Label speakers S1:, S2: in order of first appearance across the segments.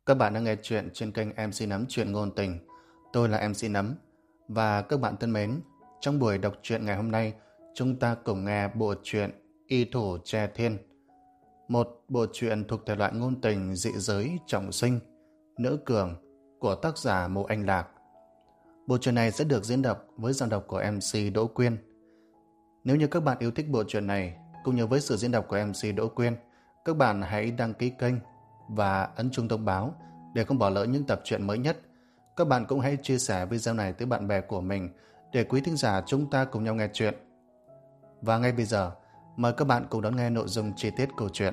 S1: Các bạn đang nghe chuyện trên kênh MC Nấm Chuyện Ngôn Tình. Tôi là MC Nấm. Và các bạn thân mến, trong buổi đọc truyện ngày hôm nay, chúng ta cùng nghe bộ truyện Y Thủ Tre Thiên. Một bộ truyện thuộc thể loại ngôn tình dị giới trọng sinh, nữ cường của tác giả Mộ Anh Lạc. Bộ truyện này sẽ được diễn đọc với giọng đọc của MC Đỗ Quyên. Nếu như các bạn yêu thích bộ truyện này, cũng như với sự diễn đọc của MC Đỗ Quyên, các bạn hãy đăng ký kênh và ấn chuông thông báo để không bỏ lỡ những tập truyện mới nhất. Các bạn cũng hãy chia sẻ video này tới bạn bè của mình để quý thính giả chúng ta cùng nhau nghe chuyện. Và ngay bây giờ, mời các bạn cùng đón nghe nội dung chi tiết câu chuyện.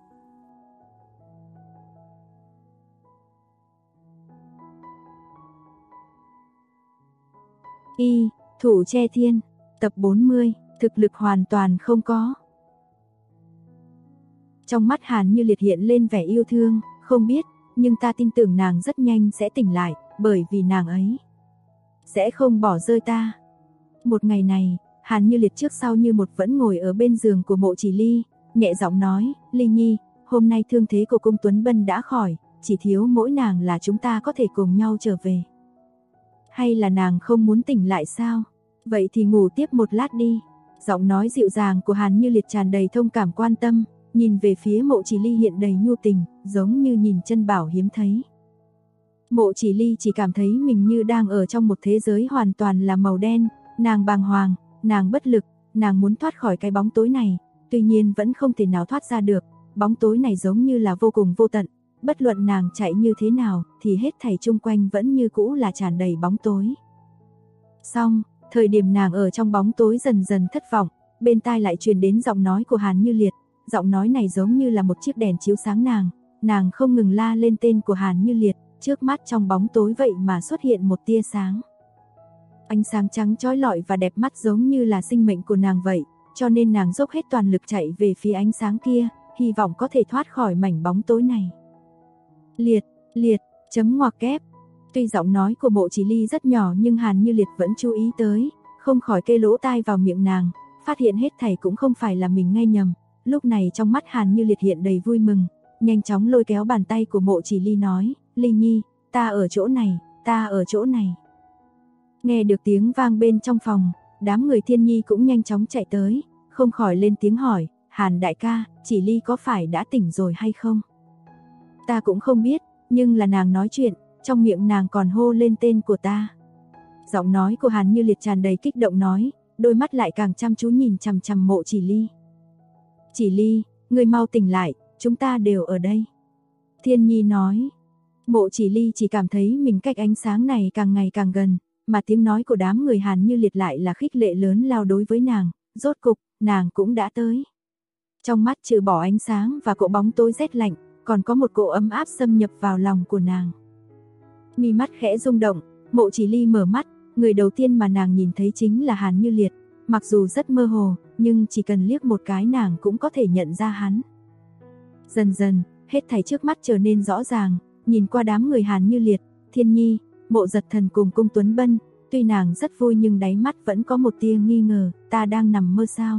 S2: Y Thủ Tre Thiên, tập 40, thực lực hoàn toàn không có. Trong mắt Hàn Như Liệt hiện lên vẻ yêu thương, không biết, nhưng ta tin tưởng nàng rất nhanh sẽ tỉnh lại, bởi vì nàng ấy sẽ không bỏ rơi ta. Một ngày này, Hàn Như Liệt trước sau như một vẫn ngồi ở bên giường của Mộ Chỉ Ly, nhẹ giọng nói, Ly Nhi, hôm nay thương thế của cung Tuấn Bân đã khỏi, chỉ thiếu mỗi nàng là chúng ta có thể cùng nhau trở về. Hay là nàng không muốn tỉnh lại sao? Vậy thì ngủ tiếp một lát đi. Giọng nói dịu dàng của Hàn Như Liệt tràn đầy thông cảm quan tâm, nhìn về phía Mộ Chỉ Ly hiện đầy nhu tình, giống như nhìn chân bảo hiếm thấy. Mộ Chỉ Ly chỉ cảm thấy mình như đang ở trong một thế giới hoàn toàn là màu đen, nàng bàng hoàng, nàng bất lực, nàng muốn thoát khỏi cái bóng tối này, tuy nhiên vẫn không thể nào thoát ra được, bóng tối này giống như là vô cùng vô tận, bất luận nàng chạy như thế nào thì hết thảy chung quanh vẫn như cũ là tràn đầy bóng tối. Xong, thời điểm nàng ở trong bóng tối dần dần thất vọng, bên tai lại truyền đến giọng nói của Hàn Như Liệt, giọng nói này giống như là một chiếc đèn chiếu sáng nàng không ngừng la lên tên của Hàn Như Liệt, trước mắt trong bóng tối vậy mà xuất hiện một tia sáng. Ánh sáng trắng chói lọi và đẹp mắt giống như là sinh mệnh của nàng vậy, cho nên nàng dốc hết toàn lực chạy về phía ánh sáng kia, hy vọng có thể thoát khỏi mảnh bóng tối này. Liệt, chấm ngoặc kép. Tuy giọng nói của Mộ Chỉ Ly rất nhỏ nhưng Hàn Như Liệt vẫn chú ý tới, không khỏi kê lỗ tai vào miệng nàng, phát hiện hết thảy cũng không phải là mình nghe nhầm. Lúc này trong mắt Hàn Như Liệt hiện đầy vui mừng, nhanh chóng lôi kéo bàn tay của Mộ Chỉ Ly nói, Ly Nhi, ta ở chỗ này, ta ở chỗ này. Nghe được tiếng vang bên trong phòng, đám người Thiên Nhi cũng nhanh chóng chạy tới, không khỏi lên tiếng hỏi, Hàn đại ca, Chỉ Ly có phải đã tỉnh rồi hay không? Ta cũng không biết, nhưng là nàng nói chuyện, trong miệng nàng còn hô lên tên của ta. Giọng nói của Hàn Như Liệt tràn đầy kích động nói, đôi mắt lại càng chăm chú nhìn chằm chằm Mộ Chỉ Ly. Chỉ Ly, ngươi mau tỉnh lại, chúng ta đều ở đây. Thiên Nhi nói. Mộ Chỉ Ly chỉ cảm thấy mình cách ánh sáng này càng ngày càng gần, mà tiếng nói của đám người Hàn Như Liệt lại là khích lệ lớn lao đối với nàng, rốt cục, nàng cũng đã tới. Trong mắt trừ bỏ ánh sáng và cỗ bóng tối rét lạnh, còn có một cỗ ấm áp xâm nhập vào lòng của nàng. Mi mắt khẽ rung động, Mộ Chỉ Ly mở mắt, người đầu tiên mà nàng nhìn thấy chính là Hàn Như Liệt, mặc dù rất mơ hồ, nhưng chỉ cần liếc một cái nàng cũng có thể nhận ra hắn. Dần dần, hết thảy trước mắt trở nên rõ ràng, nhìn qua đám người Hàn Như Liệt, Thiên Nhi, Mộ Giật Thần cùng cung Tuấn Bân, tuy nàng rất vui nhưng đáy mắt vẫn có một tia nghi ngờ, ta đang nằm mơ sao?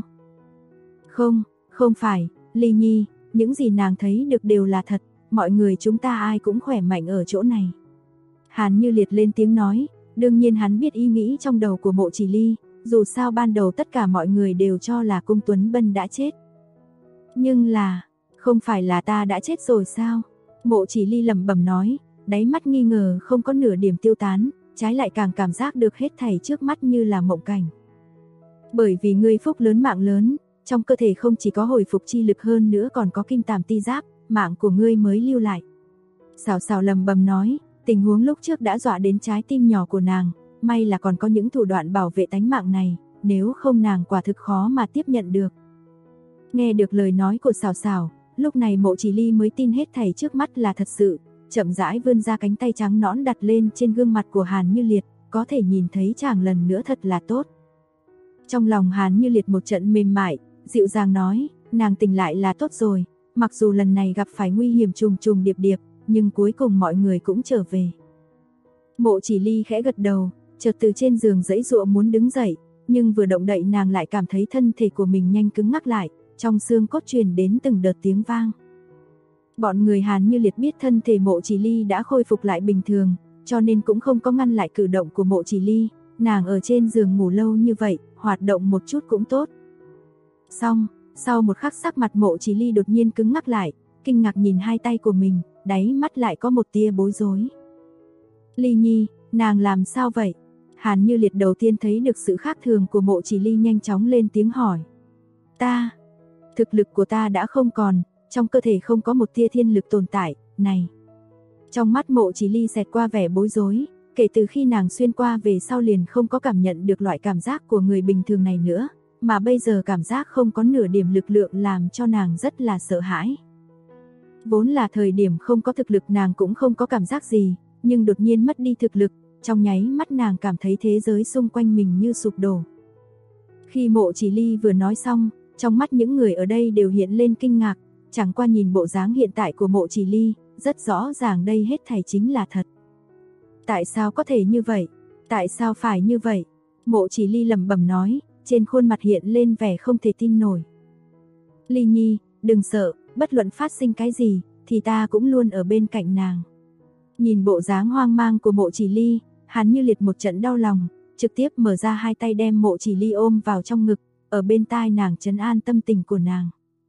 S2: Không phải, Ly Nhi, những gì nàng thấy được đều là thật, mọi người chúng ta ai cũng khỏe mạnh ở chỗ này. Hàn Như Liệt lên tiếng nói, đương nhiên hắn biết ý nghĩ trong đầu của Mộ Chỉ Ly, dù sao ban đầu tất cả mọi người đều cho là cung Tuấn Bân đã chết. Nhưng là, không phải là ta đã chết rồi sao? Mộ Chỉ Ly lẩm bẩm nói, đáy mắt nghi ngờ không có nửa điểm tiêu tán, trái lại càng cảm giác được hết thảy trước mắt như là mộng cảnh. Bởi vì ngươi phúc lớn mạng lớn, trong cơ thể không chỉ có hồi phục chi lực hơn nữa còn có kim tàm ti giáp, mạng của ngươi mới lưu lại. Xào xào lẩm bẩm nói, tình huống lúc trước đã dọa đến trái tim nhỏ của nàng, may là còn có những thủ đoạn bảo vệ tánh mạng này, nếu không nàng quả thực khó mà tiếp nhận được. Nghe được lời nói của Xào Xào, lúc này Mộ Chỉ Ly mới tin hết thảy trước mắt là thật sự, chậm rãi vươn ra cánh tay trắng nõn đặt lên trên gương mặt của Hàn Như Liệt, có thể nhìn thấy chàng lần nữa thật là tốt. Trong lòng Hàn Như Liệt một trận mềm mại, dịu dàng nói, nàng tỉnh lại là tốt rồi, mặc dù lần này gặp phải nguy hiểm trùng trùng điệp điệp, nhưng cuối cùng mọi người cũng trở về. Mộ Chỉ Ly khẽ gật đầu, chợt từ trên giường giãy giụa muốn đứng dậy, nhưng vừa động đậy nàng lại cảm thấy thân thể của mình nhanh cứng ngắc lại, trong xương cốt truyền đến từng đợt tiếng vang. Bọn người Hàn Như Liệt biết thân thể Mộ Chỉ Ly đã khôi phục lại bình thường, cho nên cũng không có ngăn lại cử động của Mộ Chỉ Ly, nàng ở trên giường ngủ lâu như vậy, hoạt động một chút cũng tốt. Xong, sau một khắc sắc mặt Mộ Chỉ Ly đột nhiên cứng ngắc lại, kinh ngạc nhìn hai tay của mình, đáy mắt lại có một tia bối rối. Ly Nhi, nàng làm sao vậy? Hàn Như Liệt đầu tiên thấy được sự khác thường của Mộ Chỉ Ly nhanh chóng lên tiếng hỏi. Thực lực của ta đã không còn, trong cơ thể không có một tia thiên lực tồn tại, này. Trong mắt Mộ Chỉ Ly xẹt qua vẻ bối rối, kể từ khi nàng xuyên qua về sau liền không có cảm nhận được loại cảm giác của người bình thường này nữa, mà bây giờ cảm giác không có nửa điểm lực lượng làm cho nàng rất là sợ hãi. Vốn là thời điểm không có thực lực nàng cũng không có cảm giác gì, nhưng đột nhiên mất đi thực lực, trong nháy mắt nàng cảm thấy thế giới xung quanh mình như sụp đổ. Khi Mộ Chỉ Ly vừa nói xong, trong mắt những người ở đây đều hiện lên kinh ngạc, chẳng qua nhìn bộ dáng hiện tại của Mộ Chỉ Ly, rất rõ ràng đây hết thảy chính là thật. Tại sao có thể như vậy? Tại sao phải như vậy? Mộ Chỉ Ly lẩm bẩm nói, trên khuôn mặt hiện lên vẻ không thể tin nổi. Ly Nhi, đừng sợ, bất luận phát sinh cái gì, thì ta cũng luôn ở bên cạnh nàng. Nhìn bộ dáng hoang mang của Mộ Chỉ Ly, Hàn Như Liệt một trận đau lòng, trực tiếp mở ra hai tay đem Mộ Chỉ Ly ôm vào trong ngực, ở bên tai nàng trấn an tâm tình của nàng.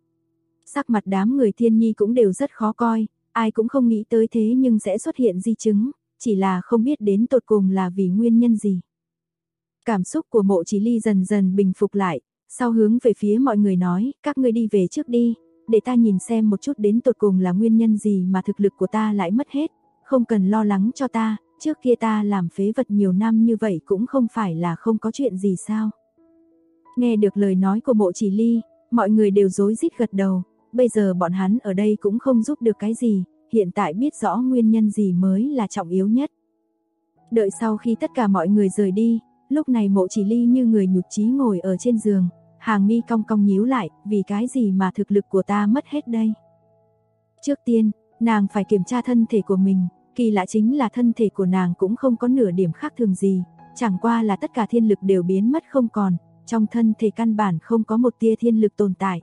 S2: Sắc mặt đám người Thiên Nhi cũng đều rất khó coi, ai cũng không nghĩ tới thế nhưng sẽ xuất hiện di chứng, chỉ là không biết đến tột cùng là vì nguyên nhân gì. Cảm xúc của Mộ Chỉ Ly dần dần bình phục lại, sau hướng về phía mọi người nói, các ngươi đi về trước đi, để ta nhìn xem một chút đến tột cùng là nguyên nhân gì mà thực lực của ta lại mất hết, không cần lo lắng cho ta, trước kia ta làm phế vật nhiều năm như vậy cũng không phải là không có chuyện gì sao. Nghe được lời nói của Mộ Chỉ Ly, mọi người đều rối rít gật đầu, bây giờ bọn hắn ở đây cũng không giúp được cái gì, hiện tại biết rõ nguyên nhân gì mới là trọng yếu nhất. Đợi sau khi tất cả mọi người rời đi, lúc này Mộ Chỉ Ly như người nhụt chí ngồi ở trên giường, hàng mi cong cong nhíu lại, vì cái gì mà thực lực của ta mất hết đây? Trước tiên, nàng phải kiểm tra thân thể của mình, kỳ lạ chính là thân thể của nàng cũng không có nửa điểm khác thường gì, chẳng qua là tất cả thiên lực đều biến mất không còn, trong thân thể căn bản không có một tia thiên lực tồn tại.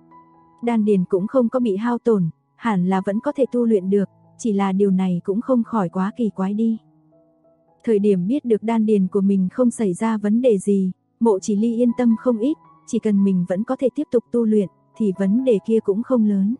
S2: Đan điền cũng không có bị hao tổn, hẳn là vẫn có thể tu luyện được, chỉ là điều này cũng không khỏi quá kỳ quái đi. Thời điểm biết được đan điền của mình không xảy ra vấn đề gì, Mộ Chỉ Ly yên tâm không ít, chỉ cần mình vẫn có thể tiếp tục tu luyện, thì vấn đề kia cũng không lớn.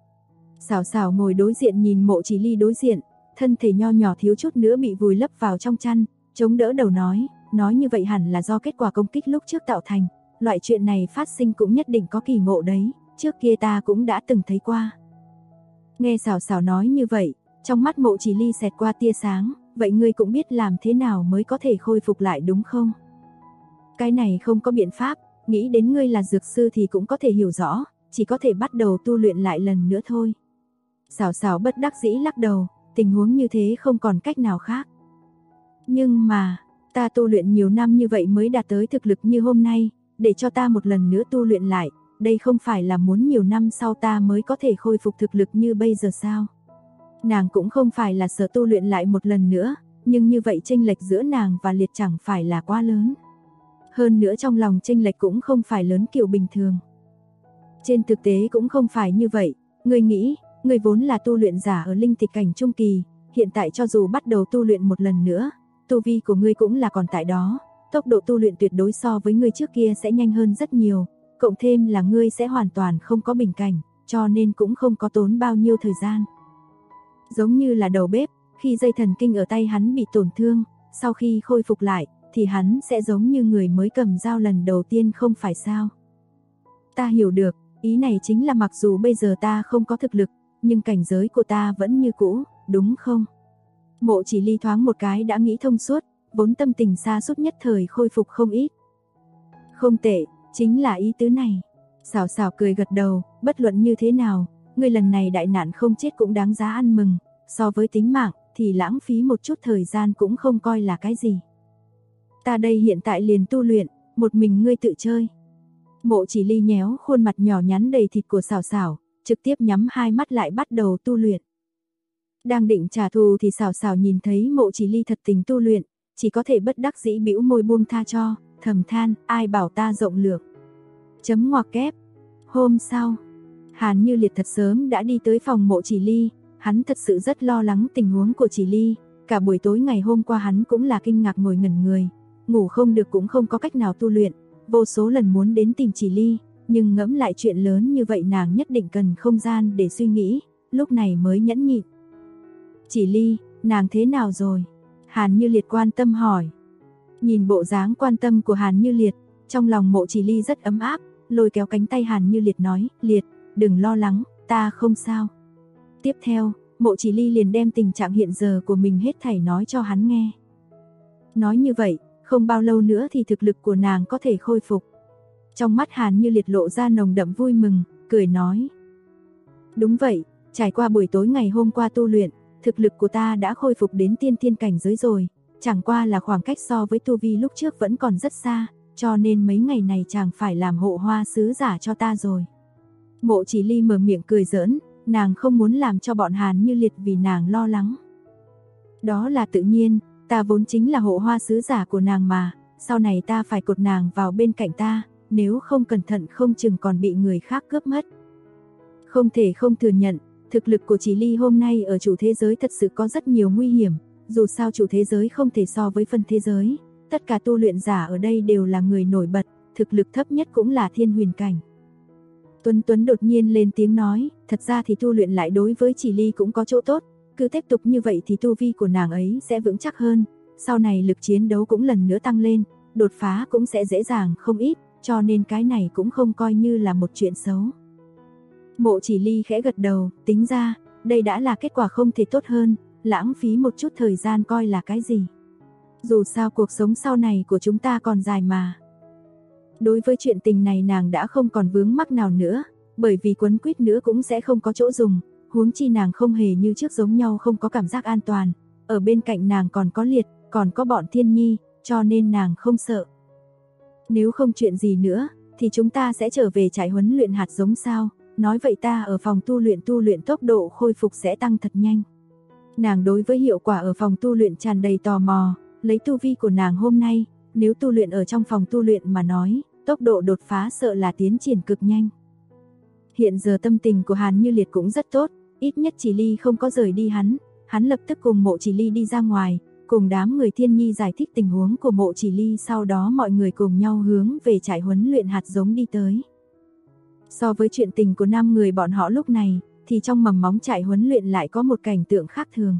S2: Xảo Xảo ngồi đối diện nhìn Mộ Chỉ Ly đối diện, thân thể nho nhỏ thiếu chút nữa bị vùi lấp vào trong chăn, chống đỡ đầu nói như vậy hẳn là do kết quả công kích lúc trước tạo thành, loại chuyện này phát sinh cũng nhất định có kỳ ngộ đấy, trước kia ta cũng đã từng thấy qua. Nghe Xảo Xảo nói như vậy, trong mắt Mộ Chỉ Ly xẹt qua tia sáng, vậy ngươi cũng biết làm thế nào mới có thể khôi phục lại đúng không? Cái này không có biện pháp, nghĩ đến ngươi là dược sư thì cũng có thể hiểu rõ, chỉ có thể bắt đầu tu luyện lại lần nữa thôi. Xảo Xảo bất đắc dĩ lắc đầu, tình huống như thế không còn cách nào khác. Nhưng mà, ta tu luyện nhiều năm như vậy mới đạt tới thực lực như hôm nay, để cho ta một lần nữa tu luyện lại, đây không phải là muốn nhiều năm sau ta mới có thể khôi phục thực lực như bây giờ sao? Nàng cũng không phải là sợ tu luyện lại một lần nữa, nhưng như vậy chênh lệch giữa nàng và Liệt chẳng phải là quá lớn. Hơn nữa trong lòng chênh lệch cũng không phải lớn kiểu bình thường. Trên thực tế cũng không phải như vậy, ngươi nghĩ, ngươi vốn là tu luyện giả ở linh tịch cảnh trung kỳ, hiện tại cho dù bắt đầu tu luyện một lần nữa, tu vi của ngươi cũng là còn tại đó, tốc độ tu luyện tuyệt đối so với ngươi trước kia sẽ nhanh hơn rất nhiều, cộng thêm là ngươi sẽ hoàn toàn không có bình cảnh, cho nên cũng không có tốn bao nhiêu thời gian. Giống như là đầu bếp, khi dây thần kinh ở tay hắn bị tổn thương, sau khi khôi phục lại, thì hắn sẽ giống như người mới cầm dao lần đầu tiên không phải sao? Ta hiểu được, ý này chính là mặc dù bây giờ ta không có thực lực, nhưng cảnh giới của ta vẫn như cũ, đúng không? Mộ Chỉ Ly thoáng một cái đã nghĩ thông suốt, vốn tâm tình sa sút nhất thời khôi phục không ít. Không tệ, chính là ý tứ này. Xảo Xảo cười gật đầu, bất luận như thế nào, ngươi lần này đại nạn không chết cũng đáng giá ăn mừng, so với tính mạng thì lãng phí một chút thời gian cũng không coi là cái gì. Ta đây hiện tại liền tu luyện, một mình ngươi tự chơi. Mộ Chỉ Ly nhéo khuôn mặt nhỏ nhắn đầy thịt của Xảo Xảo, trực tiếp nhắm hai mắt lại bắt đầu tu luyện. Đang định trả thù thì Xảo Xảo nhìn thấy Mộ Chỉ Ly thật tình tu luyện, chỉ có thể bất đắc dĩ bĩu môi buông tha cho, thầm than, ai bảo ta rộng lượng. Chấm ngoặc kép. Hôm sau, Hàn Như Liệt thật sớm đã đi tới phòng Mộ Chỉ Ly, hắn thật sự rất lo lắng tình huống của Chỉ Ly, cả buổi tối ngày hôm qua hắn cũng là kinh ngạc ngồi ngẩn người, ngủ không được cũng không có cách nào tu luyện, vô số lần muốn đến tìm Chỉ Ly, nhưng ngẫm lại chuyện lớn như vậy nàng nhất định cần không gian để suy nghĩ, lúc này mới nhẫn nhịn. Chỉ Ly, nàng thế nào rồi? Hàn Như Liệt quan tâm hỏi. Nhìn bộ dáng quan tâm của Hàn Như Liệt, trong lòng Mộ Chỉ Ly rất ấm áp, lôi kéo cánh tay Hàn Như Liệt nói, Liệt, đừng lo lắng, ta không sao. Tiếp theo, Mộ Chỉ Ly liền đem tình trạng hiện giờ của mình hết thảy nói cho hắn nghe. Nói như vậy, không bao lâu nữa thì thực lực của nàng có thể khôi phục. Trong mắt Hàn Như Liệt lộ ra nồng đậm vui mừng, cười nói. Đúng vậy, trải qua buổi tối ngày hôm qua tu luyện, thực lực của ta đã khôi phục đến tiên thiên cảnh giới rồi, chẳng qua là khoảng cách so với tu vi lúc trước vẫn còn rất xa, cho nên mấy ngày này chàng phải làm hộ hoa sứ giả cho ta rồi. Mộ Chỉ Ly mở miệng cười giỡn, nàng không muốn làm cho bọn Hàn Như Liệt vì nàng lo lắng. Đó là tự nhiên, ta vốn chính là hộ hoa sứ giả của nàng mà, sau này ta phải cột nàng vào bên cạnh ta, nếu không cẩn thận không chừng còn bị người khác cướp mất. Không thể không thừa nhận, thực lực của Chỉ Ly hôm nay ở chủ thế giới thật sự có rất nhiều nguy hiểm, dù sao chủ thế giới không thể so với phân thế giới, tất cả tu luyện giả ở đây đều là người nổi bật, thực lực thấp nhất cũng là thiên huyền cảnh. Tuấn Tuấn đột nhiên lên tiếng nói, thật ra thì tu luyện lại đối với Chỉ Ly cũng có chỗ tốt, cứ tiếp tục như vậy thì tu vi của nàng ấy sẽ vững chắc hơn, sau này lực chiến đấu cũng lần nữa tăng lên, đột phá cũng sẽ dễ dàng không ít, cho nên cái này cũng không coi như là một chuyện xấu. Mộ Chỉ Ly khẽ gật đầu, tính ra, đây đã là kết quả không thể tốt hơn, lãng phí một chút thời gian coi là cái gì. Dù sao cuộc sống sau này của chúng ta còn dài mà. Đối với chuyện tình này nàng đã không còn vướng mắc nào nữa, bởi vì quấn quýt nữa cũng sẽ không có chỗ dùng, huống chi nàng không hề như trước giống nhau không có cảm giác an toàn, ở bên cạnh nàng còn có Liệt, còn có bọn Thiên Nhi, cho nên nàng không sợ. Nếu không chuyện gì nữa, thì chúng ta sẽ trở về trại huấn luyện hạt giống sao, nói vậy ta ở phòng tu luyện tốc độ khôi phục sẽ tăng thật nhanh. Nàng đối với hiệu quả ở phòng tu luyện tràn đầy tò mò, lấy tu vi của nàng hôm nay, nếu tu luyện ở trong phòng tu luyện mà nói, tốc độ đột phá sợ là tiến triển cực nhanh. Hiện giờ tâm tình của Hàn Như Liệt cũng rất tốt, ít nhất Chỉ Ly không có rời đi hắn lập tức cùng Mộ Chỉ Ly đi ra ngoài, cùng đám người Thiên Nhi giải thích tình huống của Mộ Chỉ Ly, sau đó mọi người cùng nhau hướng về trại huấn luyện hạt giống đi tới. So với chuyện tình của 5 người bọn họ lúc này, thì trong mầm móng trại huấn luyện lại có một cảnh tượng khác thường.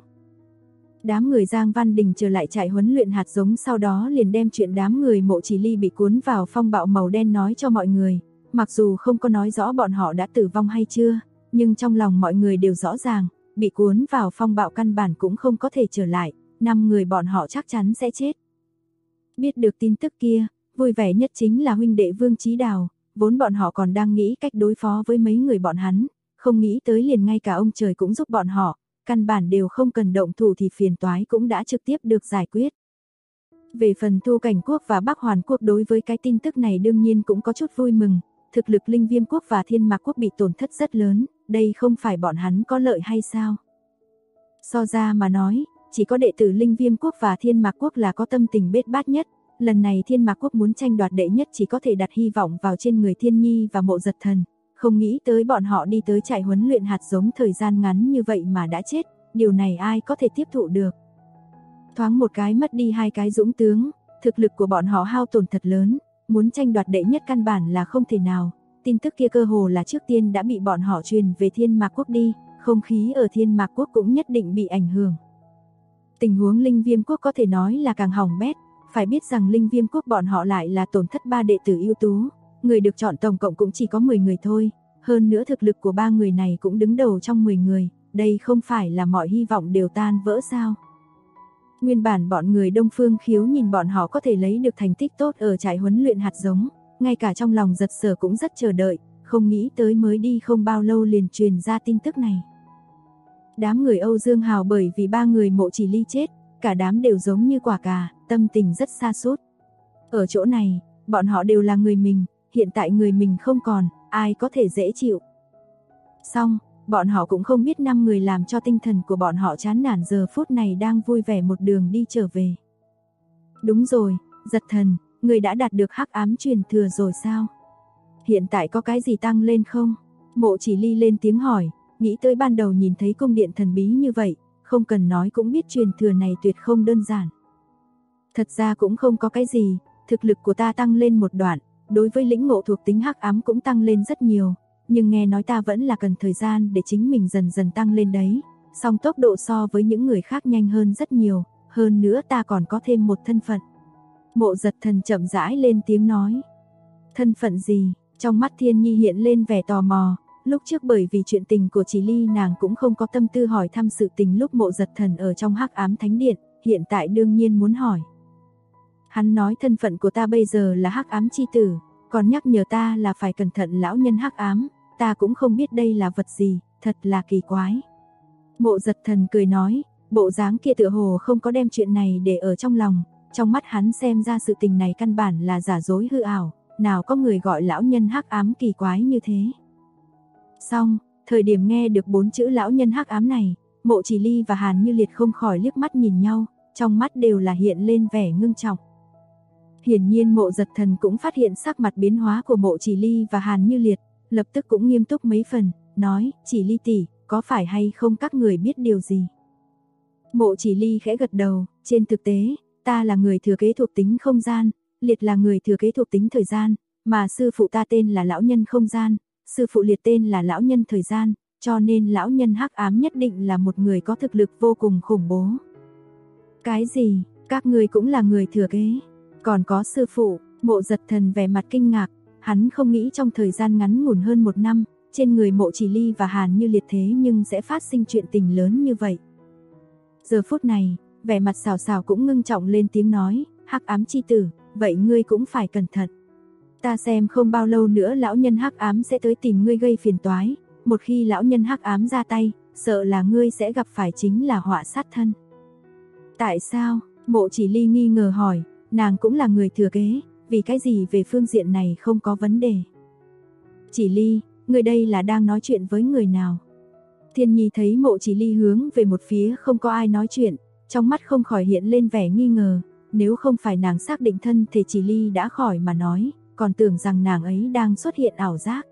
S2: Đám người Giang Văn Đình trở lại trại huấn luyện hạt giống, sau đó liền đem chuyện đám người Mộ Chỉ Ly bị cuốn vào phong bạo màu đen nói cho mọi người. Mặc dù không có nói rõ bọn họ đã tử vong hay chưa, nhưng trong lòng mọi người đều rõ ràng, bị cuốn vào phong bạo căn bản cũng không có thể trở lại, 5 người bọn họ chắc chắn sẽ chết. Biết được tin tức kia, vui vẻ nhất chính là huynh đệ Vương Chí Đào, vốn bọn họ còn đang nghĩ cách đối phó với mấy người bọn hắn, không nghĩ tới liền ngay cả ông trời cũng giúp bọn họ, căn bản đều không cần động thủ thì phiền toái cũng đã trực tiếp được giải quyết. Về phần Thu Cảnh Quốc và Bắc Hoàn Quốc đối với cái tin tức này đương nhiên cũng có chút vui mừng, thực lực Linh Viêm Quốc và Thiên Mạc Quốc bị tổn thất rất lớn, đây không phải bọn hắn có lợi hay sao? So ra mà nói, chỉ có đệ tử Linh Viêm Quốc và Thiên Mạc Quốc là có tâm tình bết bát nhất, lần này Thiên Mạc Quốc muốn tranh đoạt đệ nhất chỉ có thể đặt hy vọng vào trên người Thiên Nhi và Mộ Giật Thần, không nghĩ tới bọn họ đi tới trại huấn luyện hạt giống thời gian ngắn như vậy mà đã chết, điều này ai có thể tiếp thụ được. Thoáng một cái mất đi 2 cái dũng tướng, thực lực của bọn họ hao tổn thật lớn, muốn tranh đoạt đệ nhất căn bản là không thể nào. Tin tức kia cơ hồ là trước tiên đã bị bọn họ truyền về Thiên Mạc Quốc đi, không khí ở Thiên Mạc Quốc cũng nhất định bị ảnh hưởng. Tình huống Linh Viêm Quốc có thể nói là càng hỏng bét, phải biết rằng Linh Viêm Quốc bọn họ lại là tổn thất 3 đệ tử ưu tú, người được chọn tổng cộng cũng chỉ có 10 người thôi, hơn nữa thực lực của 3 người này cũng đứng đầu trong 10 người, đây không phải là mọi hy vọng đều tan vỡ sao? Nguyên bản bọn người Đông Phương Khiếu nhìn bọn họ có thể lấy được thành tích tốt ở trại huấn luyện hạt giống, ngay cả trong lòng giật sở cũng rất chờ đợi, không nghĩ tới mới đi không bao lâu liền truyền ra tin tức này. Đám người Âu Dương Hào bởi vì 3 người Mộ Chỉ Ly chết, cả đám đều giống như quả cà, tâm tình rất sa sút. Ở chỗ này, bọn họ đều là người mình, hiện tại người mình không còn, ai có thể dễ chịu. Xong, bọn họ cũng không biết 5 người làm cho tinh thần của bọn họ chán nản giờ phút này đang vui vẻ một đường đi trở về. Đúng rồi, Giật Thần, người đã đạt được hắc ám truyền thừa rồi sao? Hiện tại có cái gì tăng lên không? Mộ Chỉ Ly lên tiếng hỏi, nghĩ tới ban đầu nhìn thấy cung điện thần bí như vậy, không cần nói cũng biết truyền thừa này tuyệt không đơn giản. Thật ra cũng không có cái gì, thực lực của ta tăng lên một đoạn, đối với lĩnh ngộ thuộc tính hắc ám cũng tăng lên rất nhiều, nhưng nghe nói ta vẫn là cần thời gian để chính mình dần dần tăng lên đấy, song tốc độ so với những người khác nhanh hơn rất nhiều, hơn nữa ta còn có thêm một thân phận. Mộ Giật Thần chậm rãi lên tiếng nói. Thân phận gì? Trong mắt Thiên Nhi hiện lên vẻ tò mò, lúc trước bởi vì chuyện tình của Chỉ Ly nàng cũng không có tâm tư hỏi thăm sự tình lúc Mộ Giật Thần ở trong Hắc Ám Thánh Điện, hiện tại đương nhiên muốn hỏi. Hắn nói thân phận của ta bây giờ là Hắc Ám chi tử, còn nhắc nhở ta là phải cẩn thận lão nhân hắc ám, ta cũng không biết đây là vật gì, thật là kỳ quái. Mộ Giật Thần cười nói, bộ dáng kia tựa hồ không có đem chuyện này để ở trong lòng, trong mắt hắn xem ra sự tình này căn bản là giả dối hư ảo, nào có người gọi lão nhân hắc ám kỳ quái như thế. Xong, thời điểm nghe được 4 chữ lão nhân hắc ám này, Mộ Chỉ Ly và Hàn Như Liệt không khỏi liếc mắt nhìn nhau, trong mắt đều là hiện lên vẻ ngưng trọng. Hiển nhiên Mộ Giật Thần cũng phát hiện sắc mặt biến hóa của Mộ Chỉ Ly và Hàn Như Liệt, lập tức cũng nghiêm túc mấy phần, nói, Chỉ Ly tỷ, có phải hay không các người biết điều gì? Mộ Chỉ Ly khẽ gật đầu, trên thực tế, ta là người thừa kế thuộc tính không gian, Liệt là người thừa kế thuộc tính thời gian, mà sư phụ ta tên là lão nhân không gian, sư phụ Liệt tên là lão nhân thời gian, cho nên lão nhân hắc ám nhất định là một người có thực lực vô cùng khủng bố. Cái gì? Các người cũng là người thừa kế? Còn có sư phụ? Mộ Giật Thần vẻ mặt kinh ngạc, hắn không nghĩ trong thời gian ngắn ngủn hơn 1 năm, trên người Mộ Chỉ Ly và Hàn Như Liệt thế nhưng sẽ phát sinh chuyện tình lớn như vậy. Giờ phút này, vẻ mặt Sào Sào cũng ngưng trọng lên tiếng nói, hắc ám chi tử, vậy ngươi cũng phải cẩn thận. Ta xem không bao lâu nữa lão nhân hắc ám sẽ tới tìm ngươi gây phiền toái, một khi lão nhân hắc ám ra tay, sợ là ngươi sẽ gặp phải chính là họa sát thân. Tại sao? Mộ Chỉ Ly nghi ngờ hỏi, nàng cũng là người thừa kế, vì cái gì về phương diện này không có vấn đề. Chỉ Ly, ngươi đây là đang nói chuyện với người nào? Thiên Nhi thấy Mộ Chỉ Ly hướng về một phía không có ai nói chuyện, trong mắt không khỏi hiện lên vẻ nghi ngờ, nếu không phải nàng xác định thân thể Chỉ Ly đã khỏi mà nói, còn tưởng rằng nàng ấy đang xuất hiện ảo giác.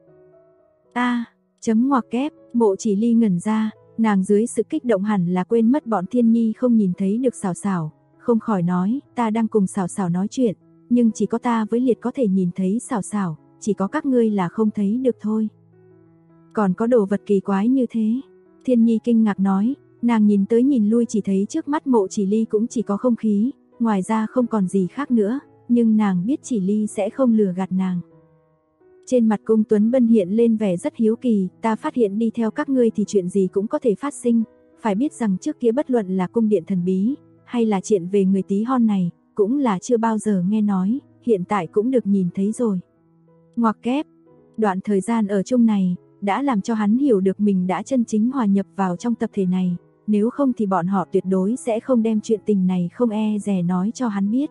S2: Chấm ngoặc kép, Mộ Chỉ Ly ngẩn ra, nàng dưới sự kích động hẳn là quên mất bọn Thiên Nhi không nhìn thấy được Sào Sào, không khỏi nói, ta đang cùng Sào Sào nói chuyện, nhưng chỉ có ta với Liệt có thể nhìn thấy Sào Sào, chỉ có các ngươi là không thấy được thôi. Còn có đồ vật kỳ quái như thế? Thiên Nhi kinh ngạc nói, nàng nhìn tới nhìn lui chỉ thấy trước mắt Mộ Chỉ Ly cũng chỉ có không khí, ngoài ra không còn gì khác nữa, nhưng nàng biết Chỉ Ly sẽ không lừa gạt nàng. Trên mặt Cung Tuấn Bân hiện lên vẻ rất hiếu kỳ, ta phát hiện đi theo các ngươi thì chuyện gì cũng có thể phát sinh, phải biết rằng trước kia bất luận là cung điện thần bí, hay là chuyện về người tí hon này, cũng là chưa bao giờ nghe nói, hiện tại cũng được nhìn thấy rồi. Ngoặc kép, đoạn thời gian ở chung này, đã làm cho hắn hiểu được mình đã chân chính hòa nhập vào trong tập thể này, nếu không thì bọn họ tuyệt đối sẽ không đem chuyện tình này không e dè nói cho hắn biết.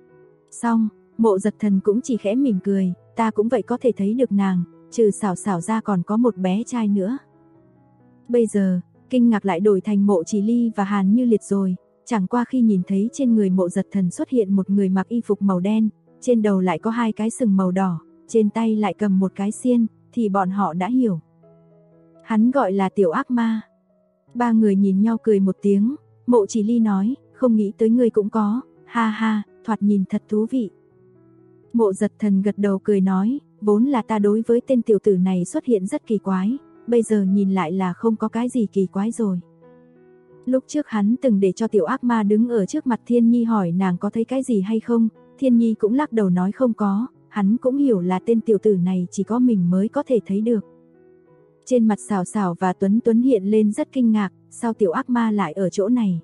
S2: Xong, Mộ Giật Thần cũng chỉ khẽ mỉm cười, ta cũng vậy có thể thấy được nàng, trừ Sào Sào ra còn có một bé trai nữa. Bây giờ, kinh ngạc lại đổi thành Mộ Chỉ Ly và Hàn Như Liệt rồi, chẳng qua khi nhìn thấy trên người Mộ Giật Thần xuất hiện một người mặc y phục màu đen, trên đầu lại có 2 cái sừng màu đỏ, trên tay lại cầm một cái xiên, thì bọn họ đã hiểu. Hắn gọi là tiểu ác ma. 3 người nhìn nhau cười một tiếng, Mộ Chỉ Ly nói, không nghĩ tới ngươi cũng có, ha ha, thoạt nhìn thật thú vị. Mộ Giật Thần gật đầu cười nói, vốn là ta đối với tên tiểu tử này xuất hiện rất kỳ quái, bây giờ nhìn lại là không có cái gì kỳ quái rồi. Lúc trước hắn từng để cho tiểu ác ma đứng ở trước mặt Thiên Nhi hỏi nàng có thấy cái gì hay không, Thiên Nhi cũng lắc đầu nói không có, hắn cũng hiểu là tên tiểu tử này chỉ có mình mới có thể thấy được. Trên mặt Sào Sào và Tuấn Tuấn hiện lên rất kinh ngạc, sao tiểu ác ma lại ở chỗ này,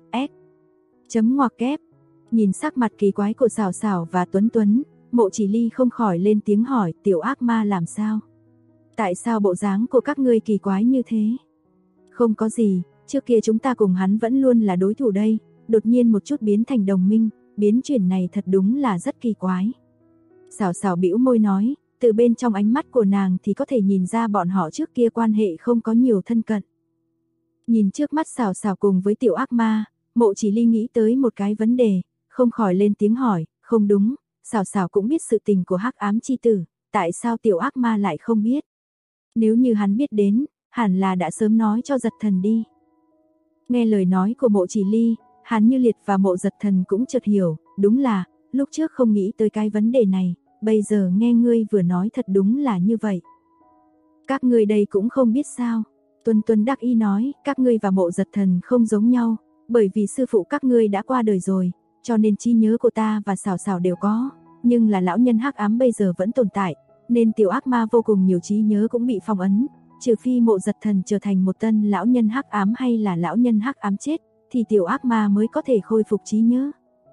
S2: chấm ngoặc kép. Nhìn sắc mặt kỳ quái của Sào Sào và Tuấn Tuấn, Mộ Chỉ Ly không khỏi lên tiếng hỏi, tiểu ác ma làm sao? Tại sao bộ dáng của các ngươi kỳ quái như thế? Không có gì, trước kia chúng ta cùng hắn vẫn luôn là đối thủ đây, đột nhiên một chút biến thành đồng minh, biến chuyển này thật đúng là rất kỳ quái. Sào Sào bĩu môi nói, từ bên trong ánh mắt của nàng thì có thể nhìn ra bọn họ trước kia quan hệ không có nhiều thân cận. Nhìn trước mắt Sào Sào cùng với tiểu ác ma, Mộ Chỉ Ly nghĩ tới một cái vấn đề, không khỏi lên tiếng hỏi, không đúng, Sào Sào cũng biết sự tình của hắc ám chi tử, tại sao tiểu ác ma lại không biết? Nếu như hắn biết đến, hẳn là đã sớm nói cho Giật Thần đi. Nghe lời nói của Mộ Chỉ Ly, Hàn Như Liệt và Mộ Giật Thần cũng chợt hiểu, đúng là, lúc trước không nghĩ tới cái vấn đề này, bây giờ nghe ngươi vừa nói thật đúng là như vậy. Các ngươi đây cũng không biết sao. Tuấn Tuấn đắc ý nói, các ngươi và Mộ Giật Thần không giống nhau, bởi vì sư phụ các ngươi đã qua đời rồi, cho nên trí nhớ của ta và Sảo Sảo đều có, nhưng là lão nhân hắc ám bây giờ vẫn tồn tại, nên tiểu ác ma vô cùng nhiều trí nhớ cũng bị phong ấn, trừ phi Mộ Giật Thần trở thành một tân lão nhân hắc ám hay là lão nhân hắc ám chết, thì tiểu ác ma mới có thể khôi phục trí nhớ.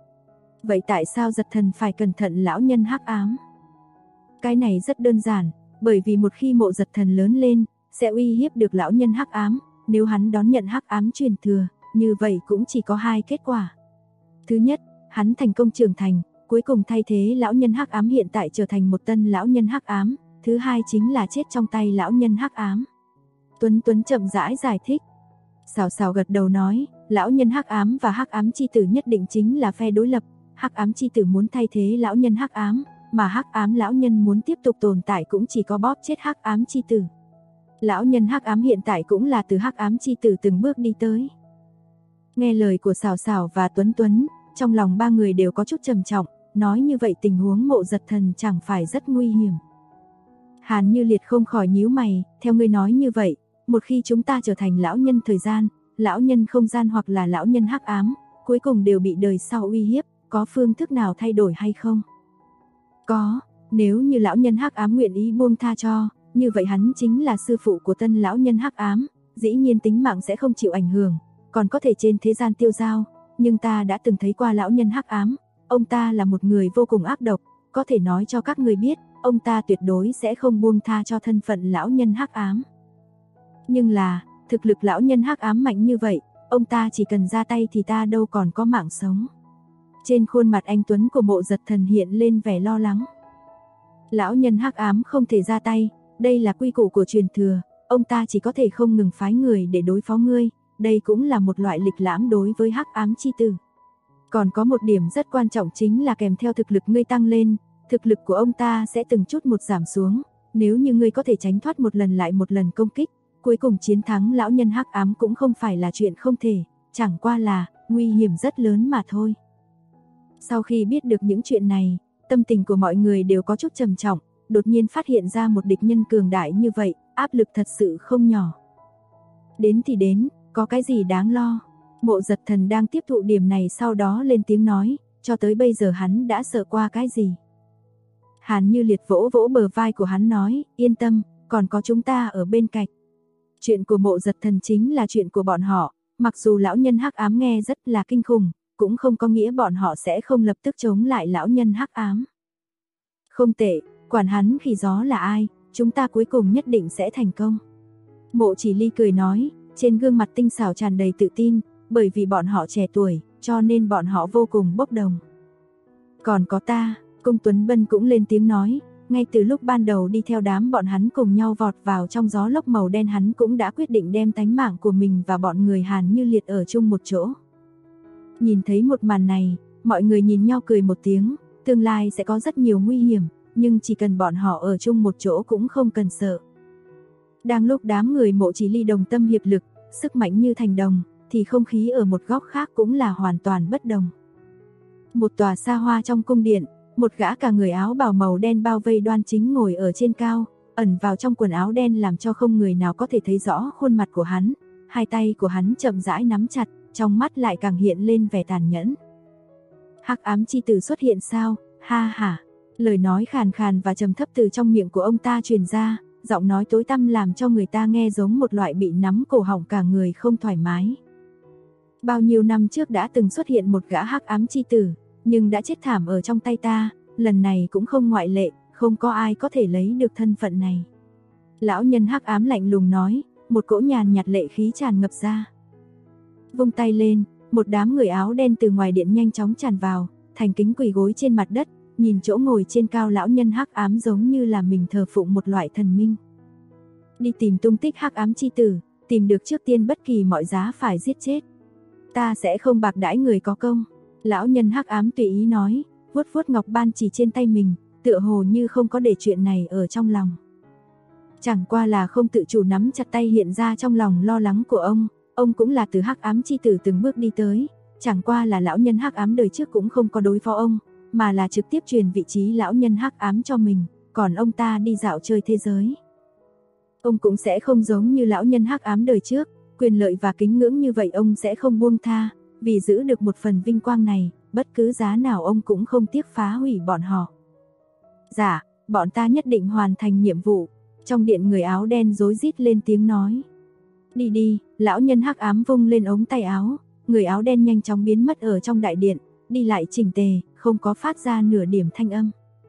S2: Vậy tại sao Giật Thần phải cẩn thận lão nhân hắc ám? Cái này rất đơn giản, bởi vì một khi Mộ Giật Thần lớn lên, sẽ uy hiếp được lão nhân hắc ám, nếu hắn đón nhận hắc ám truyền thừa, như vậy cũng chỉ có hai kết quả. Thứ nhất, hắn thành công trưởng thành, cuối cùng thay thế lão nhân hắc ám hiện tại trở thành một tân lão nhân hắc ám, thứ hai chính là chết trong tay lão nhân hắc ám. Tuấn Tuấn chậm rãi giải thích. Sảo Sảo gật đầu nói, lão nhân hắc ám và hắc ám chi tử nhất định chính là phe đối lập, hắc ám chi tử muốn thay thế lão nhân hắc ám, mà hắc ám lão nhân muốn tiếp tục tồn tại cũng chỉ có bóp chết hắc ám chi tử. Lão nhân hắc ám hiện tại cũng là từ hắc ám chi tử từng bước đi tới. Nghe lời của Sảo Sảo và Tuấn Tuấn, trong lòng ba người đều có chút trầm trọng, nói như vậy tình huống Mộ Giật Thần chẳng phải rất nguy hiểm. Hàn Như Liệt không khỏi nhíu mày, theo ngươi nói như vậy, một khi chúng ta trở thành lão nhân thời gian, lão nhân không gian hoặc là lão nhân hắc ám, cuối cùng đều bị đời sau uy hiếp, có phương thức nào thay đổi hay không? Có, nếu như lão nhân hắc ám nguyện ý buông tha cho, như vậy hắn chính là sư phụ của tân lão nhân hắc ám, dĩ nhiên tính mạng sẽ không chịu ảnh hưởng, còn có thể trên thế gian tiêu dao, nhưng ta đã từng thấy qua lão nhân hắc ám, ông ta là một người vô cùng ác độc, có thể nói cho các ngươi biết, ông ta tuyệt đối sẽ không buông tha cho thân phận lão nhân hắc ám. Nhưng là, thực lực lão nhân hắc ám mạnh như vậy, ông ta chỉ cần ra tay thì ta đâu còn có mạng sống. Trên khuôn mặt anh tuấn của Mộ Giật Thần hiện lên vẻ lo lắng. Lão nhân hắc ám không thể ra tay, đây là quy củ của truyền thừa, ông ta chỉ có thể không ngừng phái người để đối phó ngươi, đây cũng là một loại lịch lãm đối với hắc ám chi tử. Còn có một điểm rất quan trọng chính là kèm theo thực lực ngươi tăng lên, thực lực của ông ta sẽ từng chút một giảm xuống, nếu như ngươi có thể tránh thoát một lần lại một lần công kích, cuối cùng chiến thắng lão nhân hắc ám cũng không phải là chuyện không thể, chẳng qua là nguy hiểm rất lớn mà thôi. Sau khi biết được những chuyện này, tâm tình của mọi người đều có chút trầm trọng, đột nhiên phát hiện ra một địch nhân cường đại như vậy, áp lực thật sự không nhỏ. Đến thì đến, có cái gì đáng lo? Mộ Giật Thần đang tiếp thụ điểm này sau đó lên tiếng nói, cho tới bây giờ hắn đã sợ qua cái gì? Hàn Như Liệt vỗ vỗ bờ vai của hắn nói, yên tâm, còn có chúng ta ở bên cạnh. Chuyện của Mộ Giật Thần chính là chuyện của bọn họ, mặc dù lão nhân hắc ám nghe rất là kinh khủng, cũng không có nghĩa bọn họ sẽ không lập tức chống lại lão nhân hắc ám. Không tệ, quản hắn khi gió là ai, chúng ta cuối cùng nhất định sẽ thành công. Mộ Chỉ Ly cười nói, trên gương mặt tinh xảo tràn đầy tự tin, bởi vì bọn họ trẻ tuổi, cho nên bọn họ vô cùng bốc đồng. Còn có ta, Cung Tuấn Bân cũng lên tiếng nói, ngay từ lúc ban đầu đi theo đám bọn hắn cùng nhau vọt vào trong gió lốc màu đen hắn cũng đã quyết định đem tánh mạng của mình và bọn người Hàn Như Liệt ở chung một chỗ. Nhìn thấy một màn này, mọi người nhìn nhau cười một tiếng, tương lai sẽ có rất nhiều nguy hiểm, nhưng chỉ cần bọn họ ở chung một chỗ cũng không cần sợ. Đang lúc đám người Mộ Chỉ Ly đồng tâm hiệp lực, sức mạnh như thành đồng, thì không khí ở một góc khác cũng là hoàn toàn bất đồng. Một tòa xa hoa trong cung điện, một gã cả người áo bào màu đen bao vây đoan chính ngồi ở trên cao, ẩn vào trong quần áo đen làm cho không người nào có thể thấy rõ khuôn mặt của hắn, hai tay của hắn chậm rãi nắm chặt, trong mắt lại càng hiện lên vẻ tàn nhẫn. Hắc ám chi tử xuất hiện sao? Ha ha. Lời nói khàn khàn và trầm thấp từ trong miệng của ông ta truyền ra, giọng nói tối tăm làm cho người ta nghe giống một loại bị nắm cổ họng cả người không thoải mái. Bao nhiêu năm trước đã từng xuất hiện một gã hắc ám chi tử, nhưng đã chết thảm ở trong tay ta, lần này cũng không ngoại lệ, không có ai có thể lấy được thân phận này. Lão nhân hắc ám lạnh lùng nói, một cỗ nhàn nhạt lệ khí tràn ngập ra. Vung tay lên, một đám người áo đen từ ngoài điện nhanh chóng tràn vào, thành kính quỳ gối trên mặt đất, nhìn chỗ ngồi trên cao lão nhân hắc ám giống như là mình thờ phụng một loại thần minh. Đi tìm tung tích hắc ám chi tử, tìm được trước tiên bất kỳ mọi giá phải giết chết. Ta sẽ không bạc đãi người có công. Lão nhân hắc ám tùy ý nói, vuốt vuốt ngọc ban chỉ trên tay mình, tựa hồ như không có để chuyện này ở trong lòng. Chẳng qua là không tự chủ nắm chặt tay hiện ra trong lòng lo lắng của ông cũng là từ hắc ám chi tử từng bước đi tới, chẳng qua là lão nhân hắc ám đời trước cũng không có đối phó ông, mà là trực tiếp truyền vị trí lão nhân hắc ám cho mình, còn ông ta đi dạo chơi thế giới. Ông cũng sẽ không giống như lão nhân hắc ám đời trước, quyền lợi và kính ngưỡng như vậy ông sẽ không buông tha, vì giữ được một phần vinh quang này, bất cứ giá nào ông cũng không tiếc phá hủy bọn họ. Dạ, bọn ta nhất định hoàn thành nhiệm vụ. Trong điện người áo đen rối rít lên tiếng nói. Đi đi, lão nhân hắc ám vung lên ống tay áo, người áo đen nhanh chóng biến mất ở trong đại điện, đi lại chỉnh tề, không có phát ra nửa điểm thanh âm.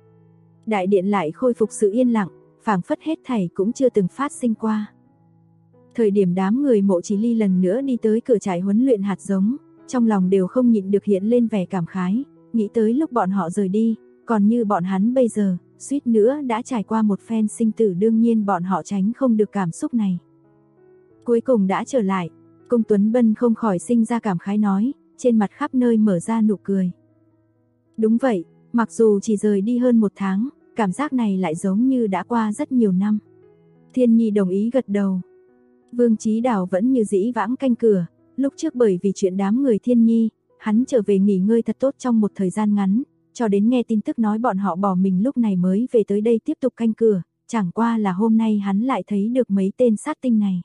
S2: Đại điện lại khôi phục sự yên lặng, phảng phất hết thảy cũng chưa từng phát sinh qua. Thời điểm đám người Mộ Chỉ Ly lần nữa đi tới cửa trại huấn luyện hạt giống, trong lòng đều không nhịn được hiện lên vẻ cảm khái, nghĩ tới lúc bọn họ rời đi, còn như bọn hắn bây giờ, suýt nữa đã trải qua một phen sinh tử, đương nhiên bọn họ tránh không được cảm xúc này. Cuối cùng đã trở lại, Cung Tuấn Bân không khỏi sinh ra cảm khái nói, trên mặt khắp nơi mở ra nụ cười. Đúng vậy, mặc dù chỉ rời đi hơn 1 tháng, cảm giác này lại giống như đã qua rất nhiều năm. Thiên Nhi đồng ý gật đầu. Vương Chí Đào vẫn như dĩ vãng canh cửa, lúc trước bởi vì chuyện đám người Thiên Nhi, hắn trở về nghỉ ngơi thật tốt trong một thời gian ngắn, cho đến nghe tin tức nói bọn họ bỏ mình lúc này mới về tới đây tiếp tục canh cửa, chẳng qua là hôm nay hắn lại thấy được mấy tên sát tinh này.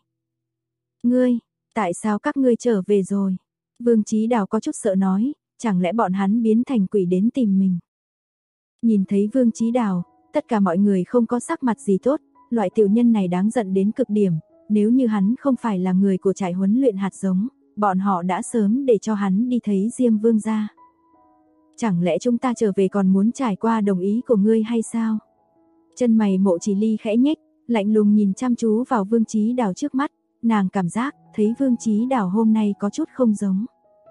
S2: Ngươi, tại sao các ngươi trở về rồi? Vương Chí Đào có chút sợ nói, chẳng lẽ bọn hắn biến thành quỷ đến tìm mình? Nhìn thấy Vương Chí Đào, tất cả mọi người không có sắc mặt gì tốt, loại tiểu nhân này đáng giận đến cực điểm, nếu như hắn không phải là người của trại huấn luyện hạt giống, bọn họ đã sớm để cho hắn đi thấy Diêm Vương gia. Chẳng lẽ chúng ta trở về còn muốn trải qua đồng ý của ngươi hay sao? Chân mày Mộ Chỉ Ly khẽ nhếch, lạnh lùng nhìn chăm chú vào Vương Chí Đào trước mắt, nàng cảm giác thấy Vương Chí Đào hôm nay có chút không giống.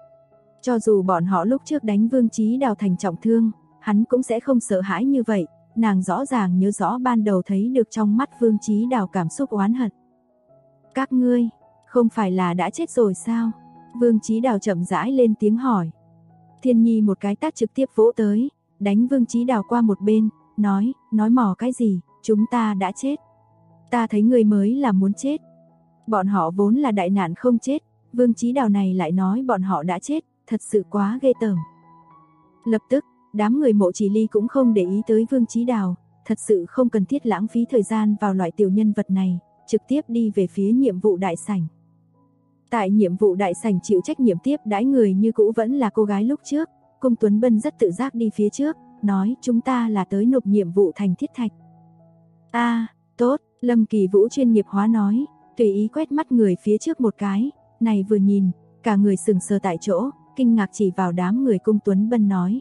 S2: Cho dù bọn họ lúc trước đánh Vương Chí Đào thành trọng thương, hắn cũng sẽ không sợ hãi như vậy, nàng rõ ràng nhớ rõ ban đầu thấy được trong mắt Vương Chí Đào cảm xúc oán hận. Các ngươi, không phải là đã chết rồi sao? Vương Chí Đào chậm rãi lên tiếng hỏi. Thiên Nhi một cái tát trực tiếp vỗ tới, đánh Vương Chí Đào qua một bên, nói mò cái gì, chúng ta đã chết. Ta thấy người mới là muốn chết. Bọn họ vốn là đại nạn không chết, Vương Chí Đào này lại nói bọn họ đã chết, thật sự quá ghê tởm. Lập tức, đám người Mộ Chỉ Ly cũng không để ý tới Vương Chí Đào, thật sự không cần thiết lãng phí thời gian vào loại tiểu nhân vật này, trực tiếp đi về phía nhiệm vụ đại sảnh. Tại nhiệm vụ đại sảnh chịu trách nhiệm tiếp đãi người như cũ vẫn là cô gái lúc trước, Cung Tuấn Bân rất tự giác đi phía trước, nói chúng ta là tới nộp nhiệm vụ thành thiết thạch. Tốt, Lâm Kỳ Vũ chuyên nghiệp hóa nói, tùy ý quét mắt người phía trước một cái, này vừa nhìn, cả người sững sờ tại chỗ, kinh ngạc chỉ vào đám người Cung Tuấn Bân nói,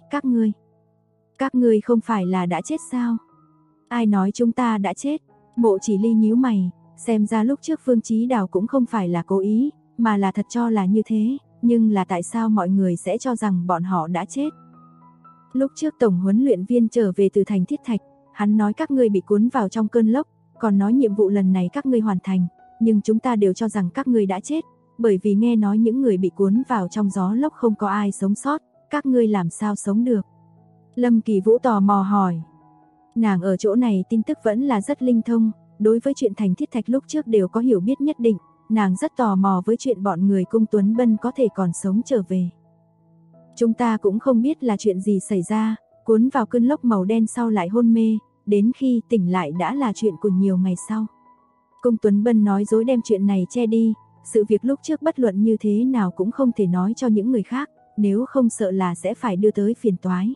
S2: các ngươi không phải là đã chết sao? Ai nói chúng ta đã chết? Mộ Chỉ Ly nhíu mày, xem ra lúc trước Vương Chí Đào cũng không phải là cố ý, mà là thật cho là như thế, nhưng là tại sao mọi người sẽ cho rằng bọn họ đã chết? Lúc trước tổng huấn luyện viên trở về từ thành Thiết Thạch, hắn nói các ngươi bị cuốn vào trong cơn lốc, còn nói nhiệm vụ lần này các ngươi hoàn thành, nhưng chúng ta đều cho rằng các ngươi đã chết, bởi vì nghe nói những người bị cuốn vào trong gió lốc không có ai sống sót, các ngươi làm sao sống được? Lâm Kỳ Vũ tò mò hỏi. Nàng ở chỗ này tin tức vẫn là rất linh thông, đối với chuyện thành Thiết Thạch lúc trước đều có hiểu biết nhất định, nàng rất tò mò với chuyện bọn người Cung Tuấn Bân có thể còn sống trở về. Chúng ta cũng không biết là chuyện gì xảy ra, cuốn vào cơn lốc màu đen sau lại hôn mê, đến khi tỉnh lại đã là chuyện của nhiều ngày sau. Cung Tuấn Bân nói dối đem chuyện này che đi, sự việc lúc trước bất luận như thế nào cũng không thể nói cho những người khác, nếu không sợ là sẽ phải đưa tới phiền toái.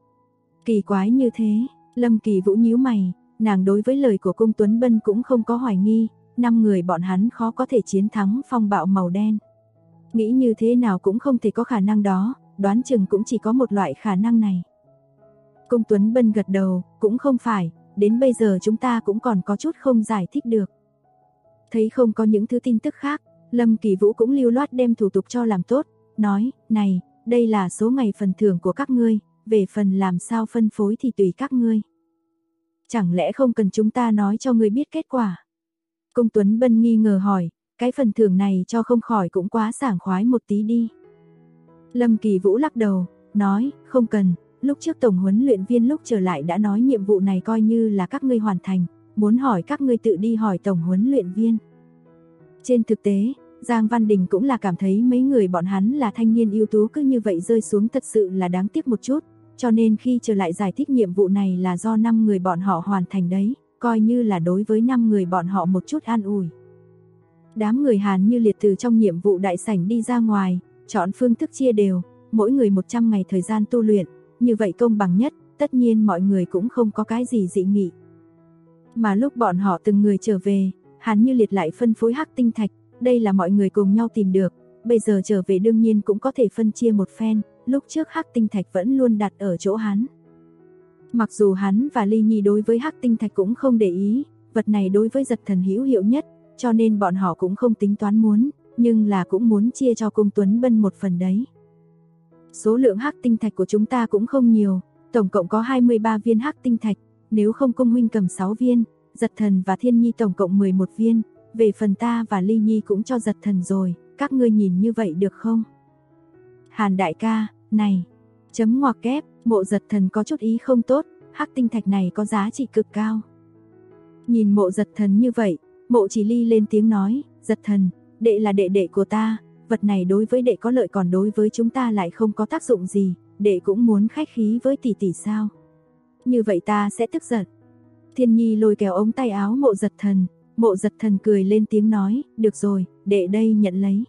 S2: Kỳ quái như thế, Lâm Kỳ Vũ nhíu mày, nàng đối với lời của Cung Tuấn Bân cũng không có hoài nghi, 5 người bọn hắn khó có thể chiến thắng phong bạo màu đen. Nghĩ như thế nào cũng không thể có khả năng đó, đoán chừng cũng chỉ có một loại khả năng này. Cung Tuấn Bân gật đầu, cũng không phải, đến bây giờ chúng ta cũng còn có chút không giải thích được. Thấy không có những thứ tin tức khác, Lâm Kỳ Vũ cũng lưu loát đem thủ tục cho làm tốt, nói, này, đây là số ngày phần thưởng của các ngươi, về phần làm sao phân phối thì tùy các ngươi. Chẳng lẽ không cần chúng ta nói cho ngươi biết kết quả? Cung Tuấn Bân nghi ngờ hỏi, cái phần thưởng này cho không khỏi cũng quá sảng khoái một tí đi. Lâm Kỳ Vũ lắc đầu, nói, không cần, lúc trước tổng huấn luyện viên lúc trở lại đã nói nhiệm vụ này coi như là các ngươi hoàn thành, muốn hỏi các ngươi tự đi hỏi tổng huấn luyện viên. Trên thực tế, Giang Văn Đình cũng là cảm thấy mấy người bọn hắn là thanh niên ưu tú cứ như vậy rơi xuống thật sự là đáng tiếc một chút, cho nên khi trở lại giải thích nhiệm vụ này là do 5 người bọn họ hoàn thành đấy, coi như là đối với 5 người bọn họ một chút an ủi. Đám người Hàn Như Liệt từ trong nhiệm vụ đại sảnh đi ra ngoài, chọn phương thức chia đều, mỗi người 100 ngày thời gian tu luyện, như vậy công bằng nhất, tất nhiên mọi người cũng không có cái gì dị nghị. Mà lúc bọn họ từng người trở về, Hàn Như Liệt lại phân phối hắc tinh thạch, đây là mọi người cùng nhau tìm được, bây giờ trở về đương nhiên cũng có thể phân chia một phen, lúc trước hắc tinh thạch vẫn luôn đặt ở chỗ hắn. Mặc dù hắn và Ly Nhi đối với hắc tinh thạch cũng không để ý, vật này đối với Giật Thần hữu hiệu nhất, cho nên bọn họ cũng không tính toán muốn, nhưng là cũng muốn chia cho Cung Tuấn Bân một phần đấy. Số lượng hắc tinh thạch của chúng ta cũng không nhiều, tổng cộng có 23 viên hắc tinh thạch, nếu không Cung huynh cầm 6 viên, Giật Thần và Thiên Nhi tổng cộng 11 viên, về phần ta và Ly Nhi cũng cho Giật Thần rồi, các ngươi nhìn như vậy được không? Hàn đại ca, này, chấm ngoặc kép, Mộ Giật Thần có chút ý không tốt, hắc tinh thạch này có giá trị cực cao. Nhìn Mộ Giật Thần như vậy, Mộ Chỉ Ly lên tiếng nói, Giật Thần, đệ là đệ đệ của ta, vật này đối với đệ có lợi còn đối với chúng ta lại không có tác dụng gì, đệ cũng muốn khách khí với tỷ tỷ sao? Như vậy ta sẽ tức giận. Thiên Nhi lôi kéo ống tay áo Mộ Giật Thần cười lên tiếng nói, được rồi, đệ đây nhận lấy.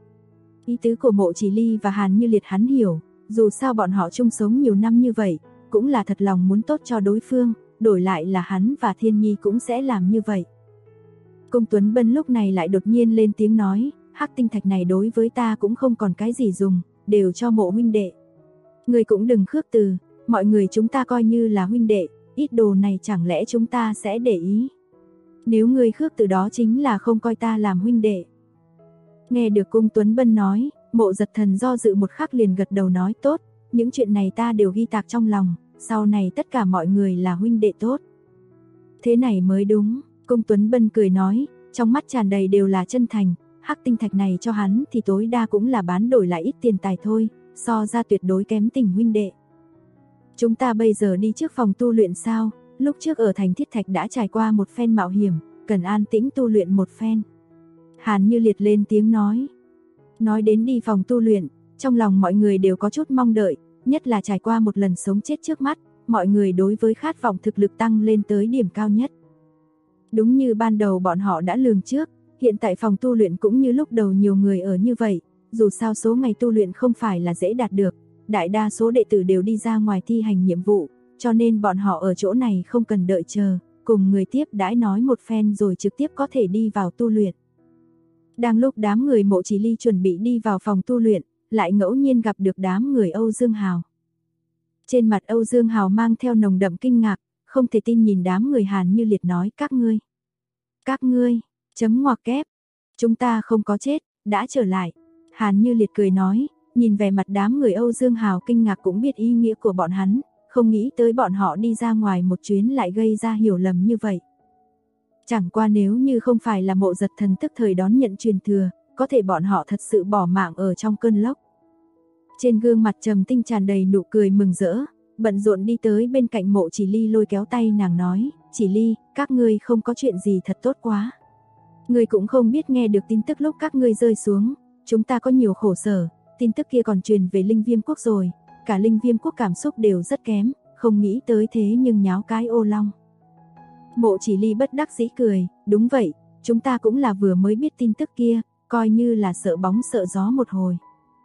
S2: Ý tứ của Mộ Chỉ Ly và Hàn Như Liệt hắn hiểu, dù sao bọn họ chung sống nhiều năm như vậy, cũng là thật lòng muốn tốt cho đối phương, đổi lại là hắn và Thiên Nhi cũng sẽ làm như vậy. Cung Tuấn Bân lúc này lại đột nhiên lên tiếng nói, hắc tinh thạch này đối với ta cũng không còn cái gì dùng, đều cho Mộ huynh đệ. Người cũng đừng khước từ, mọi người chúng ta coi như là huynh đệ, ít đồ này chẳng lẽ chúng ta sẽ để ý. Nếu người khước từ đó chính là không coi ta làm huynh đệ. Nghe được Cung Tuấn Bân nói, Mộ Giật Thần do dự một khắc liền gật đầu nói tốt, những chuyện này ta đều ghi tạc trong lòng, sau này tất cả mọi người là huynh đệ tốt. Thế này mới đúng, Cung Tuấn Bân cười nói, trong mắt tràn đầy đều là chân thành, hắc tinh thạch này cho hắn thì tối đa cũng là bán đổi lại ít tiền tài thôi, so ra tuyệt đối kém tình huynh đệ. Chúng ta bây giờ đi trước phòng tu luyện sao, lúc trước ở thành Thiết Thạch đã trải qua một phen mạo hiểm, cần an tĩnh tu luyện một phen. Hàn Như Liệt lên tiếng nói. Nói đến đi phòng tu luyện, trong lòng mọi người đều có chút mong đợi, nhất là trải qua một lần sống chết trước mắt, mọi người đối với khát vọng thực lực tăng lên tới điểm cao nhất. Đúng như ban đầu bọn họ đã lường trước, hiện tại phòng tu luyện cũng như lúc đầu nhiều người ở như vậy, dù sao số ngày tu luyện không phải là dễ đạt được, đại đa số đệ tử đều đi ra ngoài thi hành nhiệm vụ, cho nên bọn họ ở chỗ này không cần đợi chờ, cùng người tiếp đãi nói một phen rồi trực tiếp có thể đi vào tu luyện. Đang lúc đám người Mộ Chỉ Ly chuẩn bị đi vào phòng tu luyện, lại ngẫu nhiên gặp được đám người Âu Dương Hào. Trên mặt Âu Dương Hào mang theo nồng đậm kinh ngạc, không thể tin nhìn đám người Hàn Như Liệt nói các ngươi, chấm ngoặc kép, chúng ta không có chết, đã trở lại. Hàn Như Liệt cười nói, nhìn vẻ mặt đám người Âu Dương Hào kinh ngạc cũng biết ý nghĩa của bọn hắn, không nghĩ tới bọn họ đi ra ngoài một chuyến lại gây ra hiểu lầm như vậy. Chẳng qua nếu như không phải là Mộ Giật Thần tức thời đón nhận truyền thừa, có thể bọn họ thật sự bỏ mạng ở trong cơn lốc. Trên gương mặt trầm tinh tràn đầy nụ cười mừng rỡ, bận rộn đi tới bên cạnh Mộ Chỉ Ly lôi kéo tay nàng nói, Chỉ Ly, các ngươi không có chuyện gì thật tốt quá. Ngươi cũng không biết nghe được tin tức lúc các ngươi rơi xuống, chúng ta có nhiều khổ sở, tin tức kia còn truyền về Linh Viêm Quốc rồi, cả Linh Viêm Quốc cảm xúc đều rất kém, không nghĩ tới thế nhưng nháo cái ô long. Mộ Chỉ Ly bất đắc dĩ cười, đúng vậy, chúng ta cũng là vừa mới biết tin tức kia, coi như là sợ bóng sợ gió một hồi.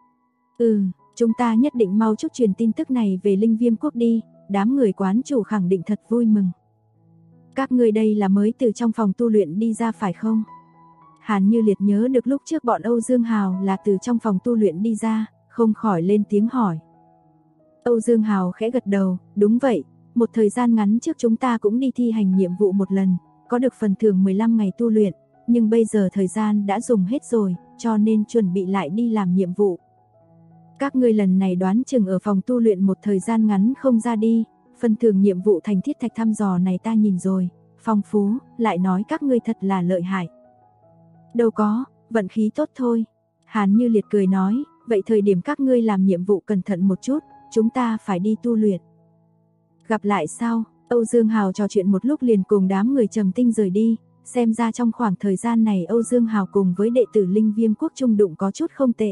S2: Chúng ta nhất định mau chút truyền tin tức này về Linh Viêm Quốc đi, đám người quán chủ khẳng định thật vui mừng. Các ngươi đây là mới từ trong phòng tu luyện đi ra phải không? Hàn Như Liệt nhớ được lúc trước bọn Âu Dương Hào là từ trong phòng tu luyện đi ra, không khỏi lên tiếng hỏi. Âu Dương Hào khẽ gật đầu, đúng vậy, một thời gian ngắn trước chúng ta cũng đi thi hành nhiệm vụ một lần, có được phần thưởng 15 ngày tu luyện, nhưng bây giờ thời gian đã dùng hết rồi, cho nên chuẩn bị lại đi làm nhiệm vụ. Các ngươi lần này đoán chừng ở phòng tu luyện một thời gian ngắn không ra đi, phần thưởng nhiệm vụ thành Thiết Thạch thăm dò này ta nhìn rồi, phong phú, lại nói các ngươi thật là lợi hại. Đâu có, vận khí tốt thôi. Hàn Như Liệt cười nói, vậy thời điểm các ngươi làm nhiệm vụ cẩn thận một chút, chúng ta phải đi tu luyện. Gặp lại sau, Âu Dương Hào trò chuyện một lúc liền cùng đám người Trầm Tinh rời đi, xem ra trong khoảng thời gian này Âu Dương Hào cùng với đệ tử Linh Viêm Quốc chung đụng có chút không tệ.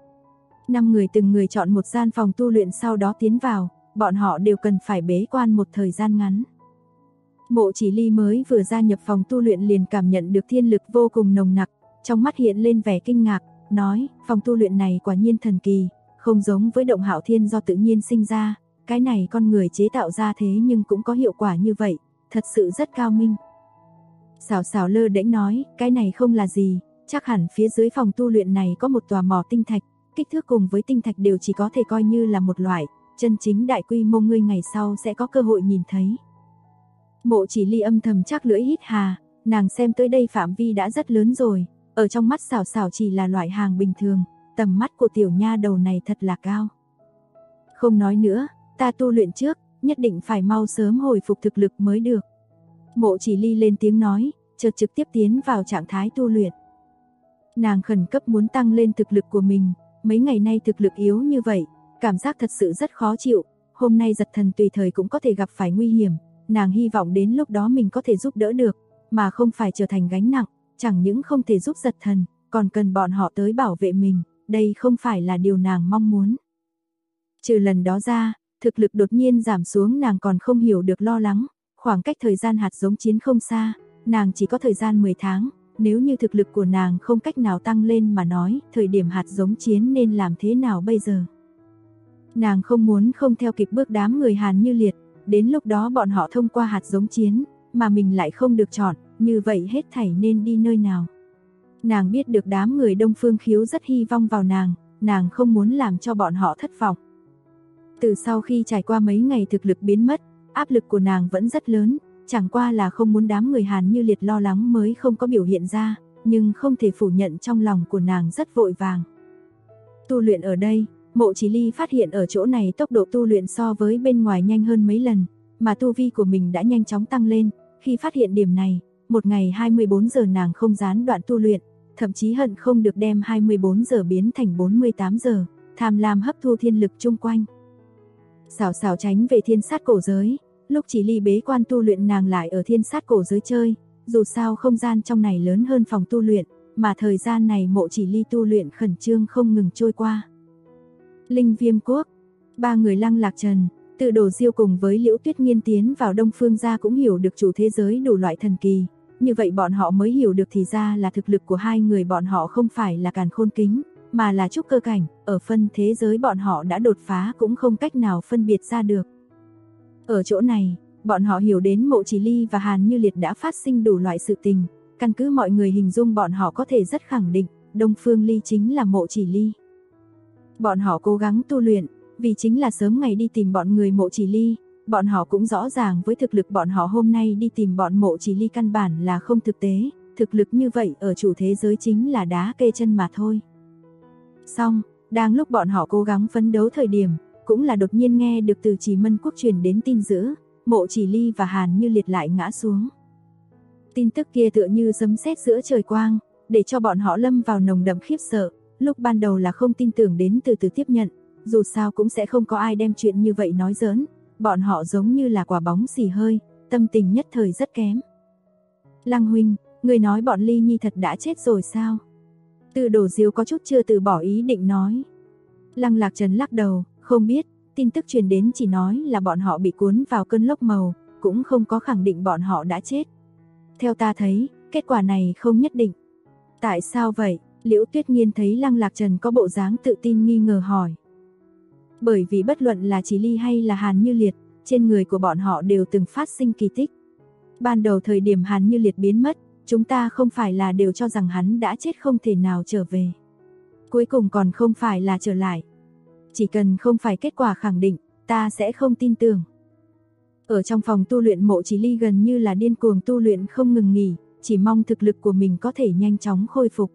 S2: 5 người từng người chọn một gian phòng tu luyện sau đó tiến vào, bọn họ đều cần phải bế quan một thời gian ngắn. Mộ Chỉ Ly mới vừa gia nhập phòng tu luyện liền cảm nhận được thiên lực vô cùng nồng nặc, trong mắt hiện lên vẻ kinh ngạc, nói, phòng tu luyện này quả nhiên thần kỳ, không giống với động hạo thiên do tự nhiên sinh ra, cái này con người chế tạo ra thế nhưng cũng có hiệu quả như vậy, thật sự rất cao minh. Xảo xảo lơ đễnh nói, cái này không là gì, chắc hẳn phía dưới phòng tu luyện này có một tòa mỏ tinh thạch, kích thước cùng với tinh thạch đều chỉ có thể coi như là một loại, chân chính đại quy mô ngươi ngày sau sẽ có cơ hội nhìn thấy. Mộ Chỉ Ly âm thầm chắc lưỡi hít hà, nàng xem tới đây phạm vi đã rất lớn rồi, ở trong mắt xảo xảo chỉ là loại hàng bình thường, tầm mắt của tiểu nha đầu này thật là cao. Không nói nữa, ta tu luyện trước, nhất định phải mau sớm hồi phục thực lực mới được. Mộ Chỉ Ly lên tiếng nói, chợt trực tiếp tiến vào trạng thái tu luyện. Nàng khẩn cấp muốn tăng lên thực lực của mình, mấy ngày nay thực lực yếu như vậy, cảm giác thật sự rất khó chịu, hôm nay giật thần tùy thời cũng có thể gặp phải nguy hiểm, nàng hy vọng đến lúc đó mình có thể giúp đỡ được, mà không phải trở thành gánh nặng, chẳng những không thể giúp giật thần, còn cần bọn họ tới bảo vệ mình, đây không phải là điều nàng mong muốn. Trừ lần đó ra, thực lực đột nhiên giảm xuống nàng còn không hiểu được lo lắng, khoảng cách thời gian hạt giống chiến không xa, nàng chỉ có thời gian 10 tháng, nếu như thực lực của nàng không cách nào tăng lên mà nói, thời điểm hạt giống chiến nên làm thế nào bây giờ? Nàng không muốn không theo kịp bước đám người Hàn Như Liệt, đến lúc đó bọn họ thông qua hạt giống chiến, mà mình lại không được chọn, như vậy hết thảy nên đi nơi nào? Nàng biết được đám người Đông Phương Khiếu rất hy vọng vào nàng không muốn làm cho bọn họ thất vọng. Từ sau khi trải qua mấy ngày thực lực biến mất, áp lực của nàng vẫn rất lớn, chẳng qua là không muốn đám người Hàn Như Liệt lo lắng mới không có biểu hiện ra, nhưng không thể phủ nhận trong lòng của nàng rất vội vàng. Tu luyện ở đây, Mộ Chỉ Ly phát hiện ở chỗ này tốc độ tu luyện so với bên ngoài nhanh hơn mấy lần, mà tu vi của mình đã nhanh chóng tăng lên, khi phát hiện điểm này, một ngày 24 giờ nàng không gián đoạn tu luyện, thậm chí hận không được đem 24 giờ biến thành 48 giờ, tham lam hấp thu thiên lực chung quanh. Xảo xảo tránh về thiên sát cổ giới, lúc Chỉ Ly bế quan tu luyện nàng lại ở thiên sát cổ giới chơi, dù sao không gian trong này lớn hơn phòng tu luyện, mà thời gian này Mộ Chỉ Ly tu luyện khẩn trương không ngừng trôi qua. Linh Viêm Quốc, 3 người Lăng Lạc Trần, Tự Đồ Diêu cùng với Liễu Tuyết Nghiên tiến vào Đông Phương gia cũng hiểu được chủ thế giới đủ loại thần kỳ, như vậy bọn họ mới hiểu được thì ra là thực lực của hai người bọn họ không phải là Càn Khôn Kính, mà là trúc cơ cảnh, ở phân thế giới bọn họ đã đột phá cũng không cách nào phân biệt ra được. Ở chỗ này, bọn họ hiểu đến Mộ Chỉ Ly và Hàn Như Liệt đã phát sinh đủ loại sự tình, căn cứ mọi người hình dung bọn họ có thể rất khẳng định, Đông Phương Ly chính là Mộ Chỉ Ly. Bọn họ cố gắng tu luyện, vì chính là sớm ngày đi tìm bọn người Mộ Chỉ Ly, bọn họ cũng rõ ràng với thực lực bọn họ hôm nay đi tìm bọn Mộ Chỉ Ly căn bản là không thực tế, thực lực như vậy ở chủ thế giới chính là đá kê chân mà thôi. Xong, đang lúc bọn họ cố gắng phấn đấu thời điểm, cũng là đột nhiên nghe được từ Chỉ Mân Quốc truyền đến tin dữ, Mộ Chỉ Ly và Hàn Như Liệt lại ngã xuống. Tin tức kia tựa như sấm sét giữa trời quang, để cho bọn họ lâm vào nồng đậm khiếp sợ, lúc ban đầu là không tin tưởng đến từ từ tiếp nhận, dù sao cũng sẽ không có ai đem chuyện như vậy nói giỡn, bọn họ giống như là quả bóng xì hơi, tâm tình nhất thời rất kém. Lăng huynh, người nói bọn Ly Nhi thật đã chết rồi sao? Tự Đồ Diêu có chút chưa từ bỏ ý định nói. Lăng Lạc Trần lắc đầu, không biết, tin tức truyền đến chỉ nói là bọn họ bị cuốn vào cơn lốc màu, cũng không có khẳng định bọn họ đã chết. Theo ta thấy, kết quả này không nhất định. Tại sao vậy? Liễu Tuyết Nghiên thấy Lăng Lạc Trần có bộ dáng tự tin nghi ngờ hỏi. Bởi vì bất luận là Chỉ Ly hay là Hàn Như Liệt, trên người của bọn họ đều từng phát sinh kỳ tích. Ban đầu thời điểm Hàn Như Liệt biến mất, chúng ta không phải là đều cho rằng hắn đã chết không thể nào trở về. Cuối cùng còn không phải là trở lại. Chỉ cần không phải kết quả khẳng định, ta sẽ không tin tưởng. Ở trong phòng tu luyện Mộ Chỉ Ly gần như là điên cuồng tu luyện không ngừng nghỉ, chỉ mong thực lực của mình có thể nhanh chóng khôi phục.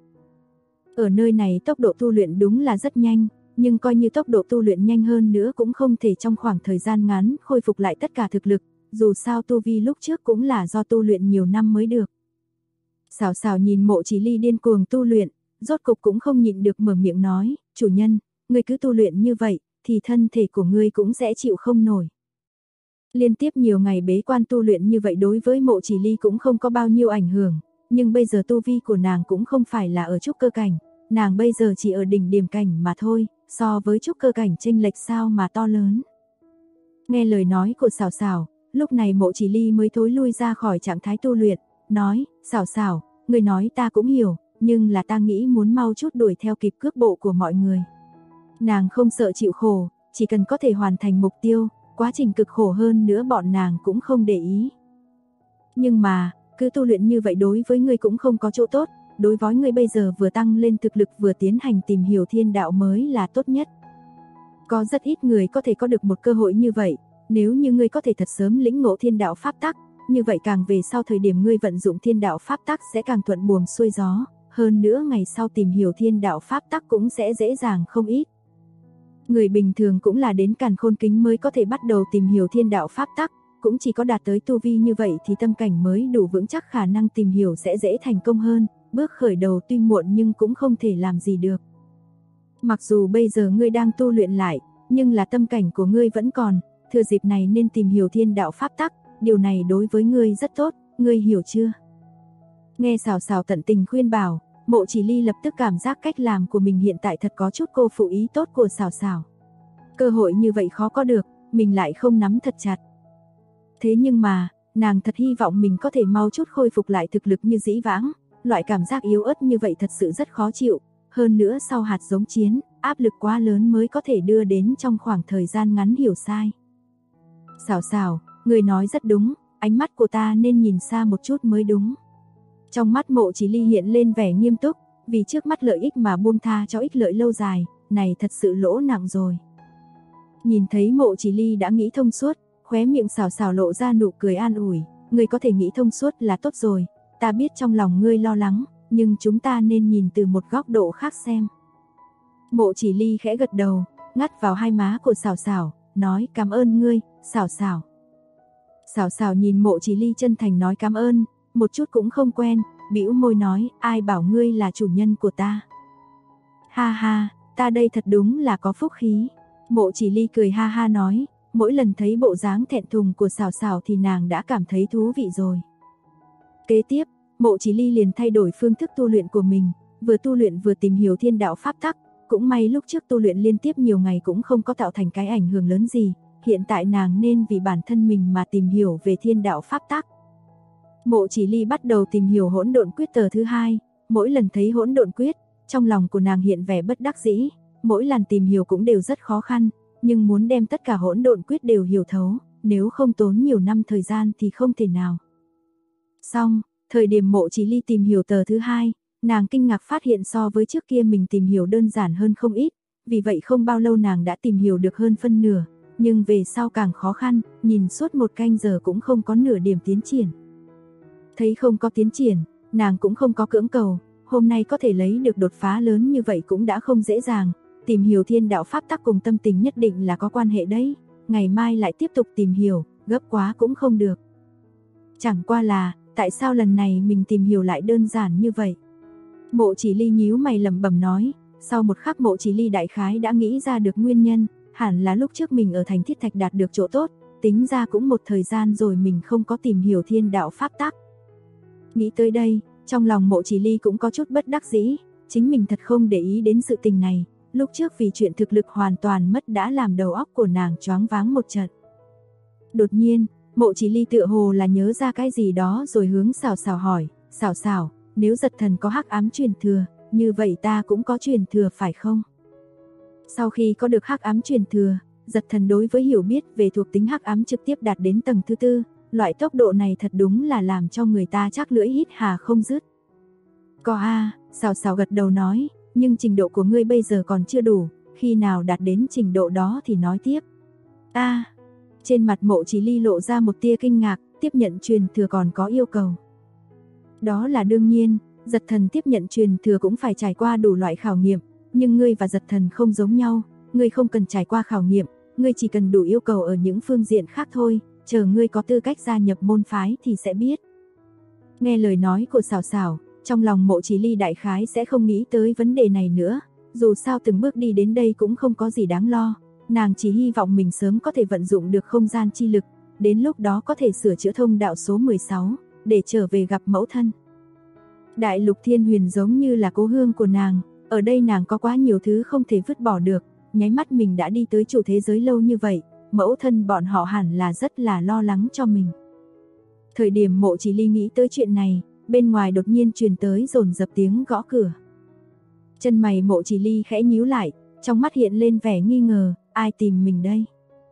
S2: Ở nơi này tốc độ tu luyện đúng là rất nhanh, nhưng coi như tốc độ tu luyện nhanh hơn nữa cũng không thể trong khoảng thời gian ngắn khôi phục lại tất cả thực lực, dù sao tu vi lúc trước cũng là do tu luyện nhiều năm mới được. Xảo xảo nhìn Mộ Chỉ Ly điên cuồng tu luyện, rốt cục cũng không nhịn được mở miệng nói, chủ nhân, ngươi cứ tu luyện như vậy, thì thân thể của ngươi cũng sẽ chịu không nổi. Liên tiếp nhiều ngày bế quan tu luyện như vậy đối với Mộ Chỉ Ly cũng không có bao nhiêu ảnh hưởng, nhưng bây giờ tu vi của nàng cũng không phải là ở trúc cơ cảnh, nàng bây giờ chỉ ở đỉnh điểm cảnh mà thôi, so với trúc cơ cảnh chênh lệch sao mà to lớn. Nghe lời nói của Sảo Sảo, lúc này Mộ Chỉ Ly mới thối lui ra khỏi trạng thái tu luyện, nói, Sảo Sảo, người nói ta cũng hiểu, nhưng là ta nghĩ muốn mau chút đuổi theo kịp cước bộ của mọi người. Nàng không sợ chịu khổ, chỉ cần có thể hoàn thành mục tiêu, quá trình cực khổ hơn nữa bọn nàng cũng không để ý. Nhưng mà, cứ tu luyện như vậy đối với ngươi cũng không có chỗ tốt, đối với ngươi bây giờ vừa tăng lên thực lực vừa tiến hành tìm hiểu thiên đạo mới là tốt nhất. Có rất ít người có thể có được một cơ hội như vậy, nếu như ngươi có thể thật sớm lĩnh ngộ thiên đạo pháp tắc, như vậy càng về sau thời điểm ngươi vận dụng thiên đạo pháp tắc sẽ càng thuận buồm xuôi gió, hơn nữa ngày sau tìm hiểu thiên đạo pháp tắc cũng sẽ dễ dàng không ít. Người bình thường cũng là đến càn khôn kính mới có thể bắt đầu tìm hiểu thiên đạo pháp tắc, cũng chỉ có đạt tới tu vi như vậy thì tâm cảnh mới đủ vững chắc khả năng tìm hiểu sẽ dễ thành công hơn, bước khởi đầu tuy muộn nhưng cũng không thể làm gì được. Mặc dù bây giờ ngươi đang tu luyện lại, nhưng là tâm cảnh của ngươi vẫn còn, thừa dịp này nên tìm hiểu thiên đạo pháp tắc, điều này đối với ngươi rất tốt, ngươi hiểu chưa? Nghe Sảo Sảo tận tình khuyên bảo, Mộ Chỉ Ly lập tức cảm giác cách làm của mình hiện tại thật có chút cô phụ ý tốt của Sảo Sảo. Cơ hội như vậy khó có được, mình lại không nắm thật chặt. Thế nhưng mà, nàng thật hy vọng mình có thể mau chút khôi phục lại thực lực như dĩ vãng, loại cảm giác yếu ớt như vậy thật sự rất khó chịu, hơn nữa sau hạt giống chiến, áp lực quá lớn mới có thể đưa đến trong khoảng thời gian ngắn hiểu sai. Sảo Sảo, người nói rất đúng, ánh mắt của ta nên nhìn xa một chút mới đúng. Trong mắt Mộ Chỉ Ly hiện lên vẻ nghiêm túc, vì trước mắt lợi ích mà buông tha cho ích lợi lâu dài, này thật sự lỗ nặng rồi. Nhìn thấy Mộ Chỉ Ly đã nghĩ thông suốt, khóe miệng Sảo Sảo lộ ra nụ cười an ủi, ngươi có thể nghĩ thông suốt là tốt rồi, ta biết trong lòng ngươi lo lắng, nhưng chúng ta nên nhìn từ một góc độ khác xem. Mộ Chỉ Ly khẽ gật đầu, ngắt vào hai má của Sảo Sảo, nói cảm ơn ngươi, Sảo Sảo. Sảo Sảo nhìn Mộ Chỉ Ly chân thành nói cảm ơn, một chút cũng không quen, bĩu môi nói, ai bảo ngươi là chủ nhân của ta. Ha ha, ta đây thật đúng là có phúc khí. Mộ Chỉ Ly cười ha ha nói, mỗi lần thấy bộ dáng thẹn thùng của Sảo Sảo thì nàng đã cảm thấy thú vị rồi. Kế tiếp, Mộ Chỉ Ly liền thay đổi phương thức tu luyện của mình, vừa tu luyện vừa tìm hiểu thiên đạo pháp tắc, cũng may lúc trước tu luyện liên tiếp nhiều ngày cũng không có tạo thành cái ảnh hưởng lớn gì, hiện tại nàng nên vì bản thân mình mà tìm hiểu về thiên đạo pháp tắc. Mộ Chỉ Ly bắt đầu tìm hiểu Hỗn Độn Quyết tờ thứ 2, mỗi lần thấy Hỗn Độn Quyết, trong lòng của nàng hiện vẻ bất đắc dĩ, mỗi lần tìm hiểu cũng đều rất khó khăn, nhưng muốn đem tất cả Hỗn Độn Quyết đều hiểu thấu, nếu không tốn nhiều năm thời gian thì không thể nào. Xong, thời điểm Mộ Chỉ Ly tìm hiểu tờ thứ 2, nàng kinh ngạc phát hiện so với trước kia mình tìm hiểu đơn giản hơn không ít, vì vậy không bao lâu nàng đã tìm hiểu được hơn phân nửa, nhưng về sau càng khó khăn, nhìn suốt một canh giờ cũng không có nửa điểm tiến triển. Thấy không có tiến triển, nàng cũng không có cưỡng cầu, hôm nay có thể lấy được đột phá lớn như vậy cũng đã không dễ dàng, tìm hiểu thiên đạo pháp tắc cùng tâm tình nhất định là có quan hệ đấy, ngày mai lại tiếp tục tìm hiểu, gấp quá cũng không được. Chẳng qua là, tại sao lần này mình tìm hiểu lại đơn giản như vậy? Mộ Chỉ Ly nhíu mày lẩm bẩm nói, sau một khắc Mộ Chỉ Ly đại khái đã nghĩ ra được nguyên nhân, hẳn là lúc trước mình ở thành Thiết Thạch đạt được chỗ tốt, tính ra cũng một thời gian rồi mình không có tìm hiểu thiên đạo pháp tắc. Nghĩ tới đây, trong lòng Mộ Chỉ Ly cũng có chút bất đắc dĩ, chính mình thật không để ý đến sự tình này, lúc trước vì chuyện thực lực hoàn toàn mất đã làm đầu óc của nàng choáng váng một trận. Đột nhiên, Mộ Chỉ Ly tựa hồ là nhớ ra cái gì đó rồi hướng Sảo Sảo hỏi, Sảo Sảo, nếu Giật Thần có hắc ám truyền thừa, như vậy ta cũng có truyền thừa phải không? Sau khi có được hắc ám truyền thừa, Giật Thần đối với hiểu biết về thuộc tính hắc ám trực tiếp đạt đến tầng thứ 4, loại tốc độ này thật đúng là làm cho người ta chắc lưỡi hít hà không dứt. Có a, Sảo Sảo gật đầu nói, nhưng trình độ của ngươi bây giờ còn chưa đủ, khi nào đạt đến trình độ đó thì nói tiếp. Trên mặt Mộ Chỉ Ly lộ ra một tia kinh ngạc, tiếp nhận truyền thừa còn có yêu cầu. Đó là đương nhiên, Giật Thần tiếp nhận truyền thừa cũng phải trải qua đủ loại khảo nghiệm, nhưng ngươi và Giật Thần không giống nhau, ngươi không cần trải qua khảo nghiệm, ngươi chỉ cần đủ yêu cầu ở những phương diện khác thôi, chờ ngươi có tư cách gia nhập môn phái thì sẽ biết. Nghe lời nói của Sảo Sảo, trong lòng Mộ Chỉ Ly đại khái sẽ không nghĩ tới vấn đề này nữa, dù sao từng bước đi đến đây cũng không có gì đáng lo, nàng chỉ hy vọng mình sớm có thể vận dụng được không gian chi lực, đến lúc đó có thể sửa chữa thông đạo số 16, để trở về gặp mẫu thân. Đại lục Thiên Huyền giống như là cố hương của nàng, ở đây nàng có quá nhiều thứ không thể vứt bỏ được, nháy mắt mình đã đi tới chủ thế giới lâu như vậy, mẫu thân bọn họ hẳn là rất là lo lắng cho mình. Thời điểm Mộ Chỉ Ly nghĩ tới chuyện này, bên ngoài đột nhiên truyền tới dồn dập tiếng gõ cửa. Chân mày Mộ Chỉ Ly khẽ nhíu lại, trong mắt hiện lên vẻ nghi ngờ, ai tìm mình đây?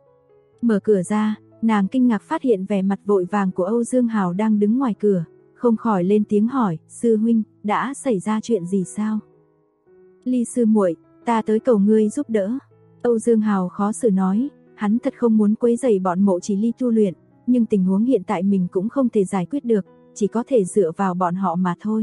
S2: Mở cửa ra, nàng kinh ngạc phát hiện vẻ mặt vội vàng của Âu Dương Hào đang đứng ngoài cửa, không khỏi lên tiếng hỏi, sư huynh, đã xảy ra chuyện gì sao? Ly sư muội, ta tới cầu ngươi giúp đỡ. Âu Dương Hào khó xử nói, hắn thật không muốn quấy rầy bọn Mộ Chỉ Ly tu luyện, nhưng tình huống hiện tại mình cũng không thể giải quyết được, chỉ có thể dựa vào bọn họ mà thôi.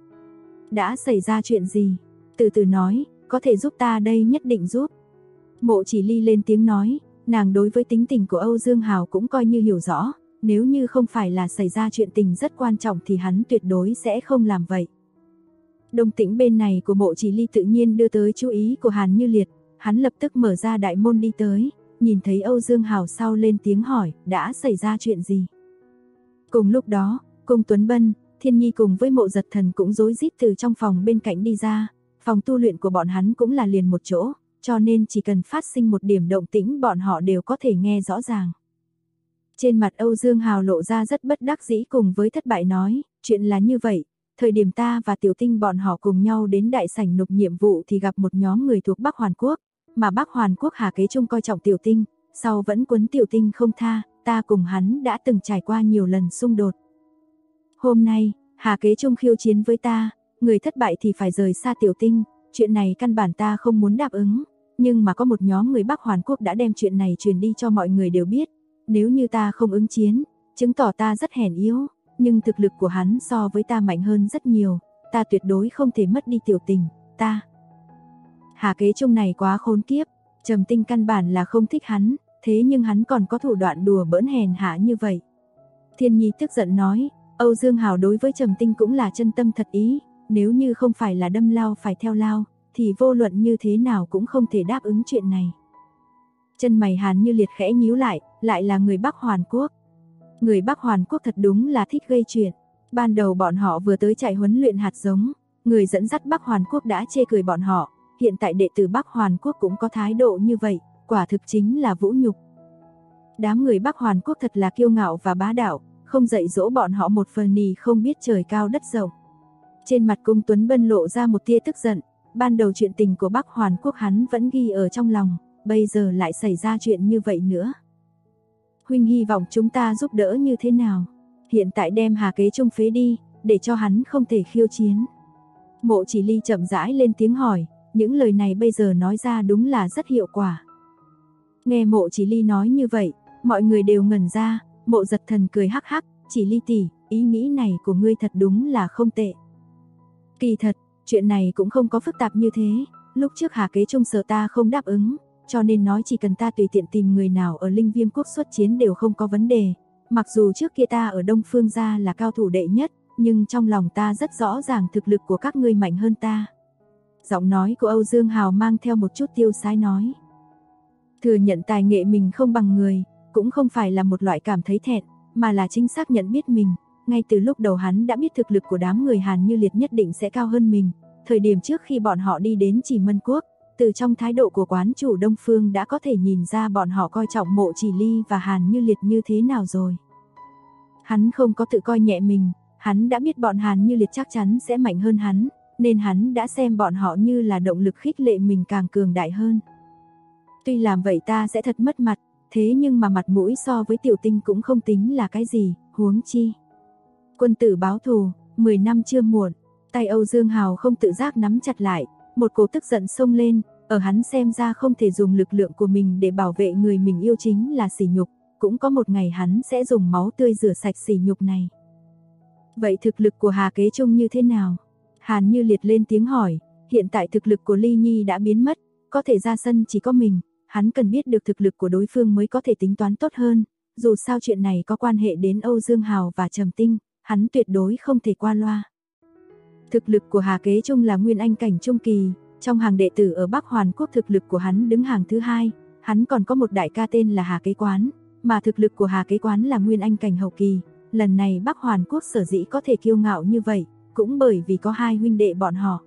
S2: Đã xảy ra chuyện gì? Từ từ nói, có thể giúp ta đây nhất định giúp. Mộ Chỉ Ly lên tiếng nói, nàng đối với tính tình của Âu Dương Hào cũng coi như hiểu rõ, nếu như không phải là xảy ra chuyện tình rất quan trọng thì hắn tuyệt đối sẽ không làm vậy. Động tĩnh bên này của Mộ Chỉ Ly tự nhiên đưa tới chú ý của Hàn Như Liệt, hắn lập tức mở ra đại môn đi tới, nhìn thấy Âu Dương Hào sau lên tiếng hỏi, đã xảy ra chuyện gì? Cùng lúc đó, Cung Tuấn Bân, Thiên Nhi cùng với Mộ Giật Thần cũng rối rít từ trong phòng bên cạnh đi ra, phòng tu luyện của bọn hắn cũng là liền một chỗ, cho nên chỉ cần phát sinh một điểm động tĩnh bọn họ đều có thể nghe rõ ràng. Trên mặt Âu Dương Hào lộ ra rất bất đắc dĩ cùng với thất bại nói, chuyện là như vậy, thời điểm ta và Tiểu Tinh bọn họ cùng nhau đến đại sảnh nộp nhiệm vụ thì gặp một nhóm người thuộc Bắc Hoàn Quốc, mà Bắc Hoàn Quốc Hà Kế Trung coi trọng Tiểu Tinh, sau vẫn quấn Tiểu Tinh không tha, ta cùng hắn đã từng trải qua nhiều lần xung đột. Hôm nay, Hà Kế Trung khiêu chiến với ta, người thất bại thì phải rời xa Tiểu Tinh, chuyện này căn bản ta không muốn đáp ứng, nhưng mà có một nhóm người Bắc Hoàn Quốc đã đem chuyện này truyền đi cho mọi người đều biết, nếu như ta không ứng chiến, chứng tỏ ta rất hèn yếu, nhưng thực lực của hắn so với ta mạnh hơn rất nhiều, ta tuyệt đối không thể mất đi Tiểu Tình, ta. Hà Kế Trung này quá khốn kiếp, Trầm Tinh căn bản là không thích hắn, thế nhưng hắn còn có thủ đoạn đùa bỡn hèn hạ như vậy. Thiên Nhi tức giận nói, Âu Dương Hào đối với Trầm Tinh cũng là chân tâm thật ý, nếu như không phải là đâm lao phải theo lao, thì vô luận như thế nào cũng không thể đáp ứng chuyện này. Chân mày Hàn Như Liệt khẽ nhíu lại là người Bắc Hoàn Quốc. Người Bắc Hoàn Quốc thật đúng là thích gây chuyện. Ban đầu bọn họ vừa tới chạy huấn luyện hạt giống, người dẫn dắt Bắc Hoàn Quốc đã chê cười bọn họ, hiện tại đệ tử Bắc Hoàn Quốc cũng có thái độ như vậy, quả thực chính là vũ nhục. Đám người Bắc Hoàn Quốc thật là kiêu ngạo và bá đạo, không dạy dỗ bọn họ một phần nì không biết trời cao đất rộng. Trên mặt Cung Tuấn Bân lộ ra một tia tức giận, ban đầu chuyện tình của Bắc Hoàn Quốc hắn vẫn ghi ở trong lòng, bây giờ lại xảy ra chuyện như vậy nữa. Huynh hy vọng chúng ta giúp đỡ như thế nào? Hiện tại đem Hà Kế Trung phế đi, để cho hắn không thể khiêu chiến. Mộ Chỉ Ly chậm rãi lên tiếng hỏi, những lời này bây giờ nói ra đúng là rất hiệu quả. Nghe Mộ Chỉ Ly nói như vậy, mọi người đều ngẩn ra, Mộ Giật Thần cười hắc hắc, Chỉ Ly tỷ, ý nghĩ này của ngươi thật đúng là không tệ. Kỳ thật, chuyện này cũng không có phức tạp như thế, lúc trước Hà Kế Trung sợ ta không đáp ứng, cho nên nói chỉ cần ta tùy tiện tìm người nào ở Linh Viêm Quốc xuất chiến đều không có vấn đề. Mặc dù trước kia ta ở Đông Phương gia là cao thủ đệ nhất, nhưng trong lòng ta rất rõ ràng thực lực của các ngươi mạnh hơn ta. Giọng nói của Âu Dương Hào mang theo một chút tiêu sái nói. Thừa nhận tài nghệ mình không bằng người, cũng không phải là một loại cảm thấy thẹn, mà là chính xác nhận biết mình. Ngay từ lúc đầu hắn đã biết thực lực của đám người Hàn Như Liệt nhất định sẽ cao hơn mình. Thời điểm trước khi bọn họ đi đến Chỉ Mân Quốc, từ trong thái độ của quán chủ Đông Phương đã có thể nhìn ra bọn họ coi trọng Mộ Chỉ Ly và Hàn Như Liệt như thế nào rồi. Hắn không có tự coi nhẹ mình, hắn đã biết bọn Hàn Như Liệt chắc chắn sẽ mạnh hơn hắn, nên hắn đã xem bọn họ như là động lực khích lệ mình càng cường đại hơn. Tuy làm vậy ta sẽ thật mất mặt, thế nhưng mà mặt mũi so với Tiểu Tinh cũng không tính là cái gì, huống chi. Quân tử báo thù, 10 năm chưa muộn, tay Âu Dương Hào không tự giác nắm chặt lại, một cổ tức giận xông lên, ở hắn xem ra không thể dùng lực lượng của mình để bảo vệ người mình yêu chính là sỉ nhục, cũng có một ngày hắn sẽ dùng máu tươi rửa sạch sỉ nhục này. Vậy thực lực của Hà Kế Trung như thế nào? Hàn Như Liệt lên tiếng hỏi, hiện tại thực lực của Ly Nhi đã biến mất, có thể ra sân chỉ có mình, hắn cần biết được thực lực của đối phương mới có thể tính toán tốt hơn, dù sao chuyện này có quan hệ đến Âu Dương Hào và Trầm Tinh, hắn tuyệt đối không thể qua loa. Thực lực của Hà Kế Trung là Nguyên Anh cảnh trung kỳ, trong hàng đệ tử ở Bắc Hoàn Quốc thực lực của hắn đứng hàng thứ 2, hắn còn có một đại ca tên là Hà Kế Quán, mà thực lực của Hà Kế Quán là nguyên anh cảnh hậu kỳ, lần này Bắc Hoàn Quốc sở dĩ có thể kiêu ngạo như vậy, cũng bởi vì có hai huynh đệ bọn họ.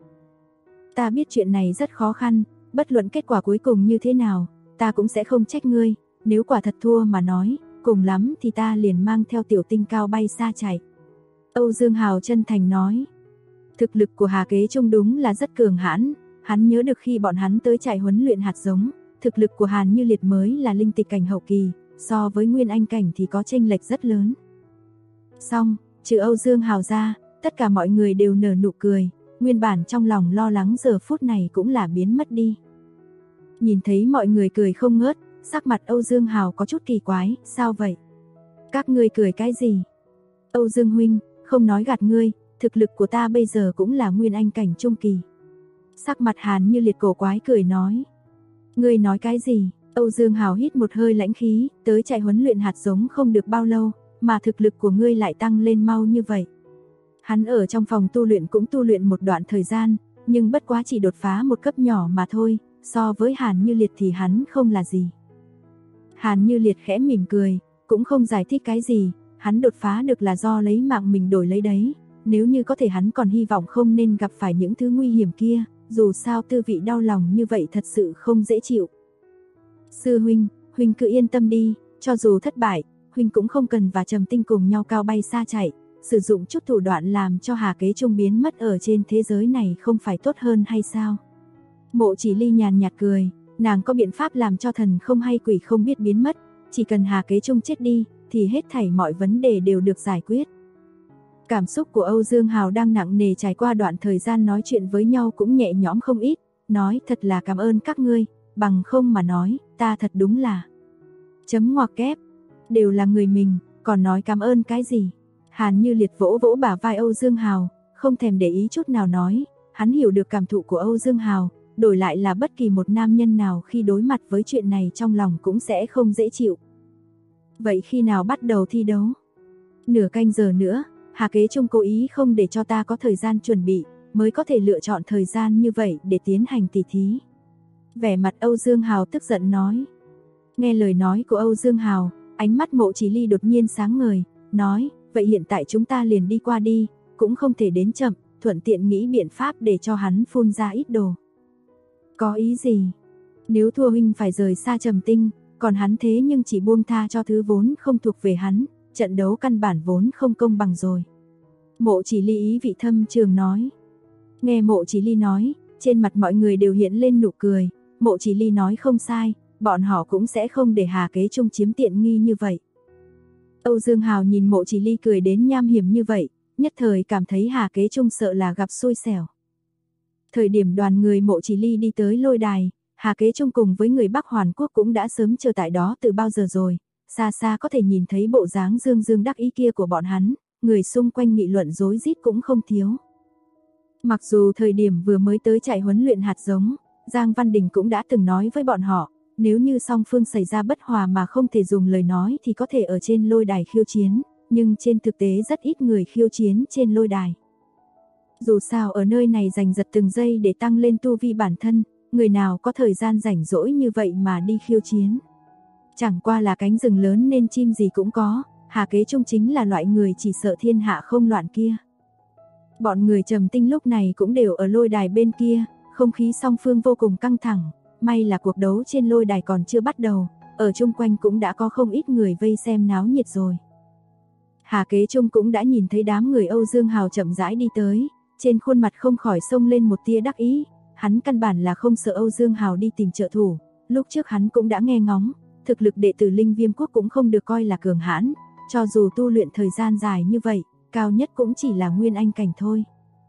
S2: Ta biết chuyện này rất khó khăn, bất luận kết quả cuối cùng như thế nào, ta cũng sẽ không trách ngươi, nếu quả thật thua mà nói, cùng lắm thì ta liền mang theo Tiểu Tinh cao bay xa chạy. Âu Dương Hào chân thành nói, thực lực của Hà Kế Trung đúng là rất cường hãn, hắn nhớ được khi bọn hắn tới trại huấn luyện hạt giống, thực lực của Hàn Như Liệt mới là linh tịch cảnh hậu kỳ, so với nguyên anh cảnh thì có chênh lệch rất lớn. Xong, trừ Âu Dương Hào ra, tất cả mọi người đều nở nụ cười, nguyên bản trong lòng lo lắng giờ phút này cũng là biến mất đi. Nhìn thấy mọi người cười không ngớt, sắc mặt Âu Dương Hào có chút kỳ quái, sao vậy? Các ngươi cười cái gì? Âu Dương huynh, không nói gạt ngươi, thực lực của ta bây giờ cũng là nguyên anh cảnh trung kỳ. Sắc mặt Hàn Như Liệt cổ quái cười nói. Ngươi nói cái gì? Âu Dương Hào hít một hơi lãnh khí, tới trại huấn luyện hạt giống không được bao lâu, mà thực lực của ngươi lại tăng lên mau như vậy. Hắn ở trong phòng tu luyện cũng tu luyện một đoạn thời gian, nhưng bất quá chỉ đột phá một cấp nhỏ mà thôi, so với Hàn Như Liệt thì hắn không là gì. Hàn Như Liệt khẽ mỉm cười, cũng không giải thích cái gì, hắn đột phá được là do lấy mạng mình đổi lấy đấy, nếu như có thể hắn còn hy vọng không nên gặp phải những thứ nguy hiểm kia, dù sao tư vị đau lòng như vậy thật sự không dễ chịu. Sư huynh, huynh cứ yên tâm đi, cho dù thất bại, huynh cũng không cần và Trầm Tinh cùng nhau cao bay xa chạy, sử dụng chút thủ đoạn làm cho Hà Kế Trung biến mất ở trên thế giới này không phải tốt hơn hay sao? Mộ Chỉ Ly nhàn nhạt cười, nàng có biện pháp làm cho thần không hay quỷ không biết biến mất, chỉ cần Hà Kế Trung chết đi, thì hết thảy mọi vấn đề đều được giải quyết. Cảm xúc của Âu Dương Hào đang nặng nề, trải qua đoạn thời gian nói chuyện với nhau cũng nhẹ nhõm không ít, nói thật là cảm ơn các ngươi, bằng không mà nói, ta thật đúng là chấm ngoặc kép, đều là người mình, còn nói cảm ơn cái gì? Hàn Như Liệt vỗ vỗ bả vai Âu Dương Hào, không thèm để ý chút nào nói, hắn hiểu được cảm thụ của Âu Dương Hào, đổi lại là bất kỳ một nam nhân nào khi đối mặt với chuyện này trong lòng cũng sẽ không dễ chịu. Vậy khi nào bắt đầu thi đấu? Nửa canh giờ nữa, Hà Kế Trung cố ý không để cho ta có thời gian chuẩn bị, mới có thể lựa chọn thời gian như vậy để tiến hành tỉ thí. Vẻ mặt Âu Dương Hào tức giận nói. Nghe lời nói của Âu Dương Hào, ánh mắt Mộ Chỉ Ly đột nhiên sáng ngời, nói, vậy hiện tại chúng ta liền đi qua đi, cũng không thể đến chậm, thuận tiện nghĩ biện pháp để cho hắn phun ra ít đồ. Có ý gì? Nếu thua huynh phải rời xa Trầm Tinh, còn hắn thế nhưng chỉ buông tha cho thứ vốn không thuộc về hắn, trận đấu căn bản vốn không công bằng rồi. Mộ Chỉ Ly ý vị thâm trường nói. Nghe Mộ Chỉ Ly nói, trên mặt mọi người đều hiện lên nụ cười, Mộ Chỉ Ly nói không sai, bọn họ cũng sẽ không để Hà Kế Trung chiếm tiện nghi như vậy. Âu Dương Hào nhìn Mộ Chỉ Ly cười đến nham hiểm như vậy, nhất thời cảm thấy Hà Kế Trung sợ là gặp xui xẻo. Thời điểm đoàn người Mộ Chỉ Ly đi tới lôi đài, Hà Kế Trung cùng với người Bắc Hoàn Quốc cũng đã sớm chờ tại đó từ bao giờ rồi, xa xa có thể nhìn thấy bộ dáng dương dương đắc ý kia của bọn hắn, người xung quanh nghị luận rối rít cũng không thiếu. Mặc dù thời điểm vừa mới tới trại huấn luyện hạt giống, Giang Văn Đình cũng đã từng nói với bọn họ, nếu như song phương xảy ra bất hòa mà không thể dùng lời nói thì có thể ở trên lôi đài khiêu chiến, nhưng trên thực tế rất ít người khiêu chiến trên lôi đài. Dù sao ở nơi này giành giật từng giây để tăng lên tu vi bản thân, người nào có thời gian rảnh rỗi như vậy mà đi khiêu chiến. Chẳng qua là cánh rừng lớn nên chim gì cũng có, Hà Kế Trung chính là loại người chỉ sợ thiên hạ không loạn kia. Bọn người Trầm Tinh lúc này cũng đều ở lôi đài bên kia, không khí song phương vô cùng căng thẳng, may là cuộc đấu trên lôi đài còn chưa bắt đầu, ở chung quanh cũng đã có không ít người vây xem náo nhiệt rồi. Hà Kế Trung cũng đã nhìn thấy đám người Âu Dương Hào chậm rãi đi tới, trên khuôn mặt không khỏi xông lên một tia đắc ý, hắn căn bản là không sợ Âu Dương Hào đi tìm trợ thủ, lúc trước hắn cũng đã nghe ngóng, thực lực đệ tử Linh Viêm Quốc cũng không được coi là cường hãn, cho dù tu luyện thời gian dài như vậy, cao nhất cũng chỉ là Nguyên Anh cảnh thôi.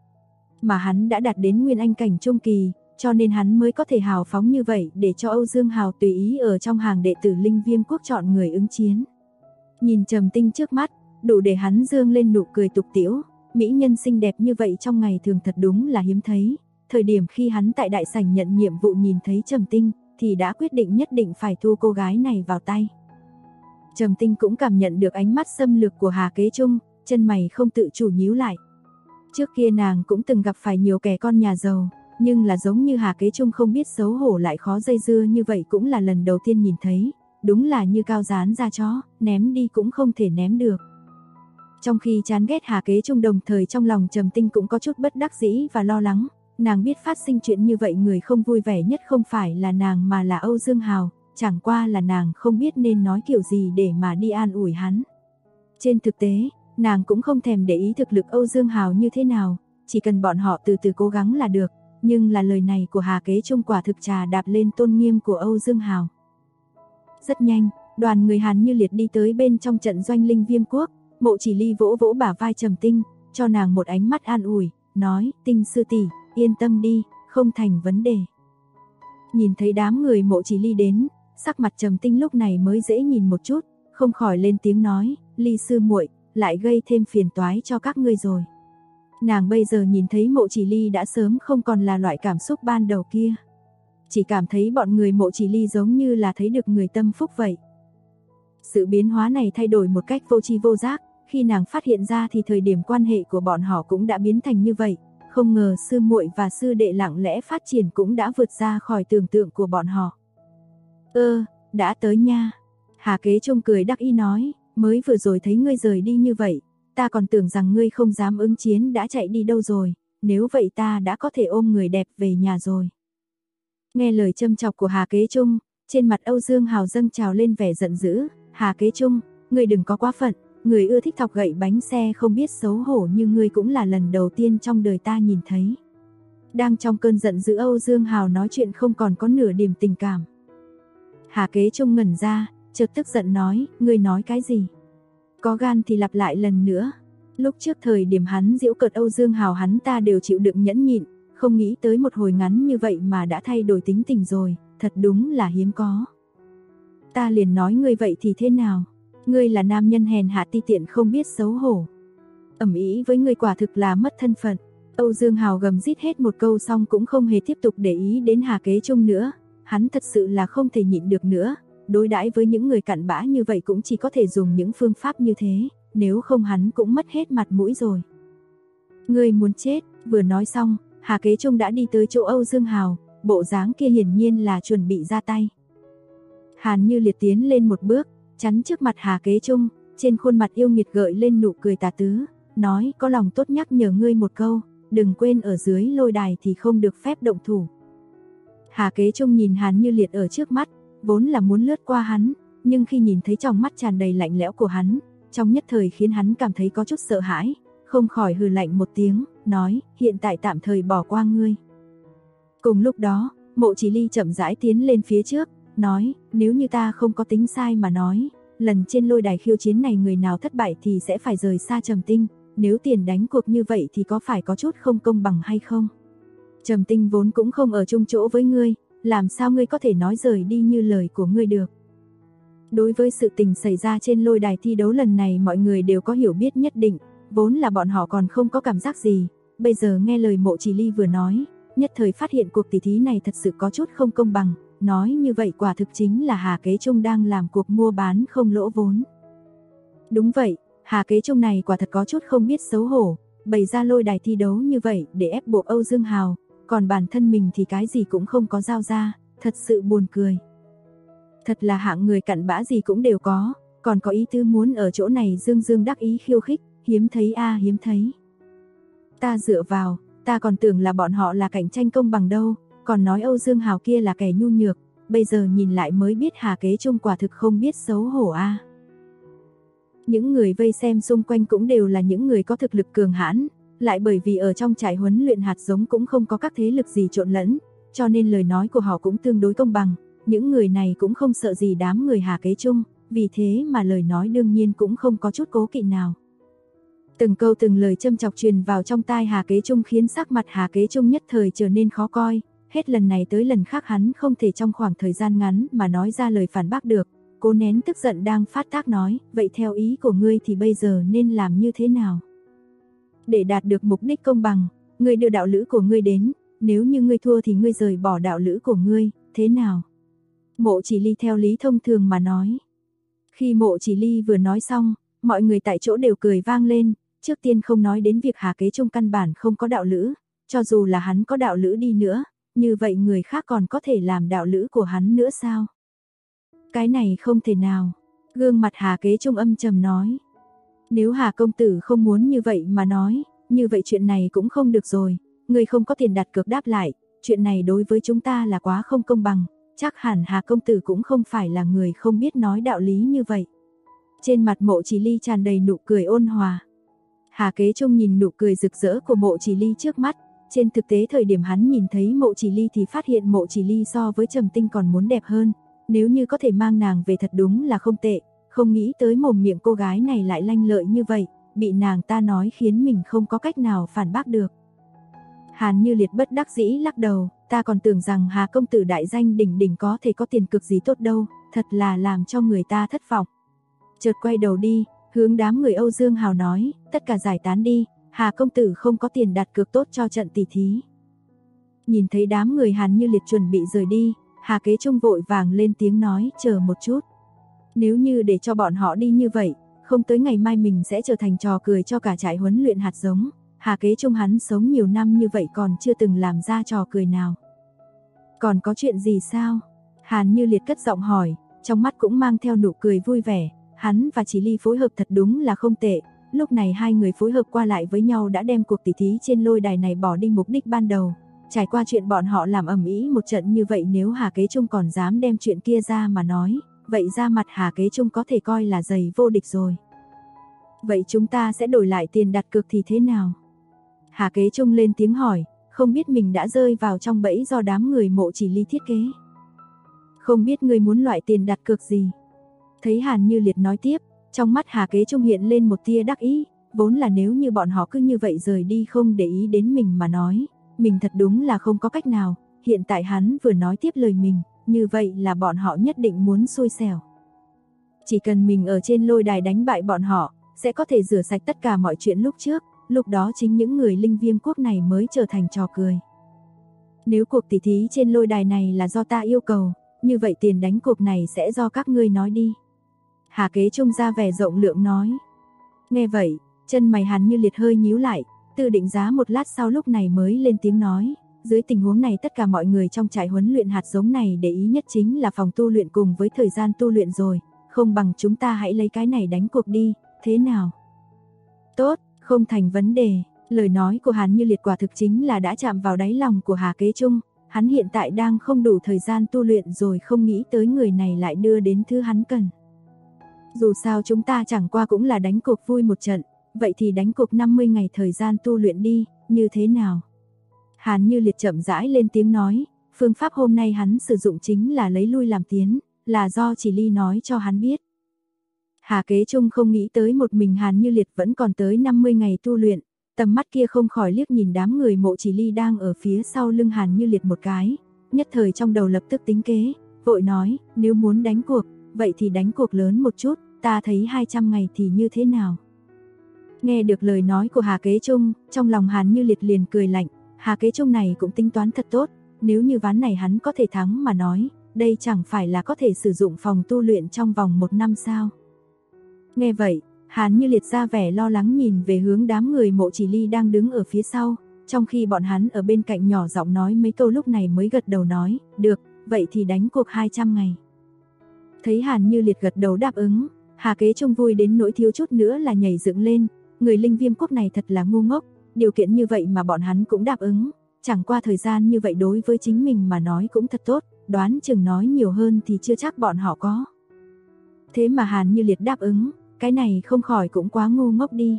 S2: Mà hắn đã đạt đến Nguyên Anh cảnh trung kỳ, cho nên hắn mới có thể hào phóng như vậy để cho Âu Dương Hào tùy ý ở trong hàng đệ tử Linh Viêm Quốc chọn người ứng chiến. Nhìn Trầm Tinh trước mắt, đủ để hắn dương lên nụ cười tục tĩu, mỹ nhân xinh đẹp như vậy trong ngày thường thật đúng là hiếm thấy. Thời điểm khi hắn tại đại sảnh nhận nhiệm vụ nhìn thấy Trầm Tinh, thì đã quyết định nhất định phải thu cô gái này vào tay. Trầm Tinh cũng cảm nhận được ánh mắt xâm lược của Hà Kế Trung, chân mày không tự chủ nhíu lại. Trước kia nàng cũng từng gặp phải nhiều kẻ con nhà giàu, nhưng là giống như Hà Kế Trung không biết xấu hổ lại khó dây dưa như vậy cũng là lần đầu tiên nhìn thấy, đúng là như cao dán ra chó, ném đi cũng không thể ném được. Trong khi chán ghét Hà Kế Trung, đồng thời trong lòng Trầm Tinh cũng có chút bất đắc dĩ và lo lắng, nàng biết phát sinh chuyện như vậy người không vui vẻ nhất không phải là nàng mà là Âu Dương Hào, chẳng qua là nàng không biết nên nói kiểu gì để mà đi an ủi hắn. Trên thực tế, nàng cũng không thèm để ý thực lực Âu Dương Hào như thế nào, chỉ cần bọn họ từ từ cố gắng là được, nhưng là lời này của Hà Kế Trung quả thực trà đạp lên tôn nghiêm của Âu Dương Hào. Rất nhanh, đoàn người Hàn Như Liệt đi tới bên trong trận doanh Linh Viêm Quốc, Mộ Chỉ Ly vỗ vỗ bả vai Trầm Tinh, cho nàng một ánh mắt an ủi, nói, Tinh sư tỷ, yên tâm đi, không thành vấn đề. Nhìn thấy đám người Mộ Chỉ Ly đến, sắc mặt Trầm Tinh lúc này mới dễ nhìn một chút, không khỏi lên tiếng nói, Ly sư muội, lại gây thêm phiền toái cho các ngươi rồi. Nàng bây giờ nhìn thấy Mộ Chỉ Ly đã sớm không còn là loại cảm xúc ban đầu kia. Chỉ cảm thấy bọn người Mộ Chỉ Ly giống như là thấy được người tâm phúc vậy. Sự biến hóa này thay đổi một cách vô tri vô giác, khi nàng phát hiện ra thì thời điểm quan hệ của bọn họ cũng đã biến thành như vậy, không ngờ sư muội và sư đệ lặng lẽ phát triển cũng đã vượt ra khỏi tưởng tượng của bọn họ. Đã tới nha. Hà Kế Trung cười đắc ý nói, mới vừa rồi thấy ngươi rời đi như vậy, ta còn tưởng rằng ngươi không dám ứng chiến đã chạy đi đâu rồi, nếu vậy ta đã có thể ôm người đẹp về nhà rồi. Nghe lời châm chọc của Hà Kế Trung, trên mặt Âu Dương Hào dâng trào lên vẻ giận dữ, Hà Kế Trung, ngươi đừng có quá phận, người ưa thích thọc gậy bánh xe không biết xấu hổ như ngươi cũng là lần đầu tiên trong đời ta nhìn thấy. Đang trong cơn giận dữ, Âu Dương Hào nói chuyện không còn có nửa điểm tình cảm. Hà Kế Trung ngẩn ra, chợt tức giận nói, ngươi nói cái gì? Có gan thì lặp lại lần nữa. Lúc trước thời điểm hắn giễu cợt Âu Dương Hào hắn ta đều chịu đựng nhẫn nhịn, không nghĩ tới một hồi ngắn như vậy mà đã thay đổi tính tình rồi, thật đúng là hiếm có. Ta liền nói ngươi vậy thì thế nào? Ngươi là nam nhân hèn hạ ti tiện không biết xấu hổ. Ầm ĩ với ngươi quả thực là mất thân phận. Âu Dương Hào gầm rít hết một câu xong cũng không hề tiếp tục để ý đến Hà Kế Trung nữa, hắn thật sự là không thể nhịn được nữa, đối đãi với những người cặn bã như vậy cũng chỉ có thể dùng những phương pháp như thế, nếu không hắn cũng mất hết mặt mũi rồi. Ngươi muốn chết, vừa nói xong, Hà Kế Trung đã đi tới chỗ Âu Dương Hào, bộ dáng kia hiển nhiên là chuẩn bị ra tay. Hàn Như Liệt tiến lên một bước, chắn trước mặt Hà Kế Trung, trên khuôn mặt yêu nghiệt gợi lên nụ cười tà tứ, nói có lòng tốt nhắc nhở ngươi một câu, đừng quên ở dưới lôi đài thì không được phép động thủ. Hà Kế Trung nhìn Hàn Như Liệt ở trước mắt, vốn là muốn lướt qua hắn, nhưng khi nhìn thấy trong mắt tràn đầy lạnh lẽo của hắn, trong nhất thời khiến hắn cảm thấy có chút sợ hãi, không khỏi hừ lạnh một tiếng, nói, hiện tại tạm thời bỏ qua ngươi. Cùng lúc đó, Mộ Chỉ Ly chậm rãi tiến lên phía trước, nói, nếu như ta không có tính sai mà nói, lần trên lôi đài khiêu chiến này người nào thất bại thì sẽ phải rời xa Trầm Tinh, nếu tiền đánh cuộc như vậy thì có phải có chút không công bằng hay không? Trầm Tinh vốn cũng không ở chung chỗ với ngươi, làm sao ngươi có thể nói rời đi như lời của ngươi được? Đối với sự tình xảy ra trên lôi đài thi đấu lần này mọi người đều có hiểu biết nhất định, vốn là bọn họ còn không có cảm giác gì, bây giờ nghe lời Mộ Chỉ Ly vừa nói, nhất thời phát hiện cuộc tỷ thí này thật sự có chút không công bằng, nói như vậy quả thực chính là Hà Kế Trung đang làm cuộc mua bán không lỗ vốn. Đúng vậy, Hà Kế Trung này quả thật có chút không biết xấu hổ, bày ra lôi đài thi đấu như vậy để ép buộc Âu Dương Hào, còn bản thân mình thì cái gì cũng không có giao ra, thật sự buồn cười. Thật là hạng người cặn bã gì cũng đều có, còn có ý tứ muốn ở chỗ này dương dương đắc ý khiêu khích, hiếm thấy a hiếm thấy. Ta dựa vào, ta còn tưởng là bọn họ là cạnh tranh công bằng đâu, còn nói Âu Dương Hào kia là kẻ nhu nhược, bây giờ nhìn lại mới biết Hà Kế Trung quả thực không biết xấu hổ a. Những người vây xem xung quanh cũng đều là những người có thực lực cường hãn, lại bởi vì ở trong trại huấn luyện hạt giống cũng không có các thế lực gì trộn lẫn, cho nên lời nói của họ cũng tương đối công bằng, những người này cũng không sợ gì đám người Hà Kế Trung, vì thế mà lời nói đương nhiên cũng không có chút cố kỵ nào. Từng câu từng lời châm chọc truyền vào trong tai Hà Kế Trung khiến sắc mặt Hà Kế Trung nhất thời trở nên khó coi, hết lần này tới lần khác hắn không thể trong khoảng thời gian ngắn mà nói ra lời phản bác được, cố nén tức giận đang phát tác nói, vậy theo ý của ngươi thì bây giờ nên làm như thế nào? Để đạt được mục đích công bằng, ngươi đưa đạo lữ của ngươi đến, nếu như ngươi thua thì ngươi rời bỏ đạo lữ của ngươi, thế nào? Mộ Chỉ Ly theo lý thông thường mà nói. Khi Mộ Chỉ Ly vừa nói xong, mọi người tại chỗ đều cười vang lên, trước tiên không nói đến việc Hà Kế Trung căn bản không có đạo lữ, cho dù là hắn có đạo lữ đi nữa, như vậy người khác còn có thể làm đạo lữ của hắn nữa sao? Cái này không thể nào. Gương mặt Hà Kế Trung âm trầm nói. Nếu Hà công tử không muốn như vậy mà nói, như vậy chuyện này cũng không được rồi. Người không có tiền đặt cược đáp lại, chuyện này đối với chúng ta là quá không công bằng. Chắc hẳn Hà công tử cũng không phải là người không biết nói đạo lý như vậy. Trên mặt Mộ Chỉ Ly tràn đầy nụ cười ôn hòa. Hà Kế Trung nhìn nụ cười rực rỡ của Mộ Chỉ Ly trước mắt. Trên thực tế thời điểm hắn nhìn thấy Mộ Chỉ Ly thì phát hiện Mộ Chỉ Ly so với Trầm Tinh còn muốn đẹp hơn. Nếu như có thể mang nàng về thật đúng là không tệ. Không nghĩ tới mồm miệng cô gái này lại lanh lợi như vậy. Bị nàng ta nói khiến mình không có cách nào phản bác được. Hàn Như Liệt bất đắc dĩ lắc đầu. Ta còn tưởng rằng Hà công tử đại danh đỉnh đỉnh có thể có tiền cực gì tốt đâu. Thật là làm cho người ta thất vọng. Chợt quay đầu đi, hướng đám người Âu Dương Hào nói, tất cả giải tán đi, Hà công tử không có tiền đặt cược tốt cho trận tỷ thí. Nhìn thấy đám người Hàn Như Liệt chuẩn bị rời đi, Hà Kế Trung vội vàng lên tiếng nói, chờ một chút. Nếu như để cho bọn họ đi như vậy, không tới ngày mai mình sẽ trở thành trò cười cho cả trại huấn luyện hạt giống. Hà Kế Trung hắn sống nhiều năm như vậy còn chưa từng làm ra trò cười nào. Còn có chuyện gì sao? Hàn Như Liệt cất giọng hỏi, trong mắt cũng mang theo nụ cười vui vẻ. Hắn và Chỉ Ly phối hợp thật đúng là không tệ, lúc này hai người phối hợp qua lại với nhau đã đem cuộc tỷ thí trên lôi đài này bỏ đi mục đích ban đầu. Trải qua chuyện bọn họ làm ầm ĩ một trận như vậy, nếu Hà Kế Trung còn dám đem chuyện kia ra mà nói, vậy ra mặt Hà Kế Trung có thể coi là giày vô địch rồi. Vậy chúng ta sẽ đổi lại tiền đặt cược thì thế nào? Hà Kế Trung lên tiếng hỏi, không biết mình đã rơi vào trong bẫy do đám người Mộ Chỉ Ly thiết kế. Không biết ngươi muốn loại tiền đặt cược gì? Thấy Hàn Như Liệt nói tiếp, trong mắt Hà Kế Trung hiện lên một tia đắc ý, vốn là nếu như bọn họ cứ như vậy rời đi không để ý đến mình mà nói, mình thật đúng là không có cách nào, hiện tại hắn vừa nói tiếp lời mình, như vậy là bọn họ nhất định muốn xui xẻo. Chỉ cần mình ở trên lôi đài đánh bại bọn họ, sẽ có thể rửa sạch tất cả mọi chuyện lúc trước, lúc đó chính những người linh viêm quốc này mới trở thành trò cười. Nếu cuộc tỷ thí trên lôi đài này là do ta yêu cầu, như vậy tiền đánh cuộc này sẽ do các ngươi nói đi. Hà Kế Trung ra vẻ rộng lượng nói. Nghe vậy, chân mày Hàn Như Liệt hơi nhíu lại, tự định giá một lát sau lúc này mới lên tiếng nói. Dưới tình huống này tất cả mọi người trong trại huấn luyện hạt giống này để ý nhất chính là phòng tu luyện cùng với thời gian tu luyện rồi. Không bằng chúng ta hãy lấy cái này đánh cuộc đi, thế nào? Tốt, không thành vấn đề. Lời nói của Hàn Như Liệt quả thực chính là đã chạm vào đáy lòng của Hà Kế Trung. Hắn hiện tại đang không đủ thời gian tu luyện rồi, không nghĩ tới người này lại đưa đến thứ hắn cần. Dù sao chúng ta chẳng qua cũng là đánh cuộc vui một trận, vậy thì đánh cuộc 50 ngày thời gian tu luyện đi, như thế nào? Hàn Như Liệt chậm rãi lên tiếng nói, phương pháp hôm nay hắn sử dụng chính là lấy lui làm tiến, là do Chỉ Ly nói cho hắn biết. Hà Kế Trung không nghĩ tới một mình Hàn Như Liệt vẫn còn tới 50 ngày tu luyện, tầm mắt kia không khỏi liếc nhìn đám người Mộ Chỉ Ly đang ở phía sau lưng Hàn Như Liệt một cái, nhất thời trong đầu lập tức tính kế, vội nói, nếu muốn đánh cuộc, vậy thì đánh cuộc lớn một chút, ta thấy 200 ngày thì như thế nào? Nghe được lời nói của Hà Kế Trung, trong lòng Hàn Như Liệt liền cười lạnh, Hà Kế Trung này cũng tính toán thật tốt, nếu như ván này hắn có thể thắng mà nói, đây chẳng phải là có thể sử dụng phòng tu luyện trong vòng 1 năm sao? Nghe vậy, Hàn Như Liệt ra vẻ lo lắng nhìn về hướng đám người Mộ Chỉ Ly đang đứng ở phía sau, trong khi bọn hắn ở bên cạnh nhỏ giọng nói mấy câu lúc này mới gật đầu nói, được, vậy thì đánh cuộc 200 ngày. Thấy Hàn Như Liệt gật đầu đáp ứng, Hà Kế Trung vui đến nỗi thiếu chút nữa là nhảy dựng lên, người linh viêm quốc này thật là ngu ngốc, điều kiện như vậy mà bọn hắn cũng đáp ứng, chẳng qua thời gian như vậy đối với chính mình mà nói cũng thật tốt, đoán chừng nói nhiều hơn thì chưa chắc bọn họ có. Thế mà Hàn Như Liệt đáp ứng, cái này không khỏi cũng quá ngu ngốc đi.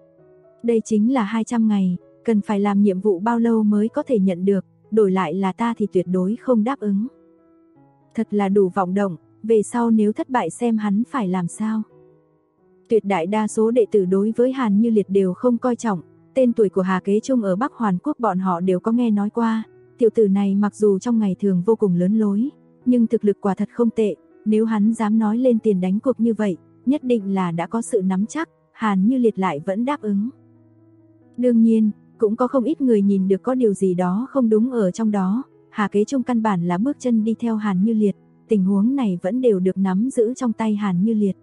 S2: Đây chính là 200 ngày, cần phải làm nhiệm vụ bao lâu mới có thể nhận được, đổi lại là ta thì tuyệt đối không đáp ứng. Thật là đủ vọng động, về sau nếu thất bại xem hắn phải làm sao. Tuyệt đại đa số đệ tử đối với Hàn Như Liệt đều không coi trọng, tên tuổi của Hà Kế Trung ở Bắc Hoàn Quốc bọn họ đều có nghe nói qua, tiểu tử này mặc dù trong ngày thường vô cùng lớn lối, nhưng thực lực quả thật không tệ, nếu hắn dám nói lên tiền đánh cuộc như vậy, nhất định là đã có sự nắm chắc, Hàn Như Liệt lại vẫn đáp ứng. Đương nhiên, cũng có không ít người nhìn được có điều gì đó không đúng ở trong đó, Hà Kế Trung căn bản là bước chân đi theo Hàn Như Liệt, tình huống này vẫn đều được nắm giữ trong tay Hàn Như Liệt.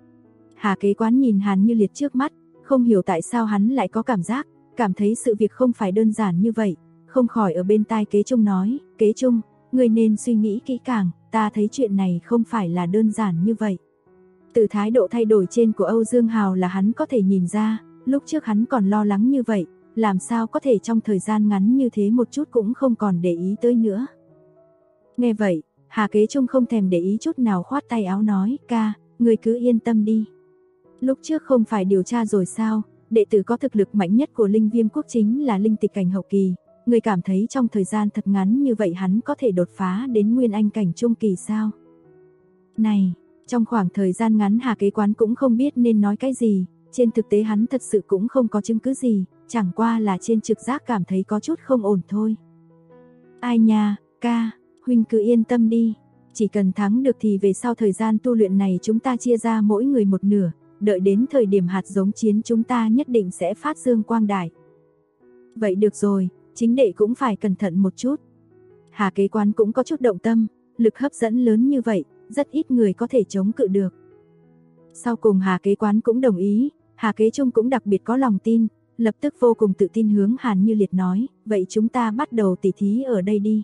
S2: Hà Kế Quán nhìn Hàn Như Liệt trước mắt, không hiểu tại sao hắn lại có cảm thấy sự việc không phải đơn giản như vậy, không khỏi ở bên tai Kế Trung nói, Kế Trung, người nên suy nghĩ kỹ càng, ta thấy chuyện này không phải là đơn giản như vậy. Từ thái độ thay đổi trên của Âu Dương Hào là hắn có thể nhìn ra, lúc trước hắn còn lo lắng như vậy, làm sao có thể trong thời gian ngắn như thế một chút cũng không còn để ý tới nữa. Nghe vậy, Hà Kế Trung không thèm để ý chút nào, khoát tay áo nói, ca, người cứ yên tâm đi. Lúc trước không phải điều tra rồi sao, đệ tử có thực lực mạnh nhất của Linh Viêm Quốc chính là linh tịch cảnh hậu kỳ, người cảm thấy trong thời gian thật ngắn như vậy hắn có thể đột phá đến nguyên anh cảnh trung kỳ sao? Này, trong khoảng thời gian ngắn Hà Kế Quán cũng không biết nên nói cái gì, trên thực tế hắn thật sự cũng không có chứng cứ gì, chẳng qua là trên trực giác cảm thấy có chút không ổn thôi. Ai nha, ca, huynh cứ yên tâm đi, chỉ cần thắng được thì về sau thời gian tu luyện này chúng ta chia ra mỗi người một nửa, đợi đến thời điểm hạt giống chiến chúng ta nhất định sẽ phát dương quang đại. Vậy được rồi, chính đệ cũng phải cẩn thận một chút. Hà Kế Quán cũng có chút động tâm, lực hấp dẫn lớn như vậy, rất ít người có thể chống cự được. Sau cùng Hà Kế Quán cũng đồng ý, Hà Kế Trung cũng đặc biệt có lòng tin, lập tức vô cùng tự tin hướng Hàn Như Liệt nói, vậy chúng ta bắt đầu tỉ thí ở đây đi.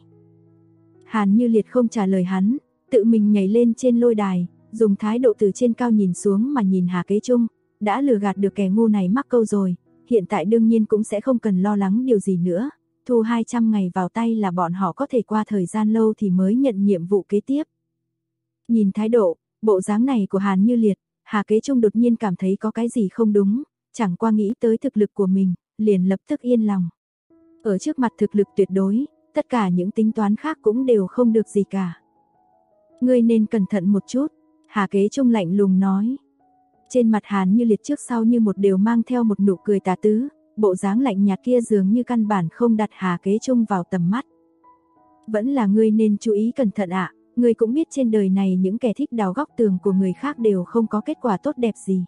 S2: Hàn Như Liệt không trả lời hắn, tự mình nhảy lên trên lôi đài, dùng thái độ từ trên cao nhìn xuống mà nhìn Hà Kế Trung, đã lừa gạt được kẻ ngu này mắc câu rồi, hiện tại đương nhiên cũng sẽ không cần lo lắng điều gì nữa, thu 200 ngày vào tay là bọn họ có thể qua thời gian lâu thì mới nhận nhiệm vụ kế tiếp. Nhìn thái độ, bộ dáng này của Hàn Như Liệt, Hà Kế Trung đột nhiên cảm thấy có cái gì không đúng, chẳng qua nghĩ tới thực lực của mình, liền lập tức yên lòng. Ở trước mặt thực lực tuyệt đối, tất cả những tính toán khác cũng đều không được gì cả. Ngươi nên cẩn thận một chút, Hà Kế Trung lạnh lùng nói. Trên mặt Hàn Như Liệt trước sau như một đều mang theo một nụ cười tà tứ, bộ dáng lạnh nhạt kia dường như căn bản không đặt Hà Kế Trung vào tầm mắt. Vẫn là ngươi nên chú ý cẩn thận ạ, ngươi cũng biết trên đời này những kẻ thích đào góc tường của người khác đều không có kết quả tốt đẹp gì.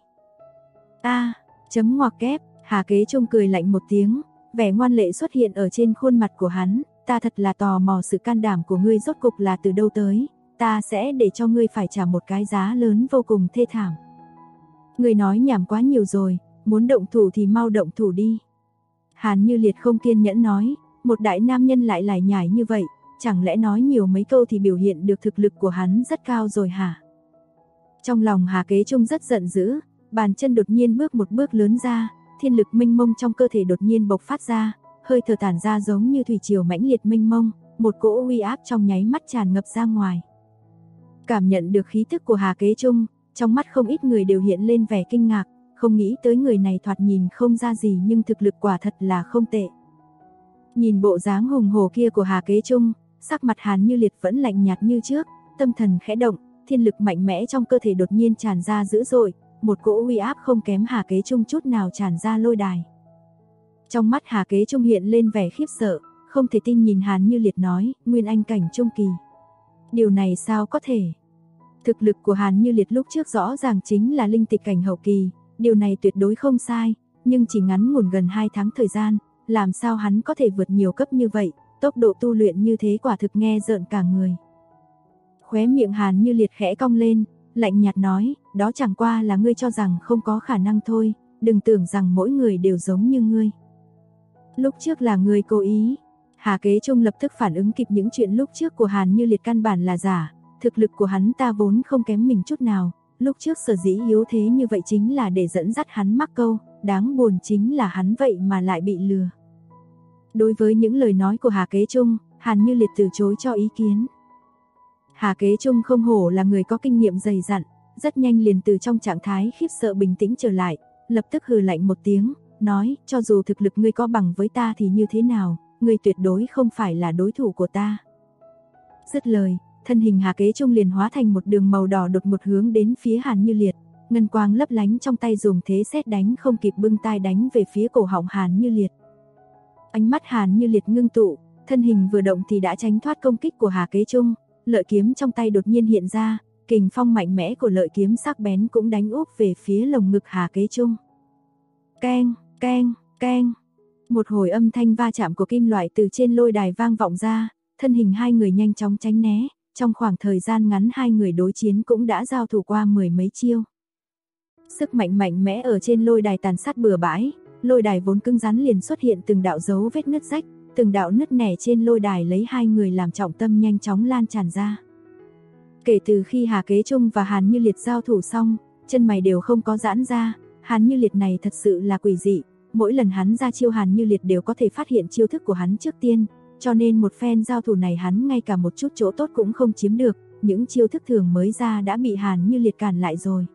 S2: Chấm ngoặc kép, Hà Kế Trung cười lạnh một tiếng, vẻ ngoan lệ xuất hiện ở trên khuôn mặt của hắn, ta thật là tò mò sự can đảm của ngươi rốt cục là từ đâu tới, ta sẽ để cho ngươi phải trả một cái giá lớn vô cùng thê thảm. Ngươi nói nhảm quá nhiều rồi, muốn động thủ thì mau động thủ đi. Hàn Như Liệt không kiên nhẫn nói, một đại nam nhân lại lải nhải như vậy, chẳng lẽ nói nhiều mấy câu thì biểu hiện được thực lực của hắn rất cao rồi hả? Trong lòng Hà Kế Trung rất giận dữ, bàn chân đột nhiên bước một bước lớn ra, thiên lực mênh mông trong cơ thể đột nhiên bộc phát ra, hơi thở tản ra giống như thủy triều mãnh liệt mênh mông, một cỗ uy áp trong nháy mắt tràn ngập ra ngoài. Cảm nhận được khí tức của Hà Kế Trung, trong mắt không ít người đều hiện lên vẻ kinh ngạc, không nghĩ tới người này thoạt nhìn không ra gì nhưng thực lực quả thật là không tệ. Nhìn bộ dáng hùng hổ kia của Hà Kế Trung, sắc mặt Hàn Như Liệt vẫn lạnh nhạt như trước, tâm thần khẽ động, thiên lực mạnh mẽ trong cơ thể đột nhiên tràn ra dữ dội, một cỗ uy áp không kém Hà Kế Trung chút nào tràn ra lôi đài. Trong mắt Hà Kế Trung hiện lên vẻ khiếp sợ, không thể tin nhìn Hàn Như Liệt nói, nguyên anh cảnh trung kỳ. Điều này sao có thể? Thực lực của Hàn Như Liệt lúc trước rõ ràng chính là linh tịch cảnh hậu kỳ, điều này tuyệt đối không sai, nhưng chỉ ngắn ngủn gần 2 tháng thời gian, làm sao hắn có thể vượt nhiều cấp như vậy, tốc độ tu luyện như thế quả thực nghe rợn cả người. Khóe miệng Hàn Như Liệt khẽ cong lên, lạnh nhạt nói, đó chẳng qua là ngươi cho rằng không có khả năng thôi, đừng tưởng rằng mỗi người đều giống như ngươi. Lúc trước là ngươi cố ý. Hà Kế Trung lập tức phản ứng kịp những chuyện lúc trước của Hàn Như Liệt căn bản là giả, thực lực của hắn ta vốn không kém mình chút nào, lúc trước sở dĩ yếu thế như vậy chính là để dẫn dắt hắn mắc câu, đáng buồn chính là hắn vậy mà lại bị lừa. Đối với những lời nói của Hà Kế Trung, Hàn Như Liệt từ chối cho ý kiến. Hà Kế Trung không hổ là người có kinh nghiệm dày dặn, rất nhanh liền từ trong trạng thái khiếp sợ bình tĩnh trở lại, lập tức hừ lạnh một tiếng, nói, cho dù thực lực ngươi có bằng với ta thì như thế nào, ngươi tuyệt đối không phải là đối thủ của ta. Dứt lời, thân hình Hà Kế Trung liền hóa thành một đường màu đỏ đột một hướng đến phía Hàn Như Liệt, ngân quang lấp lánh trong tay dùng thế sét đánh không kịp bưng tay đánh về phía cổ họng Hàn Như Liệt. Ánh mắt Hàn Như Liệt ngưng tụ, thân hình vừa động thì đã tránh thoát công kích của Hà Kế Trung, lợi kiếm trong tay đột nhiên hiện ra, kình phong mạnh mẽ của lợi kiếm sắc bén cũng đánh úp về phía lồng ngực Hà Kế Trung. Keng, keng, keng. Một hồi âm thanh va chạm của kim loại từ trên lôi đài vang vọng ra, thân hình hai người nhanh chóng tránh né, trong khoảng thời gian ngắn hai người đối chiến cũng đã giao thủ qua mười mấy chiêu. Sức mạnh mạnh mẽ ở trên lôi đài tàn sát bừa bãi, lôi đài vốn cứng rắn liền xuất hiện từng đạo dấu vết nứt rách, từng đạo nứt nẻ trên lôi đài lấy hai người làm trọng tâm nhanh chóng lan tràn ra. Kể từ khi Hà Kế Trung và Hàn Như Liệt giao thủ xong, chân mày đều không có giãn ra, Hàn Như Liệt này thật sự là quỷ dị, mỗi lần hắn ra chiêu Hàn Như Liệt đều có thể phát hiện chiêu thức của hắn trước tiên, cho nên một phen giao thủ này hắn ngay cả một chút chỗ tốt cũng không chiếm được, những chiêu thức thường mới ra đã bị Hàn Như Liệt cản lại rồi.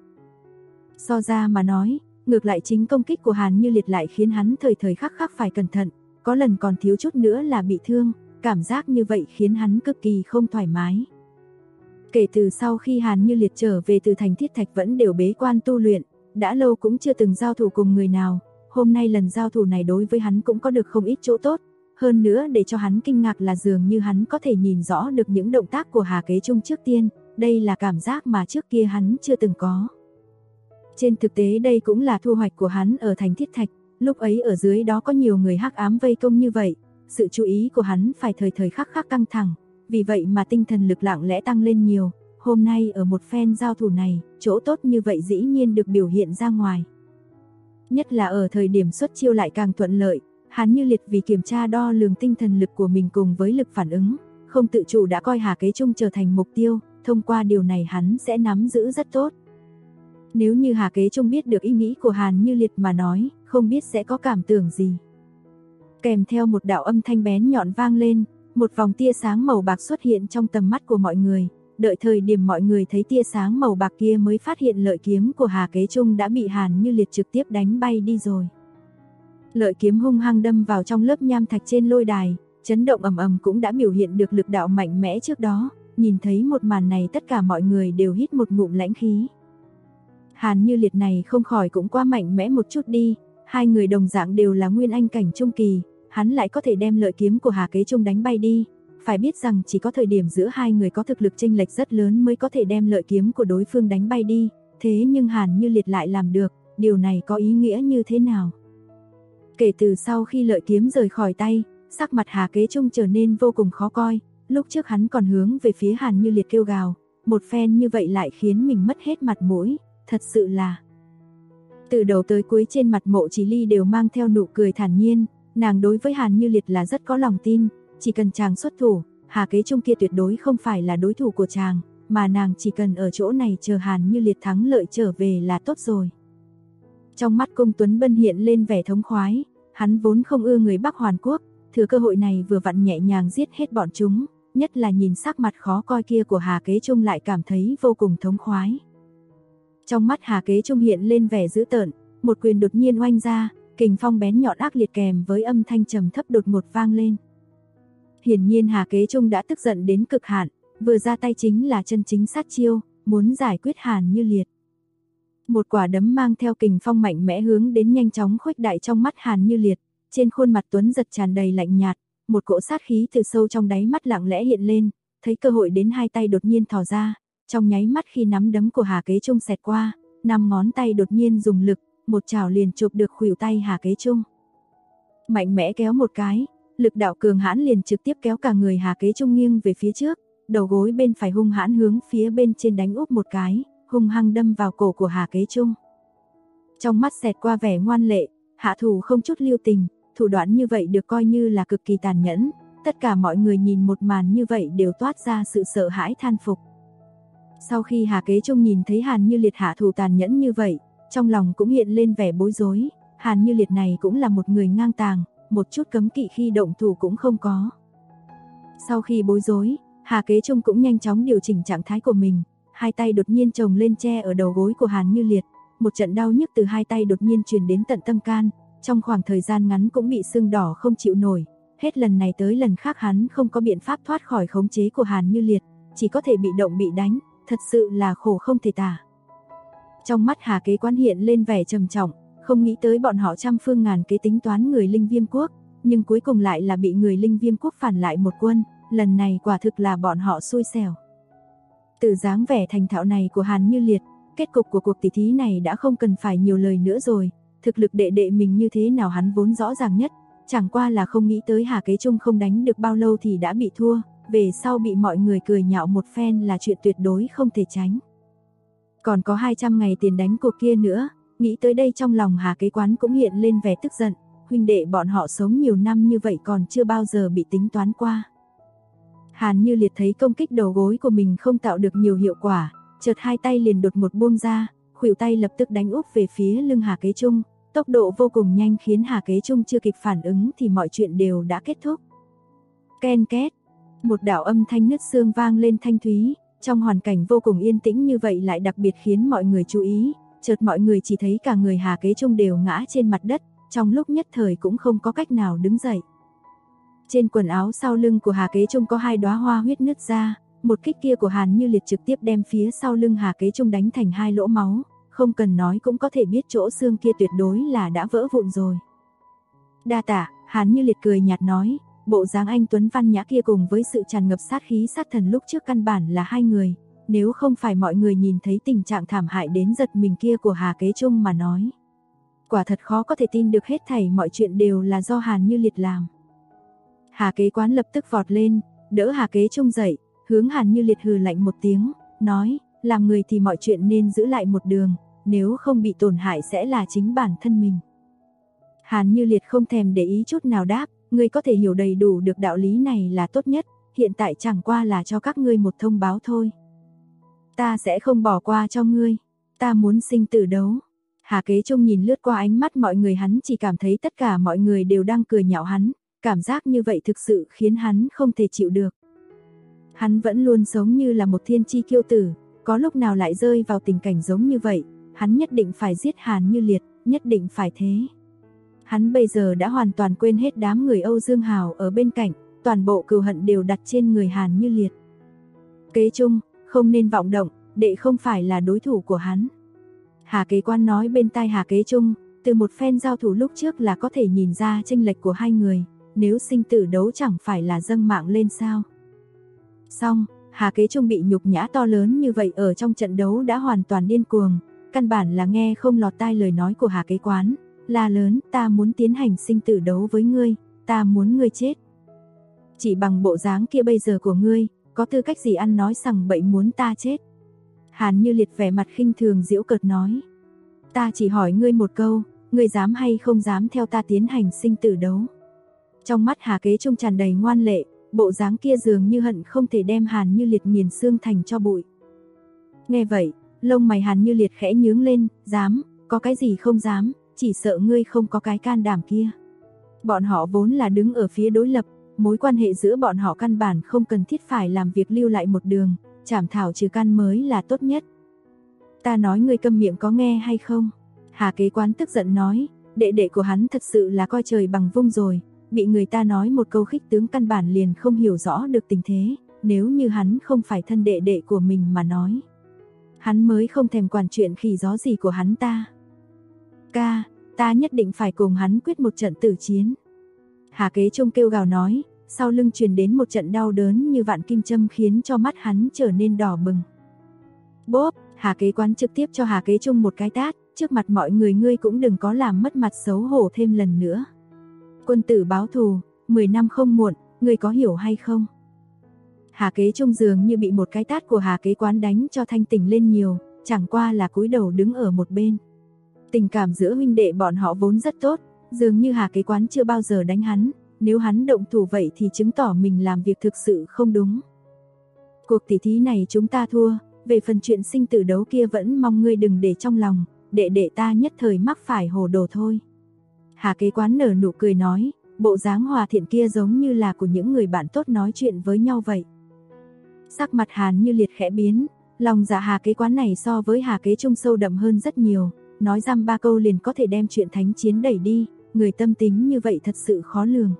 S2: So ra mà nói, ngược lại chính công kích của Hàn Như Liệt lại khiến hắn thời thời khắc khắc phải cẩn thận, có lần còn thiếu chút nữa là bị thương, cảm giác như vậy khiến hắn cực kỳ không thoải mái. Kể từ sau khi Hàn Như Liệt trở về từ thành Thiết Thạch vẫn đều bế quan tu luyện, đã lâu cũng chưa từng giao thủ cùng người nào, hôm nay lần giao thủ này đối với hắn cũng có được không ít chỗ tốt, hơn nữa để cho hắn kinh ngạc là dường như hắn có thể nhìn rõ được những động tác của Hà Kế Trung trước tiên, đây là cảm giác mà trước kia hắn chưa từng có. Trên thực tế đây cũng là thu hoạch của hắn ở thành Thiết Thạch, lúc ấy ở dưới đó có nhiều người hắc ám vây công như vậy, sự chú ý của hắn phải thời thời khắc khắc căng thẳng, vì vậy mà tinh thần lực lặng lẽ tăng lên nhiều, hôm nay ở một phen giao thủ này, chỗ tốt như vậy dĩ nhiên được biểu hiện ra ngoài. Nhất là ở thời điểm xuất chiêu lại càng thuận lợi, Hàn Như Liệt vì kiểm tra đo lường tinh thần lực của mình cùng với lực phản ứng, không tự chủ đã coi Hà Kế Trung trở thành mục tiêu, thông qua điều này hắn sẽ nắm giữ rất tốt. Nếu như Hà Kế Trung biết được ý nghĩ của Hàn Như Liệt mà nói, không biết sẽ có cảm tưởng gì. Kèm theo một đạo âm thanh bén nhọn vang lên, một vòng tia sáng màu bạc xuất hiện trong tầm mắt của mọi người, đợi thời điểm mọi người thấy tia sáng màu bạc kia mới phát hiện lợi kiếm của Hà Kế Trung đã bị Hàn Như Liệt trực tiếp đánh bay đi rồi. Lợi kiếm hung hăng đâm vào trong lớp nham thạch trên lôi đài, chấn động ầm ầm cũng đã biểu hiện được lực đạo mạnh mẽ trước đó, nhìn thấy một màn này tất cả mọi người đều hít một ngụm lãnh khí. Hàn Như Liệt này không khỏi cũng quá mạnh mẽ một chút đi, hai người đồng dạng đều là nguyên anh cảnh trung kỳ, hắn lại có thể đem lợi kiếm của Hà Kế Trung đánh bay đi, phải biết rằng chỉ có thời điểm giữa hai người có thực lực chênh lệch rất lớn mới có thể đem lợi kiếm của đối phương đánh bay đi, thế nhưng Hàn Như Liệt lại làm được, điều này có ý nghĩa như thế nào? Kể từ sau khi lợi kiếm rời khỏi tay, sắc mặt Hà Kế Trung trở nên vô cùng khó coi, lúc trước hắn còn hướng về phía Hàn Như Liệt kêu gào, một phen như vậy lại khiến mình mất hết mặt mũi, thật sự là. Từ đầu tới cuối trên mặt Mộ Chỉ Ly đều mang theo nụ cười thản nhiên, nàng đối với Hàn Như Liệt là rất có lòng tin, chỉ cần chàng xuất thủ, Hà Kế Trung kia tuyệt đối không phải là đối thủ của chàng, mà nàng chỉ cần ở chỗ này chờ Hàn Như Liệt thắng lợi trở về là tốt rồi. Trong mắt Cung Tuấn Bân hiện lên vẻ thống khoái, hắn vốn không ưa người Bắc Hoàn Quốc, thừa cơ hội này vừa vặn nhẹ nhàng giết hết bọn chúng, nhất là nhìn sắc mặt khó coi kia của Hà Kế Trung lại cảm thấy vô cùng thống khoái. Trong mắt Hà Kế Trung hiện lên vẻ dữ tợn, một quyền đột nhiên oanh ra, kình phong bén nhọn ác liệt kèm với âm thanh trầm thấp đột ngột vang lên. Hiển nhiên Hà Kế Trung đã tức giận đến cực hạn, vừa ra tay chính là chân chính sát chiêu, muốn giải quyết Hàn Như Liệt. Một quả đấm mang theo kình phong mạnh mẽ hướng đến nhanh chóng khuếch đại trong mắt Hàn Như Liệt, trên khuôn mặt Tuấn Giật tràn đầy lạnh nhạt, một cỗ sát khí từ sâu trong đáy mắt lặng lẽ hiện lên, thấy cơ hội đến hai tay đột nhiên thò ra, trong nháy mắt khi nắm đấm của Hà Kế Trung xẹt qua, năm ngón tay đột nhiên dùng lực, một chảo liền chụp được khuỷu tay Hà Kế Trung. Mạnh mẽ kéo một cái, lực đạo cường hãn liền trực tiếp kéo cả người Hà Kế Trung nghiêng về phía trước, đầu gối bên phải hung hãn hướng phía bên trên đánh úp một cái, hung hăng đâm vào cổ của Hà Kế Trung. Trong mắt xẹt qua vẻ ngoan lệ, hạ thủ không chút lưu tình, thủ đoạn như vậy được coi như là cực kỳ tàn nhẫn, tất cả mọi người nhìn một màn như vậy đều toát ra sự sợ hãi than phục. Sau khi Hà Kế Trung nhìn thấy Hàn Như Liệt hạ thủ tàn nhẫn như vậy, trong lòng cũng hiện lên vẻ bối rối, Hàn Như Liệt này cũng là một người ngang tàng, một chút cấm kỵ khi động thủ cũng không có. Sau khi bối rối, Hà Kế Trung cũng nhanh chóng điều chỉnh trạng thái của mình, hai tay đột nhiên chồng lên che ở đầu gối của Hàn Như Liệt, một trận đau nhức từ hai tay đột nhiên truyền đến tận tâm can, trong khoảng thời gian ngắn cũng bị sưng đỏ không chịu nổi, hết lần này tới lần khác hắn không có biện pháp thoát khỏi khống chế của Hàn Như Liệt, chỉ có thể bị động bị đánh, thật sự là khổ không thể tả. Trong mắt Hà Kế Quán hiện lên vẻ trầm trọng, không nghĩ tới bọn họ trăm phương ngàn kế tính toán người Linh Viêm Quốc, nhưng cuối cùng lại là bị người Linh Viêm Quốc phản lại một quân, lần này quả thực là bọn họ xui xẻo. Từ dáng vẻ thành thạo này của Hàn Như Liệt, kết cục của cuộc tỷ thí này đã không cần phải nhiều lời nữa rồi, thực lực đệ đệ mình như thế nào hắn vốn rõ ràng nhất, chẳng qua là không nghĩ tới Hà Kế Trung không đánh được bao lâu thì đã bị thua, về sau bị mọi người cười nhạo một phen là chuyện tuyệt đối không thể tránh. Còn có 200 ngày tiền đánh cuộc kia nữa, nghĩ tới đây trong lòng Hà Kế Quán cũng hiện lên vẻ tức giận, huynh đệ bọn họ sống nhiều năm như vậy còn chưa bao giờ bị tính toán qua. Hàn Như Liệt thấy công kích đầu gối của mình không tạo được nhiều hiệu quả, chợt hai tay liền đột một buông ra, khuỷu tay lập tức đánh úp về phía lưng Hà Kế Trung, tốc độ vô cùng nhanh khiến Hà Kế Trung chưa kịp phản ứng thì mọi chuyện đều đã kết thúc. Ken két, một đạo âm thanh nứt xương vang lên thanh thúy, trong hoàn cảnh vô cùng yên tĩnh như vậy lại đặc biệt khiến mọi người chú ý, chợt mọi người chỉ thấy cả người Hà Kế Trung đều ngã trên mặt đất, trong lúc nhất thời cũng không có cách nào đứng dậy. Trên quần áo sau lưng của Hà Kế Trung có 2 đóa hoa huyết nứt ra, một kích kia của Hàn Như Liệt trực tiếp đem phía sau lưng Hà Kế Trung đánh thành 2 lỗ máu, không cần nói cũng có thể biết chỗ xương kia tuyệt đối là đã vỡ vụn rồi. Đa tạ, Hàn Như Liệt cười nhạt nói, bộ dáng anh tuấn văn nhã kia cùng với sự tràn ngập sát khí sát thần lúc trước căn bản là hai người, nếu không phải mọi người nhìn thấy tình trạng thảm hại đến giật mình kia của Hà Kế Trung mà nói. Quả thật khó có thể tin được hết thảy mọi chuyện đều là do Hàn Như Liệt làm. Hà Kế Quán lập tức vọt lên, đỡ Hà Kế Trung dậy, hướng Hàn Như Liệt hừ lạnh một tiếng, nói, làm người thì mọi chuyện nên giữ lại một đường, nếu không bị tổn hại sẽ là chính bản thân mình. Hàn Như Liệt không thèm để ý chút nào đáp, ngươi có thể hiểu đầy đủ được đạo lý này là tốt nhất, hiện tại chẳng qua là cho các ngươi một thông báo thôi. Ta sẽ không bỏ qua cho ngươi, ta muốn sinh tử đấu. Hà Kế Trung nhìn lướt qua ánh mắt mọi người, hắn chỉ cảm thấy tất cả mọi người đều đang cười nhạo hắn, cảm giác như vậy thực sự khiến hắn không thể chịu được. Hắn vẫn luôn sống như là một thiên chi kiêu tử, có lúc nào lại rơi vào tình cảnh giống như vậy, hắn nhất định phải giết Hàn Như Liệt, nhất định phải thế. Hắn bây giờ đã hoàn toàn quên hết đám người Âu Dương Hào ở bên cạnh, toàn bộ cừu hận đều đặt trên người Hàn Như Liệt. Kế Trung, không nên vọng động, đệ không phải là đối thủ của hắn. Hà Kế Quan nói bên tai Hà Kế Trung, từ một phen giao thủ lúc trước là có thể nhìn ra chênh lệch của hai người, nếu sinh tử đấu chẳng phải là dâng mạng lên sao. Xong, Hà Kế Trung bị nhục nhã to lớn như vậy ở trong trận đấu đã hoàn toàn điên cuồng, căn bản là nghe không lọt tai lời nói của Hà Kế Quán, la lớn, ta muốn tiến hành sinh tử đấu với ngươi, ta muốn ngươi chết. Chỉ bằng bộ dáng kia bây giờ của ngươi, có tư cách gì ăn nói sằng bậy muốn ta chết. Hàn Như Liệt vẻ mặt khinh thường giễu cợt nói, ta chỉ hỏi ngươi một câu, ngươi dám hay không dám theo ta tiến hành sinh tử đấu. Trong mắt Hà Kế Trung tràn đầy ngoan lệ, bộ dáng kia dường như hận không thể đem Hàn Như Liệt nghiền xương thành cho bụi. Nghe vậy, lông mày Hàn Như Liệt khẽ nhướng lên, dám, có cái gì không dám, chỉ sợ ngươi không có cái can đảm kia. Bọn họ vốn là đứng ở phía đối lập, mối quan hệ giữa bọn họ căn bản không cần thiết phải làm việc lưu lại một đường, chảm thảo trừ căn mới là tốt nhất. Ta nói ngươi câm miệng có nghe hay không? Hà Kế Quán tức giận nói, đệ đệ của hắn thật sự là coi trời bằng vung rồi, bị người ta nói một câu khích tướng căn bản liền không hiểu rõ được tình thế, nếu như hắn không phải thân đệ đệ của mình mà nói. Hắn mới không thèm quản chuyện khỉ gió gì của hắn ta. Ca, ta nhất định phải cùng hắn quyết một trận tử chiến. Hà Kế Trung kêu gào nói, sau lưng truyền đến một trận đau đớn như vạn kim châm khiến cho mắt hắn trở nên đỏ bừng. Bốp, Hà Kế Quán trực tiếp cho Hà Kế Trung một cái tát, trước mặt mọi người ngươi cũng đừng có làm mất mặt xấu hổ thêm lần nữa. Quân tử báo thù, 10 năm không muộn, ngươi có hiểu hay không? Hà Kế Trung dường như bị một cái tát của Hà Kế Quán đánh cho thanh tỉnh lên nhiều, chẳng qua là cúi đầu đứng ở một bên. Tình cảm giữa huynh đệ bọn họ vốn rất tốt, dường như Hà Kế Quán chưa bao giờ đánh hắn, nếu hắn động thủ vậy thì chứng tỏ mình làm việc thực sự không đúng. Cuộc tỷ thí này chúng ta thua, về phần chuyện sinh tử đấu kia vẫn mong ngươi đừng để trong lòng, đệ đệ ta nhất thời mắc phải hồ đồ thôi. Hà Kế Quán nở nụ cười nói, bộ dáng hòa thiện kia giống như là của những người bạn tốt nói chuyện với nhau vậy. Sắc mặt Hàn Như Liệt khẽ biến, lòng dạ Hà Kế Quán này so với Hà Kế Trung sâu đậm hơn rất nhiều, nói dăm ba câu liền có thể đem chuyện thánh chiến đẩy đi, người tâm tính như vậy thật sự khó lường.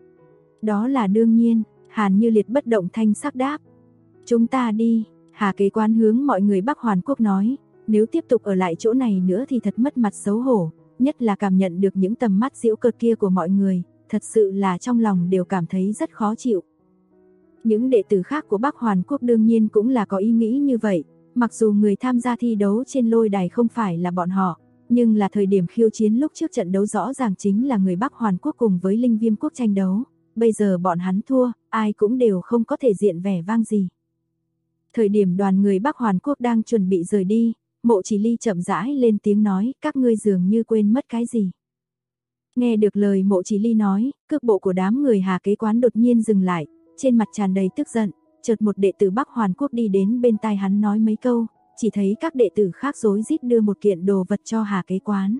S2: Đó là đương nhiên, Hàn Như Liệt bất động thanh sắc đáp. Chúng ta đi, Hà Kế Quán hướng mọi người Bắc Hoàn Quốc nói, nếu tiếp tục ở lại chỗ này nữa thì thật mất mặt xấu hổ, nhất là cảm nhận được những tầm mắt giễu cợt kia của mọi người, thật sự là trong lòng đều cảm thấy rất khó chịu. Những đệ tử khác của Bắc Hoàn Quốc đương nhiên cũng là có ý nghĩ như vậy, mặc dù người tham gia thi đấu trên lôi đài không phải là bọn họ, nhưng là thời điểm khiêu chiến lúc trước trận đấu rõ ràng chính là người Bắc Hoàn Quốc cùng với Linh Viêm Quốc tranh đấu, bây giờ bọn hắn thua, ai cũng đều không có thể diện vẻ vang gì. Thời điểm đoàn người Bắc Hoàn Quốc đang chuẩn bị rời đi, Mộ Chỉ Ly chậm rãi lên tiếng nói, các ngươi dường như quên mất cái gì. Nghe được lời Mộ Chỉ Ly nói, cước bộ của đám người Hà Kế Quán đột nhiên dừng lại, trên mặt tràn đầy tức giận, chợt một đệ tử Bắc Hoàn Quốc đi đến bên tai hắn nói mấy câu, chỉ thấy các đệ tử khác rối rít đưa một kiện đồ vật cho Hà Kế Quán.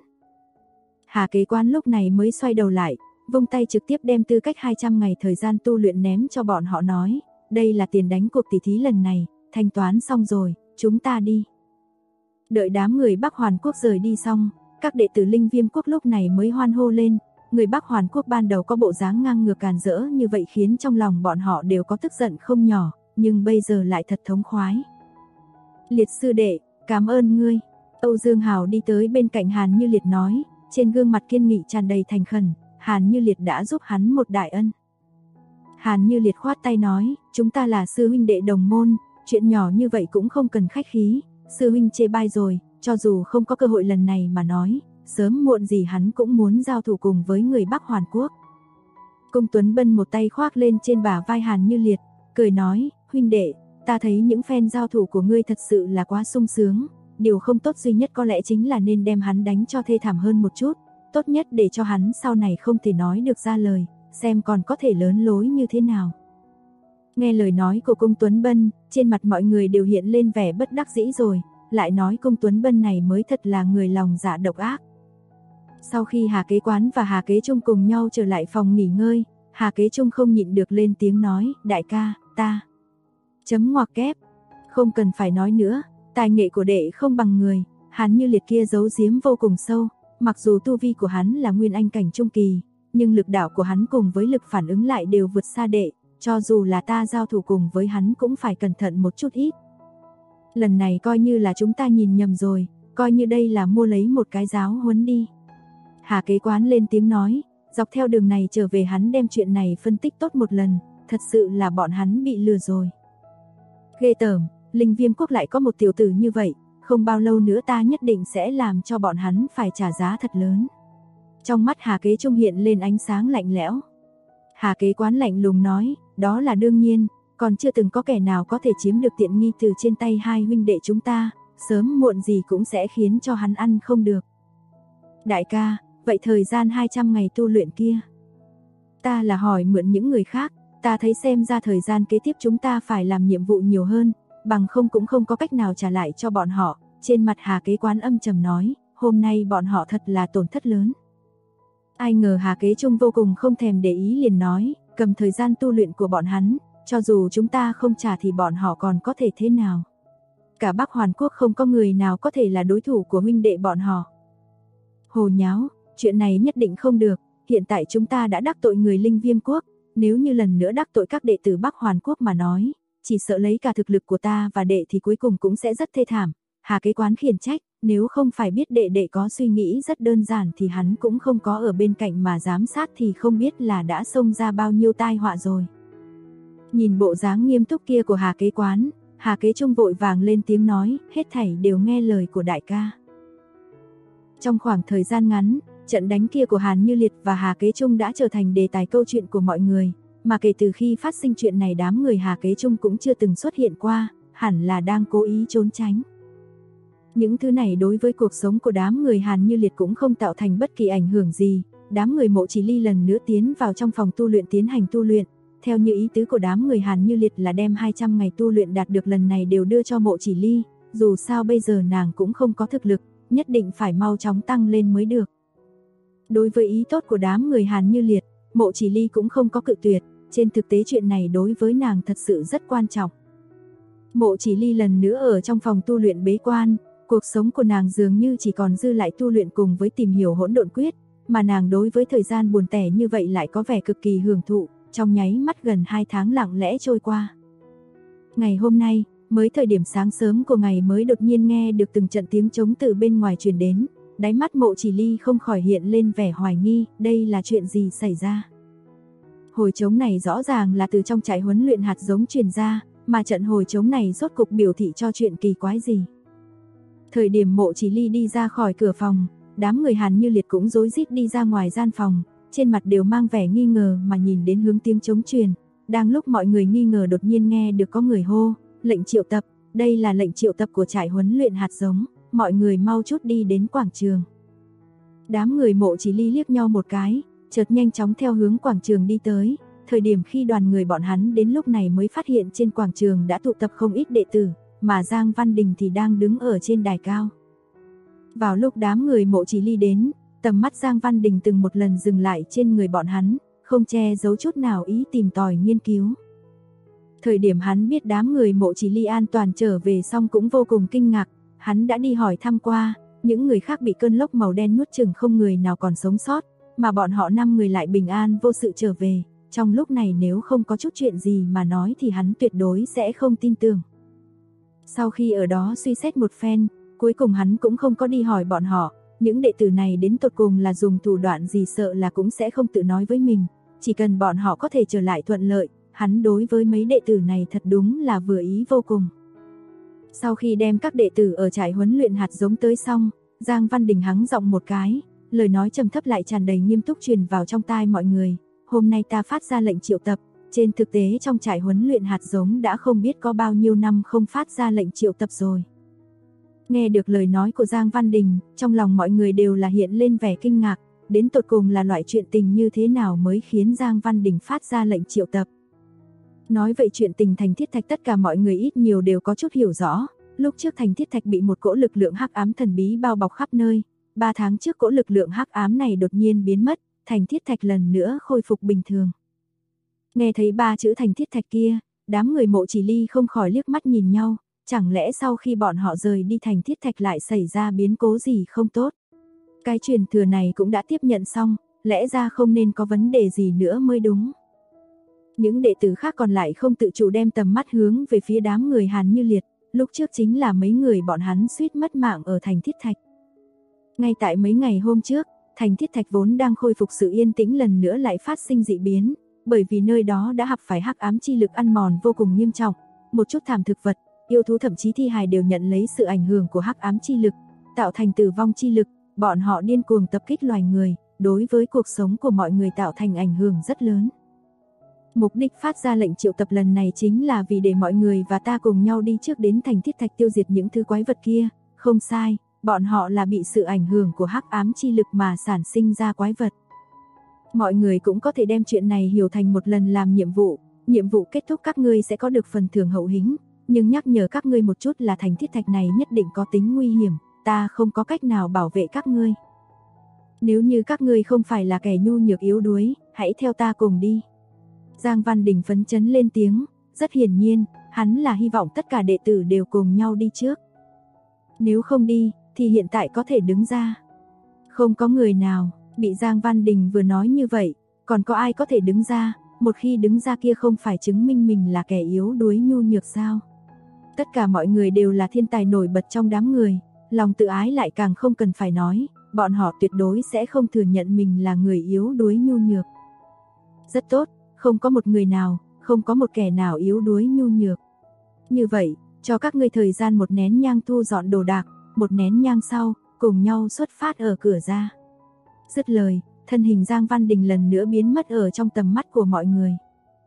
S2: Hà Kế Quán lúc này mới xoay đầu lại, vung tay trực tiếp đem tư cách 200 ngày thời gian tu luyện ném cho bọn họ nói, đây là tiền đánh cuộc tỷ thí lần này, thanh toán xong rồi, chúng ta đi. Đợi đám người Bắc Hoàn Quốc rời đi xong, các đệ tử Linh Viêm Quốc lúc này mới hoan hô lên, người Bắc Hoàn Quốc ban đầu có bộ dáng ngang ngược càn rỡ như vậy khiến trong lòng bọn họ đều có tức giận không nhỏ, nhưng bây giờ lại thật thống khoái. Liệt sư đệ, cảm ơn ngươi. Âu Dương Hào đi tới bên cạnh Hàn Như Liệt nói, trên gương mặt kiên nghị tràn đầy thành khẩn, Hàn Như Liệt đã giúp hắn một đại ân. Hàn Như Liệt khoát tay nói, chúng ta là sư huynh đệ đồng môn, chuyện nhỏ như vậy cũng không cần khách khí, sư huynh chê bai rồi, cho dù không có cơ hội lần này mà nói, sớm muộn gì hắn cũng muốn giao thủ cùng với người Bắc Hoàn Quốc. Cung Tuấn Bân một tay khoác lên trên bả vai Hàn Như Liệt, cười nói, huynh đệ, ta thấy những fan giao thủ của ngươi thật sự là quá sung sướng, điều không tốt duy nhất có lẽ chính là nên đem hắn đánh cho thê thảm hơn một chút, tốt nhất để cho hắn sau này không thể nói được ra lời, xem còn có thể lớn lối như thế nào. Nghe lời nói của Cung Tuấn Bân, trên mặt mọi người đều hiện lên vẻ bất đắc dĩ rồi, lại nói Cung Tuấn Bân này mới thật là người lòng dạ độc ác. Sau khi Hà Kế Quán và Hà Kế Trung cùng nhau trở lại phòng nghỉ ngơi, Hà Kế Trung không nhịn được lên tiếng nói, đại ca, ta... Chấm ngoặc kép, không cần phải nói nữa, tài nghệ của đệ không bằng người, hắn Như Liệt kia giấu giếm vô cùng sâu, mặc dù tu vi của hắn là nguyên anh cảnh trung kỳ, nhưng lực đạo của hắn cùng với lực phản ứng lại đều vượt xa đệ, cho dù là ta giao thủ cùng với hắn cũng phải cẩn thận một chút ít. Lần này coi như là chúng ta nhìn nhầm rồi, coi như đây là mua lấy một cái giáo huấn đi. Hà Kế Quán lên tiếng nói, dọc theo đường này trở về hắn đem chuyện này phân tích tốt một lần, thật sự là bọn hắn bị lừa rồi. Ghê tởm, Linh Viêm Quốc lại có một tiểu tử như vậy, không bao lâu nữa ta nhất định sẽ làm cho bọn hắn phải trả giá thật lớn. Trong mắt Hà Kế Trung hiện lên ánh sáng lạnh lẽo. Hà Kế Quán lạnh lùng nói, đó là đương nhiên, còn chưa từng có kẻ nào có thể chiếm được tiện nghi từ trên tay hai huynh đệ chúng ta, sớm muộn gì cũng sẽ khiến cho hắn ăn không được. Đại ca, vậy thời gian 200 ngày tu luyện kia, ta là hỏi mượn những người khác, ta thấy xem ra thời gian kế tiếp chúng ta phải làm nhiệm vụ nhiều hơn, bằng không cũng không có cách nào trả lại cho bọn họ. Trên mặt Hà Kế Quán âm trầm nói, hôm nay bọn họ thật là tổn thất lớn. Ai ngờ Hà Kế Trung vô cùng không thèm để ý liền nói, cầm thời gian tu luyện của bọn hắn, cho dù chúng ta không trả thì bọn họ còn có thể thế nào. Cả Bắc Hoàn Quốc không có người nào có thể là đối thủ của huynh đệ bọn họ. Hồ nháo, chuyện này nhất định không được, hiện tại chúng ta đã đắc tội người Linh Viêm Quốc, nếu như lần nữa đắc tội các đệ tử Bắc Hoàn Quốc mà nói, chỉ sợ lấy cả thực lực của ta và đệ thì cuối cùng cũng sẽ rất thê thảm. Hà Kế Quán khiển trách, nếu không phải biết đệ có suy nghĩ rất đơn giản thì hắn cũng không có ở bên cạnh mà giám sát thì không biết là đã xông ra bao nhiêu tai họa rồi. Nhìn bộ dáng nghiêm túc kia của Hà Kế Quán, Hà Kế Trung vội vàng lên tiếng nói, hết thảy đều nghe lời của đại ca. Trong khoảng thời gian ngắn, trận đánh kia của Hàn Như Liệt và Hà Kế Trung đã trở thành đề tài câu chuyện của mọi người, mà kể từ khi phát sinh chuyện này đám người Hà Kế Trung cũng chưa từng xuất hiện qua, hẳn là đang cố ý trốn tránh. Những thứ này đối với cuộc sống của đám người Hàn Như Liệt cũng không tạo thành bất kỳ ảnh hưởng gì, đám người Mộ Chỉ Ly lần nữa tiến vào trong phòng tu luyện tiến hành tu luyện, theo như ý tứ của đám người Hàn Như Liệt là đem 200 ngày tu luyện đạt được lần này đều đưa cho Mộ Chỉ Ly, dù sao bây giờ nàng cũng không có thực lực, nhất định phải mau chóng tăng lên mới được. Đối với ý tốt của đám người Hàn Như Liệt, Mộ Chỉ Ly cũng không có cự tuyệt, trên thực tế chuyện này đối với nàng thật sự rất quan trọng. Mộ Chỉ Ly lần nữa ở trong phòng tu luyện bế quan, cuộc sống của nàng dường như chỉ còn dư lại tu luyện cùng với tìm hiểu hỗn độn quyết, mà nàng đối với thời gian buồn tẻ như vậy lại có vẻ cực kỳ hưởng thụ, trong nháy mắt gần 2 tháng lặng lẽ trôi qua. Ngày hôm nay, mới thời điểm sáng sớm của ngày mới đột nhiên nghe được từng trận tiếng trống từ bên ngoài truyền đến, đáy mắt Mộ Chỉ Ly không khỏi hiện lên vẻ hoài nghi, đây là chuyện gì xảy ra? Hồi trống này rõ ràng là từ trong trại huấn luyện hạt giống truyền ra, mà trận hồi trống này rốt cục biểu thị cho chuyện kỳ quái gì? Thời điểm Mộ Chỉ Ly đi ra khỏi cửa phòng, đám người Hàn Như Liệt cũng rối rít đi ra ngoài gian phòng, trên mặt đều mang vẻ nghi ngờ mà nhìn đến hướng tiếng trống truyền. Đang lúc mọi người nghi ngờ đột nhiên nghe được có người hô, lệnh triệu tập, đây là lệnh triệu tập của trại huấn luyện hạt giống, mọi người mau chút đi đến quảng trường. Đám người Mộ Chỉ Ly liếc nhau một cái, chợt nhanh chóng theo hướng quảng trường đi tới, thời điểm khi đoàn người bọn hắn đến lúc này mới phát hiện trên quảng trường đã tụ tập không ít đệ tử, mà Giang Văn Đình thì đang đứng ở trên đài cao. Vào lúc đám người Mộ Chỉ Ly đến, tầm mắt Giang Văn Đình từng một lần dừng lại trên người bọn hắn, không che giấu chút nào ý tìm tòi nghiên cứu. Thời điểm hắn biết đám người Mộ Chỉ Ly an toàn trở về xong cũng vô cùng kinh ngạc, hắn đã đi hỏi thăm qua, những người khác bị cơn lốc màu đen nuốt chửng không người nào còn sống sót, mà bọn họ 5 người lại bình an vô sự trở về, trong lúc này nếu không có chút chuyện gì mà nói thì hắn tuyệt đối sẽ không tin tưởng. Sau khi ở đó suy xét một phen, cuối cùng hắn cũng không có đi hỏi bọn họ, những đệ tử này đến tột cùng là dùng thủ đoạn gì sợ là cũng sẽ không tự nói với mình, chỉ cần bọn họ có thể trở lại thuận lợi, hắn đối với mấy đệ tử này thật đúng là vừa ý vô cùng. Sau khi đem các đệ tử ở trại huấn luyện hạt giống tới xong, Giang Văn Đình hắng giọng một cái, lời nói trầm thấp lại tràn đầy nghiêm túc truyền vào trong tai mọi người, hôm nay ta phát ra lệnh triệu tập, trên thực tế trong trại huấn luyện hạt giống đã không biết có bao nhiêu năm không phát ra lệnh triệu tập rồi. Nghe được lời nói của Giang Văn Đình, trong lòng mọi người đều là hiện lên vẻ kinh ngạc, đến tột cùng là loại chuyện tình như thế nào mới khiến Giang Văn Đình phát ra lệnh triệu tập. Nói vậy chuyện tình Thành Thiết Thạch tất cả mọi người ít nhiều đều có chút hiểu rõ, lúc trước Thành Thiết Thạch bị một cỗ lực lượng hắc ám thần bí bao bọc khắp nơi, 3 tháng trước cỗ lực lượng hắc ám này đột nhiên biến mất, Thành Thiết Thạch lần nữa khôi phục bình thường. Nghe thấy 3 chữ Thành Thiết Thạch kia, đám người Mộ Chỉ Ly không khỏi liếc mắt nhìn nhau, chẳng lẽ sau khi bọn họ rời đi Thành Thiết Thạch lại xảy ra biến cố gì không tốt. Cái truyền thừa này cũng đã tiếp nhận xong, lẽ ra không nên có vấn đề gì nữa mới đúng. Những đệ tử khác còn lại không tự chủ đem tầm mắt hướng về phía đám người Hàn Như Liệt, lúc trước chính là mấy người bọn hắn suýt mất mạng ở Thành Thiết Thạch. Ngay tại mấy ngày hôm trước, Thành Thiết Thạch vốn đang khôi phục sự yên tĩnh lần nữa lại phát sinh dị biến, bởi vì nơi đó đã gặp phải hắc ám chi lực ăn mòn vô cùng nghiêm trọng, một chút thảm thực vật, yêu thú thậm chí thi hài đều nhận lấy sự ảnh hưởng của hắc ám chi lực, tạo thành tử vong chi lực, bọn họ điên cuồng tập kích loài người, đối với cuộc sống của mọi người tạo thành ảnh hưởng rất lớn. Mục đích phát ra lệnh triệu tập lần này chính là vì để mọi người và ta cùng nhau đi trước đến Thành Thiết Thạch tiêu diệt những thứ quái vật kia, không sai, bọn họ là bị sự ảnh hưởng của hắc ám chi lực mà sản sinh ra quái vật. Mọi người cũng có thể đem chuyện này hiểu thành một lần làm nhiệm vụ kết thúc các ngươi sẽ có được phần thưởng hậu hĩnh, nhưng nhắc nhở các ngươi một chút là Thành Thiết Thạch này nhất định có tính nguy hiểm, ta không có cách nào bảo vệ các ngươi. Nếu như các ngươi không phải là kẻ nhu nhược yếu đuối, hãy theo ta cùng đi. Giang Văn Đình phấn chấn lên tiếng, rất hiển nhiên, hắn là hy vọng tất cả đệ tử đều cùng nhau đi trước. Nếu không đi, thì hiện tại có thể đứng ra. Không có người nào, bị Giang Văn Đình vừa nói như vậy, còn có ai có thể đứng ra, một khi đứng ra kia không phải chứng minh mình là kẻ yếu đuối nhu nhược sao? Tất cả mọi người đều là thiên tài nổi bật trong đám người, lòng tự ái lại càng không cần phải nói, bọn họ tuyệt đối sẽ không thừa nhận mình là người yếu đuối nhu nhược. Rất tốt, không có một người nào, không có một kẻ nào yếu đuối nhu nhược. Như vậy, cho các ngươi thời gian một nén nhang thu dọn đồ đạc, một nén nhang sau, cùng nhau xuất phát ở cửa ra. Dứt lời, thân hình Giang Văn Đình lần nữa biến mất ở trong tầm mắt của mọi người.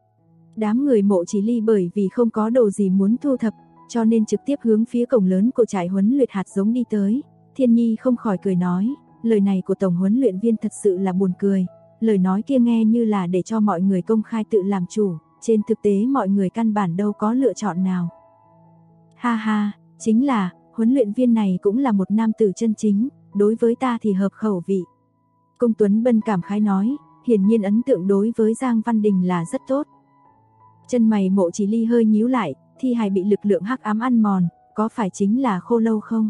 S2: Đám người Mộ Chỉ Ly bởi vì không có đồ gì muốn thu thập, cho nên trực tiếp hướng phía cổng lớn của trại huấn luyện hạt giống đi tới. Thiên Nhi không khỏi cười nói, lời này của tổng huấn luyện viên thật sự là buồn cười. Lời nói kia nghe như là để cho mọi người công khai tự làm chủ, trên thực tế mọi người căn bản đâu có lựa chọn nào. Ha ha, chính là, huấn luyện viên này cũng là một nam tử chân chính, đối với ta thì hợp khẩu vị. Công Tuấn Bân cảm khái nói, hiển nhiên ấn tượng đối với Giang Văn Đình là rất tốt. Chân mày Mộ Chỉ Ly hơi nhíu lại, thi hài bị lực lượng hắc ám ăn mòn, có phải chính là Khô Lâu không?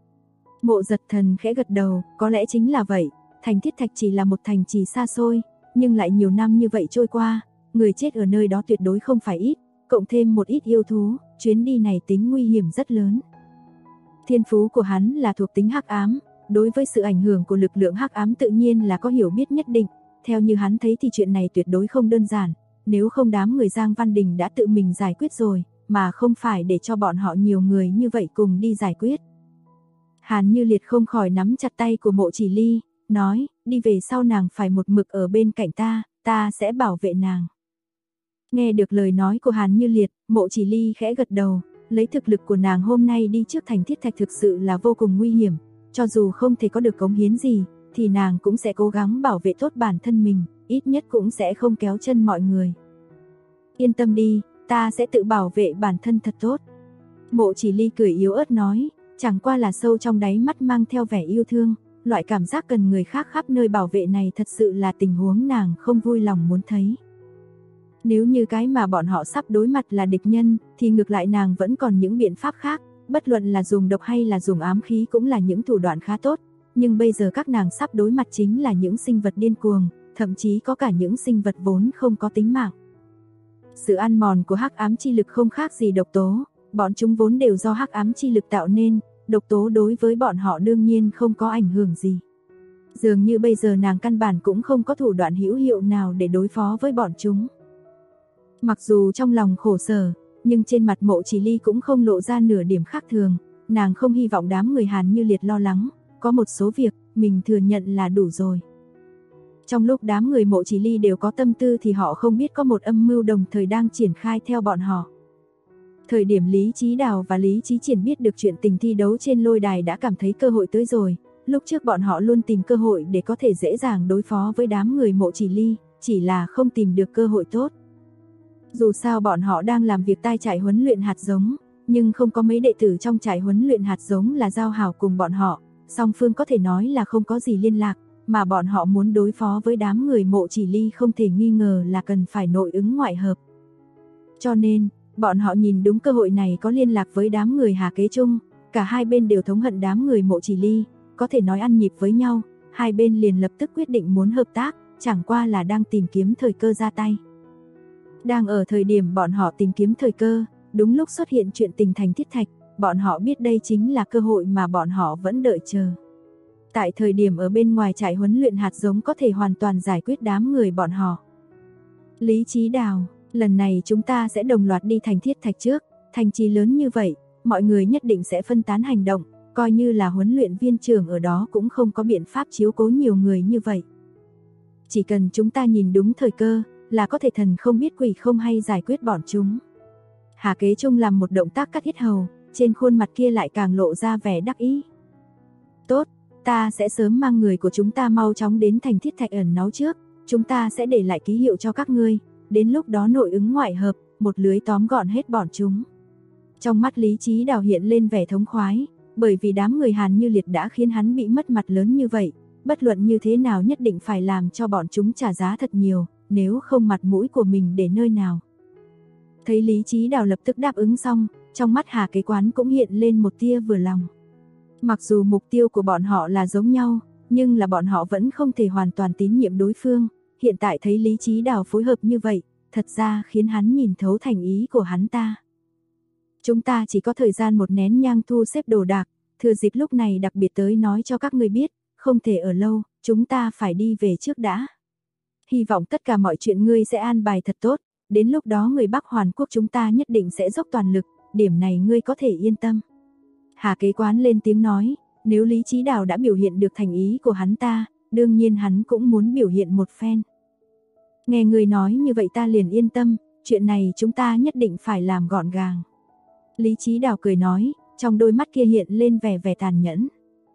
S2: Mộ Giật Thần khẽ gật đầu, có lẽ chính là vậy. Thành Thiết Thạch chỉ là một thành trì xa xôi, nhưng lại nhiều năm như vậy trôi qua, người chết ở nơi đó tuyệt đối không phải ít, cộng thêm một ít yêu thú, chuyến đi này tính nguy hiểm rất lớn. Thiên phú của hắn là thuộc tính hắc ám, đối với sự ảnh hưởng của lực lượng hắc ám tự nhiên là có hiểu biết nhất định, theo như hắn thấy thì chuyện này tuyệt đối không đơn giản, nếu không đám người Giang Văn Đình đã tự mình giải quyết rồi, mà không phải để cho bọn họ nhiều người như vậy cùng đi giải quyết. Hàn Như Liệt không khỏi nắm chặt tay của Mộ Chỉ Ly, nói, đi về sau nàng phải một mực ở bên cạnh ta sẽ bảo vệ nàng. Nghe được lời nói của Hàn Như Liệt, Mộ Chỉ Ly khẽ gật đầu, lấy thực lực của nàng hôm nay đi trước Thành Thiết Thạch thực sự là vô cùng nguy hiểm, cho dù không thể có được cống hiến gì, thì nàng cũng sẽ cố gắng bảo vệ tốt bản thân mình, ít nhất cũng sẽ không kéo chân mọi người. Yên tâm đi, ta sẽ tự bảo vệ bản thân thật tốt. Mộ Chỉ Ly cười yếu ớt nói, chẳng qua là sâu trong đáy mắt mang theo vẻ yêu thương, loại cảm giác cần người khác khắp nơi bảo vệ này thật sự là tình huống nàng không vui lòng muốn thấy. Nếu như cái mà bọn họ sắp đối mặt là địch nhân, thì ngược lại nàng vẫn còn những biện pháp khác, bất luận là dùng độc hay là dùng ám khí cũng là những thủ đoạn khá tốt, nhưng bây giờ các nàng sắp đối mặt chính là những sinh vật điên cuồng, thậm chí có cả những sinh vật vốn không có tính mạng. Sự ăn mòn của hắc ám chi lực không khác gì độc tố, bọn chúng vốn đều do hắc ám chi lực tạo nên, độc tố đối với bọn họ đương nhiên không có ảnh hưởng gì. Dường như bây giờ nàng căn bản cũng không có thủ đoạn hữu hiệu nào để đối phó với bọn chúng. Mặc dù trong lòng khổ sở, nhưng trên mặt Mộ Chỉ Ly cũng không lộ ra nửa điểm khác thường, nàng không hy vọng đám người Hàn Như Liệt lo lắng, có một số việc mình thừa nhận là đủ rồi. Trong lúc đám người Mộ Chỉ Ly đều có tâm tư thì họ không biết có một âm mưu đồng thời đang triển khai theo bọn họ. Thời điểm Lý Chí Đào và Lý Chí Triển biết được chuyện tình thi đấu trên lôi đài đã cảm thấy cơ hội tới rồi, lúc trước bọn họ luôn tìm cơ hội để có thể dễ dàng đối phó với đám người Mộ Chỉ Ly, chỉ là không tìm được cơ hội tốt. Dù sao bọn họ đang làm việc tại trại huấn luyện hạt giống, nhưng không có mấy đệ tử trong trại huấn luyện hạt giống là giao hảo cùng bọn họ, song phương có thể nói là không có gì liên lạc, mà bọn họ muốn đối phó với đám người Mộ Chỉ Ly không thể nghi ngờ là cần phải nội ứng ngoại hợp. Cho nên, bọn họ nhìn đúng cơ hội này có liên lạc với đám người Hà Kế Trung, cả hai bên đều thống hận đám người Mộ Chỉ Ly, có thể nói ăn nhịp với nhau, hai bên liền lập tức quyết định muốn hợp tác, chẳng qua là đang tìm kiếm thời cơ ra tay. Đang ở thời điểm bọn họ tìm kiếm thời cơ, đúng lúc xuất hiện chuyện tình Thành Thiết Thạch, bọn họ biết đây chính là cơ hội mà bọn họ vẫn đợi chờ. Tại thời điểm ở bên ngoài trại huấn luyện hạt giống có thể hoàn toàn giải quyết đám người bọn họ. Lý Chí Đào, lần này chúng ta sẽ đồng loạt đi Thành Thiết Thạch trước, thành trì lớn như vậy, mọi người nhất định sẽ phân tán hành động, coi như là huấn luyện viên trưởng ở đó cũng không có biện pháp chiếu cố nhiều người như vậy. Chỉ cần chúng ta nhìn đúng thời cơ, là có thể thần không biết quỷ không hay giải quyết bọn chúng. Hà Kế Trung làm một động tác cắt yết hầu, trên khuôn mặt kia lại càng lộ ra vẻ đắc ý. Tốt, ta sẽ sớm mang người của chúng ta mau chóng đến Thành Thiết Thạch ẩn náu trước, chúng ta sẽ để lại ký hiệu cho các ngươi, đến lúc đó nội ứng ngoại hợp, một lưới tóm gọn hết bọn chúng. Trong mắt Lý Chí Đào hiện lên vẻ thống khoái, bởi vì đám người Hàn Như Liệt đã khiến hắn bị mất mặt lớn như vậy, bất luận như thế nào nhất định phải làm cho bọn chúng trả giá thật nhiều, nếu không mặt mũi của mình để nơi nào. Thấy Lý Chí Đào lập tức đáp ứng xong, trong mắt Hà Kế Quán cũng hiện lên một tia vừa lòng. Mặc dù mục tiêu của bọn họ là giống nhau, nhưng là bọn họ vẫn không thể hoàn toàn tín nhiệm đối phương, hiện tại thấy Lý Chí Đào phối hợp như vậy, thật ra khiến hắn nhìn thấu thành ý của hắn ta. Chúng ta chỉ có thời gian một nén nhang thu xếp đồ đạc, thừa dịp lúc này đặc biệt tới nói cho các ngươi biết, không thể ở lâu, chúng ta phải đi về trước đã. Hy vọng tất cả mọi chuyện ngươi sẽ an bài thật tốt, đến lúc đó người Bắc Hoàn Quốc chúng ta nhất định sẽ dốc toàn lực, điểm này ngươi có thể yên tâm. Hà Kế Quán lên tiếng nói, nếu Lý Chí Đào đã biểu hiện được thành ý của hắn ta, đương nhiên hắn cũng muốn biểu hiện một phen. Nghe người nói như vậy ta liền yên tâm, chuyện này chúng ta nhất định phải làm gọn gàng. Lý Chí Đào cười nói, trong đôi mắt kia hiện lên vẻ tàn nhẫn.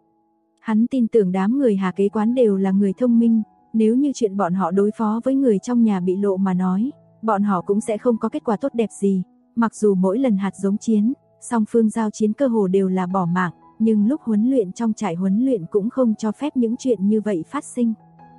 S2: Hắn tin tưởng đám người Hà Kế Quán đều là người thông minh, nếu như chuyện bọn họ đối phó với người trong nhà bị lộ mà nói, bọn họ cũng sẽ không có kết quả tốt đẹp gì, mặc dù mỗi lần hạt giống chiến, song phương giao chiến cơ hồ đều là bỏ mạng, nhưng lúc huấn luyện trong trại huấn luyện cũng không cho phép những chuyện như vậy phát sinh.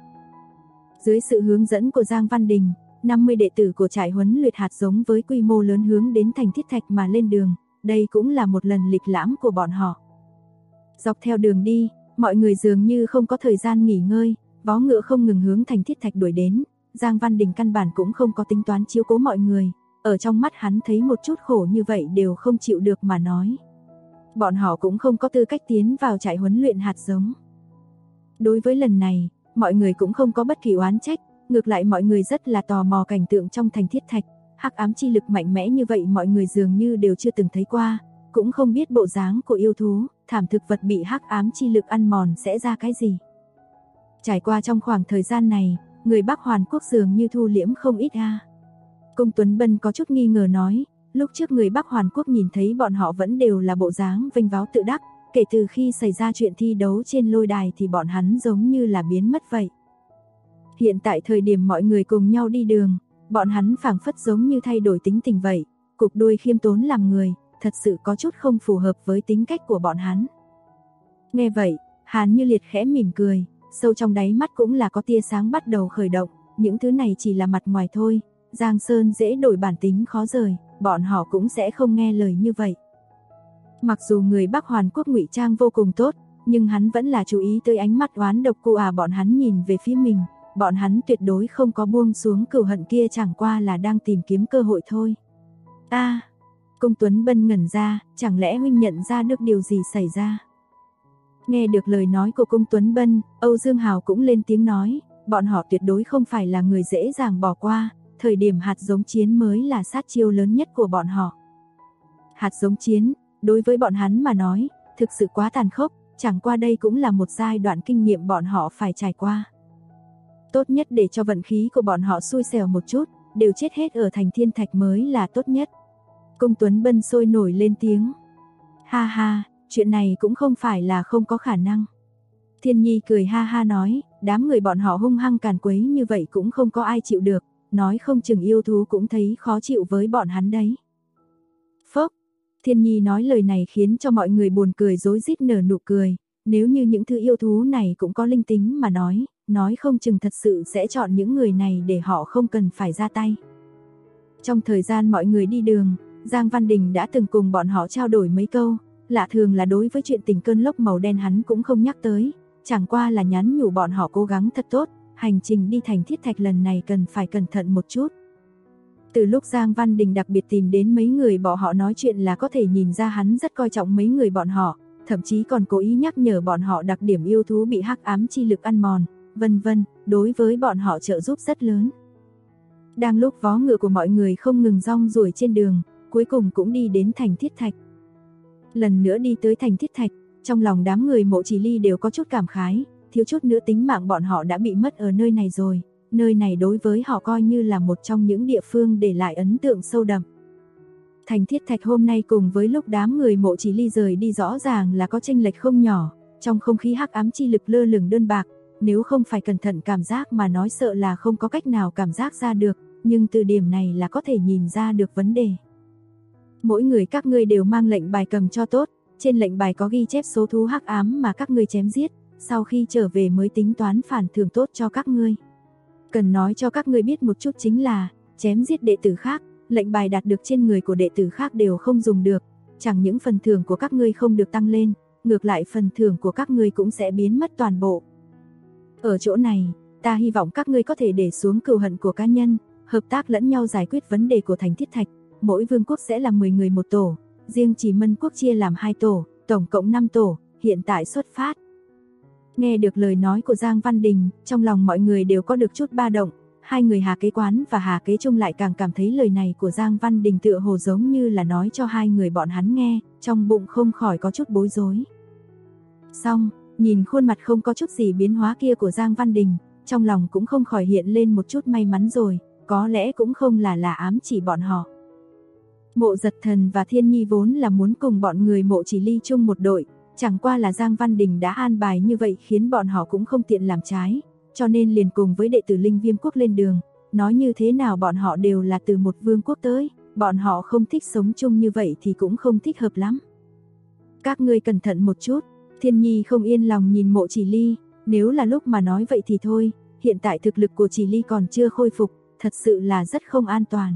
S2: Dưới sự hướng dẫn của Giang Văn Đình, 50 đệ tử của trại huấn luyện hạt giống với quy mô lớn hướng đến Thành Thiết Thạch mà lên đường, đây cũng là một lần lịch lãm của bọn họ. Dọc theo đường đi, mọi người dường như không có thời gian nghỉ ngơi, vó ngựa không ngừng hướng Thành Thiết Thạch đuổi đến, Giang Văn Đình căn bản cũng không có tính toán chiếu cố mọi người, ở trong mắt hắn thấy một chút khổ như vậy đều không chịu được mà nói. Bọn họ cũng không có tư cách tiến vào trại huấn luyện hạt giống. Đối với lần này, mọi người cũng không có bất kỳ oán trách, ngược lại mọi người rất là tò mò cảnh tượng trong Thành Thiết Thạch, hắc ám chi lực mạnh mẽ như vậy mọi người dường như đều chưa từng thấy qua, cũng không biết bộ dáng của yêu thú, thảm thực vật bị hắc ám chi lực ăn mòn sẽ ra cái gì. Trải qua trong khoảng thời gian này, người Bắc Hoàn Quốc dường như thu liễm không ít a. Cung Tuấn Bân có chút nghi ngờ nói, lúc trước người Bắc Hoàn Quốc nhìn thấy bọn họ vẫn đều là bộ dáng vênh váo tự đắc, kể từ khi xảy ra chuyện thi đấu trên lôi đài thì bọn hắn giống như là biến mất vậy. Hiện tại thời điểm mọi người cùng nhau đi đường, bọn hắn phảng phất giống như thay đổi tính tình vậy, cụp đuôi khiêm tốn làm người, thật sự có chút không phù hợp với tính cách của bọn hắn. Nghe vậy, Hàn Như Liệt khẽ mỉm cười, sâu trong đáy mắt cũng là có tia sáng bắt đầu khởi động, những thứ này chỉ là mặt ngoài thôi, Giang Sơn dễ đổi bản tính khó rời, bọn họ cũng sẽ không nghe lời như vậy. Mặc dù người Bắc Hoàn Quốc ngụy trang vô cùng tốt, nhưng hắn vẫn là chú ý tới ánh mắt oán độc của bọn hắn nhìn về phía mình, bọn hắn tuyệt đối không có buông xuống cừu hận kia, chẳng qua là đang tìm kiếm cơ hội thôi. Cung Tuấn Bân ngẩn ra, chẳng lẽ huynh nhận ra được điều gì xảy ra? Nghe được lời nói của Cung Tuấn Bân, Âu Dương Hào cũng lên tiếng nói, bọn họ tuyệt đối không phải là người dễ dàng bỏ qua, thời điểm hạt giống chiến mới là sát chiêu lớn nhất của bọn họ. Hạt giống chiến, đối với bọn hắn mà nói, thực sự quá tàn khốc, chẳng qua đây cũng là một giai đoạn kinh nghiệm bọn họ phải trải qua. Tốt nhất để cho vận khí của bọn họ xui xẻo một chút, đều chết hết ở thành thiên thạch mới là tốt nhất. Cung Tuấn Bân sôi nổi lên tiếng. Ha ha, chuyện này cũng không phải là không có khả năng. Thiên Nhi cười ha ha nói, đám người bọn họ hung hăng càn quấy như vậy cũng không có ai chịu được, nói không chừng yêu thú cũng thấy khó chịu với bọn hắn đấy. Phốc, Thiên Nhi nói lời này khiến cho mọi người buồn cười rối rít nở nụ cười, nếu như những thứ yêu thú này cũng có linh tính mà nói không chừng thật sự sẽ chọn những người này để họ không cần phải ra tay. Trong thời gian mọi người đi đường, Giang Văn Đình đã từng cùng bọn họ trao đổi mấy câu, lạ thường là đối với chuyện tình cơn lốc màu đen hắn cũng không nhắc tới, chẳng qua là nhắn nhủ bọn họ cố gắng thật tốt, hành trình đi thành Thiết Thạch lần này cần phải cẩn thận một chút. Từ lúc Giang Văn Đình đặc biệt tìm đến mấy người bọn họ nói chuyện là có thể nhìn ra hắn rất coi trọng mấy người bọn họ, thậm chí còn cố ý nhắc nhở bọn họ đặc điểm yêu thú bị hắc ám chi lực ăn mòn, vân vân, đối với bọn họ trợ giúp rất lớn. Đang lúc vó ngựa của mọi người không ngừng rong ruổi trên đường, cuối cùng cũng đi đến thành Thiết Thạch. Lần nữa đi tới thành Thiết Thạch, trong lòng đám người Mộ Chỉ Ly đều có chút cảm khái, thiếu chút nữa tính mạng bọn họ đã bị mất ở nơi này rồi, nơi này đối với họ coi như là một trong những địa phương để lại ấn tượng sâu đậm. Thành Thiết Thạch hôm nay cùng với lúc đám người Mộ Chỉ Ly rời đi rõ ràng là có chênh lệch không nhỏ, trong không khí hắc ám chi lực lơ lửng đơn bạc, nếu không phải cẩn thận cảm giác mà nói sợ là không có cách nào cảm giác ra được, nhưng từ điểm này là có thể nhìn ra được vấn đề. Mỗi người các ngươi đều mang lệnh bài cầm cho tốt, trên lệnh bài có ghi chép số thú hắc ám mà các ngươi chém giết, sau khi trở về mới tính toán phản thưởng tốt cho các ngươi. Cần nói cho các ngươi biết một chút chính là, chém giết đệ tử khác, lệnh bài đạt được trên người của đệ tử khác đều không dùng được, chẳng những phần thưởng của các ngươi không được tăng lên, ngược lại phần thưởng của các ngươi cũng sẽ biến mất toàn bộ. Ở chỗ này, ta hy vọng các ngươi có thể để xuống cừu hận của cá nhân, hợp tác lẫn nhau giải quyết vấn đề của thành Thiết Thạch. Mỗi vương quốc sẽ là 10 người một tổ, riêng chỉ Mân quốc chia làm 2 tổ, tổng cộng 5 tổ, hiện tại xuất phát. Nghe được lời nói của Giang Văn Đình, trong lòng mọi người đều có được chút ba động, hai người Hà Kế Quán và Hà Kế Trung lại càng cảm thấy lời này của Giang Văn Đình tựa hồ giống như là nói cho hai người bọn hắn nghe, trong bụng không khỏi có chút bối rối. Xong, nhìn khuôn mặt không có chút gì biến hóa kia của Giang Văn Đình, trong lòng cũng không khỏi hiện lên một chút may mắn rồi, có lẽ cũng không là ám chỉ bọn họ. Mộ Giật Thần và Thiên Nhi vốn là muốn cùng bọn người Mộ Chỉ Ly chung một đội, chẳng qua là Giang Văn Đình đã an bài như vậy khiến bọn họ cũng không tiện làm trái, cho nên liền cùng với đệ tử Linh Viêm quốc lên đường, nói như thế nào bọn họ đều là từ một vương quốc tới, bọn họ không thích sống chung như vậy thì cũng không thích hợp lắm. Các ngươi cẩn thận một chút, Thiên Nhi không yên lòng nhìn Mộ Chỉ Ly, nếu là lúc mà nói vậy thì thôi, hiện tại thực lực của Chỉ Ly còn chưa khôi phục, thật sự là rất không an toàn.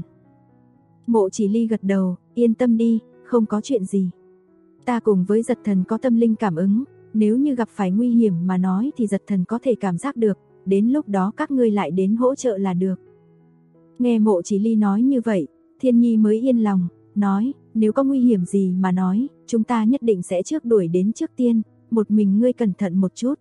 S2: Mộ Chỉ Ly gật đầu, yên tâm đi, không có chuyện gì. Ta cùng với Giật Thần có tâm linh cảm ứng, nếu như gặp phải nguy hiểm mà nói thì Giật Thần có thể cảm giác được, đến lúc đó các ngươi lại đến hỗ trợ là được. Nghe Mộ Chỉ Ly nói như vậy, Thiên Nhi mới yên lòng, nói, nếu có nguy hiểm gì mà nói, chúng ta nhất định sẽ trước đuổi đến trước tiên, một mình ngươi cẩn thận một chút.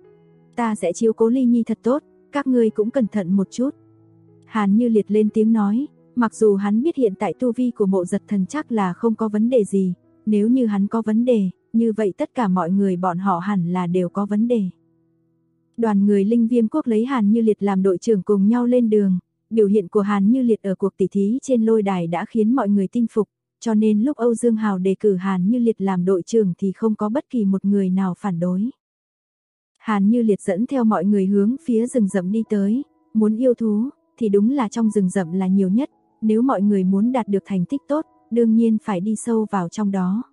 S2: Ta sẽ chiếu cố Ly Nhi thật tốt, các ngươi cũng cẩn thận một chút. Hàn Như Liệt lên tiếng nói, mặc dù hắn biết hiện tại tu vi của Mộ Giật Thần chắc là không có vấn đề gì, nếu như hắn có vấn đề, như vậy tất cả mọi người bọn họ hẳn là đều có vấn đề. Đoàn người Linh Viêm quốc lấy Hàn Như Liệt làm đội trưởng cùng nhau lên đường, biểu hiện của Hàn Như Liệt ở cuộc tỷ thí trên lôi đài đã khiến mọi người tin phục, cho nên lúc Âu Dương Hào đề cử Hàn Như Liệt làm đội trưởng thì không có bất kỳ một người nào phản đối. Hàn Như Liệt dẫn theo mọi người hướng phía rừng rậm đi tới, muốn yêu thú thì đúng là trong rừng rậm là nhiều nhất, nếu mọi người muốn đạt được thành tích tốt, đương nhiên phải đi sâu vào trong đó.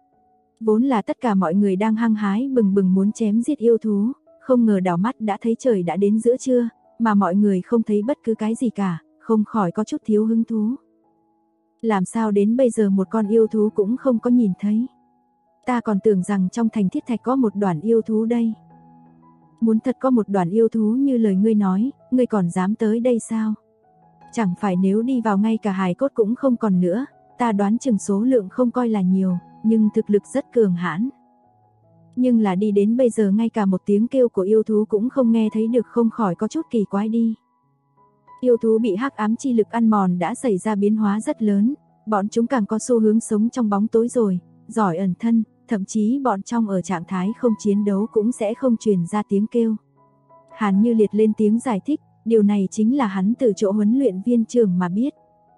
S2: Vốn là tất cả mọi người đang hăng hái bừng bừng muốn chém giết yêu thú, không ngờ đảo mắt đã thấy trời đã đến giữa trưa, mà mọi người không thấy bất cứ cái gì cả, không khỏi có chút thiếu hứng thú. Làm sao đến bây giờ một con yêu thú cũng không có nhìn thấy? Ta còn tưởng rằng trong thành Thiết Thạch có một đoàn yêu thú đây. Muốn thật có một đoàn yêu thú như lời ngươi nói, ngươi còn dám tới đây sao? Chẳng phải nếu đi vào ngay cả hài cốt cũng không còn nữa, ta đoán chừng số lượng không coi là nhiều, nhưng thực lực rất cường hãn. Nhưng là đi đến bây giờ ngay cả một tiếng kêu của yêu thú cũng không nghe thấy được, không khỏi có chút kỳ quái đi. Yêu thú bị hắc ám chi lực ăn mòn đã xảy ra biến hóa rất lớn, bọn chúng càng có xu hướng sống trong bóng tối rồi, giỏi ẩn thân, thậm chí bọn trong ở trạng thái không chiến đấu cũng sẽ không truyền ra tiếng kêu. Hàn Như Liệt lên tiếng giải thích, điều này chính là hắn từ chỗ huấn luyện viên trưởng mà biết.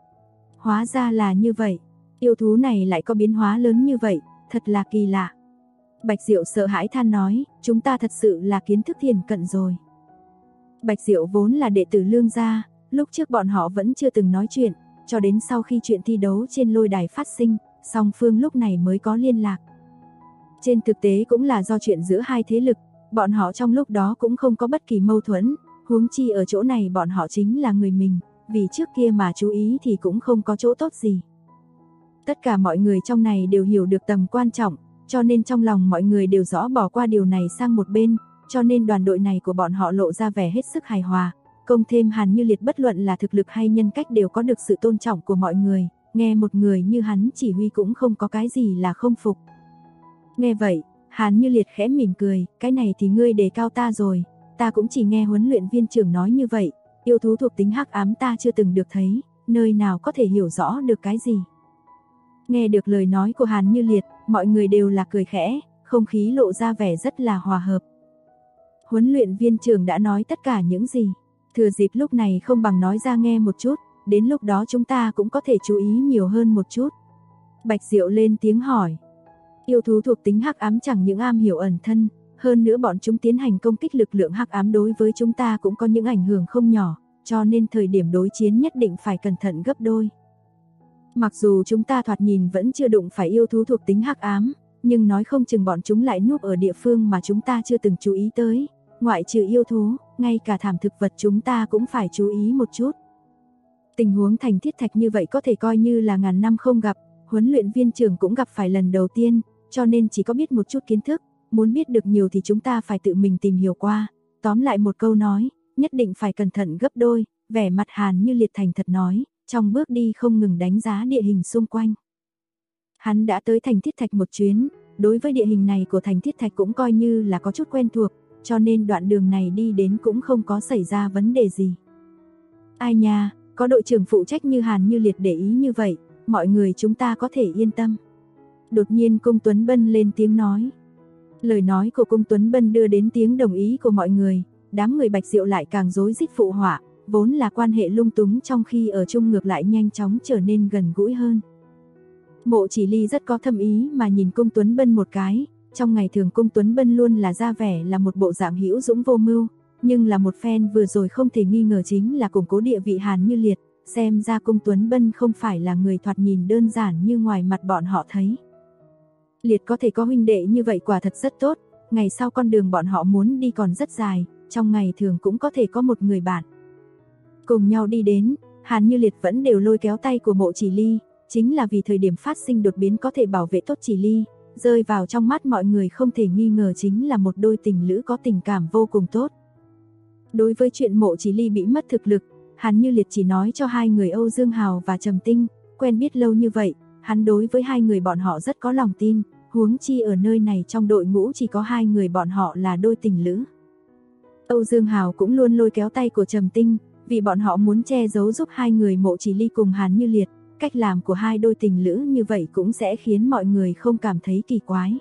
S2: Hóa ra là như vậy, yêu thú này lại có biến hóa lớn như vậy, thật là kỳ lạ. Bạch Diệu sợ hãi than nói, chúng ta thật sự là kiến thức thiền cận rồi. Bạch Diệu vốn là đệ tử Lương gia, lúc trước bọn họ vẫn chưa từng nói chuyện, cho đến sau khi chuyện thi đấu trên lôi đài phát sinh, song phương lúc này mới có liên lạc. Trên thực tế cũng là do chuyện giữa hai thế lực, bọn họ trong lúc đó cũng không có bất kỳ mâu thuẫn, huống chi ở chỗ này bọn họ chính là người mình, vì trước kia mà chú ý thì cũng không có chỗ tốt gì. Tất cả mọi người trong này đều hiểu được tầm quan trọng, cho nên trong lòng mọi người đều rõ bỏ qua điều này sang một bên, cho nên đoàn đội này của bọn họ lộ ra vẻ hết sức hài hòa. Công thêm Hàn Như Liệt bất luận là thực lực hay nhân cách đều có được sự tôn trọng của mọi người, nghe một người như hắn chỉ huy cũng không có cái gì là không phục. Nghe vậy, Hàn Như Liệt khẽ mỉm cười, cái này thì ngươi đề cao ta rồi, ta cũng chỉ nghe huấn luyện viên trưởng nói như vậy, yêu thú thuộc tính hắc ám ta chưa từng được thấy, nơi nào có thể hiểu rõ được cái gì. Nghe được lời nói của Hàn Như Liệt, mọi người đều là cười khẽ, không khí lộ ra vẻ rất là hòa hợp. Huấn luyện viên trưởng đã nói tất cả những gì, thừa dịp lúc này không bằng nói ra nghe một chút, đến lúc đó chúng ta cũng có thể chú ý nhiều hơn một chút. Bạch Diệu lên tiếng hỏi. Yêu thú thuộc tính hắc ám chẳng những am hiểu ẩn thân, hơn nữa bọn chúng tiến hành công kích lực lượng hắc ám đối với chúng ta cũng có những ảnh hưởng không nhỏ, cho nên thời điểm đối chiến nhất định phải cẩn thận gấp đôi. Mặc dù chúng ta thoạt nhìn vẫn chưa đụng phải yêu thú thuộc tính hắc ám, nhưng nói không chừng bọn chúng lại núp ở địa phương mà chúng ta chưa từng chú ý tới, ngoại trừ yêu thú, ngay cả thảm thực vật chúng ta cũng phải chú ý một chút. Tình huống thành Thiết Thạch như vậy có thể coi như là ngàn năm không gặp, huấn luyện viên trưởng cũng gặp phải lần đầu tiên, cho nên chỉ có biết một chút kiến thức, muốn biết được nhiều thì chúng ta phải tự mình tìm hiểu qua. Tóm lại một câu nói, nhất định phải cẩn thận gấp đôi, vẻ mặt Hàn Như Liệt thành thật nói, trong bước đi không ngừng đánh giá địa hình xung quanh. Hắn đã tới thành Thiết Thạch một chuyến, đối với địa hình này của thành Thiết Thạch cũng coi như là có chút quen thuộc, cho nên đoạn đường này đi đến cũng không có xảy ra vấn đề gì. Ai nha, có đội trưởng phụ trách như Hàn Như Liệt để ý như vậy, mọi người chúng ta có thể yên tâm. Đột nhiên Cung Tuấn Bân lên tiếng nói. Lời nói của Cung Tuấn Bân đưa đến tiếng đồng ý của mọi người, đám người Bạch Diệu lại càng rối rít phụ họa, vốn là quan hệ lung túng trong khi ở chung ngược lại nhanh chóng trở nên gần gũi hơn. Mộ Chỉ Ly rất có thâm ý mà nhìn Cung Tuấn Bân một cái, trong ngày thường Cung Tuấn Bân luôn là ra vẻ là một bộ dạng hữu dũng vô mưu, nhưng là một phen vừa rồi không thể nghi ngờ chính là củng cố địa vị Hàn Như Liệt, xem ra Cung Tuấn Bân không phải là người thoạt nhìn đơn giản như ngoài mặt bọn họ thấy. Liệt có thể có huynh đệ như vậy quả thật rất tốt, ngày sau con đường bọn họ muốn đi còn rất dài, trong ngày thường cũng có thể có một người bạn. Cùng nhau đi đến, Hàn Như Liệt vẫn đều lôi kéo tay của Mộ Chỉ Ly, chính là vì thời điểm phát sinh đột biến có thể bảo vệ tốt Chỉ Ly, rơi vào trong mắt mọi người không thể nghi ngờ chính là một đôi tình lữ có tình cảm vô cùng tốt. Đối với chuyện Mộ Chỉ Ly bị mất thực lực, Hàn Như Liệt chỉ nói cho hai người Âu Dương Hào và Trầm Tinh, quen biết lâu như vậy, hắn đối với hai người bọn họ rất có lòng tin, huống chi ở nơi này trong đội ngũ chỉ có hai người bọn họ là đôi tình lữ. Âu Dương Hào cũng luôn lôi kéo tay của Trầm Tinh, vì bọn họ muốn che giấu giúp hai người Mộ Chỉ Ly cùng Hàn Như Liệt, cách làm của hai đôi tình lữ như vậy cũng sẽ khiến mọi người không cảm thấy kỳ quái.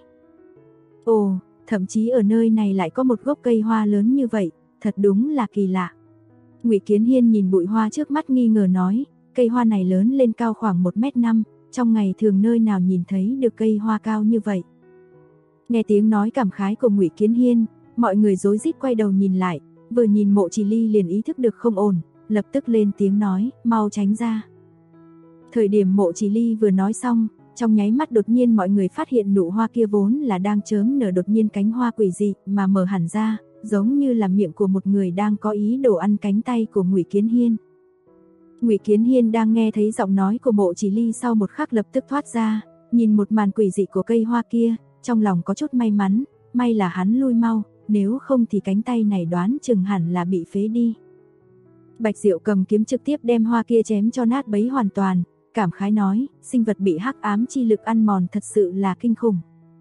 S2: Ồ, thậm chí ở nơi này lại có một gốc cây hoa lớn như vậy, thật đúng là kỳ lạ. Ngụy Kiến Hiên nhìn bụi hoa trước mắt nghi ngờ nói, cây hoa này lớn lên cao khoảng 1m5, trong ngày thường nơi nào nhìn thấy được cây hoa cao như vậy. Nghe tiếng nói cảm khái của Ngụy Kiến Hiên, mọi người rối rít quay đầu nhìn lại, vừa nhìn Mộ Chỉ Ly liền ý thức được không ổn, lập tức lên tiếng nói, mau tránh ra. Thời điểm Mộ Chỉ Ly vừa nói xong, trong nháy mắt đột nhiên mọi người phát hiện nụ hoa kia vốn là đang chớm nở đột nhiên cánh hoa quỷ dị mà mở hẳn ra, giống như là miệng của một người đang có ý đồ ăn cánh tay của Ngụy Kiến Hiên. Ngụy Kiến Hiên đang nghe thấy giọng nói của Mộ Chỉ Ly sau một khắc lập tức thoát ra, nhìn một màn quỷ dị của cây hoa kia, trong lòng có chút may mắn, may là hắn lui mau, nếu không thì cánh tay này đoán chừng hẳn là bị phế đi. Bạch Diệu cầm kiếm trực tiếp đem hoa kia chém cho nát bấy hoàn toàn, cảm khái nói, sinh vật bị hắc ám chi lực ăn mòn thật sự là kinh khủng.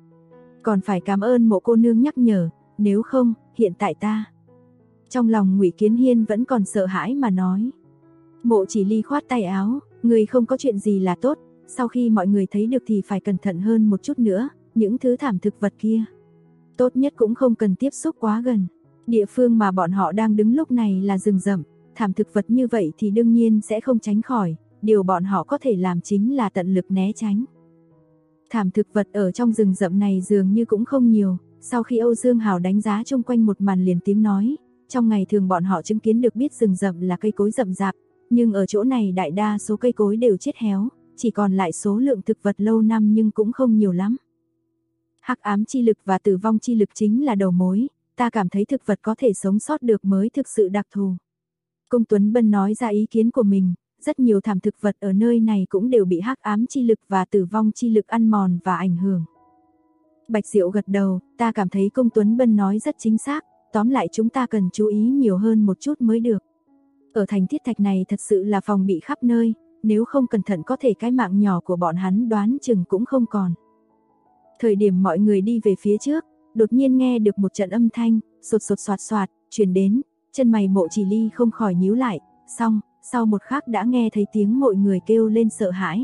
S2: Còn phải cảm ơn Mộ cô nương nhắc nhở, nếu không, hiện tại ta. Trong lòng Ngụy Kiến Hiên vẫn còn sợ hãi mà nói. Mộ Chỉ Ly khoát tay áo, người không có chuyện gì là tốt, sau khi mọi người thấy được thì phải cẩn thận hơn một chút nữa, những thứ thảm thực vật kia. Tốt nhất cũng không cần tiếp xúc quá gần. Địa phương mà bọn họ đang đứng lúc này là rừng rậm, thảm thực vật như vậy thì đương nhiên sẽ không tránh khỏi, điều bọn họ có thể làm chính là tận lực né tránh. Thảm thực vật ở trong rừng rậm này dường như cũng không nhiều, sau khi Âu Dương Hào đánh giá chung quanh một màn liền tiếng nói, trong ngày thường bọn họ chứng kiến được biết rừng rậm là cây cối rậm rạp, nhưng ở chỗ này đại đa số cây cối đều chết héo, chỉ còn lại số lượng thực vật lâu năm nhưng cũng không nhiều lắm. Hắc ám chi lực và tử vong chi lực chính là đầu mối, ta cảm thấy thực vật có thể sống sót được mới thực sự đặc thù. Công Tuấn Bân nói ra ý kiến của mình, rất nhiều thảm thực vật ở nơi này cũng đều bị hắc ám chi lực và tử vong chi lực ăn mòn và ảnh hưởng. Bạch Diệu gật đầu, ta cảm thấy Công Tuấn Bân nói rất chính xác, tóm lại chúng ta cần chú ý nhiều hơn một chút mới được. Ở thành Thiết Thạch này thật sự là phòng bị khắp nơi, nếu không cẩn thận có thể cái mạng nhỏ của bọn hắn đoán chừng cũng không còn. Thời điểm mọi người đi về phía trước, đột nhiên nghe được một trận âm thanh, sột sột soạt soạt, truyền đến, chân mày Mộ Chỉ Ly không khỏi nhíu lại, xong, sau một khắc đã nghe thấy tiếng mọi người kêu lên sợ hãi.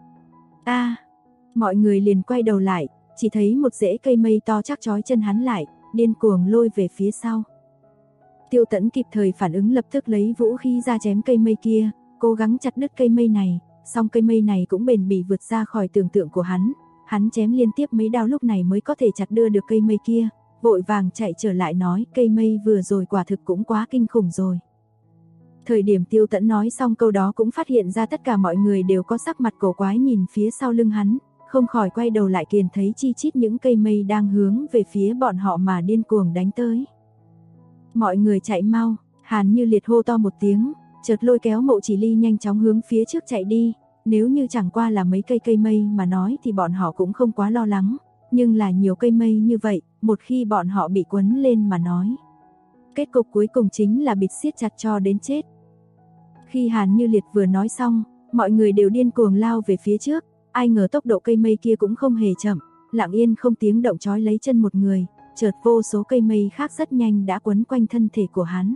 S2: Mọi người liền quay đầu lại, chỉ thấy một rễ cây mây to chắc chói chân hắn lại, điên cuồng lôi về phía sau. Tiêu Tẫn kịp thời phản ứng lập tức lấy vũ khí ra chém cây mây kia, cố gắng chặt đứt cây mây này, song cây mây này cũng bền bỉ vượt ra khỏi tưởng tượng của hắn. Hắn chém liên tiếp mấy đao lúc này mới có thể chặt đưa được cây mây kia, vội vàng chạy trở lại nói cây mây vừa rồi quả thực cũng quá kinh khủng rồi. Thời điểm Tiêu Tẫn nói xong câu đó cũng phát hiện ra tất cả mọi người đều có sắc mặt cổ quái nhìn phía sau lưng hắn, không khỏi quay đầu lại kiền thấy chi chít những cây mây đang hướng về phía bọn họ mà điên cuồng đánh tới. Mọi người chạy mau, Hàn Như Liệt hô to một tiếng, chợt lôi kéo Mộ Chỉ Ly nhanh chóng hướng phía trước chạy đi. Nếu như chẳng qua là mấy cây mây mà nói thì bọn họ cũng không quá lo lắng, nhưng là nhiều cây mây như vậy, một khi bọn họ bị quấn lên mà nói, kết cục cuối cùng chính là bịt siết chặt cho đến chết. Khi Hàn Như Liệt vừa nói xong, mọi người đều điên cuồng lao về phía trước, ai ngờ tốc độ cây mây kia cũng không hề chậm, lặng yên không tiếng động trói lấy chân một người, chợt vô số cây mây khác rất nhanh đã quấn quanh thân thể của hắn.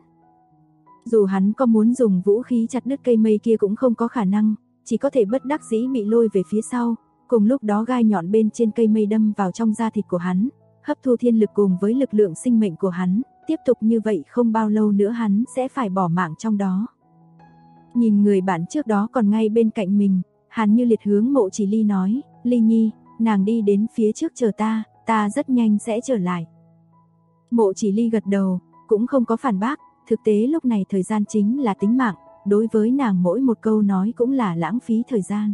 S2: Dù hắn có muốn dùng vũ khí chặt đứt cây mây kia cũng không có khả năng, chỉ có thể bất đắc dĩ bị lôi về phía sau, cùng lúc đó gai nhọn bên trên cây mây đâm vào trong da thịt của hắn, hấp thu thiên lực cùng với lực lượng sinh mệnh của hắn, tiếp tục như vậy không bao lâu nữa hắn sẽ phải bỏ mạng trong đó. Nhìn người bạn trước đó còn ngay bên cạnh mình, Hàn Như Liệt hướng Mộ Chỉ Ly nói, Ly Nhi, nàng đi đến phía trước chờ ta rất nhanh sẽ trở lại. Mộ Chỉ Ly gật đầu, cũng không có phản bác, thực tế lúc này thời gian chính là tính mạng, đối với nàng mỗi một câu nói cũng là lãng phí thời gian.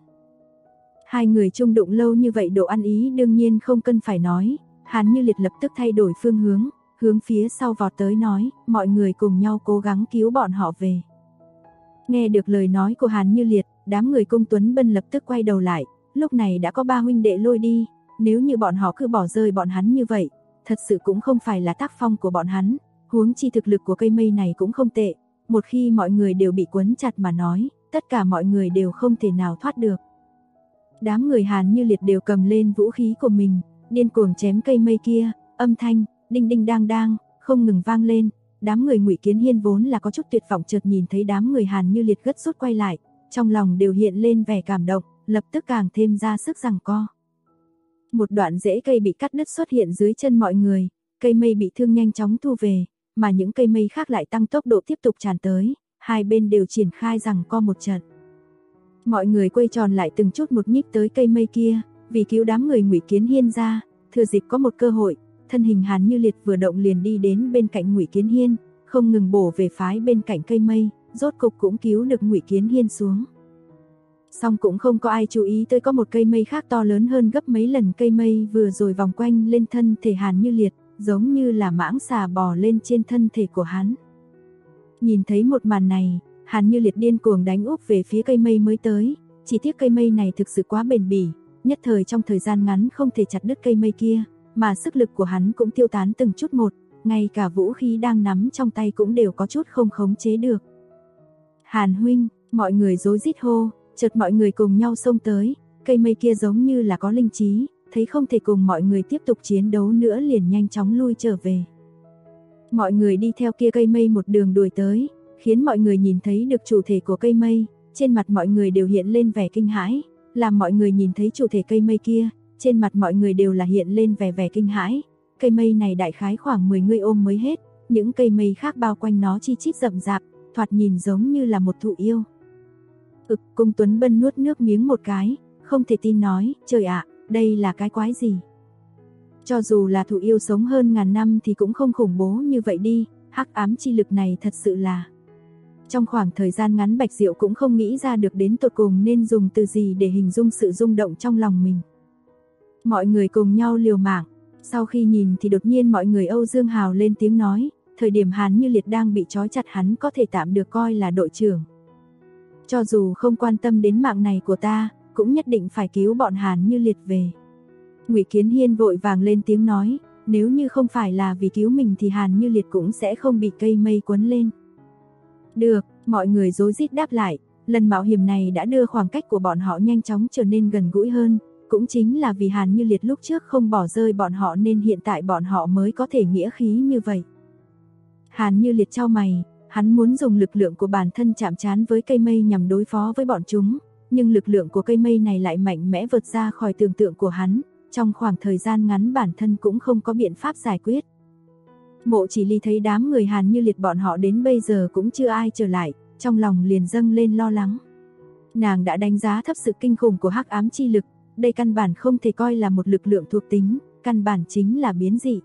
S2: Hai người chung đụng lâu như vậy độ ăn ý đương nhiên không cần phải nói, Hàn Như Liệt lập tức thay đổi phương hướng phía sau vọt tới nói, mọi người cùng nhau cố gắng cứu bọn họ về. Nghe được lời nói của Hàn Như Liệt, đám người Cung Tuấn Bân lập tức quay đầu lại, lúc này đã có 3 huynh đệ lôi đi, nếu như bọn họ cứ bỏ rơi bọn hắn như vậy, thật sự cũng không phải là tác phong của bọn hắn, huống chi thực lực của cây mây này cũng không tệ, một khi mọi người đều bị quấn chặt mà nói, tất cả mọi người đều không thể nào thoát được. Đám người Hàn Như Liệt đều cầm lên vũ khí của mình, điên cuồng chém cây mây kia, âm thanh đinh đinh đang đang không ngừng vang lên. Đám người Ngụy Kiến Hiên vốn là có chút tuyệt vọng chợt nhìn thấy đám người Hàn Như Liệt gấp rút quay lại, trong lòng đều hiện lên vẻ cảm động, lập tức càng thêm ra sức giằng co. Một đoạn rễ cây bị cắt đứt xuất hiện dưới chân mọi người, cây mây bị thương nhanh chóng thu về, mà những cây mây khác lại tăng tốc độ tiếp tục tràn tới, hai bên đều triển khai giằng co một trận. Mọi người quay tròn lại từng chút một nhích tới cây mây kia, vì cứu đám người Ngụy Kiến Hiên ra, thừa dịp có một cơ hội, thân hình Hàn Như Liệt vừa động liền đi đến bên cạnh Ngụy Kiến Hiên, không ngừng bổ về phái bên cạnh cây mây, rốt cục cũng cứu được Ngụy Kiến Hiên xuống. Song cũng không có ai chú ý tới có một cây mây khác to lớn hơn gấp mấy lần cây mây vừa rồi vòng quanh lên thân thể Hàn Như Liệt, giống như là mãng xà bò lên trên thân thể của hắn. Nhìn thấy một màn này, Hàn Như Liệt điên cuồng đánh úp về phía cây mây mới tới, chỉ tiếc cây mây này thực sự quá bền bỉ, nhất thời trong thời gian ngắn không thể chặt đứt cây mây kia, mà sức lực của hắn cũng tiêu tán từng chút một, ngay cả vũ khí đang nắm trong tay cũng đều có chút không khống chế được. Hàn huynh, mọi người rối rít hô, chợt mọi người cùng nhau xông tới, cây mây kia giống như là có linh trí, thấy không thể cùng mọi người tiếp tục chiến đấu nữa liền nhanh chóng lui trở về. Mọi người đi theo kia cây mây một đường đuổi tới, khiến mọi người nhìn thấy được chủ thể của cây mây, trên mặt mọi người đều hiện lên vẻ kinh hãi, làm mọi người nhìn thấy chủ thể cây mây kia, trên mặt mọi người đều là hiện lên vẻ kinh hãi. Cây mây này đại khái khoảng 10 người ôm mới hết, những cây mây khác bao quanh nó chi chít rậm rạp, thoạt nhìn giống như là một thụ yêu. Cung Tuấn Bân nuốt nước miếng một cái, không thể tin nói, trời ạ, đây là cái quái gì? Cho dù là thụ yêu sống hơn ngàn năm thì cũng không khủng bố như vậy đi, hắc ám chi lực này thật sự là... Trong khoảng thời gian ngắn Bạch Diệu cũng không nghĩ ra được đến tột cùng nên dùng từ gì để hình dung sự rung động trong lòng mình. Mọi người cùng nhau liều mạng, sau khi nhìn thì đột nhiên mọi người Âu Dương Hào lên tiếng nói, thời điểm Hàn Như Liệt đang bị trói chặt hắn có thể tạm được coi là đội trưởng. Cho dù không quan tâm đến mạng này của ta, cũng nhất định phải cứu bọn Hàn Như Liệt về. Ngụy Kiến Hiên vội vàng lên tiếng nói, nếu như không phải là vì cứu mình thì Hàn Như Liệt cũng sẽ không bị cây mây quấn lên. Được, mọi người rối rít đáp lại, lần mạo hiểm này đã đưa khoảng cách của bọn họ nhanh chóng trở nên gần gũi hơn, cũng chính là vì Hàn Như Liệt lúc trước không bỏ rơi bọn họ nên hiện tại bọn họ mới có thể nghĩa khí như vậy. Hàn Như Liệt chau mày, hắn muốn dùng lực lượng của bản thân chạm trán với cây mây nhằm đối phó với bọn chúng, nhưng lực lượng của cây mây này lại mạnh mẽ vượt ra khỏi tưởng tượng của hắn, trong khoảng thời gian ngắn bản thân cũng không có biện pháp giải quyết. Mộ Chỉ Ly thấy đám người Hàn Như Liệt bọn họ đến bây giờ cũng chưa ai trở lại, trong lòng liền dâng lên lo lắng. Nàng đã đánh giá thấp sự kinh khủng của hắc ám chi lực, đây căn bản không thể coi là một lực lượng thuộc tính, căn bản chính là biến dị.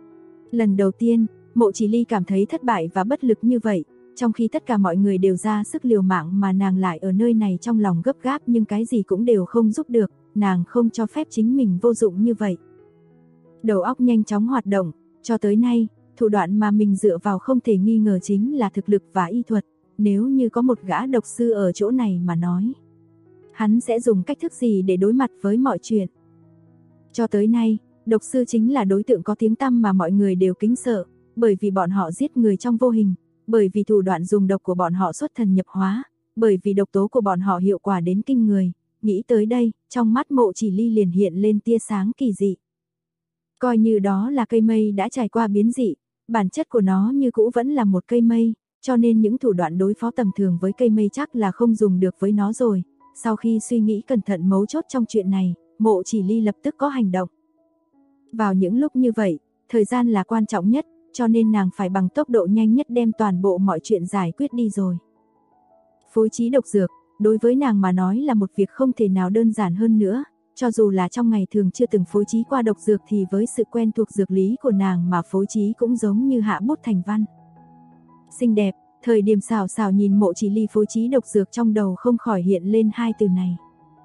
S2: Lần đầu tiên, Mộ Chỉ Ly cảm thấy thất bại và bất lực như vậy, trong khi tất cả mọi người đều ra sức liều mạng mà nàng lại ở nơi này trong lòng gấp gáp nhưng cái gì cũng đều không giúp được, nàng không cho phép chính mình vô dụng như vậy. Đầu óc nhanh chóng hoạt động, cho tới nay, thủ đoạn mà mình dựa vào không thể nghi ngờ chính là thực lực và y thuật, nếu như có một gã độc sư ở chỗ này mà nói, hắn sẽ dùng cách thức gì để đối mặt với mọi chuyện. Cho tới nay, độc sư chính là đối tượng có tiếng tăm mà mọi người đều kính sợ, bởi vì bọn họ giết người trong vô hình, bởi vì thủ đoạn dùng độc của bọn họ xuất thần nhập hóa, bởi vì độc tố của bọn họ hiệu quả đến kinh người. Nghĩ tới đây, trong mắt Mộ Chỉ Ly liền hiện lên tia sáng kỳ dị. Coi như đó là cây mây đã trải qua biến dị, bản chất của nó như cũ vẫn là một cây mây, cho nên những thủ đoạn đối phó tầm thường với cây mây chắc là không dùng được với nó rồi. Sau khi suy nghĩ cẩn thận mấu chốt trong chuyện này, Mộ Chỉ Ly lập tức có hành động. Vào những lúc như vậy, thời gian là quan trọng nhất, cho nên nàng phải bằng tốc độ nhanh nhất đem toàn bộ mọi chuyện giải quyết đi rồi. Phối trí độc dược, đối với nàng mà nói là một việc không thể nào đơn giản hơn nữa, cho dù là trong ngày thường chưa từng phối trí qua độc dược thì với sự quen thuộc dược lý của nàng mà phối trí cũng giống như hạ bút thành văn. Xinh đẹp, thời điểm xảo xảo nhìn Mộ Chỉ Ly phối trí độc dược trong đầu không khỏi hiện lên hai từ này.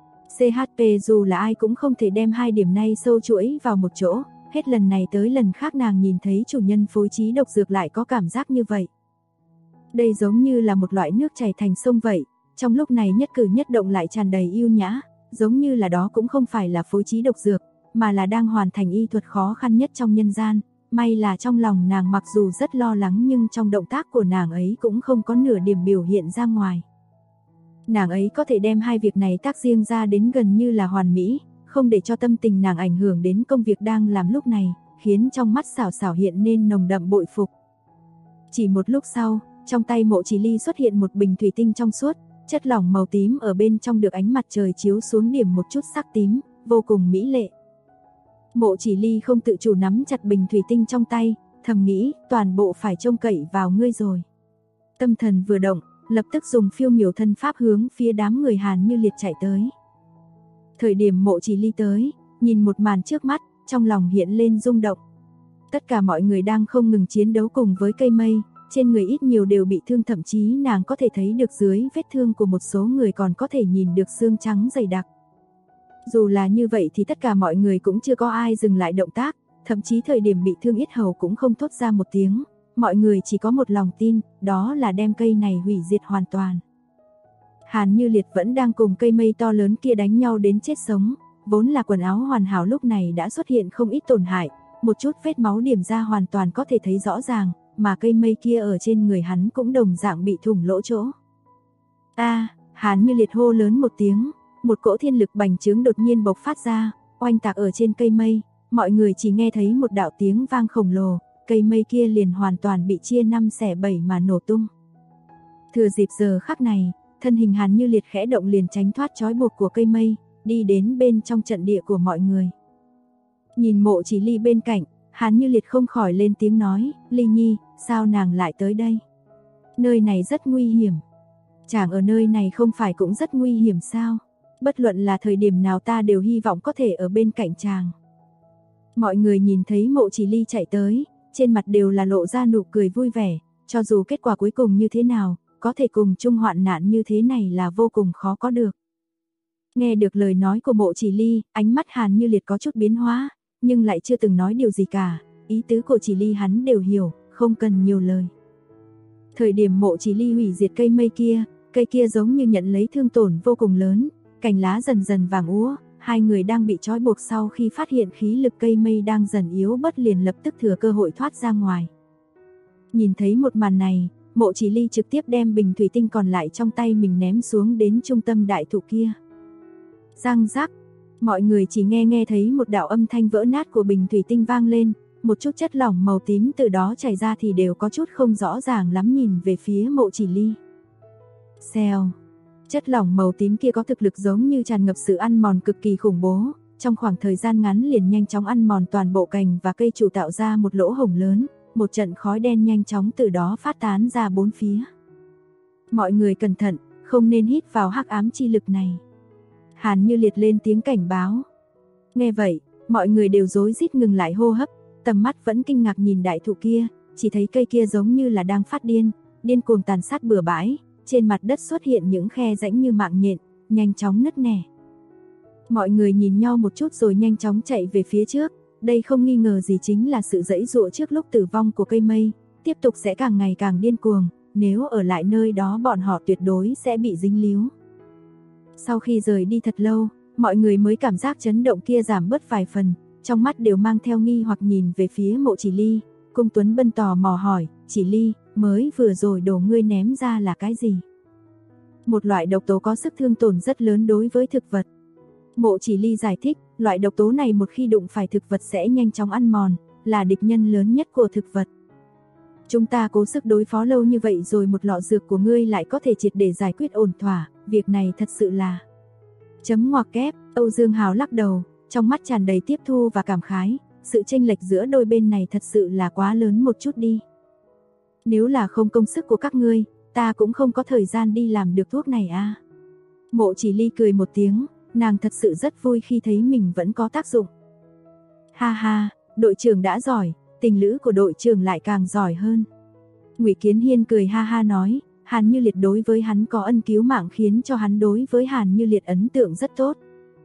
S2: CHP dù là ai cũng không thể đem hai điểm này sâu chuỗi vào một chỗ, hết lần này tới lần khác nàng nhìn thấy chủ nhân phối trí độc dược lại có cảm giác như vậy. Đây giống như là một loại nước chảy thành sông vậy, trong lúc này nhất cử nhất động lại tràn đầy yêu nhã, giống như là đó cũng không phải là phối trí độc dược, mà là đang hoàn thành y thuật khó khăn nhất trong nhân gian. May là trong lòng nàng mặc dù rất lo lắng nhưng trong động tác của nàng ấy cũng không có nửa điểm biểu hiện ra ngoài. Nàng ấy có thể đem hai việc này tác riêng ra đến gần như là hoàn mỹ, không để cho tâm tình nàng ảnh hưởng đến công việc đang làm lúc này, khiến trong mắt xảo xảo hiện nên nồng đậm bội phục. Chỉ một lúc sau, trong tay Mộ Chỉ Ly xuất hiện một bình thủy tinh trong suốt, chất lỏng màu tím ở bên trong được ánh mặt trời chiếu xuống điểm một chút sắc tím, vô cùng mỹ lệ. Mộ Chỉ Ly không tự chủ nắm chặt bình thủy tinh trong tay, thầm nghĩ, toàn bộ phải trông cậy vào ngươi rồi. Tâm thần vừa động, lập tức dùng phiêu miểu thân pháp hướng phía đám người Hàn Như Liệt chạy tới. Thời điểm Mộ Chỉ Ly tới, nhìn một màn trước mắt, trong lòng hiện lên rung động. Tất cả mọi người đang không ngừng chiến đấu cùng với cây mây, trên người ít nhiều đều bị thương, thậm chí nàng có thể thấy được dưới vết thương của một số người còn có thể nhìn được xương trắng dày đặc. Dù là như vậy thì tất cả mọi người cũng chưa có ai dừng lại động tác, thậm chí thời điểm bị thương yết hầu cũng không thốt ra một tiếng, mọi người chỉ có một lòng tin, đó là đem cây này hủy diệt hoàn toàn. Hàn Như Liệt vẫn đang cùng cây mây to lớn kia đánh nhau đến chết sống, vốn là quần áo hoàn hảo lúc này đã xuất hiện không ít tổn hại, một chút vết máu điểm ra hoàn toàn có thể thấy rõ ràng, mà cây mây kia ở trên người hắn cũng đồng dạng bị thủng lỗ chỗ. Hàn Như Liệt hô lớn một tiếng, một cỗ thiên lực bành trướng đột nhiên bộc phát ra, oanh tạc ở trên cây mây, mọi người chỉ nghe thấy một đạo tiếng vang khổng lồ, cây mây kia liền hoàn toàn bị chia 5 xẻ 7 mà nổ tung. Thừa dịp giờ khắc này, thân hình Hàn Như Liệt khẽ động liền tránh thoát trói buộc của cây mây, đi đến bên trong trận địa của mọi người. Nhìn Mộ Chỉ Ly bên cạnh, Hàn Như Liệt không khỏi lên tiếng nói, Ly Nhi, sao nàng lại tới đây? Nơi này rất nguy hiểm. Chàng ở nơi này không phải cũng rất nguy hiểm sao? Bất luận là thời điểm nào ta đều hy vọng có thể ở bên cạnh chàng. Mọi người nhìn thấy Mộ Chỉ Ly chạy tới, trên mặt đều là lộ ra nụ cười vui vẻ, cho dù kết quả cuối cùng như thế nào, có thể cùng chung hoạn nạn như thế này là vô cùng khó có được. Nghe được lời nói của Mộ Chỉ Ly, ánh mắt Hàn Như Liệt có chút biến hóa, nhưng lại chưa từng nói điều gì cả, ý tứ của Chỉ Ly hắn đều hiểu, không cần nhiều lời. Thời điểm Mộ Chỉ Ly hủy diệt cây kia giống như nhận lấy thương tổn vô cùng lớn, cành lá dần dần vàng úa, hai người đang bị trói buộc sau khi phát hiện khí lực cây mây đang dần yếu bớt liền lập tức thừa cơ hội thoát ra ngoài. Nhìn thấy một màn này, Mộ Chỉ Ly trực tiếp đem bình thủy tinh còn lại trong tay mình ném xuống đến trung tâm đại thụ kia. Răng rắc, mọi người chỉ nghe thấy một đạo âm thanh vỡ nát của bình thủy tinh vang lên, một chút chất lỏng màu tím từ đó chảy ra thì đều có chút không rõ ràng lắm, nhìn về phía Mộ Chỉ Ly. Xèo, chất lỏng màu tím kia có thực lực giống như tràn ngập sự ăn mòn cực kỳ khủng bố, trong khoảng thời gian ngắn liền nhanh chóng ăn mòn toàn bộ cành và cây trụ tạo ra một lỗ hổng lớn, một trận khói đen nhanh chóng từ đó phát tán ra bốn phía. Mọi người cẩn thận, không nên hít vào hắc ám chi lực này. Hàn Như Liệt lên tiếng cảnh báo. Nghe vậy, mọi người đều rối rít ngừng lại hô hấp, tầm mắt vẫn kinh ngạc nhìn đại thụ kia, chỉ thấy cây kia giống như là đang phát điên cuồng tàn sát bừa bãi, trên mặt đất xuất hiện những khe rãnh như mạng nhện, nhanh chóng nứt nẻ. Mọi người nhìn nhau một chút rồi nhanh chóng chạy về phía trước, đây không nghi ngờ gì chính là sự giãy giụa trước lúc tử vong của cây mây, tiếp tục sẽ càng ngày càng điên cuồng, nếu ở lại nơi đó bọn họ tuyệt đối sẽ bị dính líu. Sau khi rời đi thật lâu, mọi người mới cảm giác chấn động kia giảm bớt vài phần, trong mắt đều mang theo nghi hoặc nhìn về phía Mộ Chỉ Ly. Cung Tuấn Bân tò mò hỏi, Chỉ Ly, mới vừa rồi đồ ngươi ném ra là cái gì? Một loại độc tố có sức thương tổn rất lớn đối với thực vật. Mộ Chỉ Ly giải thích, loại độc tố này một khi đụng phải thực vật sẽ nhanh chóng ăn mòn, là địch nhân lớn nhất của thực vật. Chúng ta cố sức đối phó lâu như vậy rồi một lọ dược của ngươi lại có thể triệt để giải quyết ổn thỏa, việc này thật sự là... Chấm ngoặc kép, Âu Dương Hào lắc đầu, trong mắt tràn đầy tiếp thu và cảm khái, sự chênh lệch giữa đôi bên này thật sự là quá lớn một chút đi. Nếu là không công sức của các ngươi, ta cũng không có thời gian đi làm được thuốc này à. Mộ Chỉ Ly cười một tiếng, nàng thật sự rất vui khi thấy mình vẫn có tác dụng. Ha ha, đội trưởng đã giỏi, tình lữ của đội trưởng lại càng giỏi hơn. Ngụy Kiến Hiên cười ha ha nói, Hàn Như Liệt đối với hắn có ân cứu mạng khiến cho hắn đối với Hàn Như Liệt ấn tượng rất tốt.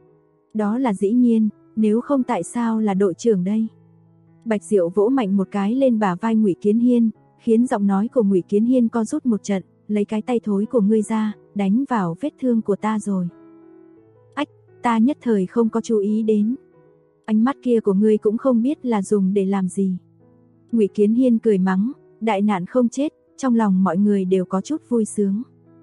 S2: Đó là dĩ nhiên, nếu không tại sao là đội trưởng đây? Bạch Diệu vỗ mạnh một cái lên bả vai Ngụy Kiến Hiên, khiến giọng nói của Ngụy Kiến Hiên co rút một trận, lấy cái tay thối của ngươi ra, đánh vào vết thương của ta rồi. Ách, ta nhất thời không có chú ý đến. Ánh mắt kia của ngươi cũng không biết là dùng để làm gì. Ngụy Kiến Hiên cười mắng, đại nạn không chết, trong lòng mọi người đều có chút vui sướng.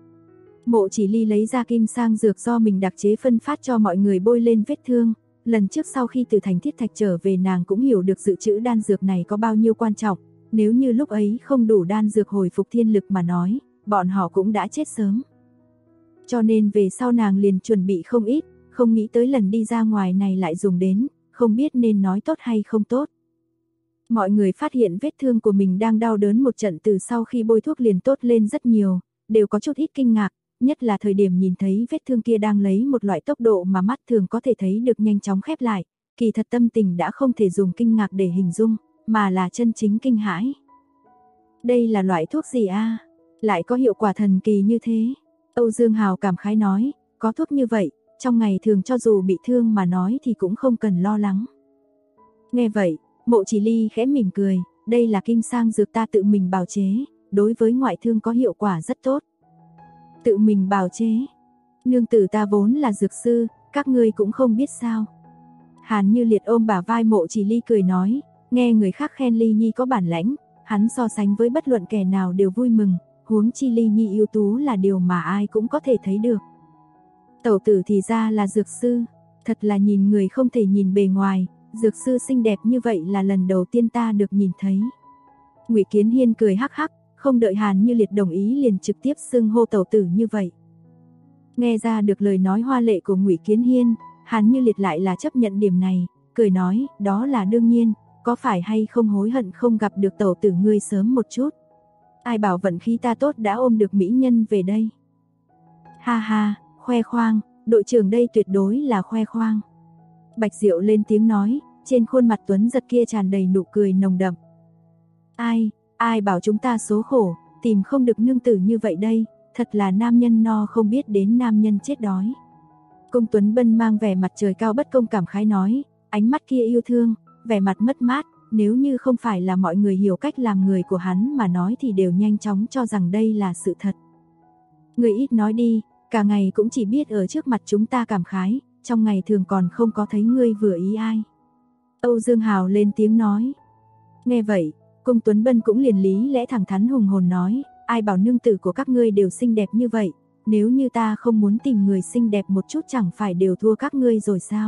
S2: Mộ Chỉ Ly lấy ra kim sang dược do mình đặc chế phân phát cho mọi người bôi lên vết thương. Lần trước sau khi từ thành Thiết Thạch trở về nàng cũng hiểu được dự trữ đan dược này có bao nhiêu quan trọng. Nếu như lúc ấy không đủ đan dược hồi phục thiên lực mà nói, bọn họ cũng đã chết sớm. Cho nên về sau nàng liền chuẩn bị không ít, không nghĩ tới lần đi ra ngoài này lại dùng đến, không biết nên nói tốt hay không tốt. Mọi người phát hiện vết thương của mình đang đau đớn một trận từ sau khi bôi thuốc liền tốt lên rất nhiều, đều có chút ít kinh ngạc, nhất là thời điểm nhìn thấy vết thương kia đang lấy một loại tốc độ mà mắt thường có thể thấy được nhanh chóng khép lại, kỳ thật tâm tình đã không thể dùng kinh ngạc để hình dung, mà là chân chính kinh hãi. Đây là loại thuốc gì a? Lại có hiệu quả thần kỳ như thế? Âu Dương Hào cảm khái nói, có thuốc như vậy, trong ngày thường cho dù bị thương mà nói thì cũng không cần lo lắng. Nghe vậy, Mộ Chỉ Ly khẽ mỉm cười, đây là kim sang dược ta tự mình bào chế, đối với ngoại thương có hiệu quả rất tốt. Tự mình bào chế? Nương tử ta vốn là dược sư, các ngươi cũng không biết sao? Hàn Như Liệt ôm bả vai Mộ Chỉ Ly cười nói, nghe người khác khen Ly Nhi có bản lãnh, hắn so sánh với bất luận kẻ nào đều vui mừng, huống chi Ly Nhi ưu tú là điều mà ai cũng có thể thấy được. Tẩu tử thì ra là dược sư, thật là nhìn người không thể nhìn bề ngoài, dược sư xinh đẹp như vậy là lần đầu tiên ta được nhìn thấy. Ngụy Kiến Hiên cười hắc hắc, không đợi Hàn Như Liệt đồng ý liền trực tiếp xưng hô tẩu tử như vậy. Nghe ra được lời nói hoa lệ của Ngụy Kiến Hiên, Hàn Như Liệt lại là chấp nhận điểm này, cười nói, đó là đương nhiên, có phải hay không hối hận không gặp được tẩu tử ngươi sớm một chút. Ai bảo vận khí ta tốt đã ôm được mỹ nhân về đây. Ha ha, khoe khoang, đội trưởng đây tuyệt đối là khoe khoang. Bạch Diệu lên tiếng nói, trên khuôn mặt tuấn giật kia tràn đầy nụ cười nồng đậm. Ai bảo chúng ta số khổ, tìm không được nương tử như vậy đây, thật là nam nhân no không biết đến nam nhân chết đói. Cung Tuấn Bân mang vẻ mặt trời cao bất công cảm khái nói, ánh mắt kia yêu thương, vẻ mặt mất mát, nếu như không phải là mọi người hiểu cách làm người của hắn mà nói thì đều nhanh chóng cho rằng đây là sự thật. Người ít nói đi, cả ngày cũng chỉ biết ở trước mặt chúng ta cảm khái, trong ngày thường còn không có thấy ngươi vừa ý ai. Âu Dương Hào lên tiếng nói. Nghe vậy, Cung Tuấn Bân cũng liền lý lẽ thẳng thắn hùng hồn nói, ai bảo nương tử của các ngươi đều xinh đẹp như vậy, nếu như ta không muốn tìm người xinh đẹp một chút chẳng phải đều thua các ngươi rồi sao?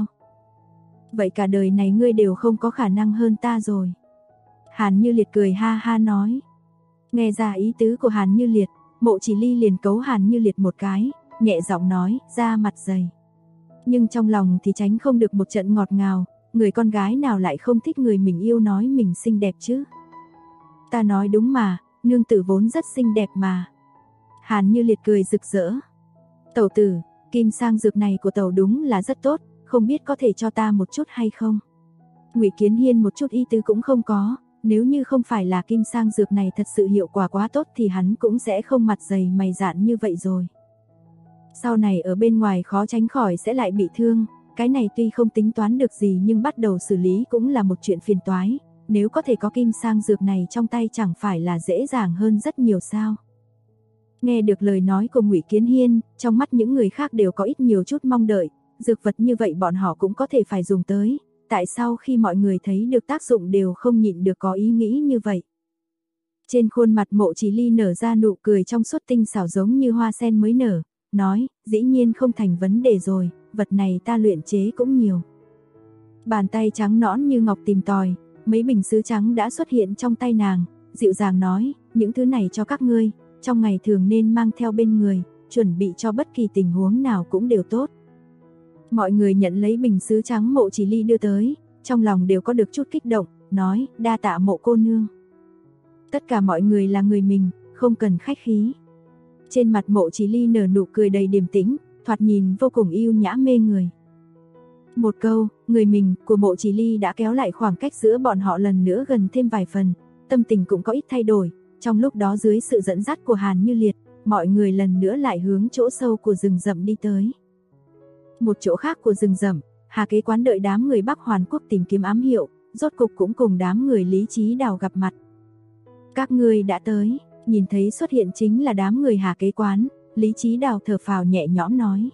S2: Vậy cả đời này ngươi đều không có khả năng hơn ta rồi. Hàn Như Liệt cười ha ha nói. Nghe ra ý tứ của Hàn Như Liệt, Mộ Chỉ Ly liền cấu Hàn Như Liệt một cái, nhẹ giọng nói, ra mặt dày. Nhưng trong lòng thì tránh không được một trận ngọt ngào, người con gái nào lại không thích người mình yêu nói mình xinh đẹp chứ? Ta nói đúng mà, nương tử vốn rất xinh đẹp mà. Hàn Như Liệt cười rực rỡ. Tẩu tử, kim sang dược này của tẩu đúng là rất tốt, không biết có thể cho ta một chút hay không? Ngụy Kiến Hiên một chút ý tứ cũng không có, nếu như không phải là kim sang dược này thật sự hiệu quả quá tốt thì hắn cũng sẽ không mặt dày mày dạn như vậy rồi. Sau này ở bên ngoài khó tránh khỏi sẽ lại bị thương, cái này tuy không tính toán được gì nhưng bắt đầu xử lý cũng là một chuyện phiền toái, nếu có thể có kim sang dược này trong tay chẳng phải là dễ dàng hơn rất nhiều sao? Nghe được lời nói của Ngụy Kiến Hiên, trong mắt những người khác đều có ít nhiều chút mong đợi, dược vật như vậy bọn họ cũng có thể phải dùng tới, tại sao khi mọi người thấy được tác dụng đều không nhịn được có ý nghĩ như vậy? Trên khuôn mặt Mộ Chỉ Ly nở ra nụ cười trong suốt tinh xảo giống như hoa sen mới nở, nói, dĩ nhiên không thành vấn đề rồi, vật này ta luyện chế cũng nhiều. Bàn tay trắng nõn như ngọc tìm tòi, mấy bình sứ trắng đã xuất hiện trong tay nàng, dịu dàng nói, những thứ này cho các ngươi, trong ngày thường nên mang theo bên người, chuẩn bị cho bất kỳ tình huống nào cũng đều tốt. Mọi người nhận lấy bình sứ trắng Mộ Chỉ Ly đưa tới, trong lòng đều có được chút kích động, nói, đa tạ Mộ cô nương. Tất cả mọi người là người mình, không cần khách khí. Trên mặt Mộ Chỉ Ly nở nụ cười đầy điềm tĩnh, thoạt nhìn vô cùng yêu nhã mê người. Một câu, người mình của Mộ Chỉ Ly đã kéo lại khoảng cách giữa bọn họ lần nữa gần thêm vài phần, tâm tình cũng có ít thay đổi, trong lúc đó dưới sự dẫn dắt của Hàn Như Liệt, mọi người lần nữa lại hướng chỗ sâu của rừng rậm đi tới. Một chỗ khác của rừng rậm, Hà Kế Quán đợi đám người Bắc Hoàn Quốc tìm kiếm ám hiệu, rốt cục cũng cùng đám người Lý Chí Đào gặp mặt. Các ngươi đã tới, nhìn thấy xuất hiện chính là đám người Hà Kế Quán, Lý Chí Đào thở phào nhẹ nhõm nói.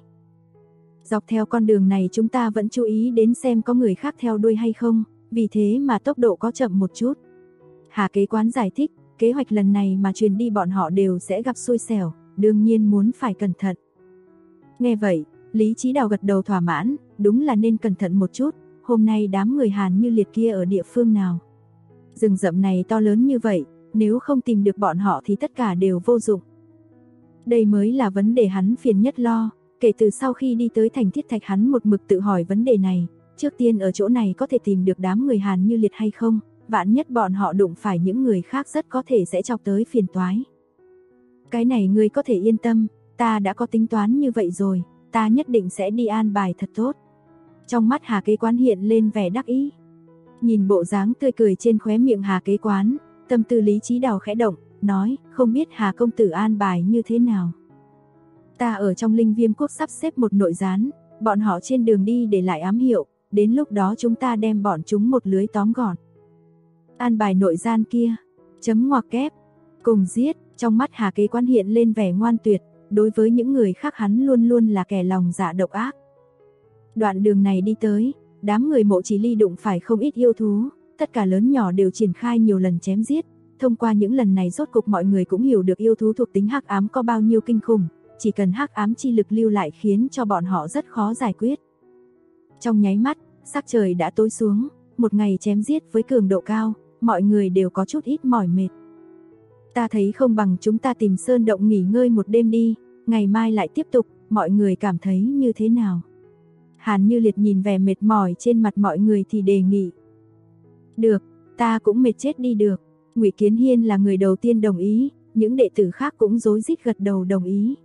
S2: Dọc theo con đường này chúng ta vẫn chú ý đến xem có người khác theo đuôi hay không, vì thế mà tốc độ có chậm một chút. Hà Kế Quán giải thích, kế hoạch lần này mà truyền đi bọn họ đều sẽ gặp xui xẻo, đương nhiên muốn phải cẩn thận. Nghe vậy, Lý Chí Đào gật đầu thỏa mãn, đúng là nên cẩn thận một chút, hôm nay đám người Hàn Như Liệt kia ở địa phương nào? Rừng rậm này to lớn như vậy, nếu không tìm được bọn họ thì tất cả đều vô dụng. Đây mới là vấn đề hắn phiền nhất lo, kể từ sau khi đi tới thành Thiết Thạch hắn một mực tự hỏi vấn đề này, trước tiên ở chỗ này có thể tìm được đám người Hàn Như Liệt hay không, vạn nhất bọn họ đụng phải những người khác rất có thể sẽ chọc tới phiền toái. Cái này ngươi có thể yên tâm, ta đã có tính toán như vậy rồi, ta nhất định sẽ đi an bài thật tốt. Trong mắt Hà Kế Quán hiện lên vẻ đắc ý. Nhìn bộ dáng tươi cười trên khóe miệng Hà Kế Quán, tâm tư Lý Chí Đào khẽ động, nói, không biết Hà công tử an bài như thế nào. Ta ở trong Linh Viêm quốc sắp xếp một nội gián, bọn họ trên đường đi để lại ám hiệu, đến lúc đó chúng ta đem bọn chúng một lưới tóm gọn. An bài nội gian kia, chấm ngoặc kép, cùng giết, trong mắt Hà kế quan hiện lên vẻ ngoan tuyệt, đối với những người khác hắn luôn luôn là kẻ lòng dạ độc ác. Đoạn đường này đi tới, đám người Mộ Chỉ Ly đụng phải không ít yêu thú, tất cả lớn nhỏ đều triển khai nhiều lần chém giết, thông qua những lần này rốt cục mọi người cũng hiểu được yêu thú thuộc tính hắc ám có bao nhiêu kinh khủng, chỉ cần hắc ám chi lực lưu lại khiến cho bọn họ rất khó giải quyết. Trong nháy mắt, sắc trời đã tối xuống, một ngày chém giết với cường độ cao, mọi người đều có chút ít mỏi mệt. Ta thấy không bằng chúng ta tìm sơn động nghỉ ngơi một đêm đi, ngày mai lại tiếp tục, mọi người cảm thấy như thế nào? Hàn Như Liệt nhìn vẻ mệt mỏi trên mặt mọi người thì đề nghị. Được, ta cũng mệt chết đi được. Ngụy Kiến Hiên là người đầu tiên đồng ý, những đệ tử khác cũng rối rít gật đầu đồng ý.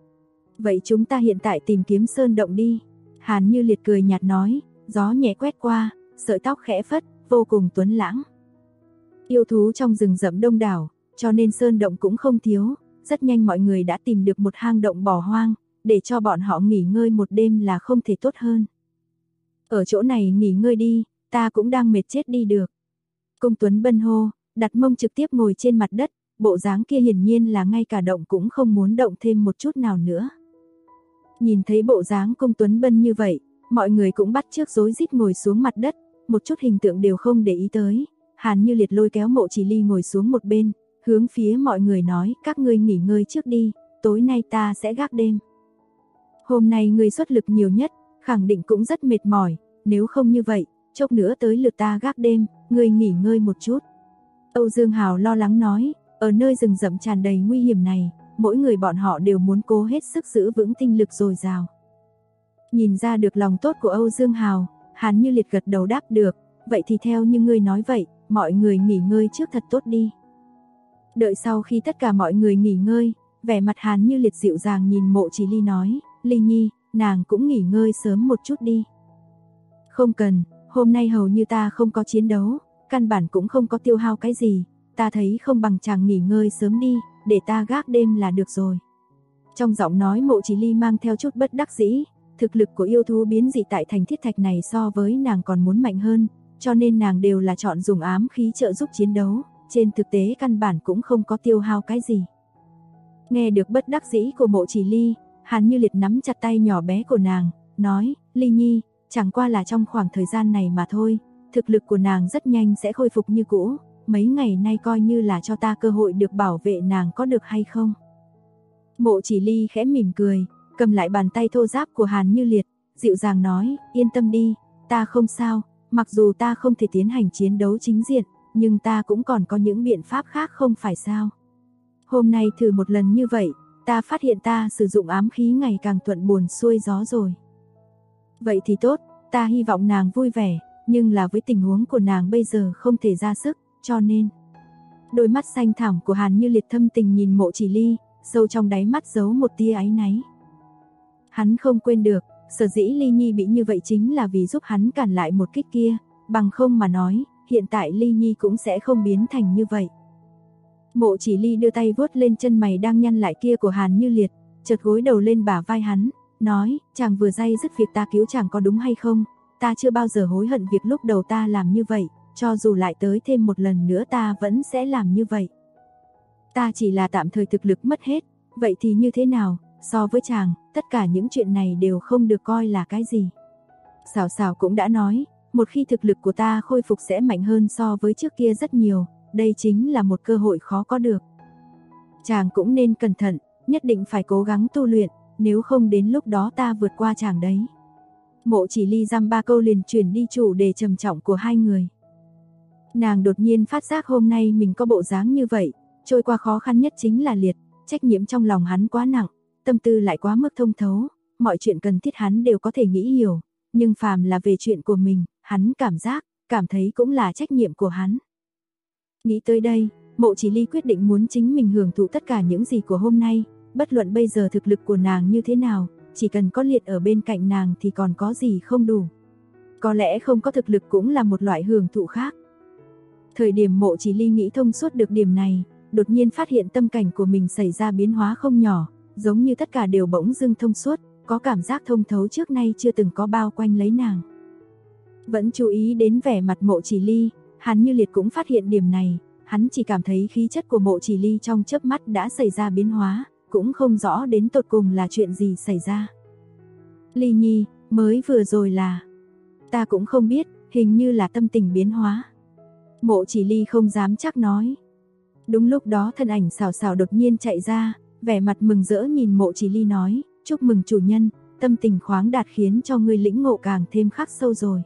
S2: Vậy chúng ta hiện tại tìm kiếm sơn động đi. Hàn Như Liệt cười nhạt nói, gió nhẹ quét qua, sợi tóc khẽ phất, vô cùng tuấn lãng. Yêu thú trong rừng rậm đông đảo, cho nên sơn động cũng không thiếu, rất nhanh mọi người đã tìm được một hang động bỏ hoang, để cho bọn họ nghỉ ngơi một đêm là không thể tốt hơn. Ở chỗ này nghỉ ngơi đi, ta cũng đang mệt chết đi được. Công Tuấn Bân hô, đặt mông trực tiếp ngồi trên mặt đất, bộ dáng kia hiển nhiên là ngay cả động cũng không muốn động thêm một chút nào nữa. Nhìn thấy bộ dáng Công Tuấn Bân như vậy, mọi người cũng bắt chước rối rít ngồi xuống mặt đất, một chút hình tượng đều không để ý tới. Hàn Như Liệt lôi kéo Mộ Chỉ Ly ngồi xuống một bên, hướng phía mọi người nói, các ngươi nghỉ ngơi trước đi, tối nay ta sẽ gác đêm. Hôm nay ngươi xuất lực nhiều nhất, khẳng định cũng rất mệt mỏi, nếu không như vậy, chốc nữa tới lượt ta gác đêm, ngươi nghỉ ngơi một chút. Âu Dương Hào lo lắng nói, ở nơi rừng rậm tràn đầy nguy hiểm này, mỗi người bọn họ đều muốn cố hết sức giữ vững tinh lực dồi dào. Nhìn ra được lòng tốt của Âu Dương Hào, Hàn Như Liệt gật đầu đáp được, vậy thì theo như ngươi nói vậy, mọi người nghỉ ngơi trước thật tốt đi. Đợi sau khi tất cả mọi người nghỉ ngơi, vẻ mặt Hàn Như Liệt dịu dàng nhìn Mộ Chỉ Ly nói, Ly Nhi, nàng cũng nghỉ ngơi sớm một chút đi. Không cần, hôm nay hầu như ta không có chiến đấu, căn bản cũng không có tiêu hao cái gì, ta thấy không bằng chàng nghỉ ngơi sớm đi, để ta gác đêm là được rồi. Trong giọng nói Mộ Chỉ Ly mang theo chút bất đắc dĩ, thực lực của yêu thú biến dị tại thành thiết thạch này so với nàng còn muốn mạnh hơn, cho nên nàng đều là chọn dùng ám khí trợ giúp chiến đấu, trên thực tế căn bản cũng không có tiêu hao cái gì. Nghe được bất đắc dĩ của Mộ Chỉ Ly, Hàn Như Liệt nắm chặt tay nhỏ bé của nàng, nói, Ly Nhi, chẳng qua là trong khoảng thời gian này mà thôi, thực lực của nàng rất nhanh sẽ khôi phục như cũ, mấy ngày nay coi như là cho ta cơ hội được bảo vệ nàng có được hay không? Mộ Chỉ Ly khẽ mỉm cười, cầm lại bàn tay thô ráp của Hàn Như Liệt, dịu dàng nói, yên tâm đi, ta không sao, mặc dù ta không thể tiến hành chiến đấu chính diện, nhưng ta cũng còn có những biện pháp khác không phải sao? Hôm nay thử một lần như vậy, ta phát hiện ta sử dụng ám khí ngày càng thuận buồm xuôi gió rồi. Vậy thì tốt, ta hy vọng nàng vui vẻ, nhưng là với tình huống của nàng bây giờ không thể ra sức, cho nên. Đôi mắt xanh thẳm của Hàn Như Liệt thâm tình nhìn Mộ Chỉ Ly, sâu trong đáy mắt giấu một tia áy náy. Hắn không quên được, sở dĩ Ly Nhi bị như vậy chính là vì giúp hắn cản lại một kích kia, bằng không mà nói, hiện tại Ly Nhi cũng sẽ không biến thành như vậy. Mộ Chỉ Ly đưa tay vuốt lên chân mày đang nhăn lại kia của Hàn Như Liệt, chợt gối đầu lên bả vai hắn, nói, chàng vừa day dứt việc ta cứu chàng có đúng hay không? Ta chưa bao giờ hối hận việc lúc đầu ta làm như vậy, cho dù lại tới thêm một lần nữa ta vẫn sẽ làm như vậy. Ta chỉ là tạm thời thực lực mất hết, vậy thì như thế nào, so với chàng, tất cả những chuyện này đều không được coi là cái gì. Xảo Xảo cũng đã nói, một khi thực lực của ta khôi phục sẽ mạnh hơn so với trước kia rất nhiều, đây chính là một cơ hội khó có được. Chàng cũng nên cẩn thận, nhất định phải cố gắng tu luyện, nếu không đến lúc đó ta vượt qua chàng đấy. Mộ Chỉ Ly dăm ba câu liền chuyển đi chủ đề trầm trọng của hai người. Nàng đột nhiên phát giác hôm nay mình có bộ dáng như vậy, trôi qua khó khăn nhất chính là liệt, trách nhiệm trong lòng hắn quá nặng, tâm tư lại quá mức thông thấu, mọi chuyện cần thiết hắn đều có thể nghĩ hiểu, nhưng phàm là về chuyện của mình, hắn cảm thấy cũng là trách nhiệm của hắn. Nghĩ tới đây, Mộ Chỉ Ly quyết định muốn chính mình hưởng thụ tất cả những gì của hôm nay, bất luận bây giờ thực lực của nàng như thế nào, chỉ cần có liệt ở bên cạnh nàng thì còn có gì không đủ. Có lẽ không có thực lực cũng là một loại hưởng thụ khác. Thời điểm Mộ Chỉ Ly nghĩ thông suốt được điểm này, đột nhiên phát hiện tâm cảnh của mình xảy ra biến hóa không nhỏ, giống như tất cả đều bỗng dưng thông suốt, có cảm giác thông thấu trước nay chưa từng có bao quanh lấy nàng. Vẫn chú ý đến vẻ mặt Mộ Chỉ Ly, Hàn Như Liệt cũng phát hiện điểm này, hắn chỉ cảm thấy khí chất của Mộ Chỉ Ly trong chớp mắt đã xảy ra biến hóa, cũng không rõ đến tột cùng là chuyện gì xảy ra. Ly Nhi, mới vừa rồi là... Ta cũng không biết, hình như là tâm tình biến hóa. Mộ Chỉ Ly không dám chắc nói. Đúng lúc đó thân ảnh xào xào đột nhiên chạy ra, vẻ mặt mừng rỡ nhìn Mộ Chỉ Ly nói, chúc mừng chủ nhân, tâm tình khoáng đạt khiến cho ngươi lĩnh ngộ càng thêm khắc sâu rồi.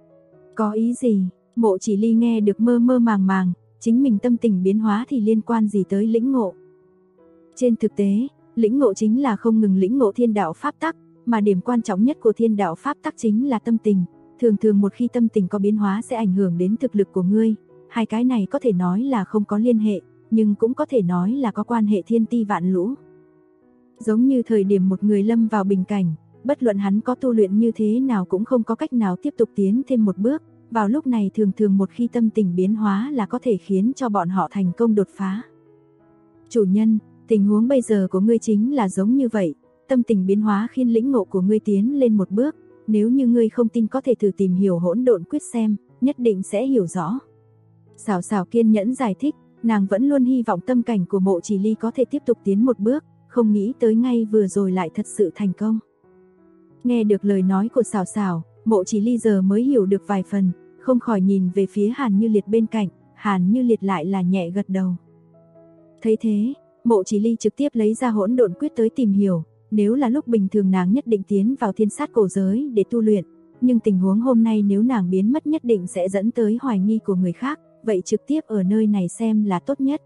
S2: Có ý gì? Mộ Chỉ Ly nghe được mơ mơ màng màng, chính mình tâm tình biến hóa thì liên quan gì tới lĩnh ngộ? Trên thực tế, lĩnh ngộ chính là không ngừng lĩnh ngộ thiên đạo pháp tắc, mà điểm quan trọng nhất của thiên đạo pháp tắc chính là tâm tình. Thường thường một khi tâm tình có biến hóa sẽ ảnh hưởng đến thực lực của ngươi. Hai cái này có thể nói là không có liên hệ, nhưng cũng có thể nói là có quan hệ thiên ti vạn lũ. Giống như thời điểm một người lâm vào bình cảnh, bất luận hắn có tu luyện như thế nào cũng không có cách nào tiếp tục tiến thêm một bước. Vào lúc này thường thường một khi tâm tình biến hóa là có thể khiến cho bọn họ thành công đột phá. Chủ nhân, tình huống bây giờ của ngươi chính là giống như vậy, tâm tình biến hóa khiến lĩnh ngộ của ngươi tiến lên một bước, nếu như ngươi không tin có thể thử tìm hiểu hỗn độn quyết xem, nhất định sẽ hiểu rõ. Xảo xảo kiên nhẫn giải thích, nàng vẫn luôn hy vọng tâm cảnh của Mộ Chỉ Ly có thể tiếp tục tiến một bước, không nghĩ tới ngay vừa rồi lại thật sự thành công. Nghe được lời nói của xảo xảo, Mộ Chỉ Ly giờ mới hiểu được vài phần, không khỏi nhìn về phía Hàn Như Liệt bên cạnh, Hàn Như Liệt lại là nhẹ gật đầu. Thấy thế, Mộ Chỉ Ly trực tiếp lấy ra hỗn độn quyết tới tìm hiểu, nếu là lúc bình thường nàng nhất định tiến vào thiên sát cổ giới để tu luyện, nhưng tình huống hôm nay nếu nàng biến mất nhất định sẽ dẫn tới hoài nghi của người khác, vậy trực tiếp ở nơi này xem là tốt nhất.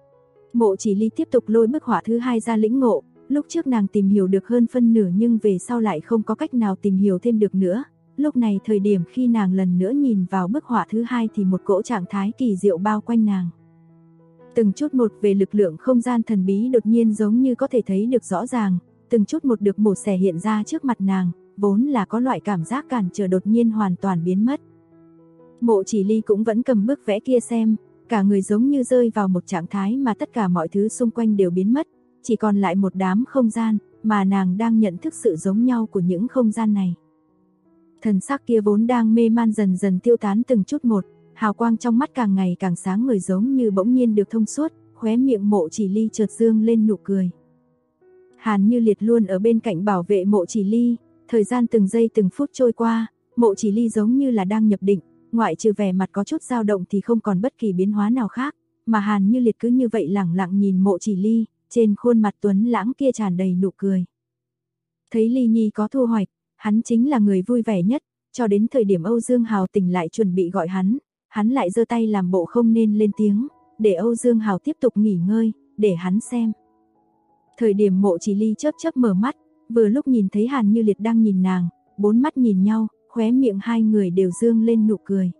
S2: Mộ Chỉ Ly tiếp tục lôi bức họa thứ hai ra lĩnh ngộ, lúc trước nàng tìm hiểu được hơn phân nửa nhưng về sau lại không có cách nào tìm hiểu thêm được nữa. Lúc này thời điểm khi nàng lần nữa nhìn vào bức họa thứ hai thì một cỗ trạng thái kỳ diệu bao quanh nàng. Từng chút một về lực lượng không gian thần bí đột nhiên giống như có thể thấy được rõ ràng, từng chút một được mổ xẻ hiện ra trước mặt nàng, vốn là có loại cảm giác cản trở đột nhiên hoàn toàn biến mất. Mộ Chỉ Ly cũng vẫn cầm bức vẽ kia xem, cả người giống như rơi vào một trạng thái mà tất cả mọi thứ xung quanh đều biến mất, chỉ còn lại một đám không gian, mà nàng đang nhận thức sự giống nhau của những không gian này. Thần sắc kia vốn đang mê man dần dần tiêu tán từng chút một, hào quang trong mắt càng ngày càng sáng ngời giống như bỗng nhiên được thông suốt, khóe miệng Mộ Chỉ Ly chợt dương lên nụ cười. Hàn Như Liệt luôn ở bên cạnh bảo vệ Mộ Chỉ Ly, thời gian từng giây từng phút trôi qua, Mộ Chỉ Ly giống như là đang nhập định, ngoại trừ vẻ mặt có chút dao động thì không còn bất kỳ biến hóa nào khác, mà Hàn Như Liệt cứ như vậy lẳng lặng nhìn Mộ Chỉ Ly, trên khuôn mặt tuấn lãng kia tràn đầy nụ cười. Thấy Ly Nhi có thu hoạch, hắn chính là người vui vẻ nhất, cho đến thời điểm Âu Dương Hào tỉnh lại chuẩn bị gọi hắn lại giơ tay làm bộ không nên lên tiếng, để Âu Dương Hào tiếp tục nghỉ ngơi, để hắn xem. Thời điểm Mộ Chỉ Ly chớp chớp mở mắt, vừa lúc nhìn thấy Hàn Như Liệt đang nhìn nàng, bốn mắt nhìn nhau, khóe miệng hai người đều dương lên nụ cười.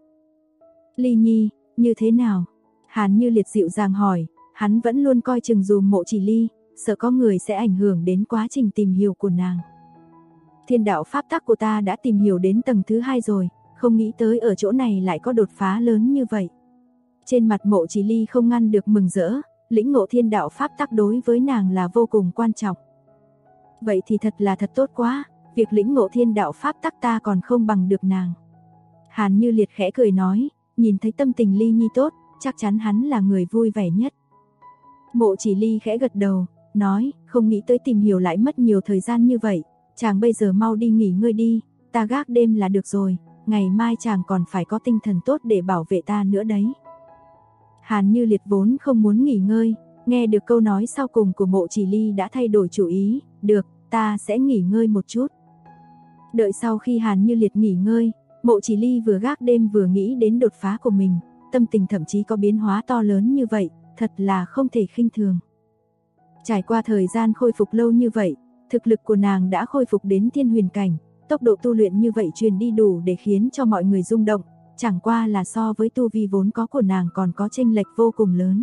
S2: Ly Nhi, như thế nào? Hàn Như Liệt dịu dàng hỏi, hắn vẫn luôn coi chừng dùm Mộ Chỉ Ly, sợ có người sẽ ảnh hưởng đến quá trình tìm hiểu của nàng. Thiên đạo pháp tắc của ta đã tìm hiểu đến tầng thứ 2 rồi, không nghĩ tới ở chỗ này lại có đột phá lớn như vậy. Trên mặt Mộ Chỉ Ly không ngăn được mừng rỡ, lĩnh ngộ thiên đạo pháp tắc đối với nàng là vô cùng quan trọng. Vậy thì thật là thật tốt quá, việc lĩnh ngộ thiên đạo pháp tắc ta còn không bằng được nàng. Hàn Như Liệt khẽ cười nói, nhìn thấy tâm tình Ly Nhi tốt, chắc chắn hắn là người vui vẻ nhất. Mộ Chỉ Ly khẽ gật đầu, nói, không nghĩ tới tìm hiểu lại mất nhiều thời gian như vậy, chàng bây giờ mau đi nghỉ ngơi đi, ta gác đêm là được rồi, ngày mai chàng còn phải có tinh thần tốt để bảo vệ ta nữa đấy. Hàn Như Liệt vốn không muốn nghỉ ngơi, nghe được câu nói sau cùng của Mộ Chỉ Ly đã thay đổi chủ ý, được, ta sẽ nghỉ ngơi một chút. Đợi sau khi Hàn Như Liệt nghỉ ngơi, Mộ Chỉ Ly vừa gác đêm vừa nghĩ đến đột phá của mình, tâm tình thậm chí có biến hóa to lớn như vậy, thật là không thể khinh thường. Trải qua thời gian khôi phục lâu như vậy, thực lực của nàng đã khôi phục đến thiên huyền cảnh, tốc độ tu luyện như vậy truyền đi đủ để khiến cho mọi người rung động, chẳng qua là so với tu vi vốn có của nàng còn có chênh lệch vô cùng lớn.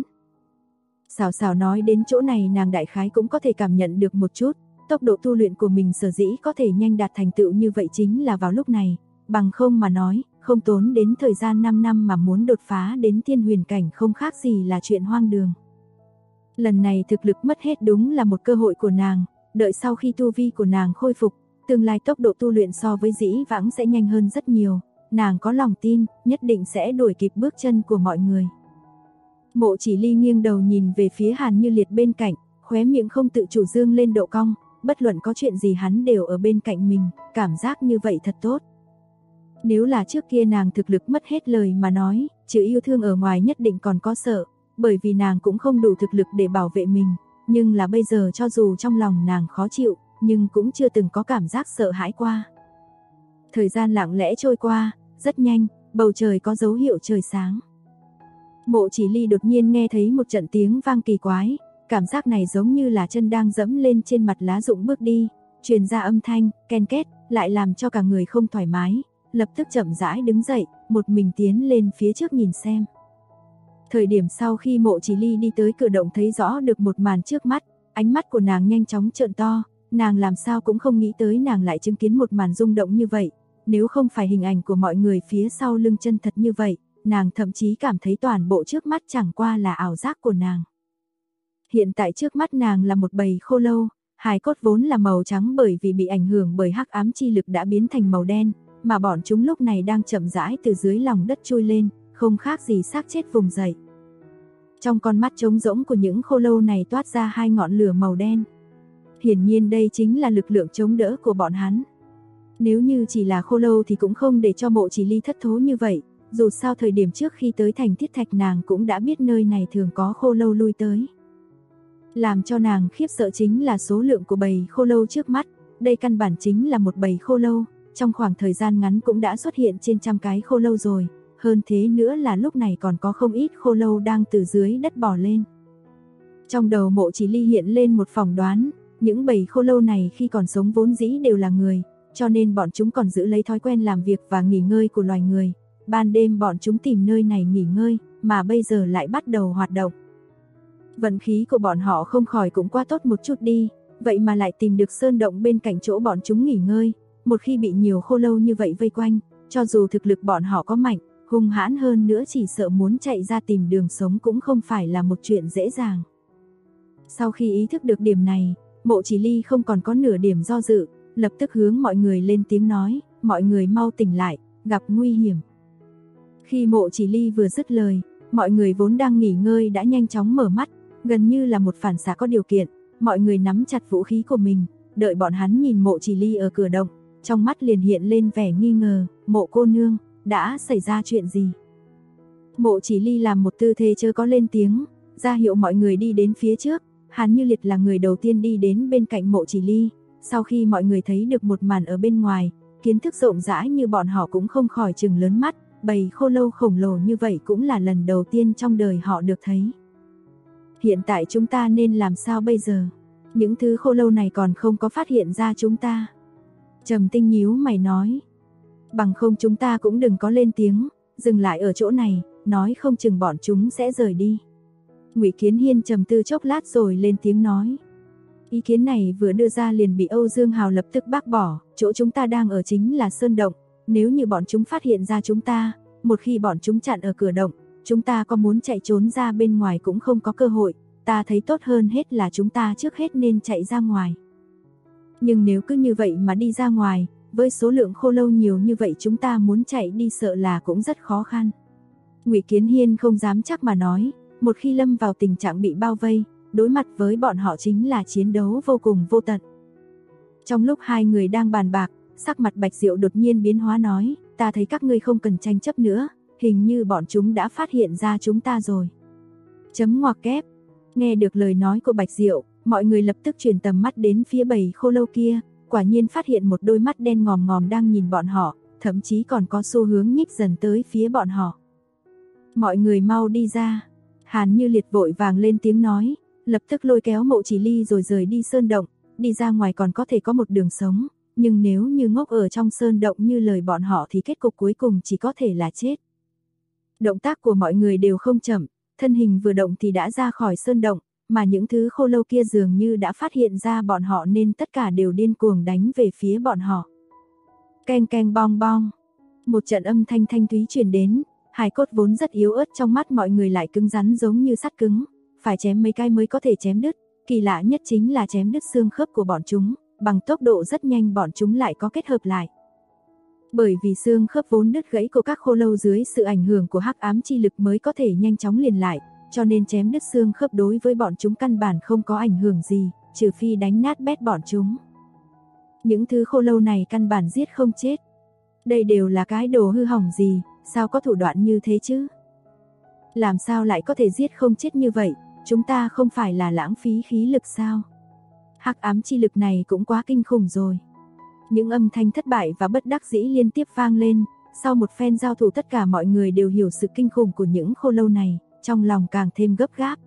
S2: Xảo xảo nói đến chỗ này nàng đại khái cũng có thể cảm nhận được một chút, tốc độ tu luyện của mình sở dĩ có thể nhanh đạt thành tựu như vậy chính là vào lúc này, bằng không mà nói, không tốn đến thời gian 5 năm mà muốn đột phá đến thiên huyền cảnh không khác gì là chuyện hoang đường. Lần này thực lực mất hết đúng là một cơ hội của nàng, đợi sau khi tu vi của nàng khôi phục, tương lai tốc độ tu luyện so với dĩ vãng sẽ nhanh hơn rất nhiều, nàng có lòng tin, nhất định sẽ đuổi kịp bước chân của mọi người. Mộ Chỉ Ly nghiêng đầu nhìn về phía Hàn Như Liệt bên cạnh, khóe miệng không tự chủ dương lên độ cong, bất luận có chuyện gì hắn đều ở bên cạnh mình, cảm giác như vậy thật tốt. Nếu là trước kia nàng thực lực mất hết lời mà nói, trừ yêu thương ở ngoài nhất định còn có sợ, bởi vì nàng cũng không đủ thực lực để bảo vệ mình, nhưng là bây giờ cho dù trong lòng nàng khó chịu, nhưng cũng chưa từng có cảm giác sợ hãi qua. Thời gian lặng lẽ trôi qua, rất nhanh, bầu trời có dấu hiệu trời sáng. Mộ Chỉ Ly đột nhiên nghe thấy một trận tiếng vang kỳ quái, cảm giác này giống như là chân đang dẫm lên trên mặt lá rụng bước đi, truyền ra âm thanh, ken két, lại làm cho cả người không thoải mái, lập tức chậm rãi đứng dậy, một mình tiến lên phía trước nhìn xem. Thời điểm sau khi Mộ Chỉ Ly đi tới cửa động thấy rõ được một màn trước mắt, ánh mắt của nàng nhanh chóng trợn to, nàng làm sao cũng không nghĩ tới nàng lại chứng kiến một màn rung động như vậy, nếu không phải hình ảnh của mọi người phía sau lưng chân thật như vậy, nàng thậm chí cảm thấy toàn bộ trước mắt chẳng qua là ảo giác của nàng. Hiện tại trước mắt nàng là một bầy khô lâu, hài cốt vốn là màu trắng bởi vì bị ảnh hưởng bởi hắc ám chi lực đã biến thành màu đen, mà bọn chúng lúc này đang chậm rãi từ dưới lòng đất chui lên, không khác gì xác chết vùng dậy. Trong con mắt trống rỗng của những khô lâu này toát ra hai ngọn lửa màu đen. Hiển nhiên đây chính là lực lượng chống đỡ của bọn hắn. Nếu như chỉ là khô lâu thì cũng không để cho Mộ Chỉ Ly thất thố như vậy, dù sao thời điểm trước khi tới thành Thiết Thạch nàng cũng đã biết nơi này thường có khô lâu lui tới. Làm cho nàng khiếp sợ chính là số lượng của bầy khô lâu trước mắt, đây căn bản chính là một bầy khô lâu, trong khoảng thời gian ngắn cũng đã xuất hiện trên trăm cái khô lâu rồi, hơn thế nữa là lúc này còn có không ít khô lâu đang từ dưới đất bò lên. Trong đầu Mộ Chỉ Ly hiện lên một phỏng đoán, những bầy khô lâu này khi còn sống vốn dĩ đều là người, cho nên bọn chúng còn giữ lấy thói quen làm việc và nghỉ ngơi của loài người. Ban đêm bọn chúng tìm nơi này nghỉ ngơi, mà bây giờ lại bắt đầu hoạt động. Vận khí của bọn họ không khỏi cũng quá tốt một chút đi, vậy mà lại tìm được sơn động bên cạnh chỗ bọn chúng nghỉ ngơi. Một khi bị nhiều khô lâu như vậy vây quanh, cho dù thực lực bọn họ có mạnh, hung hãn hơn nữa chỉ sợ muốn chạy ra tìm đường sống cũng không phải là một chuyện dễ dàng. Sau khi ý thức được điểm này, Mộ Chỉ Ly không còn có nửa điểm do dự, lập tức hướng mọi người lên tiếng nói, mọi người mau tỉnh lại, gặp nguy hiểm. Khi Mộ Chỉ Ly vừa dứt lời, mọi người vốn đang nghỉ ngơi đã nhanh chóng mở mắt, gần như là một phản xạ có điều kiện, mọi người nắm chặt vũ khí của mình, đợi bọn hắn nhìn Mộ Chỉ Ly ở cửa động, trong mắt liền hiện lên vẻ nghi ngờ, Mộ cô nương, đã xảy ra chuyện gì? Mộ Chỉ Ly làm một tư thế chớ có lên tiếng, ra hiệu mọi người đi đến phía trước, Hàn Như Liệt là người đầu tiên đi đến bên cạnh Mộ Chỉ Ly, sau khi mọi người thấy được một màn ở bên ngoài, kiến thức rộng rãi như bọn họ cũng không khỏi trừng lớn mắt, bầy khô lâu khổng lồ như vậy cũng là lần đầu tiên trong đời họ được thấy. Hiện tại chúng ta nên làm sao bây giờ? Những thứ khô lâu này còn không có phát hiện ra chúng ta. Trầm Tinh nhíu mày nói, bằng không chúng ta cũng đừng có lên tiếng, dừng lại ở chỗ này, nói không chừng bọn chúng sẽ rời đi. Ngụy Kiến Hiên trầm tư chốc lát rồi lên tiếng nói. Ý kiến này vừa đưa ra liền bị Âu Dương Hào lập tức bác bỏ, chỗ chúng ta đang ở chính là sơn động, nếu như bọn chúng phát hiện ra chúng ta, một khi bọn chúng chặn ở cửa động, chúng ta có muốn chạy trốn ra bên ngoài cũng không có cơ hội, ta thấy tốt hơn hết là chúng ta trước hết nên chạy ra ngoài. Nhưng nếu cứ như vậy mà đi ra ngoài, với số lượng khô lâu nhiều như vậy chúng ta muốn chạy đi sợ là cũng rất khó khăn. Ngụy Kiến Hiên không dám chắc mà nói, một khi lâm vào tình trạng bị bao vây, đối mặt với bọn họ chính là chiến đấu vô cùng vô tận. Trong lúc hai người đang bàn bạc, sắc mặt Bạch Diệu đột nhiên biến hóa nói, ta thấy các ngươi không cần tranh chấp nữa, hình như bọn chúng đã phát hiện ra chúng ta rồi. Chấm ngoặc kép, nghe được lời nói của Bạch Diệu, mọi người lập tức chuyển tầm mắt đến phía bầy khô lâu kia, quả nhiên phát hiện một đôi mắt đen ngòm ngòm đang nhìn bọn họ, thậm chí còn có xu hướng nhích dần tới phía bọn họ. Mọi người mau đi ra. Hàn Như Liệt vội vàng lên tiếng nói, lập tức lôi kéo Mộ Chỉ Ly rồi rời đi sơn động, đi ra ngoài còn có thể có một đường sống, nhưng nếu như ngốc ở trong sơn động như lời bọn họ thì kết cục cuối cùng chỉ có thể là chết. Động tác của mọi người đều không chậm, thân hình vừa động thì đã ra khỏi sơn động, mà những thứ khô lâu kia dường như đã phát hiện ra bọn họ nên tất cả đều điên cuồng đánh về phía bọn họ. Keng keng bong bong, một trận âm thanh thanh thúy truyền đến, hài cốt vốn rất yếu ớt trong mắt mọi người lại cứng rắn giống như sắt cứng, phải chém mấy cái mới có thể chém đứt, kỳ lạ nhất chính là chém đứt xương khớp của bọn chúng, bằng tốc độ rất nhanh bọn chúng lại có kết hợp lại. Bởi vì xương khớp vốn đứt gãy của các khô lâu dưới sự ảnh hưởng của hắc ám chi lực mới có thể nhanh chóng liền lại, cho nên chém đứt xương khớp đối với bọn chúng căn bản không có ảnh hưởng gì, trừ phi đánh nát bét bọn chúng. Những thứ khô lâu này căn bản giết không chết. Đây đều là cái đồ hư hỏng gì, sao có thủ đoạn như thế chứ? Làm sao lại có thể giết không chết như vậy, chúng ta không phải là lãng phí khí lực sao? Hắc ám chi lực này cũng quá kinh khủng rồi. Những âm thanh thất bại và bất đắc dĩ liên tiếp vang lên, sau một phen giao thủ tất cả mọi người đều hiểu sự kinh khủng của những khô lâu này, trong lòng càng thêm gấp gáp.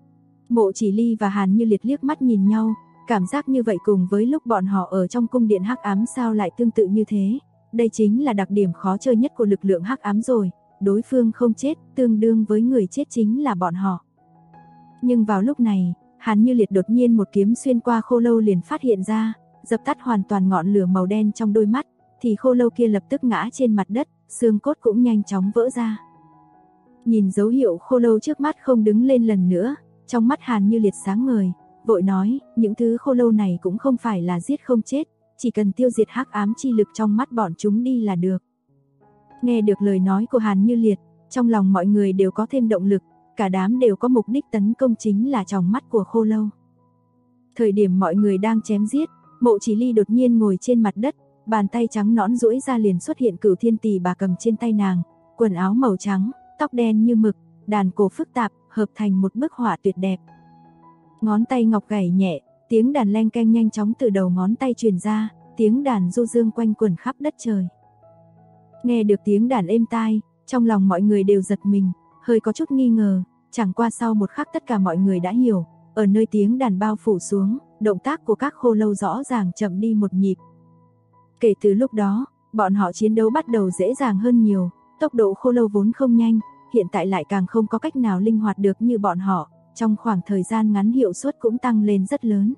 S2: Mộ Chỉ Ly và Hàn Như Liệt liếc mắt nhìn nhau, cảm giác như vậy cùng với lúc bọn họ ở trong cung điện hắc ám sao lại tương tự như thế. Đây chính là đặc điểm khó chơi nhất của lực lượng hắc ám rồi, đối phương không chết, tương đương với người chết chính là bọn họ. Nhưng vào lúc này, Hàn Như Liệt đột nhiên một kiếm xuyên qua khô lâu liền phát hiện ra, dập tắt hoàn toàn ngọn lửa màu đen trong đôi mắt, thì khô lâu kia lập tức ngã trên mặt đất, xương cốt cũng nhanh chóng vỡ ra. Nhìn dấu hiệu khô lâu trước mắt không đứng lên lần nữa, trong mắt Hàn Như Liệt sáng ngời, vội nói, những thứ khô lâu này cũng không phải là giết không chết, chỉ cần tiêu diệt hắc ám chi lực trong mắt bọn chúng đi là được. Nghe được lời nói của Hàn Như Liệt, trong lòng mọi người đều có thêm động lực, cả đám đều có mục đích tấn công chính là tròng mắt của khô lâu. Thời điểm mọi người đang chém giết, Mộ Chỉ Ly đột nhiên ngồi trên mặt đất, bàn tay trắng nõn duỗi ra liền xuất hiện Cửu Thiên Tỳ bà cầm trên tay nàng, quần áo màu trắng, tóc đen như mực, đàn cổ phức tạp, hợp thành một bức họa tuyệt đẹp. Ngón tay ngọc gảy nhẹ, tiếng đàn leng keng nhanh chóng từ đầu ngón tay truyền ra, tiếng đàn du dương quanh quẩn khắp đất trời. Nghe được tiếng đàn êm tai, trong lòng mọi người đều giật mình, hơi có chút nghi ngờ, chẳng qua sau một khắc tất cả mọi người đã hiểu, ở nơi tiếng đàn bao phủ xuống, động tác của các khô lâu rõ ràng chậm đi một nhịp. Kể từ lúc đó, bọn họ chiến đấu bắt đầu dễ dàng hơn nhiều, tốc độ khô lâu vốn không nhanh, hiện tại lại càng không có cách nào linh hoạt được như bọn họ, trong khoảng thời gian ngắn hiệu suất cũng tăng lên rất lớn.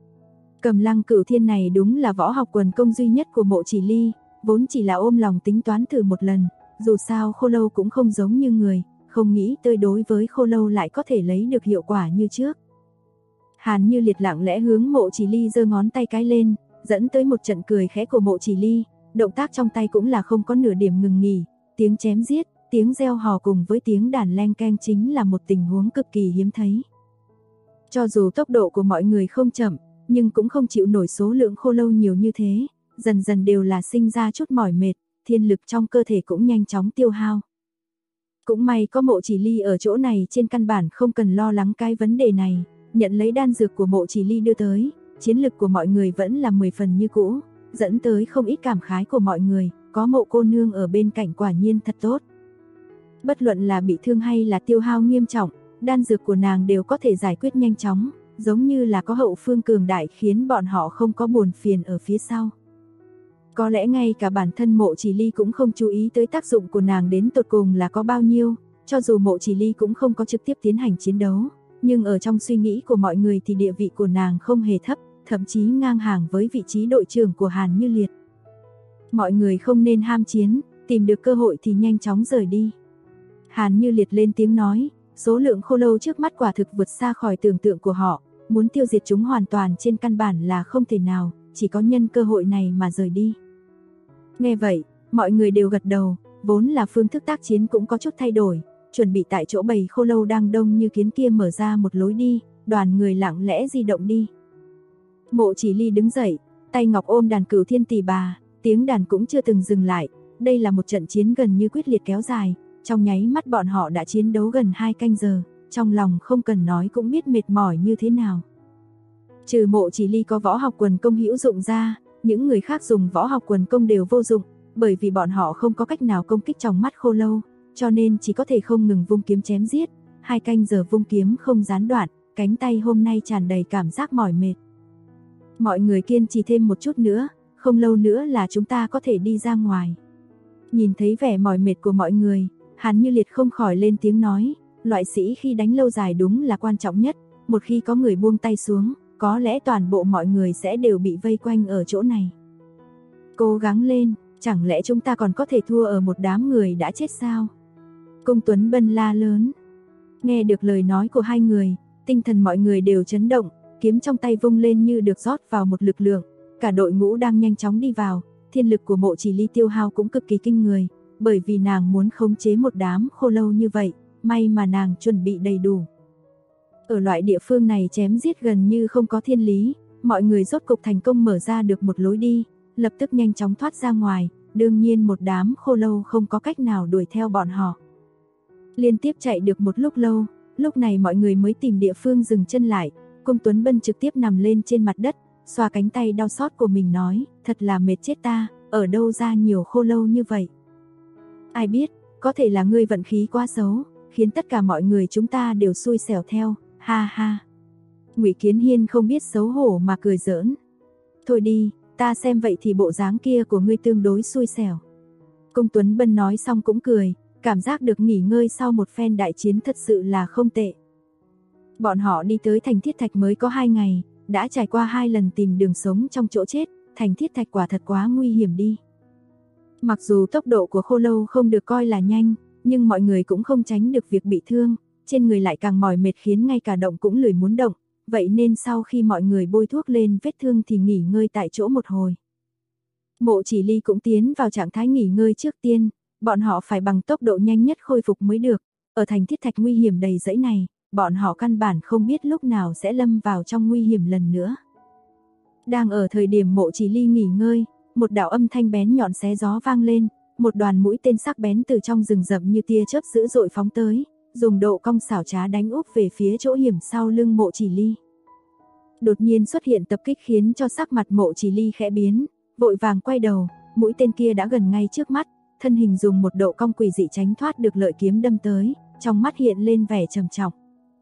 S2: Cầm Lăng Cửu Thiên này đúng là võ học quần công duy nhất của Mộ Chỉ Ly, vốn chỉ là ôm lòng tính toán thử một lần, dù sao khô lâu cũng không giống như người, không nghĩ tới đối với khô lâu lại có thể lấy được hiệu quả như trước. Hàn Như Liệt lặng lẽ hướng Mộ Chỉ Ly giơ ngón tay cái lên, dẫn tới một trận cười khẽ của Mộ Chỉ Ly, động tác trong tay cũng là không có nửa điểm ngừng nghỉ, tiếng chém giết, tiếng reo hò cùng với tiếng đàn leng keng chính là một tình huống cực kỳ hiếm thấy. Cho dù tốc độ của mọi người không chậm, nhưng cũng không chịu nổi số lượng khô lâu nhiều như thế, dần dần đều là sinh ra chút mỏi mệt, thiên lực trong cơ thể cũng nhanh chóng tiêu hao. Cũng may có Mộ Chỉ Ly ở chỗ này trên căn bản không cần lo lắng cái vấn đề này, nhận lấy đan dược của Mộ Chỉ Ly đưa tới, chiến lực của mọi người vẫn là 10 phần như cũ, dẫn tới không ít cảm khái của mọi người, có Mộ cô nương ở bên cạnh quả nhiên thật tốt. Bất luận là bị thương hay là tiêu hao nghiêm trọng, đan dược của nàng đều có thể giải quyết nhanh chóng, giống như là có hậu phương cường đại khiến bọn họ không có buồn phiền ở phía sau. Có lẽ ngay cả bản thân Mộ Chỉ Ly cũng không chú ý tới tác dụng của nàng đến tột cùng là có bao nhiêu, cho dù Mộ Chỉ Ly cũng không có trực tiếp tiến hành chiến đấu, nhưng ở trong suy nghĩ của mọi người thì địa vị của nàng không hề thấp, thậm chí ngang hàng với vị trí đội trưởng của Hàn Như Liệt. Mọi người không nên ham chiến, tìm được cơ hội thì nhanh chóng rời đi. Hàn Như Liệt lên tiếng nói, số lượng khô lâu trước mắt quả thực vượt xa khỏi tưởng tượng của họ, muốn tiêu diệt chúng hoàn toàn trên căn bản là không thể nào, chỉ có nhân cơ hội này mà rời đi. Nghe vậy, mọi người đều gật đầu, vốn là phương thức tác chiến cũng có chút thay đổi, chuẩn bị tại chỗ bầy khô lâu đang đông như kiến kia mở ra một lối đi, đoàn người lặng lẽ di động đi. Mộ Chỉ Ly đứng dậy, tay ngọc ôm đàn Cửu Thiên Tỳ bà, tiếng đàn cũng chưa từng dừng lại, đây là một trận chiến gần như quyết liệt kéo dài, trong nháy mắt bọn họ đã chiến đấu gần 2 canh giờ, trong lòng không cần nói cũng biết mệt mỏi như thế nào. Trừ Mộ Chỉ Ly có võ học quần công hữu dụng ra, những người khác dùng võ học quần công đều vô dụng, bởi vì bọn họ không có cách nào công kích trong mắt khô lâu, cho nên chỉ có thể không ngừng vung kiếm chém giết, 2 canh giờ vung kiếm không gián đoạn, cánh tay hôm nay tràn đầy cảm giác mỏi mệt. Mọi người kiên trì thêm một chút nữa, không lâu nữa là chúng ta có thể đi ra ngoài. Nhìn thấy vẻ mỏi mệt của mọi người, Hàn Như Liệt không khỏi lên tiếng nói, loại sĩ khi đánh lâu dài đúng là quan trọng nhất, một khi có người buông tay xuống, có lẽ toàn bộ mọi người sẽ đều bị vây quanh ở chỗ này. Cố gắng lên, chẳng lẽ chúng ta còn có thể thua ở một đám người đã chết sao? Cung Tuấn Bân la lớn. Nghe được lời nói của hai người, tinh thần mọi người đều chấn động, kiếm trong tay vung lên như được rót vào một lực lượng, cả đội ngũ đang nhanh chóng đi vào, thiên lực của Mộ Chỉ Ly tiêu hao cũng cực kỳ kinh người, bởi vì nàng muốn khống chế một đám khô lâu như vậy, may mà nàng chuẩn bị đầy đủ. Ở loại địa phương này chém giết gần như không có thiên lý, mọi người rốt cục thành công mở ra được một lối đi, lập tức nhanh chóng thoát ra ngoài, đương nhiên một đám khô lâu không có cách nào đuổi theo bọn họ. Liên tiếp chạy được một lúc lâu, lúc này mọi người mới tìm địa phương dừng chân lại, Cung Tuấn Bân trực tiếp nằm lên trên mặt đất, xoa cánh tay đau xót của mình nói, thật là mệt chết ta, ở đâu ra nhiều khô lâu như vậy. Ai biết, có thể là ngươi vận khí quá xấu, khiến tất cả mọi người chúng ta đều xui xẻo theo, ha ha. Ngụy Kiến Hiên không biết xấu hổ mà cười giỡn. Thôi đi, ta xem vậy thì bộ dáng kia của ngươi tương đối xui xẻo. Cung Tuấn Bân nói xong cũng cười, cảm giác được nghỉ ngơi sau một phen đại chiến thật sự là không tệ. Bọn họ đi tới thành Thiết Thạch mới có 2 ngày, đã trải qua 2 lần tìm đường sống trong chỗ chết, thành Thiết Thạch quả thật quá nguy hiểm đi. Mặc dù tốc độ của khô lâu không được coi là nhanh, nhưng mọi người cũng không tránh được việc bị thương, trên người lại càng mỏi mệt khiến ngay cả động cũng lười muốn động, vậy nên sau khi mọi người bôi thuốc lên vết thương thì nghỉ ngơi tại chỗ một hồi. Mộ Chỉ Ly cũng tiến vào trạng thái nghỉ ngơi trước tiên, bọn họ phải bằng tốc độ nhanh nhất khôi phục mới được, ở thành Thiết Thạch nguy hiểm đầy rẫy này, bọn họ căn bản không biết lúc nào sẽ lâm vào trong nguy hiểm lần nữa. Đang ở thời điểm Mộ Chỉ Ly nghỉ ngơi, một đạo âm thanh bén nhọn xé gió vang lên, một đoàn mũi tên sắc bén từ trong rừng rậm như tia chớp dữ dội phóng tới, dùng độ cong xảo trá đánh úp về phía chỗ hiểm sau lưng Mộ Chỉ Ly. Đột nhiên xuất hiện tập kích khiến cho sắc mặt Mộ Chỉ Ly khẽ biến, vội vàng quay đầu, mũi tên kia đã gần ngay trước mắt, thân hình dùng một độ cong quỷ dị tránh thoát được lợi kiếm đâm tới, trong mắt hiện lên vẻ trầm trọng.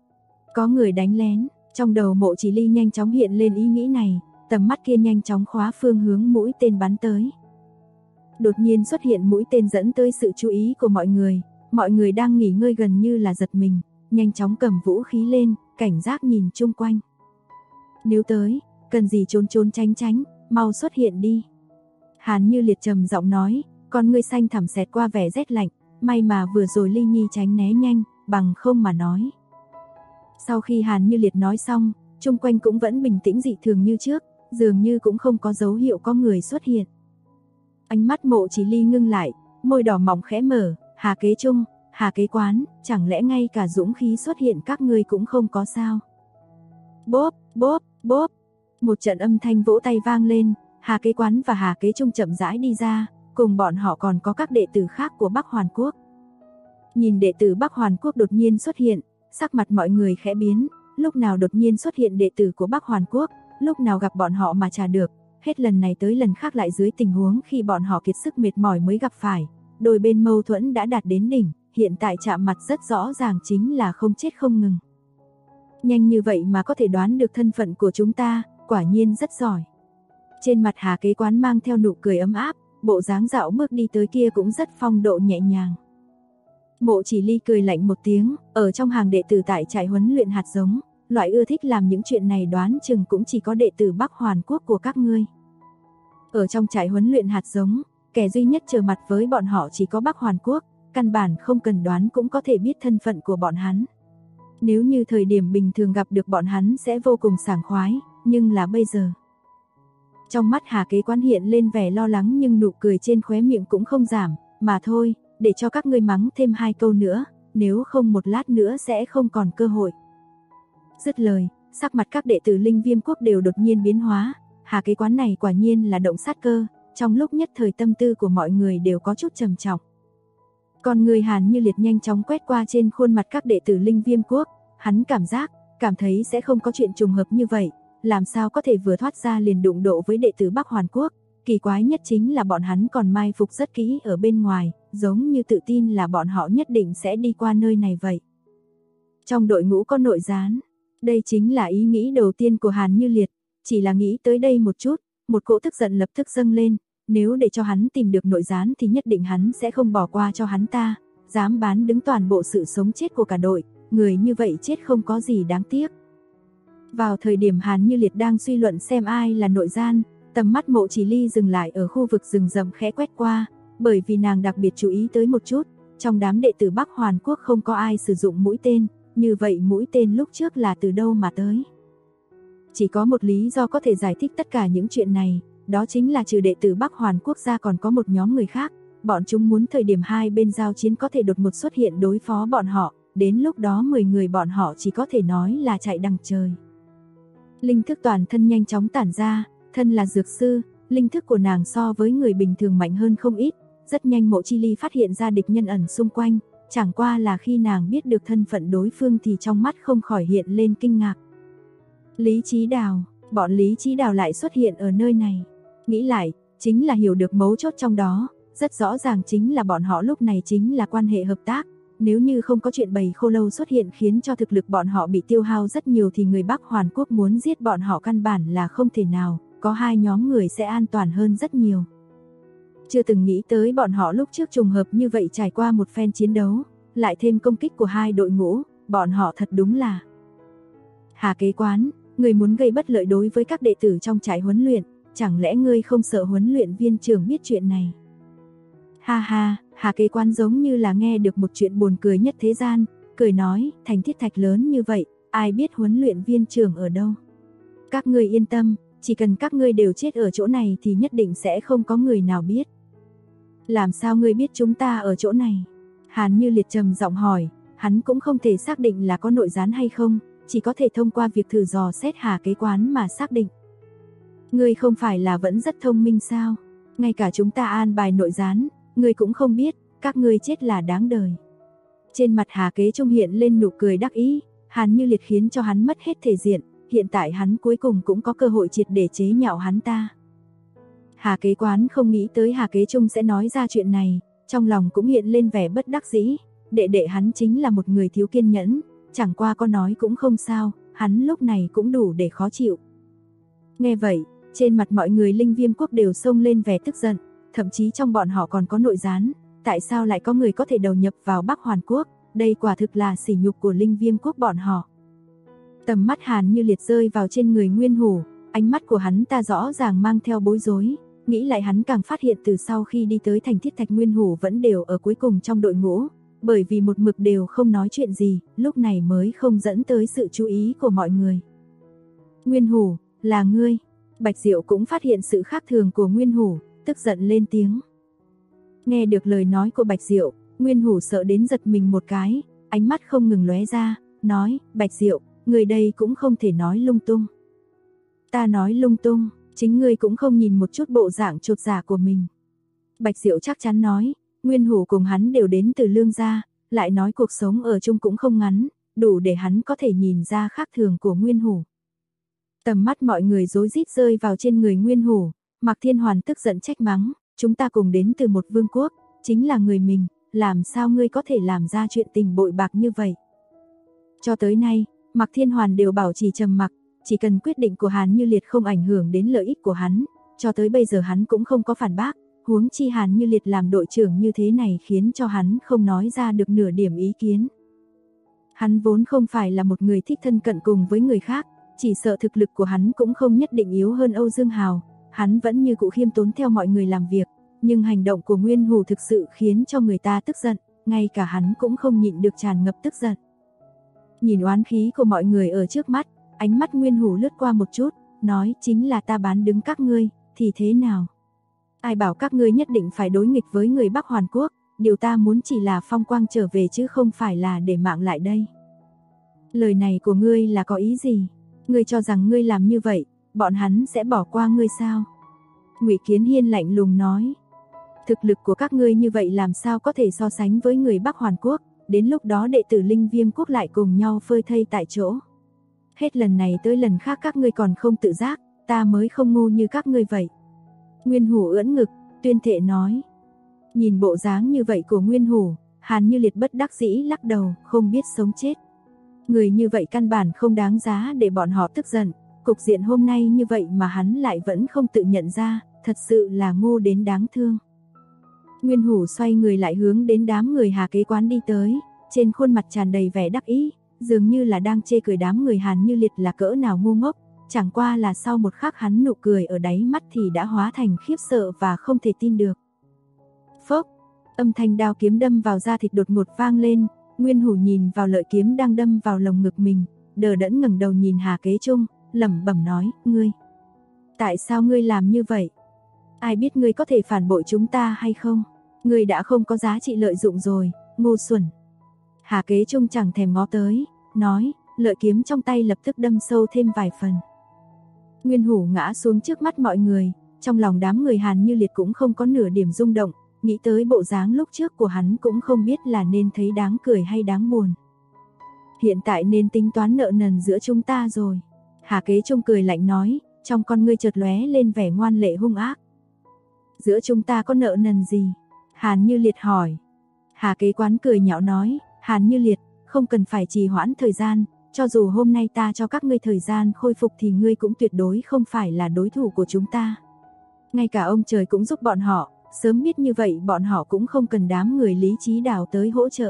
S2: Có người đánh lén, trong đầu Mộ Chỉ Ly nhanh chóng hiện lên ý nghĩ này, tầm mắt kia nhanh chóng khóa phương hướng mũi tên bắn tới. Đột nhiên xuất hiện mũi tên dẫn tới sự chú ý của mọi người đang nghỉ ngơi gần như là giật mình, nhanh chóng cầm vũ khí lên, cảnh giác nhìn chung quanh. Nếu tới, cần gì trốn trốn tránh tránh, mau xuất hiện đi. Hàn Như Liệt trầm giọng nói, con ngươi xanh thẳm xẹt qua vẻ rét lạnh, may mà vừa rồi Ly Nhi tránh né nhanh, bằng không mà nói. Sau khi Hàn Như Liệt nói xong, chung quanh cũng vẫn bình tĩnh dị thường như trước, dường như cũng không có dấu hiệu có người xuất hiện. Ánh mắt Mộ Chỉ Ly ngưng lại, môi đỏ mỏng khẽ mở, Hà Kế Trung, Hà Kế Quán, chẳng lẽ ngay cả dũng khí xuất hiện các ngươi cũng không có sao? Bốp, bốp, bốp, một trận âm thanh vỗ tay vang lên, Hà Kế Quán và Hà Kế Trung chậm rãi đi ra, cùng bọn họ còn có các đệ tử khác của Bắc Hoàn Quốc. Nhìn đệ tử Bắc Hoàn Quốc đột nhiên xuất hiện, sắc mặt mọi người khẽ biến, lúc nào đột nhiên xuất hiện đệ tử của Bắc Hoàn Quốc, lúc nào gặp bọn họ mà trả được, hết lần này tới lần khác lại dưới tình huống khi bọn họ kiệt sức mệt mỏi mới gặp phải, đôi bên mâu thuẫn đã đạt đến đỉnh, hiện tại chạm mặt rất rõ ràng chính là không chết không ngừng. Nhanh như vậy mà có thể đoán được thân phận của chúng ta, quả nhiên rất giỏi. Trên mặt Hà Kế Quán mang theo nụ cười ấm áp, bộ dáng dạo bước đi tới kia cũng rất phong độ nhẹ nhàng. Mộ Chỉ Ly cười lạnh một tiếng, ở trong hàng đệ tử tại trại huấn luyện hạt giống, loại ưa thích làm những chuyện này đoán chừng cũng chỉ có đệ tử Bắc Hoàn Quốc của các ngươi. Ở trong trại huấn luyện hạt giống, kẻ duy nhất trở mặt với bọn họ chỉ có Bắc Hoàn Quốc, căn bản không cần đoán cũng có thể biết thân phận của bọn hắn. Nếu như thời điểm bình thường gặp được bọn hắn sẽ vô cùng sảng khoái, nhưng là bây giờ. Trong mắt Hà Kế Quán hiện lên vẻ lo lắng nhưng nụ cười trên khóe miệng cũng không giảm, mà thôi, để cho các ngươi mắng thêm 2 câu nữa, nếu không một lát nữa sẽ không còn cơ hội. Dứt lời, sắc mặt các đệ tử Linh Viêm Quốc đều đột nhiên biến hóa, Hà Kế Quán này quả nhiên là động sát cơ, trong lúc nhất thời tâm tư của mọi người đều có chút trầm trọng. Còn người Hàn Như Liệt nhanh chóng quét qua trên khuôn mặt các đệ tử Linh Viêm Quốc, hắn cảm thấy sẽ không có chuyện trùng hợp như vậy, làm sao có thể vừa thoát ra liền đụng độ với đệ tử Bắc Hoàn Quốc, kỳ quái nhất chính là bọn hắn còn mai phục rất kỹ ở bên ngoài, giống như tự tin là bọn họ nhất định sẽ đi qua nơi này vậy. Trong đội ngũ có nội gián, đây chính là ý nghĩ đầu tiên của Hàn Như Liệt, chỉ là nghĩ tới đây một chút, một cỗ tức giận lập tức dâng lên, nếu để cho hắn tìm được nội gián thì nhất định hắn sẽ không bỏ qua cho hắn ta, dám bán đứng toàn bộ sự sống chết của cả đội, người như vậy chết không có gì đáng tiếc. Vào thời điểm Hàn Như Liệt đang suy luận xem ai là nội gian, tầm mắt Mộ Chỉ Ly dừng lại ở khu vực rừng rậm khẽ quét qua, bởi vì nàng đặc biệt chú ý tới một chút, trong đám đệ tử Bắc Hoàn Quốc không có ai sử dụng mũi tên, như vậy mũi tên lúc trước là từ đâu mà tới? Chỉ có một lý do có thể giải thích tất cả những chuyện này, đó chính là trừ đệ tử Bắc Hoàn Quốc gia còn có một nhóm người khác, bọn chúng muốn thời điểm hai bên giao chiến có thể đột ngột xuất hiện đối phó bọn họ, đến lúc đó 10 người bọn họ chỉ có thể nói là chạy đằng trời. Linh thức toàn thân nhanh chóng tản ra, thân là dược sư, linh thức của nàng so với người bình thường mạnh hơn không ít, rất nhanh Mộ Chi Ly phát hiện ra địch nhân ẩn xung quanh, chẳng qua là khi nàng biết được thân phận đối phương thì trong mắt không khỏi hiện lên kinh ngạc. Lý Chí Đào, bọn Lý Chí Đào lại xuất hiện ở nơi này. Nghĩ lại, chính là hiểu được mấu chốt trong đó, rất rõ ràng chính là bọn họ lúc này chính là quan hệ hợp tác. Nếu như không có chuyện bầy khô lâu xuất hiện khiến cho thực lực bọn họ bị tiêu hao rất nhiều thì người Bắc Hoàn Quốc muốn giết bọn họ căn bản là không thể nào, có hai nhóm người sẽ an toàn hơn rất nhiều. Chưa từng nghĩ tới bọn họ lúc trước trùng hợp như vậy trải qua một phen chiến đấu, lại thêm công kích của hai đội ngũ, bọn họ thật đúng là. Hà Kế Quán, người muốn gây bất lợi đối với các đệ tử trong trại huấn luyện, chẳng lẽ ngươi không sợ huấn luyện viên trưởng biết chuyện này? Ha ha, Hà Kế Quán giống như là nghe được một chuyện buồn cười nhất thế gian, cười nói, thành thiết thạch lớn như vậy, ai biết huấn luyện viên trưởng ở đâu? Các ngươi yên tâm, chỉ cần các ngươi đều chết ở chỗ này thì nhất định sẽ không có người nào biết. Làm sao ngươi biết chúng ta ở chỗ này? Hàn Như Liệt trầm giọng hỏi, hắn cũng không thể xác định là có nội gián hay không, chỉ có thể thông qua việc thử dò xét Hà Kế Quán mà xác định. Ngươi không phải là vẫn rất thông minh sao? Ngay cả chúng ta an bài nội gián, ngươi cũng không biết, các ngươi chết là đáng đời. Trên mặt Hà Kế Trung hiện lên nụ cười đắc ý, Hàn Như Liệt khiến cho hắn mất hết thể diện, hiện tại hắn cuối cùng cũng có cơ hội triệt để chế nhạo hắn ta. Hà Kế Quán không nghĩ tới Hà Kế Trung sẽ nói ra chuyện này, trong lòng cũng hiện lên vẻ bất đắc dĩ, đệ đệ hắn chính là một người thiếu kiên nhẫn, chẳng qua có nói cũng không sao, hắn lúc này cũng đủ để khó chịu. Nghe vậy, trên mặt mọi người Linh Viêm Quốc đều xông lên vẻ tức giận, thậm chí trong bọn họ còn có nội gián, tại sao lại có người có thể đầu nhập vào Bắc Hoàn Quốc, đây quả thực là sỉ nhục của Linh Viêm Quốc bọn họ. Tầm mắt Hàn Như Liệt rơi vào trên người Nguyên Hủ, ánh mắt của hắn ta rõ ràng mang theo bối rối, nghĩ lại hắn càng phát hiện từ sau khi đi tới thành Thiết Thạch Nguyên Hủ vẫn đều ở cuối cùng trong đội ngũ, bởi vì một mực đều không nói chuyện gì, lúc này mới không dẫn tới sự chú ý của mọi người. Nguyên Hủ, là ngươi. Bạch Diệu cũng phát hiện sự khác thường của Nguyên Hủ, tức giận lên tiếng. Nghe được lời nói của Bạch Diệu, Nguyên Hủ sợ đến giật mình một cái, ánh mắt không ngừng lóe ra, nói, Bạch Diệu, người đây cũng không thể nói lung tung. Ta nói lung tung, chính ngươi cũng không nhìn một chút bộ dạng chột dạ của mình. Bạch Diệu chắc chắn nói, Nguyên Hủ cùng hắn đều đến từ Lương gia, lại nói cuộc sống ở chung cũng không ngắn, đủ để hắn có thể nhìn ra khác thường của Nguyên Hủ. Tầm mắt mọi người rối rít rơi vào trên người Nguyên Hủ, Mạc Thiên Hoàn tức giận trách mắng, chúng ta cùng đến từ một vương quốc, chính là người mình, làm sao ngươi có thể làm ra chuyện tình bội bạc như vậy? Cho tới nay, Mạc Thiên Hoàn đều bảo trì trầm mặc, chỉ cần quyết định của Hàn Như Liệt không ảnh hưởng đến lợi ích của hắn, cho tới bây giờ hắn cũng không có phản bác, huống chi Hàn Như Liệt làm đội trưởng như thế này khiến cho hắn không nói ra được nửa điểm ý kiến. Hắn vốn không phải là một người thích thân cận cùng với người khác, chỉ sợ thực lực của hắn cũng không nhất định yếu hơn Âu Dương Hào, hắn vẫn như cũ khiêm tốn theo mọi người làm việc, nhưng hành động của Nguyên Hủ thực sự khiến cho người ta tức giận, ngay cả hắn cũng không nhịn được tràn ngập tức giận. Nhìn oán khí của mọi người ở trước mắt, ánh mắt Nguyên Hủ lướt qua một chút, nói chính là ta bán đứng các ngươi, thì thế nào? Ai bảo các ngươi nhất định phải đối nghịch với người Bắc Hoàn Quốc, điều ta muốn chỉ là phong quang trở về chứ không phải là để mạng lại đây. Lời này của ngươi là có ý gì? Ngươi cho rằng ngươi làm như vậy, bọn hắn sẽ bỏ qua ngươi sao? Ngụy Kiến Hiên lạnh lùng nói. Thực lực của các ngươi như vậy làm sao có thể so sánh với người Bắc Hoàn Quốc, đến lúc đó đệ tử Linh Viêm Quốc lại cùng nhau phơi thây tại chỗ. Hết lần này tới lần khác các ngươi còn không tự giác, ta mới không ngu như các ngươi vậy. Nguyên Hủ ưỡn ngực, tuyên thệ nói. Nhìn bộ dáng như vậy của Nguyên Hủ, Hàn Như Liệt bất đắc dĩ lắc đầu, không biết sống chết. Người như vậy căn bản không đáng giá để bọn họ tức giận, cục diện hôm nay như vậy mà hắn lại vẫn không tự nhận ra, thật sự là ngu đến đáng thương. Nguyên Hủ xoay người lại hướng đến đám người Hà Kế Quán đi tới, trên khuôn mặt tràn đầy vẻ đắc ý, dường như là đang chê cười đám người Hàn Như Liệt là cỡ nào ngu ngốc, chẳng qua là sau một khắc hắn nụ cười ở đáy mắt thì đã hóa thành khiếp sợ và không thể tin được. Phốc, âm thanh đao kiếm đâm vào da thịt đột ngột vang lên, Nguyên Hủ nhìn vào lợi kiếm đang đâm vào lồng ngực mình, đờ đẫn ngẩng đầu nhìn Hà Kế Trung, lẩm bẩm nói, ngươi, tại sao ngươi làm như vậy? Ai biết ngươi có thể phản bội chúng ta hay không? Ngươi đã không có giá trị lợi dụng rồi, ngu xuẩn. Hà Kế Trung chẳng thèm ngó tới, nói, lợi kiếm trong tay lập tức đâm sâu thêm vài phần. Nguyên Hủ ngã xuống trước mắt mọi người, trong lòng đám người Hàn Như Liệt cũng không có nửa điểm rung động, nghĩ tới bộ dáng lúc trước của hắn cũng không biết là nên thấy đáng cười hay đáng buồn. Hiện tại nên tính toán nợ nần giữa chúng ta rồi. Hà Kế Trung cười lạnh nói, trong con ngươi chợt lóe lên vẻ ngoan lệ hung ác. Giữa chúng ta có nợ nần gì? Hàn Như Liệt hỏi. Hà Kế Quán cười nhạo nói, Hàn Như Liệt, không cần phải trì hoãn thời gian, cho dù hôm nay ta cho các ngươi thời gian khôi phục thì ngươi cũng tuyệt đối không phải là đối thủ của chúng ta. Ngay cả ông trời cũng giúp bọn họ, sớm biết như vậy bọn họ cũng không cần đám người Lý Chí Đào tới hỗ trợ.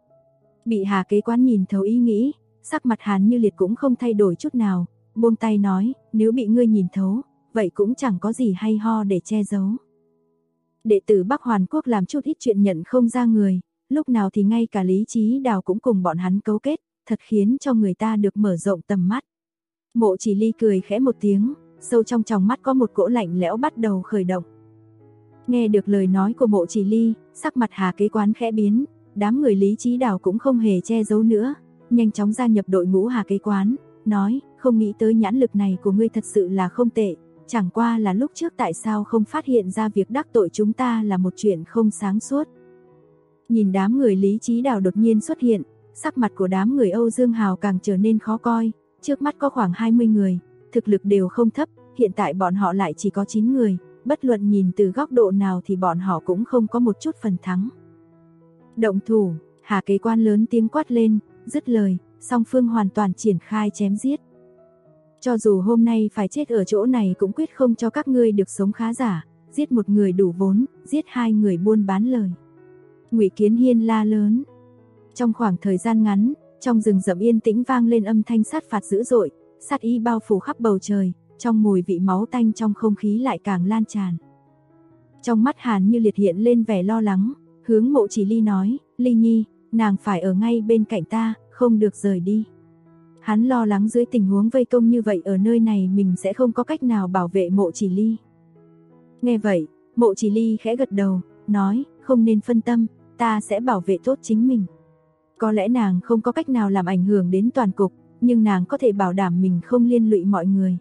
S2: Bị Hà Kế Quán nhìn thấu ý nghĩ, sắc mặt Hàn Như Liệt cũng không thay đổi chút nào, buông tay nói, nếu bị ngươi nhìn thấu, vậy cũng chẳng có gì hay ho để che giấu. Đệ tử Bắc Hoàn Quốc làm chút ít chuyện nhận không ra người, lúc nào thì ngay cả Lý Chí Đào cũng cùng bọn hắn cấu kết, thật khiến cho người ta được mở rộng tầm mắt. Mộ Chỉ Ly cười khẽ một tiếng, sâu trong tròng mắt có một cỗ lạnh lẽo bắt đầu khởi động. Nghe được lời nói của Mộ Chỉ Ly, sắc mặt Hà Kế Quán khẽ biến, đám người Lý Chí Đào cũng không hề che giấu nữa, nhanh chóng gia nhập đội ngũ Hà Kế Quán, nói, không nghĩ tới nhãn lực này của ngươi thật sự là không tệ, chẳng qua là lúc trước tại sao không phát hiện ra việc đắc tội chúng ta là một chuyện không sáng suốt. Nhìn đám người Lý Chí Đào đột nhiên xuất hiện, sắc mặt của đám người Âu Dương Hào càng trở nên khó coi, trước mắt có khoảng 20 người, thực lực đều không thấp, hiện tại bọn họ lại chỉ có 9 người, bất luận nhìn từ góc độ nào thì bọn họ cũng không có một chút phần thắng. Động thủ, Hà Kế Quan lớn tiếng quát lên, dứt lời, song phương hoàn toàn triển khai chém giết. Cho dù hôm nay phải chết ở chỗ này cũng quyết không cho các ngươi được sống khá giả, giết một người đủ vốn, giết hai người buôn bán lời. Ngụy Kiến Hiên la lớn. Trong khoảng thời gian ngắn, trong rừng rậm yên tĩnh vang lên âm thanh sát phạt dữ dội, sát ý bao phủ khắp bầu trời, trong mùi vị máu tanh trong không khí lại càng lan tràn. Trong mắt Hàn Như Liệt hiện lên vẻ lo lắng, hướng Mộ Chỉ Ly nói, Ly Nhi, nàng phải ở ngay bên cạnh ta, không được rời đi. Hắn lo lắng dưới tình huống vây công như vậy ở nơi này mình sẽ không có cách nào bảo vệ Mộ Chỉ Ly. Nghe vậy, Mộ Chỉ Ly khẽ gật đầu, nói, không nên phân tâm, ta sẽ bảo vệ tốt chính mình. Có lẽ nàng không có cách nào làm ảnh hưởng đến toàn cục, nhưng nàng có thể bảo đảm mình không liên lụy mọi người.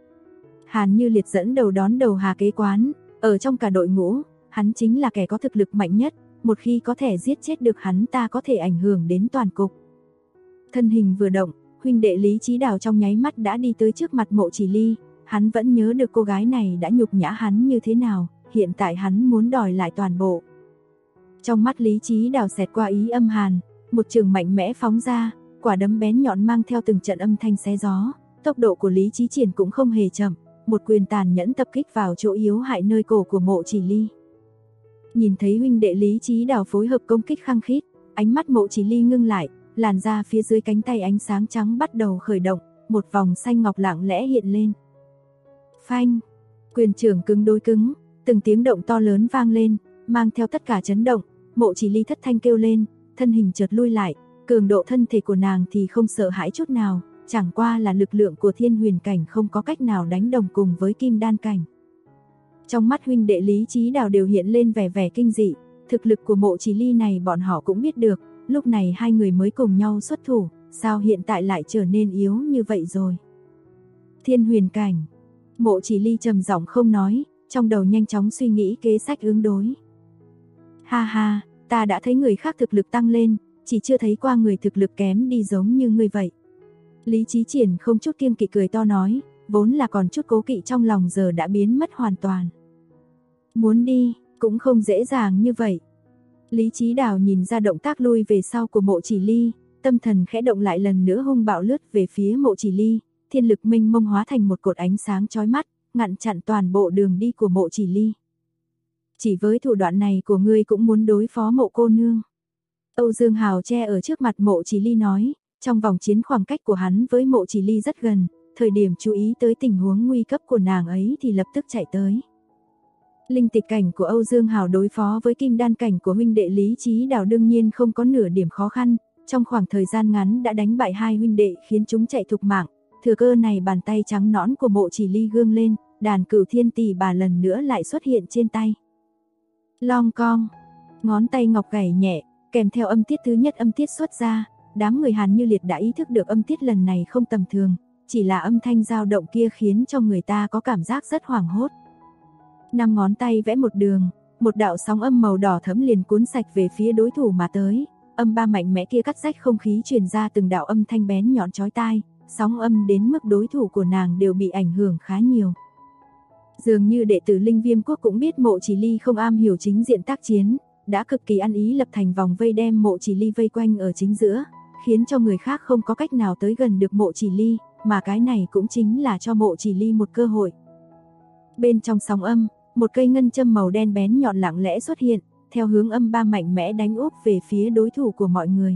S2: Hàn Như Liệt dẫn đầu đón đầu Hà Kế Quán, ở trong cả đội ngũ, hắn chính là kẻ có thực lực mạnh nhất, một khi có thể giết chết được hắn ta có thể ảnh hưởng đến toàn cục. Thân hình vừa động, huynh đệ Lý Chí Đào trong nháy mắt đã đi tới trước mặt Mộ Chỉ Ly, hắn vẫn nhớ được cô gái này đã nhục nhã hắn như thế nào, hiện tại hắn muốn đòi lại toàn bộ. Trong mắt Lý Chí Đào xẹt qua ý âm hàn, một trường mạnh mẽ phóng ra, quả đấm bén nhọn mang theo từng trận âm thanh xé gió, tốc độ của Lý Chí Triển cũng không hề chậm, một quyền tàn nhẫn tập kích vào chỗ yếu hại nơi cổ của Mộ Chỉ Ly. Nhìn thấy huynh đệ Lý Chí Đào phối hợp công kích khăng khít, ánh mắt Mộ Chỉ Ly ngưng lại, làn da phía dưới cánh tay ánh sáng trắng bắt đầu khởi động, một vòng xanh ngọc lặng lẽ hiện lên. Phanh, quyền trưởng cứng đối cứng, từng tiếng động to lớn vang lên, mang theo tất cả chấn động, Mộ Chỉ Ly thất thanh kêu lên, thân hình chợt lui lại, cường độ thân thể của nàng thì không sợ hãi chút nào, chẳng qua là lực lượng của Thiên Huyền cảnh không có cách nào đánh đồng cùng với Kim Đan cảnh. Trong mắt huynh đệ Lý Chí Đào đều hiện lên vẻ kinh dị, thực lực của Mộ Chỉ Ly này bọn họ cũng biết được, lúc này hai người mới cùng nhau xuất thủ, sao hiện tại lại trở nên yếu như vậy rồi. Thiên Huyền cảnh, Mộ Chỉ Ly trầm giọng không nói, trong đầu nhanh chóng suy nghĩ kế sách ứng đối. Ha ha, ta đã thấy người khác thực lực tăng lên, chỉ chưa thấy qua người thực lực kém đi giống như ngươi vậy. Lý Chí Triển không chút kiêng kỵ cười to nói, vốn là còn chút cố kỵ trong lòng giờ đã biến mất hoàn toàn. Muốn đi, cũng không dễ dàng như vậy. Lý Chí Đào nhìn ra động tác lui về sau của Mộ Chỉ Ly, tâm thần khẽ động lại lần nữa hung bạo lướt về phía Mộ Chỉ Ly, thiên lực mênh mông hóa thành một cột ánh sáng chói mắt, ngăn chặn toàn bộ đường đi của Mộ Chỉ Ly. Chỉ với thủ đoạn này của ngươi cũng muốn đối phó Mộ cô nương. Âu Dương Hào che ở trước mặt Mộ Chỉ Ly nói, trong vòng chiến khoảng cách của hắn với Mộ Chỉ Ly rất gần, thời điểm chú ý tới tình huống nguy cấp của nàng ấy thì lập tức chạy tới. Linh tịch cảnh của Âu Dương Hào đối phó với kim đan cảnh của huynh đệ Lý Chí Đào đương nhiên không có nửa điểm khó khăn, trong khoảng thời gian ngắn đã đánh bại hai huynh đệ khiến chúng chạy thục mạng. Thừa cơ này bàn tay trắng nõn của Mộ Chỉ Ly gương lên, đàn Cửu Thiên Tỷ bà lần nữa lại xuất hiện trên tay. Long cong, ngón tay ngọc gảy nhẹ, kèm theo âm tiết thứ nhất âm tiết xuất ra, đám người Hàn Như Liệt đã ý thức được âm tiết lần này không tầm thường, chỉ là âm thanh dao động kia khiến cho người ta có cảm giác rất hoảng hốt. 5 ngón tay vẽ một đường, một đạo sóng âm màu đỏ thẫm liền cuốn sạch về phía đối thủ mà tới, âm ba mạnh mẽ kia cắt rách không khí truyền ra từng đạo âm thanh bén nhọn chói tai, sóng âm đến mức đối thủ của nàng đều bị ảnh hưởng khá nhiều. Dường như đệ tử Linh Viêm Quốc cũng biết Mộ Chỉ Ly không am hiểu chính diện tác chiến, đã cực kỳ ăn ý lập thành vòng vây đem Mộ Chỉ Ly vây quanh ở chính giữa, khiến cho người khác không có cách nào tới gần được Mộ Chỉ Ly, mà cái này cũng chính là cho Mộ Chỉ Ly một cơ hội. Bên trong sóng âm, một cây ngân châm màu đen bén nhọn lặng lẽ xuất hiện, theo hướng âm ba mạnh mẽ đánh úp về phía đối thủ của mọi người.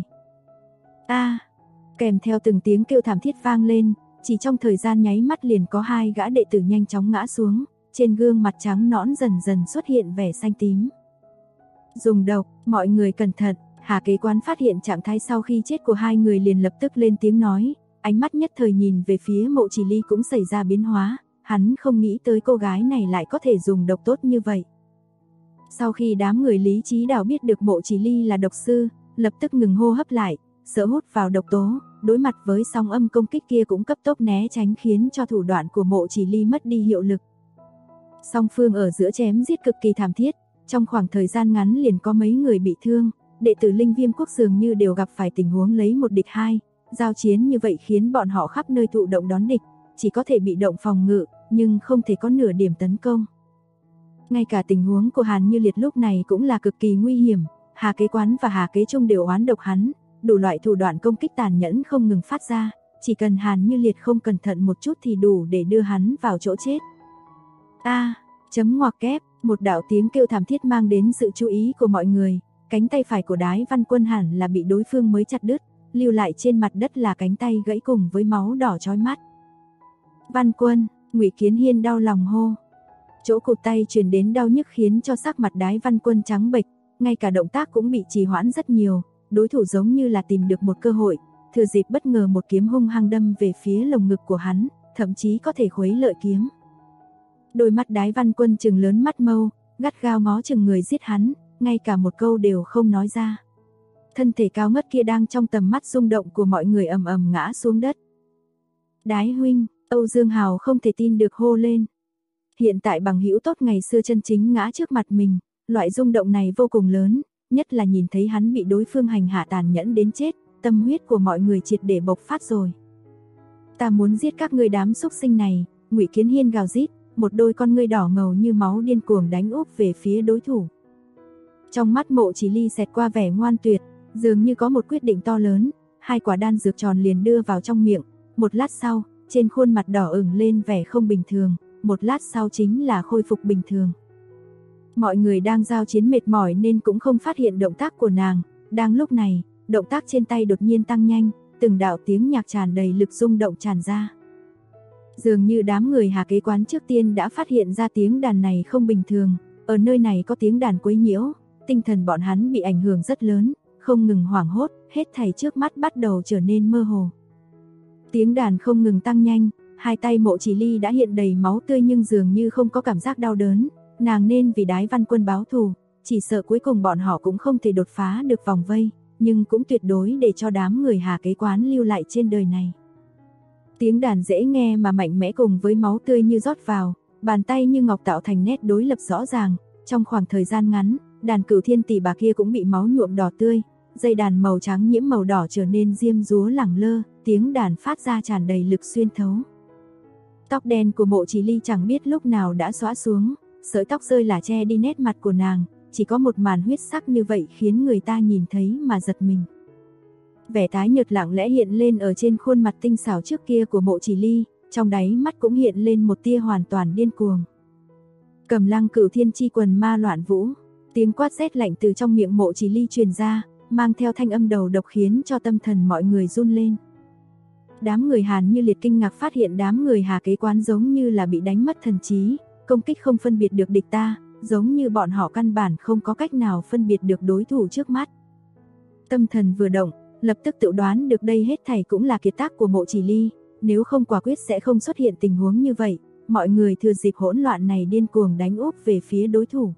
S2: Kèm theo từng tiếng kêu thảm thiết vang lên, chỉ trong thời gian nháy mắt liền có 2 gã đệ tử nhanh chóng ngã xuống, trên gương mặt trắng nõn dần dần xuất hiện vẻ xanh tím. Dùng độc, mọi người cẩn thận. Hà kế quán phát hiện trạng thái sau khi chết của 2 người liền lập tức lên tiếng nói, ánh mắt nhất thời nhìn về phía Mộ Chỉ Ly cũng xảy ra biến hóa, hắn không nghĩ tới cô gái này lại có thể dùng độc tốt như vậy. Sau khi đám người Lý Chí Đào biết được Mộ Chỉ Ly là độc sư, lập tức ngừng hô hấp lại, sợ hút vào độc tố, đối mặt với sóng âm công kích kia cũng cấp tốc né tránh khiến cho thủ đoạn của Mộ Chỉ Ly mất đi hiệu lực. Song phương ở giữa chém giết cực kỳ thảm thiết, trong khoảng thời gian ngắn liền có mấy người bị thương, đệ tử Linh Viêm Quốc dường như đều gặp phải tình huống lấy một địch hai, giao chiến như vậy khiến bọn họ khắp nơi thụ động đón địch, chỉ có thể bị động phòng ngự, nhưng không thể có nửa điểm tấn công. Ngay cả tình huống của Hàn Như Liệt lúc này cũng là cực kỳ nguy hiểm, Hà Kế Quán và Hà Kế Trung đều oán độc hắn, đủ loại thủ đoạn công kích tàn nhẫn không ngừng phát ra, chỉ cần Hàn Như Liệt không cẩn thận một chút thì đủ để đưa hắn vào chỗ chết. Chấm ngoặc kép, một đạo tiếng kêu thảm thiết mang đến sự chú ý của mọi người, cánh tay phải của Đái Văn Quân hẳn là bị đối phương mới chặt đứt, lưu lại trên mặt đất là cánh tay gãy cùng với máu đỏ chói mắt. Văn Quân, Ngụy Kiến Hiên đau lòng hô. Chỗ cụt tay truyền đến đau nhức khiến cho sắc mặt Đái Văn Quân trắng bệch, ngay cả động tác cũng bị trì hoãn rất nhiều, đối thủ giống như là tìm được một cơ hội, thừa dịp bất ngờ một kiếm hung hăng đâm về phía lồng ngực của hắn, thậm chí có thể khuấy lợi kiếm. Đôi mắt Đái Văn Quân trừng lớn mắt mâu, gắt gao ngó chừng người giết hắn, ngay cả một câu đều không nói ra. Thân thể cao ngất kia đang trong tầm mắt rung động của mọi người ầm ầm ngã xuống đất. Đái huynh, Âu Dương Hào không thể tin được hô lên. Hiện tại bằng hữu tốt ngày xưa chân chính ngã trước mặt mình, loại rung động này vô cùng lớn, nhất là nhìn thấy hắn bị đối phương hành hạ tàn nhẫn đến chết, tâm huyết của mọi người triệt để bộc phát rồi. Ta muốn giết các ngươi đám xúc sinh này, Ngụy Kiến Hiên gào rít, một đôi con ngươi đỏ ngầu như máu điên cuồng đánh úp về phía đối thủ. Trong mắt Mộ Chỉ Ly xẹt qua vẻ ngoan tuyệt, dường như có một quyết định to lớn, 2 quả đan dược tròn liền đưa vào trong miệng, một lát sau, trên khuôn mặt đỏ ửng lên vẻ không bình thường, một lát sau chính là khôi phục bình thường. Mọi người đang giao chiến mệt mỏi nên cũng không phát hiện động tác của nàng, đang lúc này, động tác trên tay đột nhiên tăng nhanh, từng đạo tiếng nhạc tràn đầy lực rung động tràn ra. Dường như đám người Hà Kế Quán trước tiên đã phát hiện ra tiếng đàn này không bình thường, ở nơi này có tiếng đàn quấy nhiễu, tinh thần bọn hắn bị ảnh hưởng rất lớn, không ngừng hoảng hốt, hết thảy trước mắt bắt đầu trở nên mơ hồ. Tiếng đàn không ngừng tăng nhanh, 2 tay Mộ Chỉ Ly đã hiện đầy máu tươi nhưng dường như không có cảm giác đau đớn, nàng nên vì Đái Văn Quân báo thù, chỉ sợ cuối cùng bọn họ cũng không thể đột phá được vòng vây, nhưng cũng tuyệt đối để cho đám người Hà Kế Quán lưu lại trên đời này. Tiếng đàn dễ nghe mà mạnh mẽ cùng với máu tươi như rót vào, bàn tay như ngọc tạo thành nét đối lập rõ ràng, trong khoảng thời gian ngắn, đàn Cửu Thiên Tỷ bà kia cũng bị máu nhuộm đỏ tươi, dây đàn màu trắng nhiễm màu đỏ trở nên diêm dúa lẳng lơ, tiếng đàn phát ra tràn đầy lực xuyên thấu. Tóc đen của Mộ Chỉ Ly chẳng biết lúc nào đã xõa xuống, sợi tóc rơi là che đi nét mặt của nàng, chỉ có một màn huyết sắc như vậy khiến người ta nhìn thấy mà giật mình. Vẻ tái nhợt lặng lẽ hiện lên ở trên khuôn mặt tinh xảo trước kia của Mộ Chỉ Ly, trong đáy mắt cũng hiện lên một tia hoàn toàn điên cuồng. Cầm Lăng Cửu Thiên chi quần ma loạn vũ, tiếng quát rét lạnh từ trong miệng Mộ Chỉ Ly truyền ra, mang theo thanh âm đầu độc khiến cho tâm thần mọi người run lên. Đám người Hàn Như Liệt kinh ngạc phát hiện đám người Hà Kế Quán giống như là bị đánh mất thần trí, công kích không phân biệt được địch ta, giống như bọn họ căn bản không có cách nào phân biệt được đối thủ trước mắt. Tâm thần vừa động, lập tức tự đoán được đây hết thảy cũng là kiệt tác của Mộ Chỉ Ly, nếu không quả quyết sẽ không xuất hiện tình huống như vậy, mọi người thừa dịp hỗn loạn này điên cuồng đánh úp về phía đối thủ.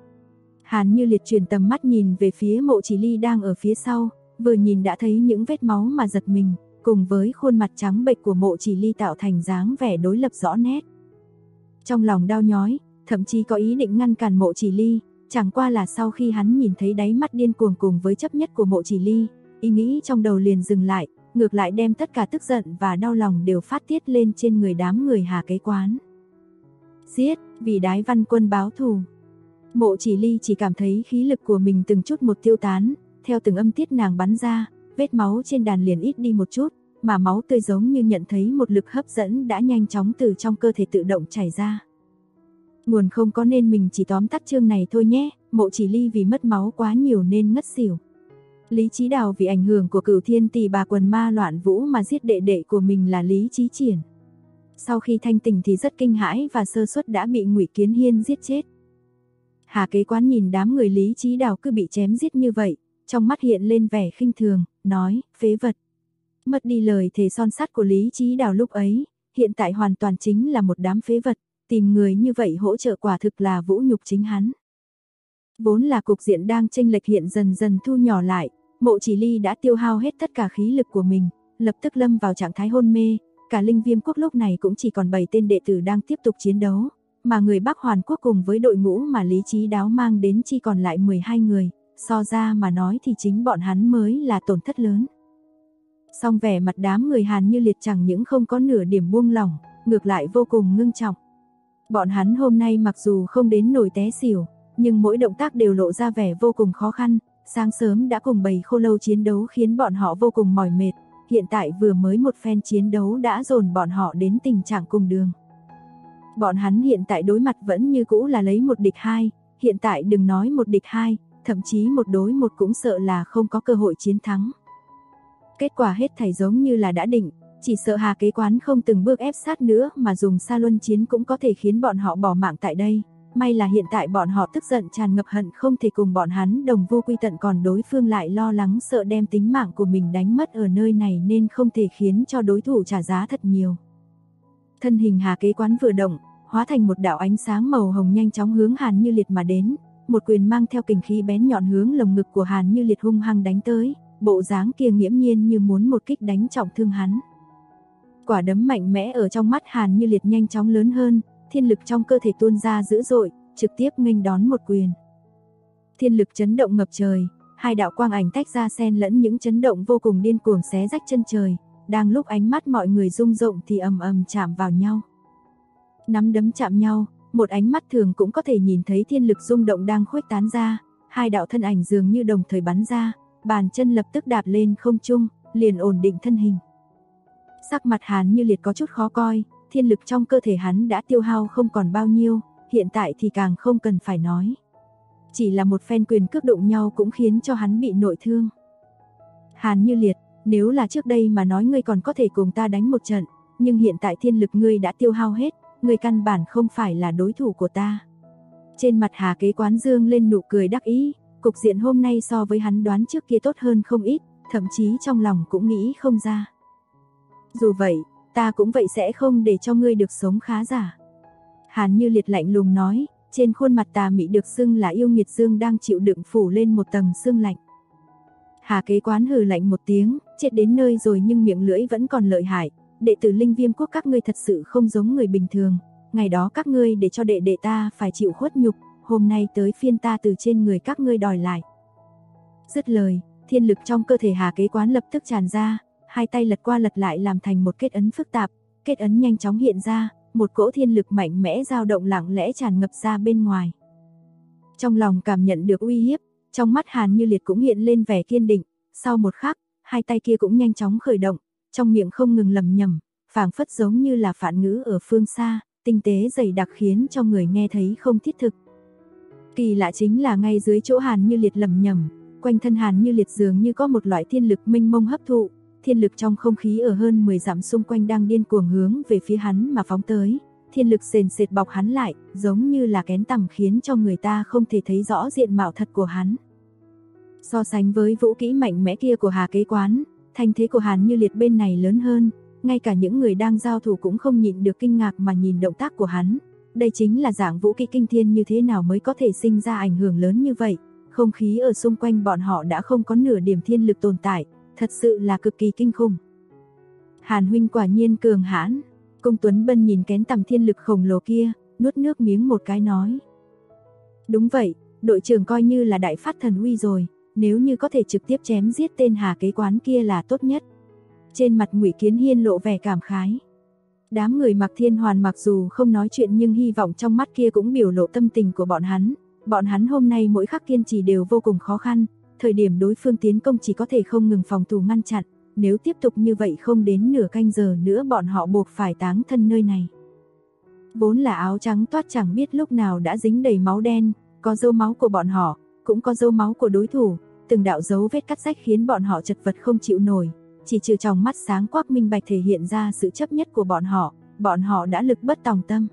S2: Hàn Như Liệt chuyển tầm mắt nhìn về phía Mộ Chỉ Ly đang ở phía sau, vừa nhìn đã thấy những vết máu mà giật mình, cùng với khuôn mặt trắng bệch của Mộ Chỉ Ly tạo thành dáng vẻ đối lập rõ nét. Trong lòng đau nhói, thậm chí có ý định ngăn cản Mộ Chỉ Ly, chẳng qua là sau khi hắn nhìn thấy đáy mắt điên cuồng cùng với chấp nhất của Mộ Chỉ Ly, ý nghĩ trong đầu liền dừng lại, ngược lại đem tất cả tức giận và đau lòng đều phát tiết lên trên người đám người Hà Kế Quán. Giết, vì Đái Văn Quân báo thù. Mộ Chỉ Ly chỉ cảm thấy khí lực của mình từng chút một tiêu tán, theo từng âm tiết nàng bắn ra, vết máu trên đàn liền ít đi một chút, mà máu tươi giống như nhận thấy một lực hấp dẫn đã nhanh chóng từ trong cơ thể tự động chảy ra. Nguồn không có nên mình chỉ tóm tắt chương này thôi nhé, Mộ Chỉ Ly vì mất máu quá nhiều nên ngất xỉu. Lý Chí Đào vì ảnh hưởng của Cửu Thiên Tỷ bà quần ma loạn vũ mà giết đệ đệ của mình là Lý Chí Triển. Sau khi thanh tỉnh thì rất kinh hãi và sơ suất đã bị Ngụy Kiến Hiên giết chết. Hà Kế Quán nhìn đám người Lý Chí Đào cứ bị chém giết như vậy, trong mắt hiện lên vẻ khinh thường, nói, phế vật. Mất đi lời thề son sắt của Lý Chí Đào lúc ấy, hiện tại hoàn toàn chính là một đám phế vật, tìm người như vậy hỗ trợ quả thực là vũ nhục chính hắn. Vốn là cục diện đang chênh lệch hiện dần dần thu nhỏ lại, Mộ Chỉ Ly đã tiêu hao hết tất cả khí lực của mình, lập tức lâm vào trạng thái hôn mê, cả Linh Viêm quốc lúc này cũng chỉ còn 7 tên đệ tử đang tiếp tục chiến đấu, mà người Bắc Hoàn quốc cùng với đội ngũ mà Lý Chí Đáo mang đến chỉ còn lại 12 người, so ra mà nói thì chính bọn hắn mới là tổn thất lớn. Song vẻ mặt đám người Hàn Như Liệt chẳng những không có nửa điểm buông lỏng, ngược lại vô cùng ngưng trọng. Bọn hắn hôm nay mặc dù không đến nổi té xỉu, nhưng mỗi động tác đều lộ ra vẻ vô cùng khó khăn, sáng sớm đã cùng bầy khô lâu chiến đấu khiến bọn họ vô cùng mỏi mệt, hiện tại vừa mới một phen chiến đấu đã dồn bọn họ đến tình trạng cùng đường. Bọn hắn hiện tại đối mặt vẫn như cũ là lấy một địch hai, hiện tại đừng nói một địch hai, thậm chí một đối một cũng sợ là không có cơ hội chiến thắng. Kết quả hết thảy giống như là đã định, chỉ sợ Hà Kế Quán không từng bước ép sát nữa mà dùng sa luân chiến cũng có thể khiến bọn họ bỏ mạng tại đây. May là hiện tại bọn họ tức giận tràn ngập hận không thể cùng bọn hắn đồng vu quy tận, còn đối phương lại lo lắng sợ đem tính mạng của mình đánh mất ở nơi này nên không thể khiến cho đối thủ trả giá thật nhiều. Thân hình Hà Kế Quán vừa động, hóa thành một đạo ánh sáng màu hồng nhanh chóng hướng Hàn Như Liệt mà đến, một quyền mang theo kình khí bén nhọn hướng lồng ngực của Hàn Như Liệt hung hăng đánh tới, bộ dáng kia nghiễm nhiên như muốn một kích đánh trọng thương hắn. Quả đấm mạnh mẽ ở trong mắt Hàn Như Liệt nhanh chóng lớn hơn, thiên lực trong cơ thể tuôn ra dữ dội, trực tiếp nghênh đón một quyền. Thiên lực chấn động ngập trời, hai đạo quang ảnh tách ra xen lẫn những chấn động vô cùng điên cuồng xé rách chân trời, đang lúc ánh mắt mọi người rung rộng thì ầm ầm chạm vào nhau. Nắm đấm chạm nhau, một ánh mắt thường cũng có thể nhìn thấy thiên lực rung động đang khuếch tán ra, hai đạo thân ảnh dường như đồng thời bắn ra, bàn chân lập tức đạp lên không trung, liền ổn định thân hình. Sắc mặt Hàn Như Liệt có chút khó coi, thiên lực trong cơ thể hắn đã tiêu hao không còn bao nhiêu, hiện tại thì càng không cần phải nói. Chỉ là một phen quyền cước đụng nhau cũng khiến cho hắn bị nội thương. Hàn Như Liệt, nếu là trước đây mà nói ngươi còn có thể cùng ta đánh một trận, nhưng hiện tại thiên lực ngươi đã tiêu hao hết, ngươi căn bản không phải là đối thủ của ta. Trên mặt Hà Kế Quán dương lên nụ cười đắc ý, cục diện hôm nay so với hắn đoán trước kia tốt hơn không ít, thậm chí trong lòng cũng nghĩ không ra. Dù vậy, ta cũng vậy sẽ không để cho ngươi được sống khá giả. Hàn Như Liệt lạnh lùng nói, trên khuôn mặt tà mị được xưng là yêu nghiệt dương đang chịu đựng phủ lên một tầng sương lạnh. Hà Kế Quán hừ lạnh một tiếng, chết đến nơi rồi nhưng miệng lưỡi vẫn còn lợi hại, đệ tử Linh Viêm quốc các ngươi thật sự không giống người bình thường, ngày đó các ngươi để cho đệ đệ ta phải chịu khuất nhục, hôm nay tới phiên ta từ trên người các ngươi đòi lại. Dứt lời, thiên lực trong cơ thể Hà Kế Quán lập tức tràn ra, hai tay lật qua lật lại làm thành một kết ấn phức tạp, kết ấn nhanh chóng hiện ra, một cỗ thiên lực mạnh mẽ dao động lặng lẽ tràn ngập ra bên ngoài. Trong lòng cảm nhận được uy hiếp, trong mắt Hàn Như Liệt cũng hiện lên vẻ kiên định, sau một khắc, hai tay kia cũng nhanh chóng khởi động, trong miệng không ngừng lẩm nhẩm, phảng phất giống như là phản ngữ ở phương xa, tinh tế dày đặc khiến cho người nghe thấy không thiết thực. Kỳ lạ chính là ngay dưới chỗ Hàn Như Liệt lẩm nhẩm, quanh thân Hàn Như Liệt dường như có một loại thiên lực mênh mông hấp thụ, thiên lực trong không khí ở hơn 10 dặm xung quanh đang điên cuồng hướng về phía hắn mà phóng tới, thiên lực sền sệt bọc hắn lại, giống như là kén tằm khiến cho người ta không thể thấy rõ diện mạo thật của hắn. So sánh với vũ kỹ mạnh mẽ kia của Hà Kế Quán, thanh thế của Hàn Như Liệt bên này lớn hơn, ngay cả những người đang giao thủ cũng không nhịn được kinh ngạc mà nhìn động tác của hắn. Đây chính là dạng vũ kỹ kinh thiên như thế nào mới có thể sinh ra ảnh hưởng lớn như vậy, không khí ở xung quanh bọn họ đã không có nửa điểm thiên lực tồn tại, thật sự là cực kỳ kinh khủng. Hàn huynh quả nhiên cường hãn. Cung Tuấn Bân nhìn kén tầm thiên lực khổng lồ kia, nuốt nước miếng một cái nói. Đúng vậy, đội trưởng coi như là đại phát thần uy rồi, nếu như có thể trực tiếp chém giết tên Hà Kế Quán kia là tốt nhất. Trên mặt Ngụy Kiến Hiên lộ vẻ cảm khái. Đám người Mạc Thiên Hoàn mặc dù không nói chuyện nhưng hy vọng trong mắt kia cũng biểu lộ tâm tình của bọn hắn. Bọn hắn hôm nay mỗi khắc kiên trì đều vô cùng khó khăn, thời điểm đối phương tiến công chỉ có thể không ngừng phòng thủ ngăn chặn, nếu tiếp tục như vậy không đến nửa canh giờ nữa bọn họ buộc phải táng thân nơi này. Vốn là áo trắng toát chẳng biết lúc nào đã dính đầy máu đen, có dấu máu của bọn họ, cũng có dấu máu của đối thủ, từng đạo dấu vết cắt rách khiến bọn họ chật vật không chịu nổi, chỉ trừ trong mắt sáng quắc minh bạch thể hiện ra sự chấp nhất của bọn họ đã lực bất tòng tâm.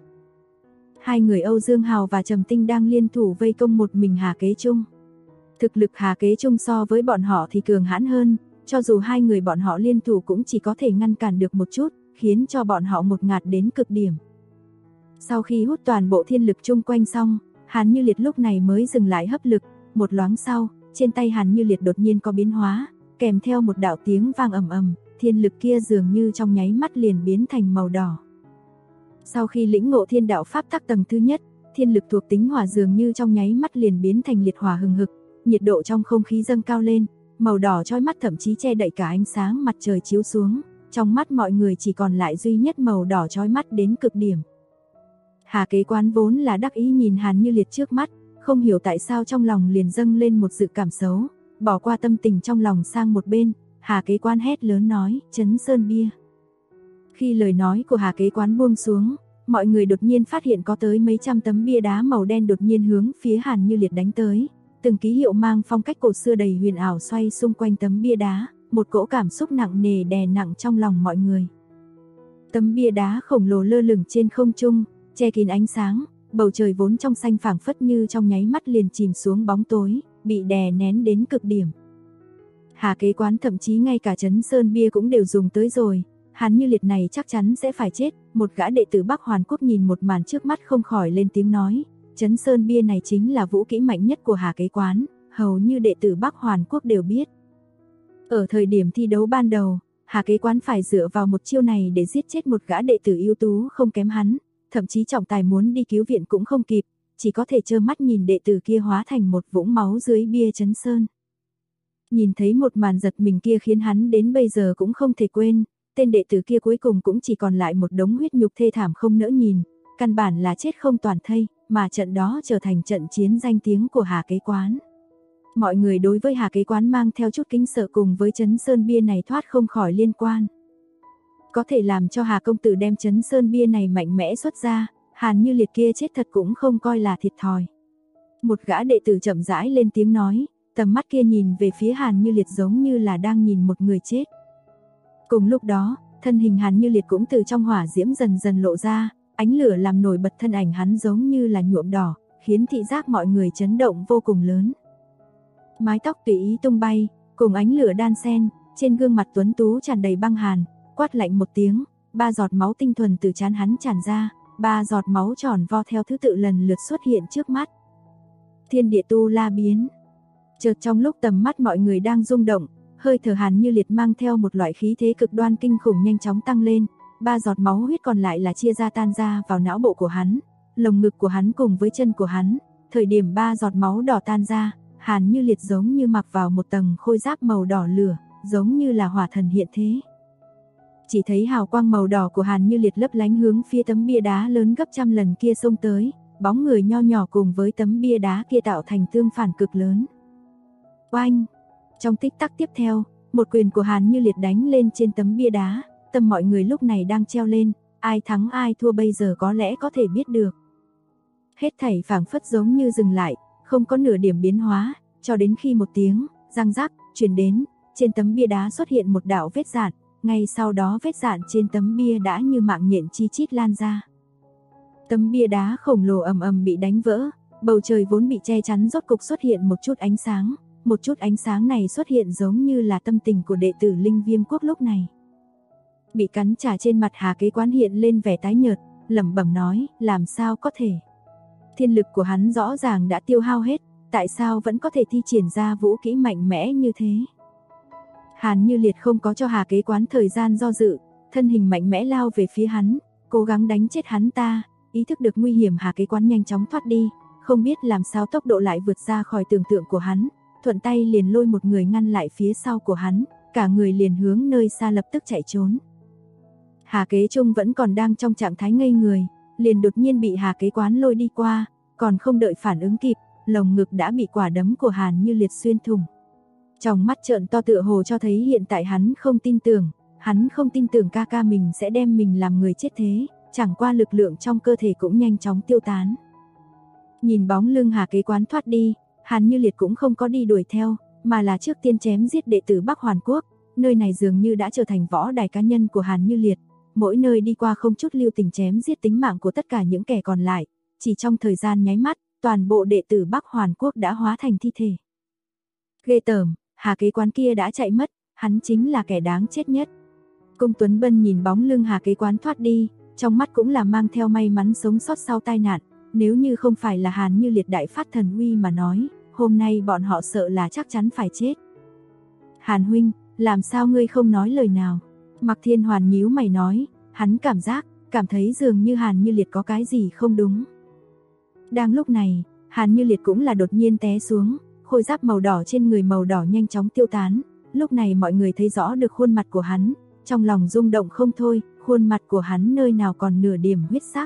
S2: Hai người Âu Dương Hào và Trầm Tinh đang liên thủ vây công một mình Hà Kế Trung. Thực lực Hà Kế Trung so với bọn họ thì cường hãn hơn, cho dù hai người bọn họ liên thủ cũng chỉ có thể ngăn cản được một chút, khiến cho bọn họ một ngạt đến cực điểm. Sau khi hút toàn bộ thiên lực chung quanh xong, Hàn Như Liệt lúc này mới dừng lại hấp lực, một loáng sau, trên tay Hàn Như Liệt đột nhiên có biến hóa, kèm theo một đạo tiếng vang ầm ầm, thiên lực kia dường như trong nháy mắt liền biến thành màu đỏ. Sau khi lĩnh ngộ thiên đạo pháp tắc tầng thứ nhất, thiên lực thuộc tính hỏa dường như trong nháy mắt liền biến thành liệt hỏa hừng hực, nhiệt độ trong không khí dâng cao lên, màu đỏ chói mắt thậm chí che đậy cả ánh sáng mặt trời chiếu xuống, trong mắt mọi người chỉ còn lại duy nhất màu đỏ chói mắt đến cực điểm. Hà Kế Quán vốn là đắc ý nhìn Hàn Như Liệt trước mắt, không hiểu tại sao trong lòng liền dâng lên một dự cảm xấu, bỏ qua tâm tình trong lòng sang một bên, Hà Kế Quán hét lớn nói, Trấn Sơn bia. Khi lời nói của Hà Kế Quán buông xuống, mọi người đột nhiên phát hiện có tới mấy trăm tấm bia đá màu đen đột nhiên hướng phía Hàn Như Liệt đánh tới, từng ký hiệu mang phong cách cổ xưa đầy huyền ảo xoay xung quanh tấm bia đá, một cỗ cảm xúc nặng nề đè nặng trong lòng mọi người. Tấm bia đá khổng lồ lơ lửng trên không trung, che kín ánh sáng, bầu trời vốn trong xanh phảng phất như trong nháy mắt liền chìm xuống bóng tối, bị đè nén đến cực điểm. Hà Kế Quán thậm chí ngay cả Trấn Sơn bia cũng đều dùng tới rồi, Hàn Như Liệt này chắc chắn sẽ phải chết. Một gã đệ tử Bắc Hoàn Quốc nhìn một màn trước mắt không khỏi lên tiếng nói, Trấn Sơn bia này chính là vũ kỹ mạnh nhất của Hà Kế Quán, hầu như đệ tử Bắc Hoàn Quốc đều biết. Ở thời điểm thi đấu ban đầu, Hà Kế Quán phải dựa vào một chiêu này để giết chết một gã đệ tử ưu tú không kém hắn, thậm chí trọng tài muốn đi cứu viện cũng không kịp, chỉ có thể trơ mắt nhìn đệ tử kia hóa thành một vũng máu dưới bia Trấn Sơn. Nhìn thấy một màn giật mình kia khiến hắn đến bây giờ cũng không thể quên, tên đệ tử kia cuối cùng cũng chỉ còn lại một đống huyết nhục thê thảm không nỡ nhìn, căn bản là chết không toàn thây, mà trận đó trở thành trận chiến danh tiếng của Hà Kế Quán. Mọi người đối với Hà Kế Quán mang theo chút kính sợ cùng với Trấn Sơn bia này thoát không khỏi liên quan. Có thể làm cho Hà công tử đem Trấn Sơn bia này mạnh mẽ xuất ra, Hàn Như Liệt kia chết thật cũng không coi là thiệt thòi. Một gã đệ tử chậm rãi lên tiếng nói, tầm mắt kia nhìn về phía Hàn Như Liệt giống như là đang nhìn một người chết. Cùng lúc đó, thân hình Hàn Như Liệt cũng từ trong hỏa diễm dần dần lộ ra, ánh lửa làm nổi bật thân ảnh hắn giống như là nhuộm đỏ, khiến thị giác mọi người chấn động vô cùng lớn. Mái tóc tùy ý tung bay, cùng ánh lửa đan xen, trên gương mặt tuấn tú tràn đầy băng hàn, quát lạnh một tiếng, 3 giọt máu tinh thuần từ trán hắn tràn ra, 3 giọt máu tròn vo theo thứ tự lần lượt xuất hiện trước mắt. Thiên địa tu la biến. Chợt trong lúc tầm mắt mọi người đang rung động, hơi thở Hàn Như Liệt mang theo một loại khí thế cực đoan kinh khủng nhanh chóng tăng lên, 3 giọt máu huyết còn lại là chia ra tan ra vào não bộ của hắn, lồng ngực của hắn cùng với chân của hắn. Thời điểm 3 giọt máu đỏ tan ra, Hàn Như Liệt giống như mặc vào một tầng khôi giáp màu đỏ lửa, giống như là hỏa thần hiện thế. Chỉ thấy hào quang màu đỏ của Hàn Như Liệt lấp lánh hướng phía tấm bia đá lớn gấp trăm lần kia xông tới, bóng người nho nhỏ cùng với tấm bia đá kia tạo thành tương phản cực lớn. Oanh! Trong tích tắc tiếp theo, một quyền của Hàn Như Liệt đánh lên trên tấm bia đá, tâm mọi người lúc này đang treo lên, ai thắng ai thua bây giờ có lẽ có thể biết được. Hết thảy phảng phất giống như dừng lại, không có nửa điểm biến hóa, cho đến khi một tiếng răng rắc truyền đến, trên tấm bia đá xuất hiện một đạo vết rạn, ngay sau đó vết rạn trên tấm bia đã như mạng nhện chi chít lan ra. Tấm bia đá khổng lồ ầm ầm bị đánh vỡ, bầu trời vốn bị che chắn rốt cục xuất hiện một chút ánh sáng, một chút ánh sáng này xuất hiện giống như là tâm tình của đệ tử Linh Viêm Quốc lúc này. Bị cắn trả trên mặt Hà Kế Quán hiện lên vẻ tái nhợt, lẩm bẩm nói, làm sao có thể? Thiên lực của hắn rõ ràng đã tiêu hao hết, tại sao vẫn có thể thi triển ra vũ kỹ mạnh mẽ như thế? Hàn Như Liệt không có cho Hà Kế Quán thời gian do dự, thân hình mạnh mẽ lao về phía hắn, cố gắng đánh chết hắn ta. Ý thức được nguy hiểm, Hà Kế Quán nhanh chóng thoát đi, không biết làm sao tốc độ lại vượt ra khỏi tưởng tượng của hắn, thuận tay liền lôi một người ngăn lại phía sau của hắn, cả người liền hướng nơi xa lập tức chạy trốn. Hà Kế Trung vẫn còn đang trong trạng thái ngây người, liền đột nhiên bị Hà Kế Quán lôi đi qua, còn không đợi phản ứng kịp, lồng ngực đã bị quả đấm của Hàn Như Liệt xuyên thủng. Trong mắt trợn to tựa hồ cho thấy hiện tại hắn không tin tưởng ca ca mình sẽ đem mình làm người chết thế, chẳng qua lực lượng trong cơ thể cũng nhanh chóng tiêu tán. Nhìn bóng lưng Hà Kế Quán thoát đi, Hàn Như Liệt cũng không có đi đuổi theo, mà là trước tiên chém giết đệ tử Bắc Hoàn Quốc, nơi này dường như đã trở thành võ đài cá nhân của Hàn Như Liệt, mỗi nơi đi qua không chút lưu tình chém giết tính mạng của tất cả những kẻ còn lại, chỉ trong thời gian nháy mắt, toàn bộ đệ tử Bắc Hoàn Quốc đã hóa thành thi thể. Ghê tởm, Hà Kế Quán kia đã chạy mất, hắn chính là kẻ đáng chết nhất. Cung Tuấn Bân nhìn bóng lưng Hà Kế Quán thoát đi, trong mắt cũng là mang theo may mắn sống sót sau tai nạn, nếu như không phải là Hàn Như Liệt đại phát thần uy mà nói, hôm nay bọn họ sợ là chắc chắn phải chết. Hàn huynh, làm sao ngươi không nói lời nào? Mạc Thiên Hoàn nhíu mày nói, hắn cảm thấy dường như Hàn Như Liệt có cái gì không đúng. Đang lúc này, Hàn Như Liệt cũng là đột nhiên té xuống, khôi giáp màu đỏ trên người màu đỏ nhanh chóng tiêu tán, lúc này mọi người thấy rõ được khuôn mặt của hắn, trong lòng rung động không thôi, khuôn mặt của hắn nơi nào còn nửa điểm huyết sắc.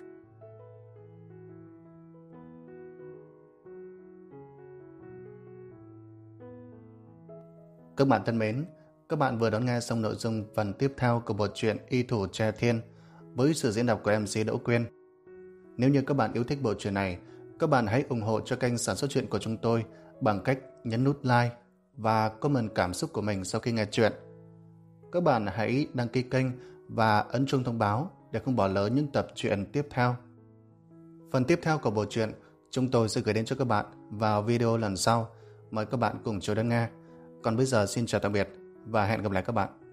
S1: Các bạn thân mến, các bạn vừa đón nghe xong nội dung phần tiếp theo của bộ truyện Y Thủ Tre Thiên với sự diễn đọc của MC Đỗ Quyên. Nếu như các bạn yêu thích bộ truyện này, các bạn hãy ủng hộ cho kênh sản xuất truyện của chúng tôi bằng cách nhấn nút like và comment cảm xúc của mình sau khi nghe truyện. Các bạn hãy đăng ký kênh và ấn chuông thông báo để không bỏ lỡ những tập truyện tiếp theo. Phần tiếp theo của bộ truyện chúng tôi sẽ gửi đến cho các bạn vào video lần sau. Mời các bạn cùng chờ đón nghe. Còn bây giờ xin chào tạm biệt và hẹn gặp lại các bạn.